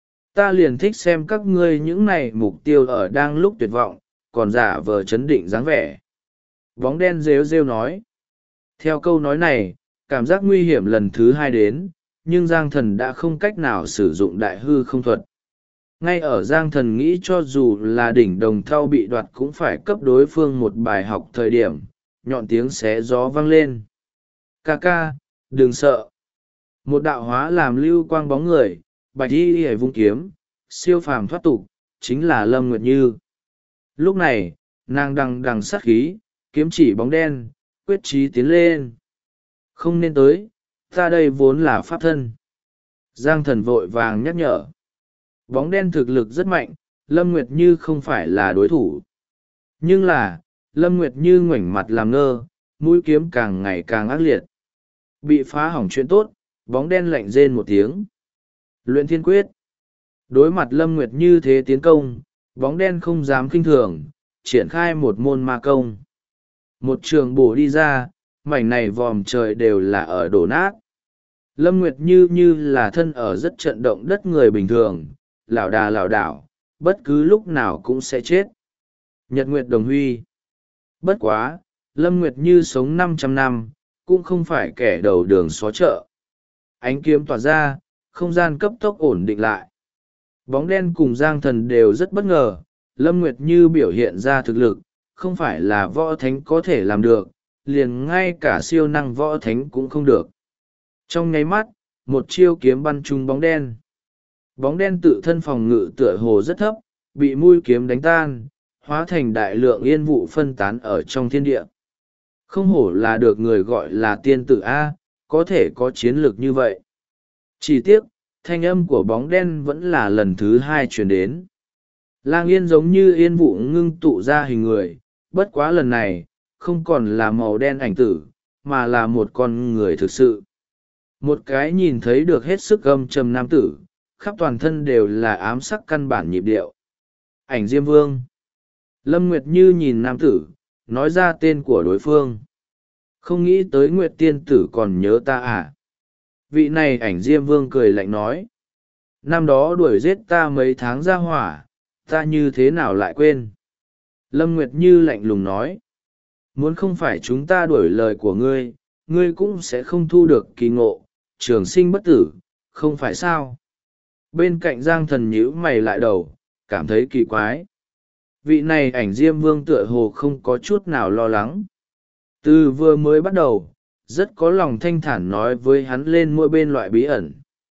Ta liền thích xem các ngươi những này mục tiêu ở đang lúc tuyệt vọng, còn giả vờ chấn định dáng vẻ. Bóng đen rêu rêu nói. Theo câu nói này, cảm giác nguy hiểm lần thứ 2 đến, nhưng Giang Thần đã không cách nào sử dụng đại hư không thuật. Ngay ở Giang Thần nghĩ cho dù là đỉnh đồng thau bị đoạt cũng phải cấp đối phương một bài học thời điểm, nhọn tiếng xé gió vang lên. Ca ca, đừng sợ. Một đạo hóa làm lưu quang bóng người, bạch y hề vung kiếm, siêu phàm thoát tục, chính là Lâm Nguyệt Như. Lúc này, nàng đằng đằng sát khí, kiếm chỉ bóng đen, quyết chí tiến lên. Không nên tới, ta đây vốn là pháp thân. Giang Thần vội vàng nhắc nhở. Bóng đen thực lực rất mạnh, Lâm Nguyệt Như không phải là đối thủ. Nhưng là, Lâm Nguyệt Như ngoảnh mặt làm ngơ, mũi kiếm càng ngày càng ác liệt. Bị phá hỏng chuyện tốt, bóng đen lạnh rên một tiếng. Luyện thiên quyết. Đối mặt Lâm Nguyệt Như thế tiến công, bóng đen không dám kinh thường, triển khai một môn ma công. Một trường bổ đi ra, mảnh này vòm trời đều là ở đổ nát. Lâm Nguyệt như là thân ở rất trận động đất người bình thường, lảo đà lảo đảo, bất cứ lúc nào cũng sẽ chết. Nhật Nguyệt đồng huy. Bất quá, Lâm Nguyệt Như sống 500 năm, cũng không phải kẻ đầu đường xó chợ. Ánh kiếm tỏa ra, không gian cấp tốc ổn định lại. Bóng đen cùng Giang Thần đều rất bất ngờ, Lâm Nguyệt Như biểu hiện ra thực lực, không phải là võ thánh có thể làm được, liền ngay cả siêu năng võ thánh cũng không được. Trong nháy mắt, một chiêu kiếm bắn trúng bóng đen. Bóng đen tự thân phòng ngự tựa hồ rất thấp, bị mũi kiếm đánh tan, hóa thành đại lượng yên vụ phân tán ở trong thiên địa. Không hổ là được người gọi là tiên tử A, có thể có chiến lược như vậy. Chỉ tiếc, thanh âm của bóng đen vẫn là lần thứ hai truyền đến. Lang yên giống như yên vụ ngưng tụ ra hình người, bất quá lần này, không còn là màu đen ảnh tử, mà là một con người thực sự. Một cái nhìn thấy được hết sức âm trầm nam tử, khắp toàn thân đều là ám sắc căn bản nhịp điệu. Ảnh Diêm Vương. Lâm Nguyệt Như nhìn nam tử, nói ra tên của đối phương. Không nghĩ tới Nguyệt Tiên Tử còn nhớ ta à? Vị này Ảnh Diêm Vương cười lạnh nói. Năm đó đuổi giết ta mấy tháng ra hỏa, ta như thế nào lại quên? Lâm Nguyệt Như lạnh lùng nói. Muốn không phải chúng ta đuổi lời của ngươi, ngươi cũng sẽ không thu được kỳ ngộ, trường sinh bất tử, không phải sao? Bên cạnh Giang Thần nhíu mày lại đầu, cảm thấy kỳ quái. Vị này Ảnh Diêm Vương tựa hồ không có chút nào lo lắng. Từ vừa mới bắt đầu, rất có lòng thanh thản nói với hắn lên mỗi bên loại bí ẩn.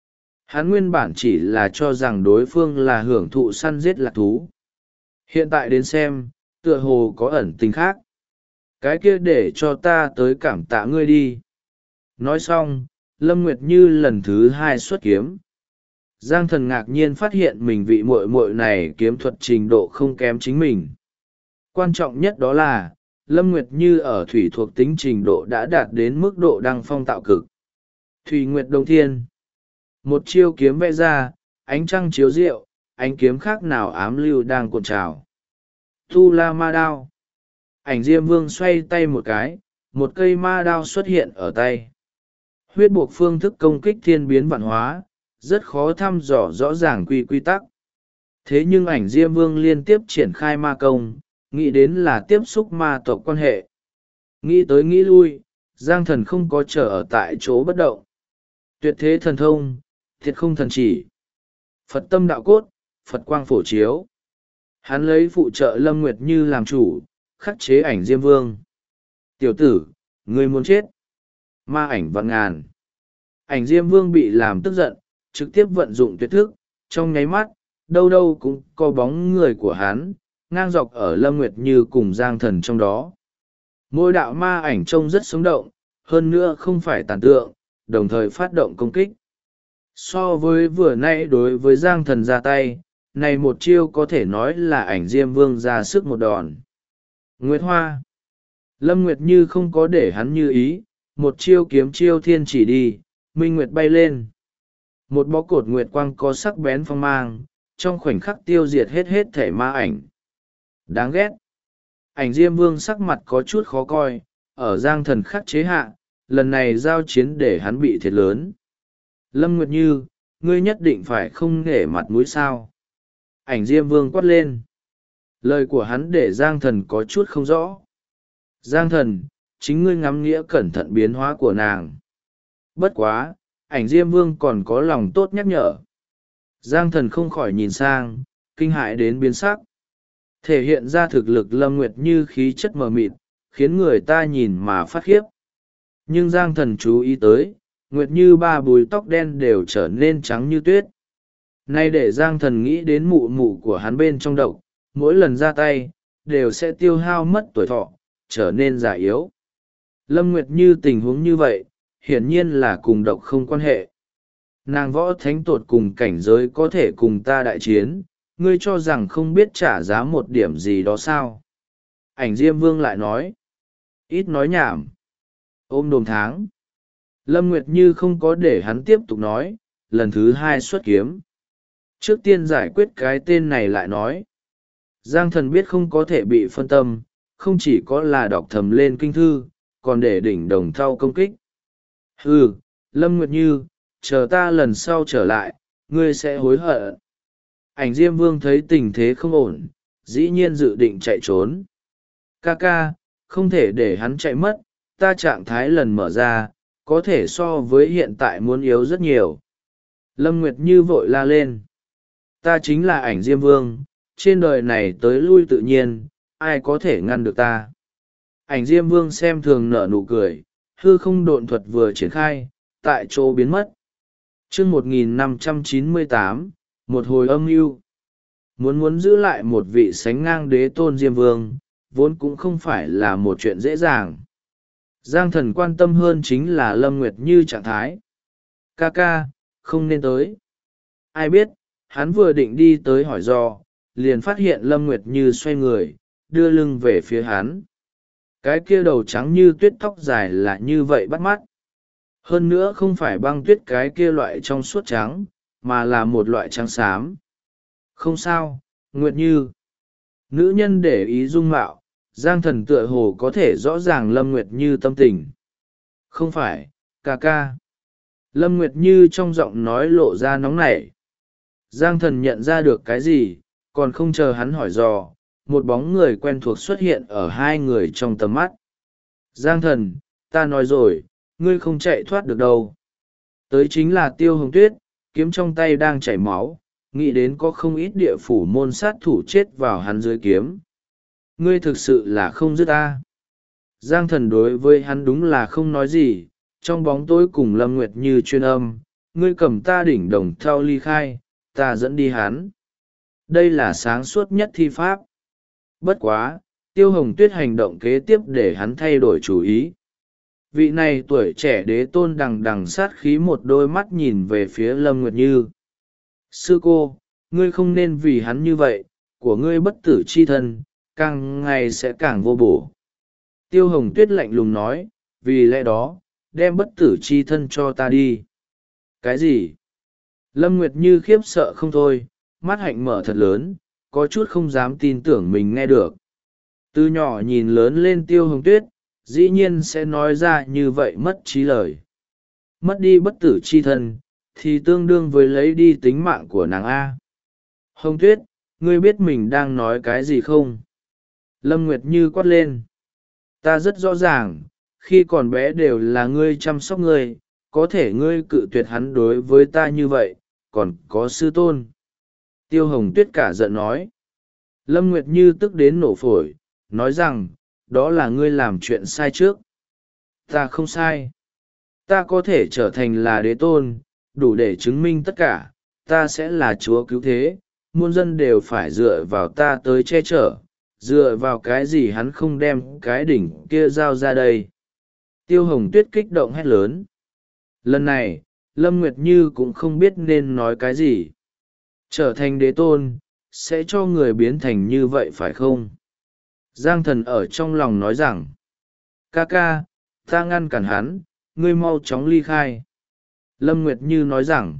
Hắn nguyên bản chỉ là cho rằng đối phương là hưởng thụ săn giết lạc thú. Hiện tại đến xem, tựa hồ có ẩn tình khác. Cái kia để cho ta tới cảm tạ ngươi đi. Nói xong, Lâm Nguyệt Như lần thứ hai xuất kiếm. Giang Thần ngạc nhiên phát hiện mình vị muội muội này kiếm thuật trình độ không kém chính mình. Quan trọng nhất đó là, Lâm Nguyệt Như ở thủy thuộc tính trình độ đã đạt đến mức độ đăng phong tạo cực. Thủy Nguyệt Đông Thiên. Một chiêu kiếm vẽ ra, ánh trăng chiếu rượu, ánh kiếm khác nào ám lưu đang cuộn trào. Tu La Ma Đao. Ảnh Diêm Vương xoay tay một cái, một cây ma đao xuất hiện ở tay. Huyết buộc phương thức công kích thiên biến vạn hóa, rất khó thăm dò rõ ràng quy tắc. Thế nhưng Ảnh Diêm Vương liên tiếp triển khai ma công, nghĩ đến là tiếp xúc ma tộc quan hệ. Nghĩ tới nghĩ lui, Giang Thần không có chờ ở tại chỗ bất động. Tuyệt thế thần thông, thiệt không thần chỉ. Phật tâm đạo cốt, Phật quang phổ chiếu. Hắn lấy phụ trợ Lâm Nguyệt Như làm chủ, khắc chế Ảnh Diêm Vương. Tiểu tử, ngươi muốn chết. Ma ảnh vạn ngàn. Ảnh Diêm Vương bị làm tức giận, trực tiếp vận dụng tuyệt thức, trong nháy mắt, đâu đâu cũng có bóng người của hắn, ngang dọc ở Lâm Nguyệt Như cùng Giang Thần trong đó. Mỗi đạo ma ảnh trông rất sống động, hơn nữa không phải tàn tượng, đồng thời phát động công kích. So với vừa nãy đối với Giang Thần ra tay, này một chiêu có thể nói là Ảnh Diêm Vương ra sức một đòn. Nguyệt Hoa. Lâm Nguyệt Như không có để hắn như ý, một chiêu kiếm chiêu thiên chỉ đi, minh nguyệt bay lên. Một bó cột nguyệt quang có sắc bén phong mang, trong khoảnh khắc tiêu diệt hết thể ma ảnh. Đáng ghét. Ảnh Diêm Vương sắc mặt có chút khó coi, ở Giang Thần khắc chế hạ, lần này giao chiến để hắn bị thiệt lớn. Lâm Nguyệt Như, ngươi nhất định phải không nể mặt mũi sao. Ảnh Diêm Vương quát lên. Lời của hắn để Giang Thần có chút không rõ. Giang Thần, chính ngươi ngắm nghĩa cẩn thận biến hóa của nàng. Bất quá, Ảnh Diêm Vương còn có lòng tốt nhắc nhở. Giang Thần không khỏi nhìn sang, kinh hãi đến biến sắc. Thể hiện ra thực lực Lâm Nguyệt Như khí chất mờ mịt, khiến người ta nhìn mà phát khiếp. Nhưng Giang Thần chú ý tới, Nguyệt Như ba búi tóc đen đều trở nên trắng như tuyết. Nay để Giang Thần nghĩ đến mụ mụ của hắn bên trong độc, mỗi lần ra tay, đều sẽ tiêu hao mất tuổi thọ, trở nên già yếu. Lâm Nguyệt Như tình huống như vậy, hiển nhiên là cùng độc không quan hệ. Nàng võ thánh tột cùng cảnh giới có thể cùng ta đại chiến, ngươi cho rằng không biết trả giá một điểm gì đó sao? Ảnh Diêm Vương lại nói. Ít nói nhảm. Ôm đồm tháng. Lâm Nguyệt Như không có để hắn tiếp tục nói, lần thứ hai xuất kiếm. Trước tiên giải quyết cái tên này lại nói. Giang Thần biết không có thể bị phân tâm, không chỉ có là đọc thầm lên kinh thư, còn để đỉnh đồng thau công kích. Lâm Nguyệt Như, chờ ta lần sau trở lại, ngươi sẽ hối hận. Ảnh Diêm Vương thấy tình thế không ổn, dĩ nhiên dự định chạy trốn. Ca ca, không thể để hắn chạy mất, ta trạng thái lần mở ra có thể so với hiện tại muốn yếu rất nhiều. Lâm Nguyệt Như vội la lên. Ta chính là Ảnh Diêm Vương, trên đời này tới lui tự nhiên, ai có thể ngăn được ta. Ảnh Diêm Vương xem thường nở nụ cười, hư không độn thuật vừa triển khai, tại chỗ biến mất. Chương 1598, một hồi âm mưu. Muốn giữ lại một vị sánh ngang đế tôn Diêm Vương, vốn cũng không phải là một chuyện dễ dàng. Giang Thần quan tâm hơn chính là Lâm Nguyệt Như trạng thái. Ca ca, không nên tới. Ai biết, hắn vừa định đi tới hỏi do, liền phát hiện Lâm Nguyệt Như xoay người, đưa lưng về phía hắn. Cái kia đầu trắng như tuyết, tóc dài là như vậy bắt mắt. Hơn nữa không phải băng tuyết cái kia loại trong suốt trắng, mà là một loại trắng xám. Không sao, Nguyệt Như. Nữ nhân để ý dung mạo, Giang Thần tựa hồ có thể rõ ràng Lâm Nguyệt Như tâm tình. Không phải, ca ca. Lâm Nguyệt Như trong giọng nói lộ ra nóng nảy. Giang Thần nhận ra được cái gì, còn không chờ hắn hỏi dò, một bóng người quen thuộc xuất hiện ở hai người trong tầm mắt. Giang Thần, ta nói rồi, ngươi không chạy thoát được đâu. Tới chính là Tiêu Hồng Tuyết, kiếm trong tay đang chảy máu, nghĩ đến có không ít địa phủ môn sát thủ chết vào hắn dưới kiếm. Ngươi thực sự là không dứt ta. Giang Thần đối với hắn đúng là không nói gì, trong bóng tối cùng Lâm Nguyệt Như chuyên âm, ngươi cầm ta đỉnh đồng theo ly khai, ta dẫn đi hắn. Đây là sáng suốt nhất thi pháp. Bất quá, Tiêu Hồng Tuyết hành động kế tiếp để hắn thay đổi chủ ý. Vị này tuổi trẻ đế tôn đằng đằng sát khí, một đôi mắt nhìn về phía Lâm Nguyệt Như. Sư cô, ngươi không nên vì hắn như vậy, của ngươi bất tử chi thân, càng ngày sẽ càng vô bổ. Tiêu Hồng Tuyết lạnh lùng nói, vì lẽ đó, đem bất tử chi thân cho ta đi. Cái gì? Lâm Nguyệt Như khiếp sợ không thôi, mắt hạnh mở thật lớn, có chút không dám tin tưởng mình nghe được. Từ nhỏ nhìn lớn lên Tiêu Hồng Tuyết, dĩ nhiên sẽ nói ra như vậy mất trí lời. Mất đi bất tử chi thân, thì tương đương với lấy đi tính mạng của nàng A. Hồng Tuyết, ngươi biết mình đang nói cái gì không? Lâm Nguyệt Như quát lên. Ta rất rõ ràng, khi còn bé đều là ngươi chăm sóc ngươi, có thể ngươi cự tuyệt hắn đối với ta như vậy, còn có sư tôn. Tiêu Hồng Tuyết cả giận nói. Lâm Nguyệt Như tức đến nổ phổi, nói rằng, đó là ngươi làm chuyện sai trước. Ta không sai. Ta có thể trở thành là đế tôn, đủ để chứng minh tất cả, ta sẽ là chúa cứu thế, muôn dân đều phải dựa vào ta tới che chở, dựa vào cái gì hắn không đem cái đỉnh kia giao ra đây. Tiêu Hồng Tuyết kích động hét lớn. Lần này, Lâm Nguyệt Như cũng không biết nên nói cái gì. Trở thành đế tôn, sẽ cho người biến thành như vậy phải không? Giang Thần ở trong lòng nói rằng, ca ca, ta ngăn cản hắn, ngươi mau chóng ly khai. Lâm Nguyệt Như nói rằng,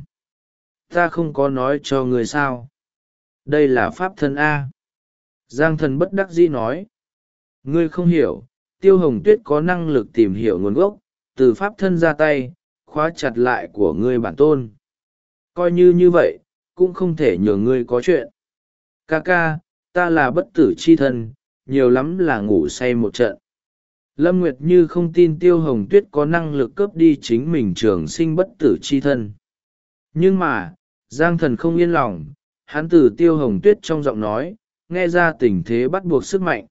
ta không có nói cho ngươi sao. Đây là pháp thân A. Giang Thần bất đắc dĩ nói, ngươi không hiểu, Tiêu Hồng Tuyết có năng lực tìm hiểu nguồn gốc, từ pháp thân ra tay, khóa chặt lại của ngươi bản tôn. Coi như vậy, cũng không thể nhờ ngươi có chuyện. Ca ca, ta là bất tử chi thân, nhiều lắm là ngủ say một trận. Lâm Nguyệt Như không tin Tiêu Hồng Tuyết có năng lực cướp đi chính mình trường sinh bất tử chi thân. Nhưng mà, Giang Thần không yên lòng, hắn từ Tiêu Hồng Tuyết trong giọng nói, nghe ra tình thế bắt buộc sức mạnh.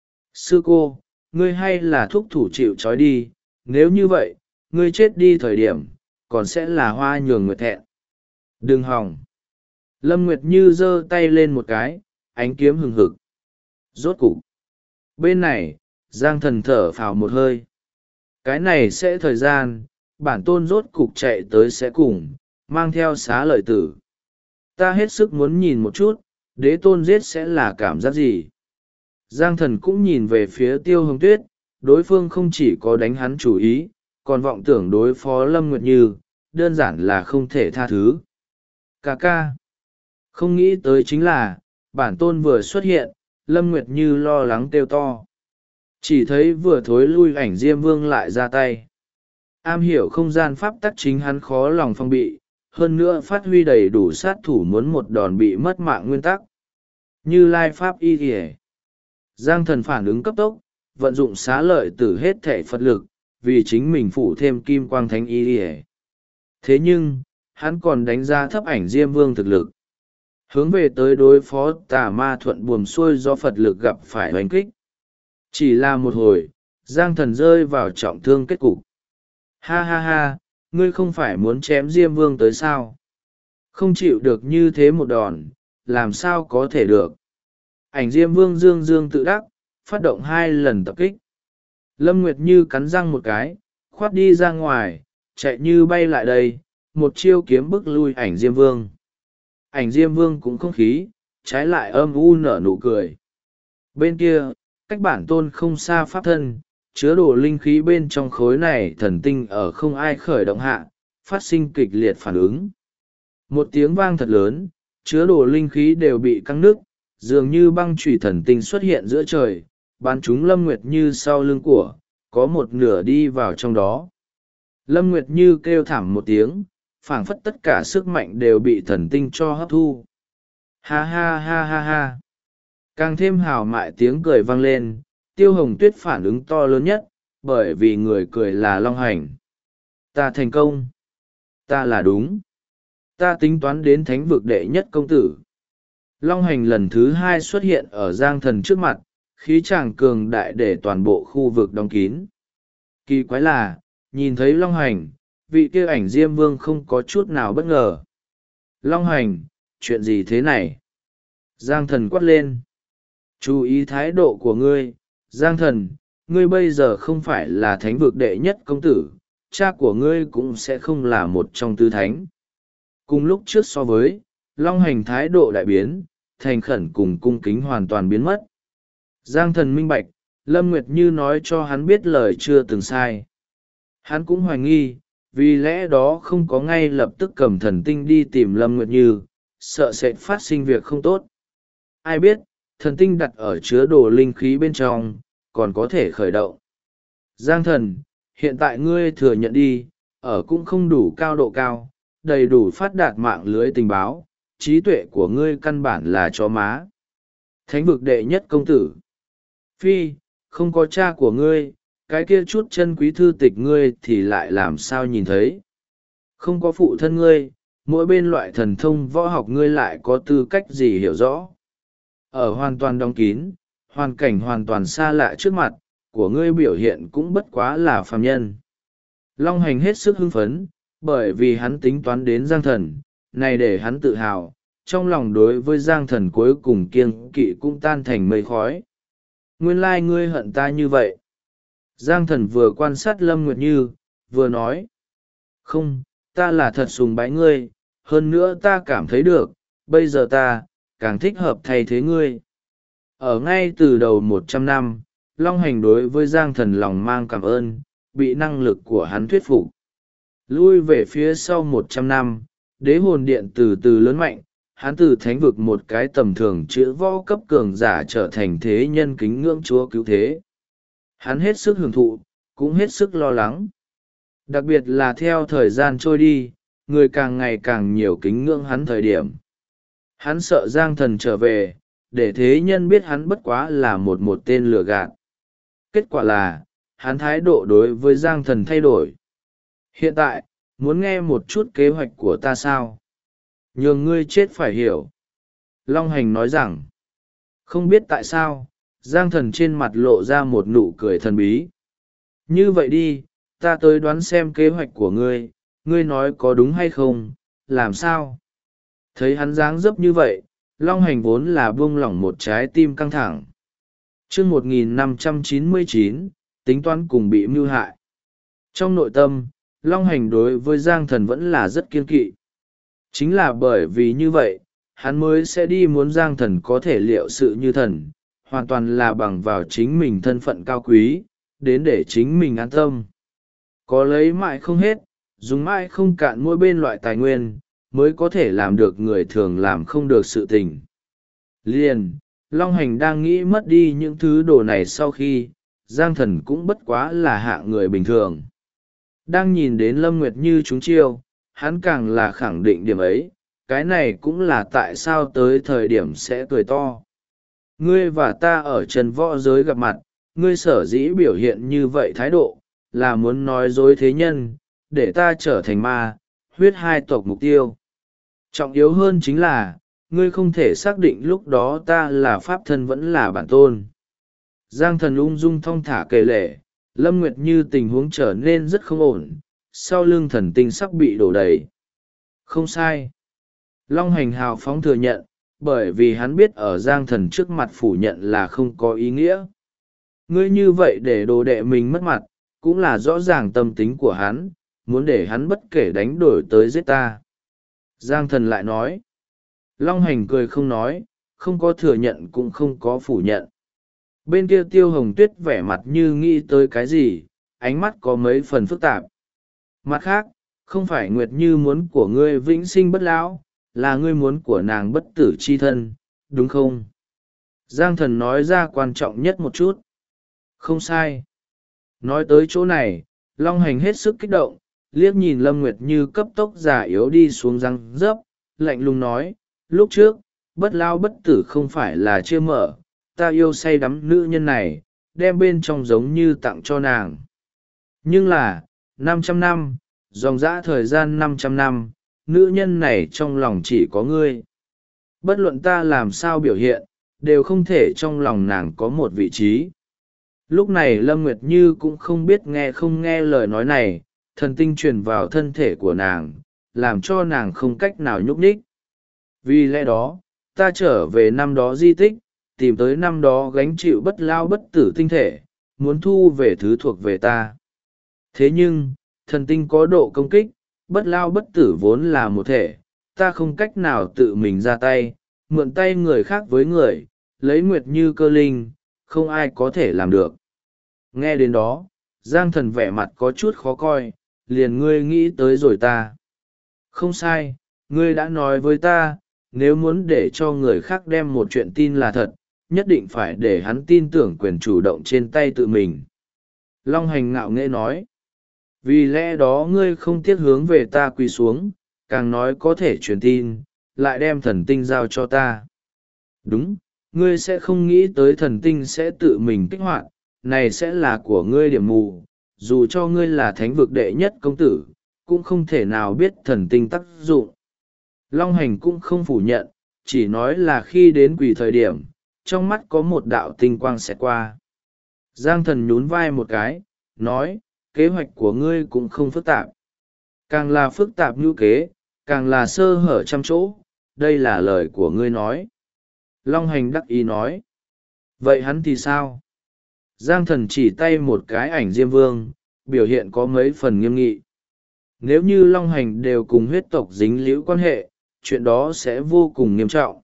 Sư cô, ngươi hay là thúc thủ chịu trói đi, nếu như vậy, ngươi chết đi thời điểm, còn sẽ là hoa nhường nguyệt thẹn. Đừng hòng. Lâm Nguyệt Như giơ tay lên một cái, ánh kiếm hừng hực. Rốt cục. Bên này, Giang Thần thở phào một hơi. Cái này sẽ thời gian, bản tôn rốt cục chạy tới sẽ cùng, mang theo xá lợi tử. Ta hết sức muốn nhìn một chút, đế tôn giết sẽ là cảm giác gì. Giang Thần cũng nhìn về phía Tiêu Hồng Tuyết, đối phương không chỉ có đánh hắn chủ ý, còn vọng tưởng đối phó Lâm Nguyệt Như, đơn giản là không thể tha thứ. Ca ca. Không nghĩ tới chính là, bản tôn vừa xuất hiện, Lâm Nguyệt Như lo lắng kêu to. Chỉ thấy vừa thối lui Ảnh Diêm Vương lại ra tay. Am hiểu không gian pháp tắc chính hắn khó lòng phong bị, hơn nữa phát huy đầy đủ sát thủ muốn một đòn bị mất mạng nguyên tắc. Như Lai Pháp Y Kìa. Giang Thần phản ứng cấp tốc, vận dụng xá lợi tử hết thể Phật lực, vì chính mình phủ thêm kim quang thánh y ỉa. Thế nhưng hắn còn đánh giá thấp ảnh diêm vương thực lực, hướng về tới đối phó tà ma thuận buồm xuôi do Phật lực gặp phải oanh kích. Chỉ là một hồi, Giang Thần rơi vào trọng thương kết cục. Ha ha ha, ngươi không phải muốn chém diêm vương tới sao? Không chịu được như thế một đòn, làm sao có thể được? Ảnh diêm vương dương dương tự đắc, phát động 2 lần tập kích. Lâm Nguyệt Như cắn răng một cái, khoát đi ra ngoài, chạy như bay lại đây, một chiêu kiếm bức lui ảnh diêm vương. Ảnh diêm vương cũng không khí, trái lại âm u nở nụ cười. Bên kia, cách bản tôn không xa pháp thân, chứa đồ linh khí bên trong khối này thần tinh ở không ai khởi động hạ, phát sinh kịch liệt phản ứng. Một tiếng vang thật lớn, chứa đồ linh khí đều bị căng nứt, dường như băng chủy thần tinh xuất hiện giữa trời, bắn chúng Lâm Nguyệt Như sau lưng của, có một nửa đi vào trong đó. Lâm Nguyệt Như kêu thảm một tiếng, phảng phất tất cả sức mạnh đều bị thần tinh cho hấp thu. Ha ha ha ha ha. Càng thêm hào mại tiếng cười vang lên, Tiêu Hồng Tuyết phản ứng to lớn nhất, bởi vì người cười là Long Hành. Ta thành công. Ta là đúng. Ta tính toán đến thánh vực đệ nhất công tử. Long Hành lần thứ 2 xuất hiện ở Giang Thần trước mặt, khí tràng cường đại để toàn bộ khu vực đóng kín. Kỳ quái là, nhìn thấy Long Hành, vị kia ảnh diêm vương không có chút nào bất ngờ. Long Hành, chuyện gì thế này? Giang Thần quát lên. Chú ý thái độ của ngươi, Giang Thần, ngươi bây giờ không phải là thánh vực đệ nhất công tử, cha của ngươi cũng sẽ không là một trong tứ thánh. Cùng lúc trước so với, Long Hành thái độ đại biến, thành khẩn cùng cung kính hoàn toàn biến mất. Giang Thần minh bạch, Lâm Nguyệt Như nói cho hắn biết lời chưa từng sai. Hắn cũng hoài nghi, vì lẽ đó không có ngay lập tức cầm thần tinh đi tìm Lâm Nguyệt Như, sợ sẽ phát sinh việc không tốt. Ai biết, thần tinh đặt ở chứa đồ linh khí bên trong, còn có thể khởi động. Giang Thần, hiện tại ngươi thừa nhận đi, ở cũng không đủ cao độ cao, đầy đủ phát đạt mạng lưới tình báo, trí tuệ của ngươi căn bản là chó má. Thánh vực đệ nhất công tử. Phi, không có cha của ngươi, cái kia chút chân quý thư tịch ngươi thì lại làm sao nhìn thấy. Không có phụ thân ngươi, mỗi bên loại thần thông võ học ngươi lại có tư cách gì hiểu rõ. Ở hoàn toàn đóng kín, hoàn cảnh hoàn toàn xa lạ trước mặt, của ngươi biểu hiện cũng bất quá là phàm nhân. Long Hành hết sức hưng phấn, bởi vì hắn tính toán đến Giang Thần, này để hắn tự hào, trong lòng đối với Giang Thần cuối cùng kiêng kỵ cũng tan thành mây khói. Nguyên lai ngươi hận ta như vậy. Giang Thần vừa quan sát Lâm Nguyệt Như, vừa nói. Không, ta là thật sùng bái ngươi, hơn nữa ta cảm thấy được, bây giờ ta, càng thích hợp thay thế ngươi. Ở ngay từ đầu 100 năm, Long Hành đối với Giang Thần lòng mang cảm ơn, bị năng lực của hắn thuyết phục. Lui về phía sau 100 năm, đế hồn điện từ từ lớn mạnh, hắn từ thánh vực một cái tầm thường chữa võ cấp cường giả trở thành thế nhân kính ngưỡng chúa cứu thế. Hắn hết sức hưởng thụ, cũng hết sức lo lắng. Đặc biệt là theo thời gian trôi đi, người càng ngày càng nhiều kính ngưỡng hắn thời điểm. Hắn sợ Giang Thần trở về, để thế nhân biết hắn bất quá là một tên lừa gạt. Kết quả là, hắn thái độ đối với Giang Thần thay đổi. Hiện tại, muốn nghe một chút kế hoạch của ta sao? Nhường ngươi chết phải hiểu. Long Hành nói rằng, không biết tại sao, Giang Thần trên mặt lộ ra một nụ cười thần bí. Như vậy đi, ta tới đoán xem kế hoạch của ngươi nói có đúng hay không, làm sao? Thấy hắn dáng dấp như vậy, Long Hành vốn là buông lỏng một trái tim căng thẳng. Chương 1599, tính toán cùng bị mưu hại. Trong nội tâm, Long Hành đối với Giang Thần vẫn là rất kiên kỵ. Chính là bởi vì như vậy, hắn mới sẽ đi muốn Giang Thần có thể liệu sự như thần, hoàn toàn là bằng vào chính mình thân phận cao quý, đến để chính mình an tâm. Có lấy mãi không hết, dùng mãi không cạn mỗi bên loại tài nguyên, mới có thể làm được người thường làm không được sự tình. Liền, Long Hành đang nghĩ mất đi những thứ đồ này sau khi, Giang Thần cũng bất quá là hạ người bình thường. Đang nhìn đến Lâm Nguyệt Như trúng chiêu, hắn càng là khẳng định điểm ấy, cái này cũng là tại sao tới thời điểm sẽ cười to. Ngươi và ta ở trần võ giới gặp mặt, ngươi sở dĩ biểu hiện như vậy thái độ, là muốn nói dối thế nhân, để ta trở thành ma, huyết hai tộc mục tiêu. Trọng yếu hơn chính là, ngươi không thể xác định lúc đó ta là pháp thân vẫn là bản tôn. Giang Thần ung dung thong thả kể lể, Lâm Nguyệt Như tình huống trở nên rất không ổn, sau lưng thần tinh sắp bị đổ đầy. Không sai. Long Hành hào phóng thừa nhận, bởi vì hắn biết ở Giang Thần trước mặt phủ nhận là không có ý nghĩa. Ngươi như vậy để đồ đệ mình mất mặt, cũng là rõ ràng tâm tính của hắn, muốn để hắn bất kể đánh đổi tới giết ta. Giang Thần lại nói. Long Hành cười không nói, không có thừa nhận cũng không có phủ nhận. Bên kia Tiêu Hồng Tuyết vẻ mặt như nghĩ tới cái gì, ánh mắt có mấy phần phức tạp. Mặt khác, không phải Nguyệt Như muốn của ngươi vĩnh sinh bất lão, là ngươi muốn của nàng bất tử chi thân, đúng không? Giang Thần nói ra quan trọng nhất một chút. Không sai. Nói tới chỗ này, Long Hành hết sức kích động, liếc nhìn Lâm Nguyệt Như cấp tốc già yếu đi xuống răng rớp, lạnh lùng nói, lúc trước, bất lao bất tử không phải là chưa mở, ta yêu say đắm nữ nhân này, đem bên trong giống như tặng cho nàng. Nhưng là, 500 năm, dòng dã thời gian 500 năm, nữ nhân này trong lòng chỉ có ngươi. Bất luận ta làm sao biểu hiện, đều không thể trong lòng nàng có một vị trí. Lúc này Lâm Nguyệt Như cũng không biết nghe không nghe lời nói này, thần tinh truyền vào thân thể của nàng, làm cho nàng không cách nào nhúc nhích. Vì lẽ đó, ta trở về năm đó di tích, tìm tới năm đó gánh chịu bất lao bất tử tinh thể, muốn thu về thứ thuộc về ta. Thế nhưng, thần tinh có độ công kích, bất lao bất tử vốn là một thể, ta không cách nào tự mình ra tay, mượn tay người khác với người, lấy Nguyệt Như cơ linh, không ai có thể làm được. Nghe đến đó, Giang Thần vẻ mặt có chút khó coi, liền ngươi nghĩ tới rồi ta. Không sai, ngươi đã nói với ta, nếu muốn để cho người khác đem một chuyện tin là thật, nhất định phải để hắn tin tưởng quyền chủ động trên tay tự mình. Long Hành ngạo nghễ nói, vì lẽ đó ngươi không tiếc hướng về ta quỳ xuống, càng nói có thể truyền tin, lại đem thần tinh giao cho ta. Đúng, ngươi sẽ không nghĩ tới thần tinh sẽ tự mình kích hoạt, này sẽ là của ngươi điểm mù, dù cho ngươi là thánh vực đệ nhất công tử, cũng không thể nào biết thần tinh tác dụng. Long Hành cũng không phủ nhận, chỉ nói là khi đến quỳ thời điểm, trong mắt có một đạo tinh quang xẹt qua. Giang Thần nhún vai một cái, nói, kế hoạch của ngươi cũng không phức tạp. Càng là phức tạp như kế, càng là sơ hở trăm chỗ, đây là lời của ngươi nói. Long Hành đắc ý nói, vậy hắn thì sao? Giang Thần chỉ tay một cái ảnh Diêm Vương, biểu hiện có mấy phần nghiêm nghị. Nếu như Long Hành đều cùng huyết tộc dính líu quan hệ, chuyện đó sẽ vô cùng nghiêm trọng.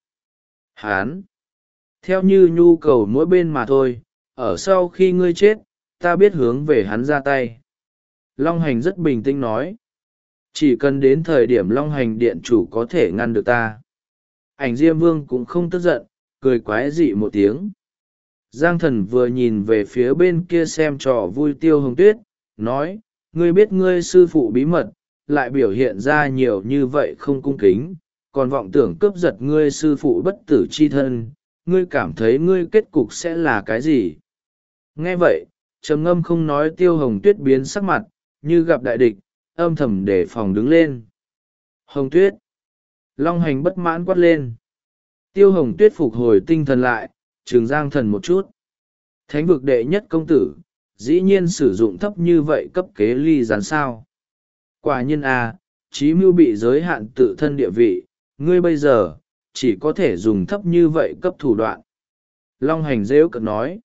Hán! Theo như nhu cầu mỗi bên mà thôi, ở sau khi ngươi chết, ta biết hướng về hắn ra tay. Long Hành rất bình tĩnh nói. Chỉ cần đến thời điểm Long Hành điện chủ có thể ngăn được ta. Ảnh Diêm Vương cũng không tức giận, cười quái dị một tiếng. Giang Thần vừa nhìn về phía bên kia xem trò vui Tiêu Hồng Tuyết, nói, ngươi biết ngươi sư phụ bí mật, lại biểu hiện ra nhiều như vậy không cung kính, còn vọng tưởng cướp giật ngươi sư phụ bất tử chi thân, ngươi cảm thấy ngươi kết cục sẽ là cái gì? Nghe vậy, trầm ngâm không nói. Tiêu Hồng Tuyết biến sắc mặt, như gặp đại địch, âm thầm đề phòng đứng lên. Hồng Tuyết! Long Hành bất mãn quát lên. Tiêu Hồng Tuyết phục hồi tinh thần lại, trừng Giang Thần một chút. Thánh vực đệ nhất công tử, dĩ nhiên sử dụng thấp như vậy cấp kế ly gián sao. Quả nhiên chí mưu bị giới hạn tự thân địa vị, ngươi bây giờ, chỉ có thể dùng thấp như vậy cấp thủ đoạn. Long Hành rêu cợt nói.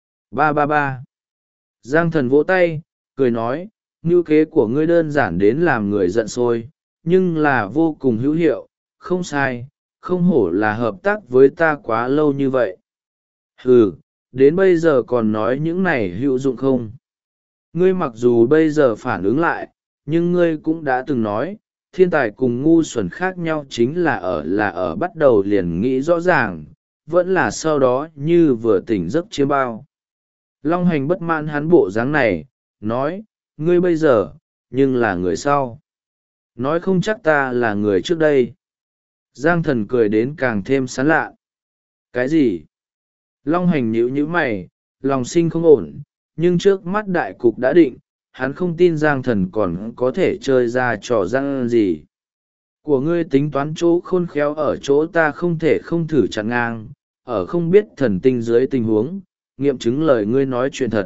Ba. Giang Thần vỗ tay, cười nói, mưu kế của ngươi đơn giản đến làm người giận sôi, nhưng là vô cùng hữu hiệu, không sai, không hổ là hợp tác với ta quá lâu như vậy. Hừ, đến bây giờ còn nói những này hữu dụng không? Ngươi mặc dù bây giờ phản ứng lại, nhưng ngươi cũng đã từng nói, thiên tài cùng ngu xuẩn khác nhau chính là ở bắt đầu liền nghĩ rõ ràng, vẫn là sau đó như vừa tỉnh giấc chiêm bao. Long Hành bất mãn hắn bộ dáng này, nói, ngươi bây giờ, nhưng là người sau. Nói không chắc ta là người trước đây. Giang Thần cười đến càng thêm sán lạ. Cái gì? Long Hành nhíu nhíu mày, lòng sinh không ổn, nhưng trước mắt đại cục đã định, hắn không tin Giang Thần còn có thể chơi ra trò răng gì. Của ngươi tính toán chỗ khôn khéo ở chỗ ta không thể không thử chặn ngang, ở không biết thần tinh dưới tình huống, nghiệm chứng lời ngươi nói chuyện thật.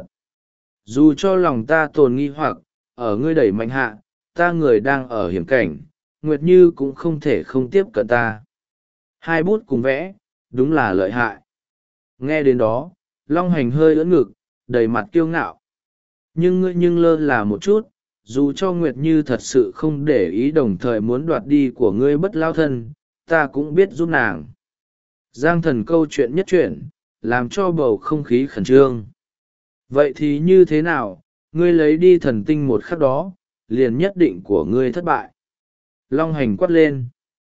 Dù cho lòng ta tồn nghi hoặc, ở ngươi đẩy mạnh hạ, ta người đang ở hiểm cảnh, Nguyệt Như cũng không thể không tiếp cận ta. Hai bút cùng vẽ, đúng là lợi hại. Nghe đến đó, Long Hành hơi ưỡn ngực, đầy mặt kiêu ngạo. Nhưng ngươi nhưng lơ là một chút, dù cho Nguyệt Như thật sự không để ý đồng thời muốn đoạt đi của ngươi bất lao thân, ta cũng biết giúp nàng. Giang Thần câu chuyện nhất chuyển, làm cho bầu không khí khẩn trương. Vậy thì như thế nào, ngươi lấy đi thần tinh một khắc đó, liền nhất định của ngươi thất bại. Long Hành quát lên.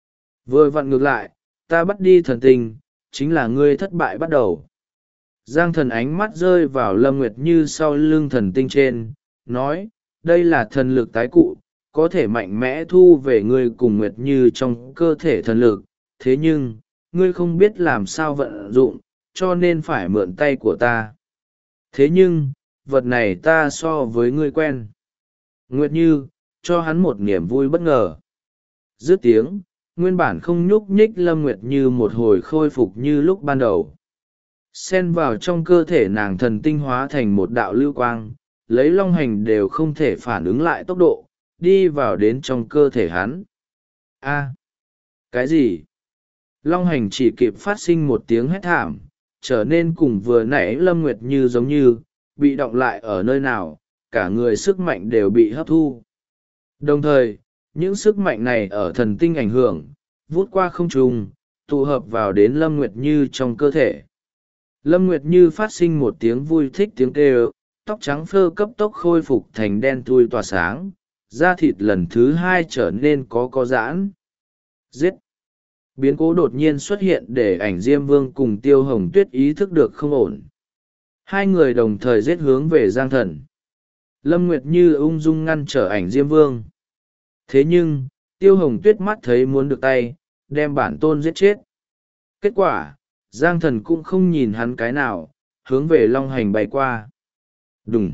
Vừa vặn ngược lại, ta bắt đi thần tinh, chính là ngươi thất bại bắt đầu. Giang Thần ánh mắt rơi vào Lâm Nguyệt Như sau lưng thần tinh trên, nói, đây là thần lực tái cụ, có thể mạnh mẽ thu về ngươi cùng Nguyệt Như trong cơ thể thần lực, thế nhưng, ngươi không biết làm sao vận dụng, cho nên phải mượn tay của ta. Thế nhưng, vật này ta so với ngươi quen. Nguyệt Như, cho hắn một niềm vui bất ngờ. Dứt tiếng, nguyên bản không nhúc nhích Lâm Nguyệt Như một hồi khôi phục như lúc ban đầu. Xen vào trong cơ thể nàng thần tinh hóa thành một đạo lưu quang, lấy Long Hành đều không thể phản ứng lại tốc độ, đi vào đến trong cơ thể hắn. A, cái gì? Long Hành chỉ kịp phát sinh một tiếng hét thảm, trở nên cùng vừa nãy Lâm Nguyệt Như giống như, bị động lại ở nơi nào, cả người sức mạnh đều bị hấp thu. Đồng thời, những sức mạnh này ở thần tinh ảnh hưởng, vút qua không trung, tụ hợp vào đến Lâm Nguyệt Như trong cơ thể. Lâm Nguyệt Như phát sinh một tiếng vui thích tiếng kêu, tóc trắng phơ cấp tốc khôi phục thành đen thui tỏa sáng, da thịt lần thứ hai trở nên có giãn. Giết! Biến cố đột nhiên xuất hiện để ảnh Diêm Vương cùng Tiêu Hồng Tuyết ý thức được không ổn. Hai người đồng thời giết hướng về Giang Thần. Lâm Nguyệt Như ung dung ngăn trở ảnh Diêm Vương. Thế nhưng, Tiêu Hồng Tuyết mắt thấy muốn được tay, đem bản tôn giết chết. Kết quả, Giang Thần cũng không nhìn hắn cái nào, hướng về Long Hành bay qua. Đùng!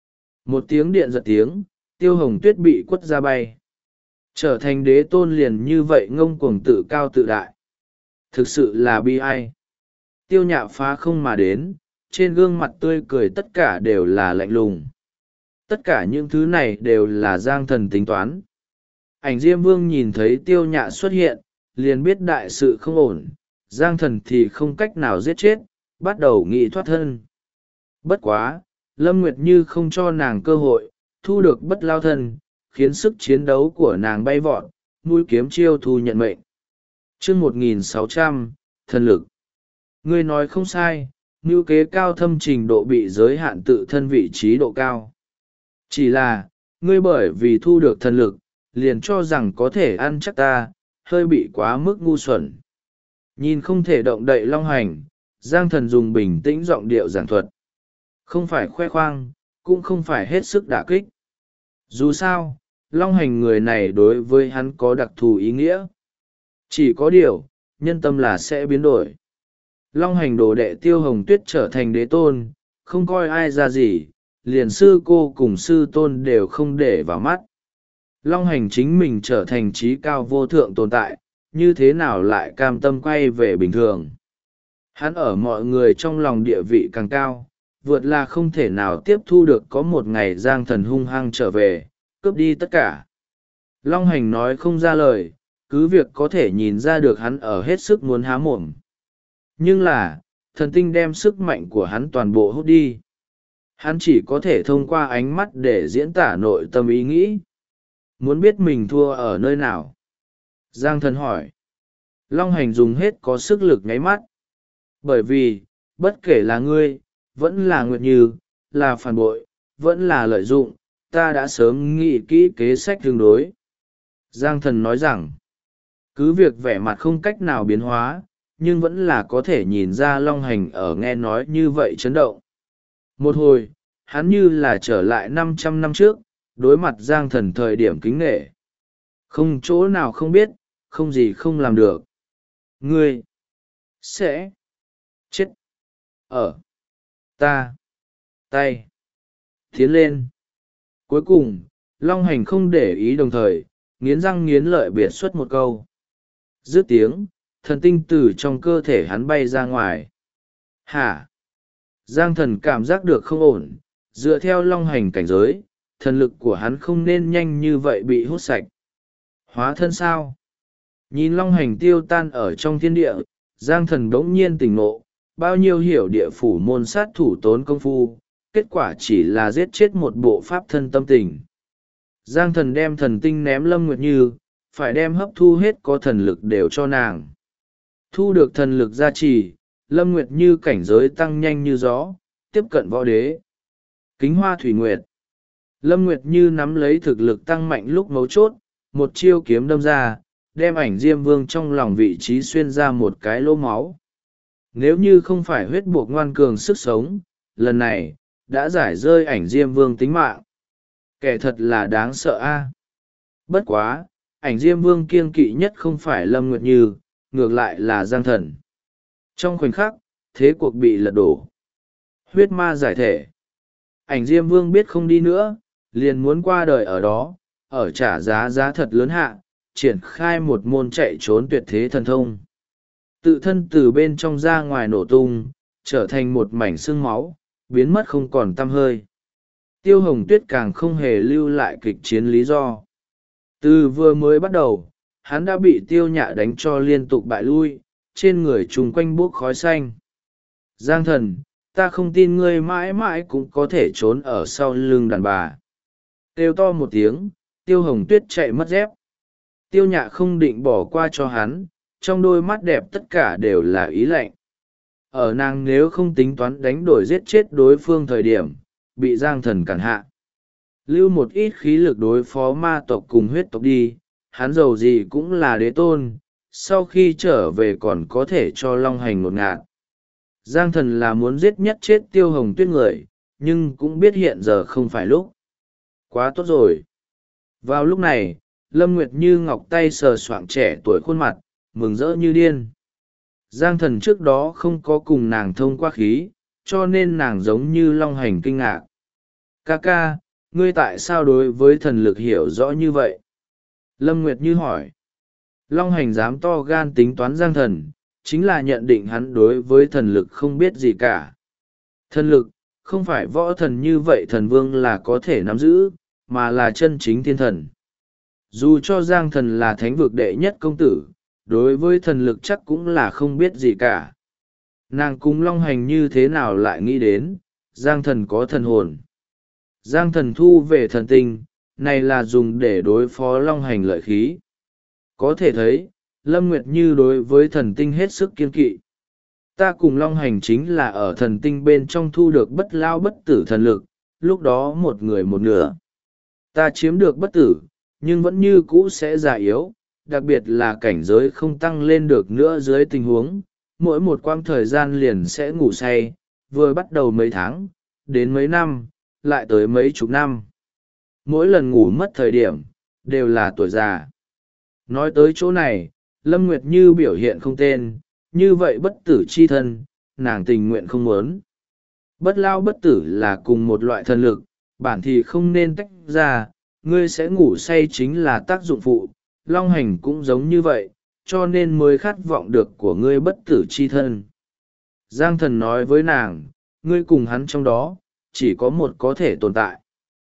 Một tiếng điện giật tiếng, Tiêu Hồng Tuyết bị quất ra bay. Trở thành đế tôn liền như vậy ngông cuồng tự cao tự đại. Thực sự là bi ai. Tiêu Nhạ phá không mà đến, trên gương mặt tươi cười tất cả đều là lạnh lùng. Tất cả những thứ này đều là Giang Thần tính toán. Ảnh Diêm Vương nhìn thấy Tiêu Nhạ xuất hiện, liền biết đại sự không ổn, Giang Thần thì không cách nào giết chết, bắt đầu nghị thoát thân. Bất quá, Lâm Nguyệt Như không cho nàng cơ hội, thu được bất lao thân, khiến sức chiến đấu của nàng bay vọt, mũi kiếm chiêu thu nhận mệnh. Chương 1600, thần lực. Ngươi nói không sai, mưu kế cao thâm trình độ bị giới hạn tự thân vị trí độ cao. Chỉ là, ngươi bởi vì thu được thần lực, liền cho rằng có thể ăn chắc ta, hơi bị quá mức ngu xuẩn. Nhìn không thể động đậy Long Hành, Giang Thần dùng bình tĩnh giọng điệu giảng thuật. Không phải khoe khoang, cũng không phải hết sức đả kích. Dù sao, Long Hành người này đối với hắn có đặc thù ý nghĩa. Chỉ có điều, nhân tâm là sẽ biến đổi. Long Hành đồ đệ Tiêu Hồng Tuyết trở thành đế tôn, không coi ai ra gì, liền sư cô cùng sư tôn đều không để vào mắt. Long Hành chính mình trở thành trí cao vô thượng tồn tại, như thế nào lại cam tâm quay về bình thường. Hắn ở mọi người trong lòng địa vị càng cao, vượt là không thể nào tiếp thu được có một ngày Giang Thần hung hăng trở về, cướp đi tất cả. Long Hành nói không ra lời, cứ việc có thể nhìn ra được hắn ở hết sức muốn há mồm. Nhưng là, thần tinh đem sức mạnh của hắn toàn bộ hút đi. Hắn chỉ có thể thông qua ánh mắt để diễn tả nội tâm ý nghĩ. Muốn biết mình thua ở nơi nào? Giang Thần hỏi. Long Hành dùng hết có sức lực nháy mắt. Bởi vì, bất kể là ngươi, vẫn là Nguyệt Như, là phản bội, vẫn là lợi dụng, ta đã sớm nghĩ kỹ kế sách tương đối. Giang Thần nói rằng, cứ việc vẻ mặt không cách nào biến hóa, nhưng vẫn là có thể nhìn ra Long Hành ở nghe nói như vậy chấn động. Một hồi, hắn như là trở lại 500 năm trước, đối mặt Giang Thần thời điểm kính nể. Không chỗ nào không biết, không gì không làm được. Ngươi sẽ chết ở ta tay. Tiến lên. Cuối cùng, Long Hành không để ý đồng thời, nghiến răng nghiến lợi biệt xuất một câu. Dứt tiếng, thần tinh từ trong cơ thể hắn bay ra ngoài. Hả? Giang thần cảm giác được không ổn, dựa theo Long Hành cảnh giới, thần lực của hắn không nên nhanh như vậy bị hút sạch. Hóa thân sao? Nhìn Long Hành tiêu tan ở trong thiên địa, Giang thần bỗng nhiên tỉnh ngộ, bao nhiêu hiểu địa phủ môn sát thủ tốn công phu, kết quả chỉ là giết chết một bộ pháp thân tâm tình. Giang thần đem thần tinh ném Lâm Nguyệt Như, phải đem hấp thu hết có thần lực đều cho nàng. Thu được thần lực gia trì, Lâm Nguyệt Như cảnh giới tăng nhanh như gió, tiếp cận võ đế. Kính hoa thủy nguyệt. Lâm Nguyệt Như nắm lấy thực lực tăng mạnh lúc mấu chốt, một chiêu kiếm đâm ra, đem ảnh Diêm Vương trong lòng vị trí xuyên ra một cái lỗ máu. Nếu như không phải huyết buộc ngoan cường sức sống, lần này, đã giải rơi ảnh Diêm Vương tính mạng. Kẻ thật là đáng sợ a. Bất quá, ảnh Diêm Vương kiêng kỵ nhất không phải Lâm Nguyệt Như, ngược lại là Giang thần. Trong khoảnh khắc, thế cuộc bị lật đổ. Huyết ma giải thể. Ảnh Diêm Vương biết không đi nữa, liền muốn qua đời ở đó, ở trả giá thật lớn hạ, triển khai một môn chạy trốn tuyệt thế thần thông. Tự thân từ bên trong ra ngoài nổ tung, trở thành một mảnh xương máu, biến mất không còn tăm hơi. Tiêu Hồng Tuyết càng không hề lưu lại kịch chiến lý do. Từ vừa mới bắt đầu, hắn đã bị Tiêu Nhạ đánh cho liên tục bại lui, trên người chung quanh buốc khói xanh. Giang thần, ta không tin ngươi mãi mãi cũng có thể trốn ở sau lưng đàn bà. Kêu to một tiếng, Tiêu Hồng Tuyết chạy mất dép. Tiêu Nhạ không định bỏ qua cho hắn, trong đôi mắt đẹp tất cả đều là ý lạnh. Ở nàng nếu không tính toán đánh đổi giết chết đối phương thời điểm, bị Giang thần cản hạ. Lưu một ít khí lực đối phó ma tộc cùng huyết tộc đi, hắn giàu gì cũng là đế tôn, sau khi trở về còn có thể cho Long Hành ngột ngạt. Giang thần là muốn giết nhất chết Tiêu Hồng Tuyết người, nhưng cũng biết hiện giờ không phải lúc. Quá tốt rồi. Vào lúc này, Lâm Nguyệt Như ngọc tay sờ soạng trẻ tuổi khuôn mặt, mừng rỡ như điên. Giang thần trước đó không có cùng nàng thông qua khí, cho nên nàng giống như Long Hành kinh ngạc. Ca ca, ngươi tại sao đối với thần lực hiểu rõ như vậy? Lâm Nguyệt Như hỏi. Long Hành dám to gan tính toán Giang thần, chính là nhận định hắn đối với thần lực không biết gì cả. Thần lực, không phải võ thần như vậy thần vương là có thể nắm giữ, mà là chân chính thiên thần. Dù cho Giang thần là thánh vực đệ nhất công tử, đối với thần lực chắc cũng là không biết gì cả. Nàng cùng Long Hành như thế nào lại nghĩ đến, Giang thần có thần hồn. Giang thần thu về thần tinh, này là dùng để đối phó Long Hành lợi khí. Có thể thấy, Lâm Nguyệt Như đối với thần tinh hết sức kiên kỵ. Ta cùng Long Hành chính là ở thần tinh bên trong thu được bất lao bất tử thần lực, lúc đó một người một nửa. Ta chiếm được bất tử, nhưng vẫn như cũ sẽ già yếu, đặc biệt là cảnh giới không tăng lên được nữa dưới tình huống, mỗi một quãng thời gian liền sẽ ngủ say, vừa bắt đầu mấy tháng, đến mấy năm, lại tới mấy chục năm. Mỗi lần ngủ mất thời điểm, đều là tuổi già. Nói tới chỗ này, Lâm Nguyệt Như biểu hiện không tên, như vậy bất tử chi thân, nàng tình nguyện không muốn. Bất lao bất tử là cùng một loại thần lực, bản thì không nên tách ra, ngươi sẽ ngủ say chính là tác dụng phụ, Long Hành cũng giống như vậy, cho nên mới khát vọng được của ngươi bất tử chi thân. Giang thần nói với nàng, ngươi cùng hắn trong đó, chỉ có một có thể tồn tại.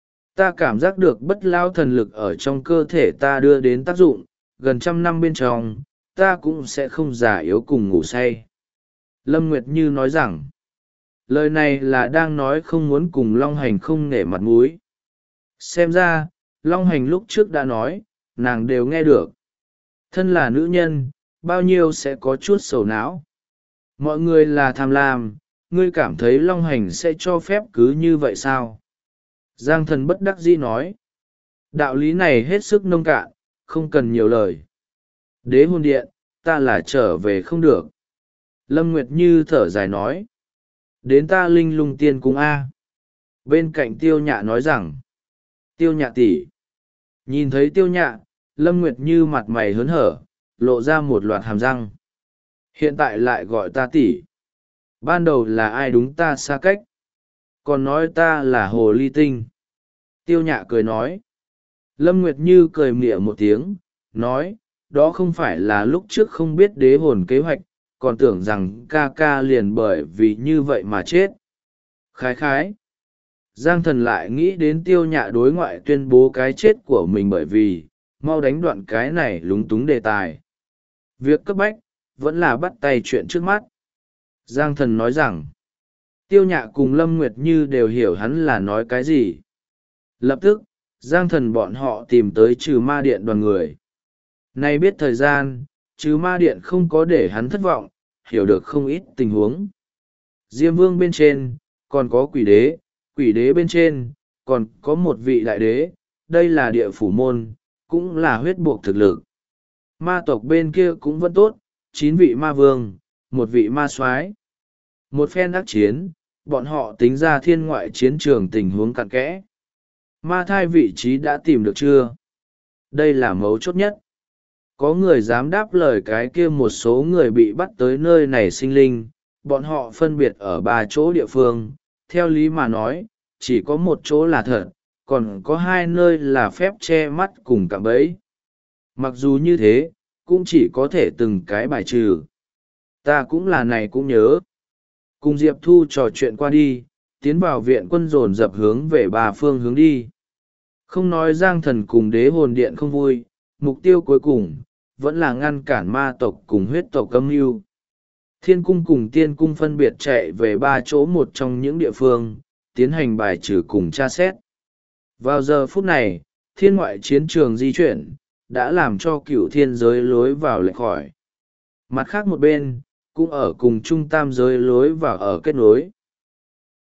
Ta cảm giác được bất lao thần lực ở trong cơ thể ta đưa đến tác dụng, gần 100 năm bên trong, ta cũng sẽ không già yếu cùng ngủ say. Lâm Nguyệt Như nói rằng, lời này là đang nói không muốn cùng Long Hành không nể mặt mũi. Xem ra, Long Hành lúc trước đã nói, nàng đều nghe được. Thân là nữ nhân, bao nhiêu sẽ có chút sầu não. Mọi người là tham lam, ngươi cảm thấy Long Hành sẽ cho phép cứ như vậy sao? Giang thần bất đắc dĩ nói. Đạo lý này hết sức nông cạn, không cần nhiều lời. Đế hồn điện, ta là trở về không được. Lâm Nguyệt Như thở dài nói. Đến ta linh lung tiên cung A. Bên cạnh Tiêu Nhạ nói rằng. Tiêu Nhạ tỷ. Nhìn thấy Tiêu Nhạ, Lâm Nguyệt Như mặt mày hớn hở, lộ ra một loạt hàm răng. Hiện tại lại gọi ta tỷ. Ban đầu là ai đúng ta xa cách. Còn nói ta là hồ ly tinh. Tiêu Nhạ cười nói. Lâm Nguyệt Như cười mỉa một tiếng, nói, đó không phải là lúc trước không biết đế hồn kế hoạch, còn tưởng rằng ca ca liền bởi vì như vậy mà chết. Khái khái. Giang Thần lại nghĩ đến Tiêu Nhạ đối ngoại tuyên bố cái chết của mình bởi vì, mau đánh đoạn cái này lúng túng đề tài. Việc cấp bách, vẫn là bắt tay chuyện trước mắt. Giang Thần nói rằng, Tiêu Nhạ cùng Lâm Nguyệt Như đều hiểu hắn là nói cái gì. Lập tức, Giang Thần bọn họ tìm tới Trừ Ma Điện đoàn người. Nay biết thời gian, Trừ Ma Điện không có để hắn thất vọng, hiểu được không ít tình huống. Diêm Vương bên trên, còn có quỷ đế bên trên, còn có một vị đại đế, đây là địa phủ môn, cũng là huyết buộc thực lực. Ma tộc bên kia cũng vẫn tốt, 9 vị ma vương, một vị ma soái. Một phen đắc chiến, bọn họ tính ra thiên ngoại chiến trường tình huống cặn kẽ. Ma thai vị trí đã tìm được chưa? Đây là mấu chốt nhất. Có người dám đáp lời cái kia một số người bị bắt tới nơi này sinh linh, bọn họ phân biệt ở 3 chỗ địa phương, theo lý mà nói, chỉ có một chỗ là thật, còn có 2 nơi là phép che mắt cùng cạm bẫy. Mặc dù như thế, cũng chỉ có thể từng cái bài trừ. Ta cũng là này cũng nhớ. Cùng Diệp Thu trò chuyện qua đi, tiến vào viện quân dồn dập hướng về 3 phương hướng đi. Không nói Giang Thần cùng đế hồn điện không vui, mục tiêu cuối cùng, vẫn là ngăn cản ma tộc cùng huyết tộc âm mưu. Thiên cung cùng tiên cung phân biệt chạy về 3 chỗ một trong những địa phương, tiến hành bài trừ cùng tra xét. Vào giờ phút này, thiên ngoại chiến trường di chuyển, đã làm cho cửu thiên giới lối vào lệch khỏi. Mặt khác một bên, cũng ở cùng trung tam giới lối vào ở kết nối.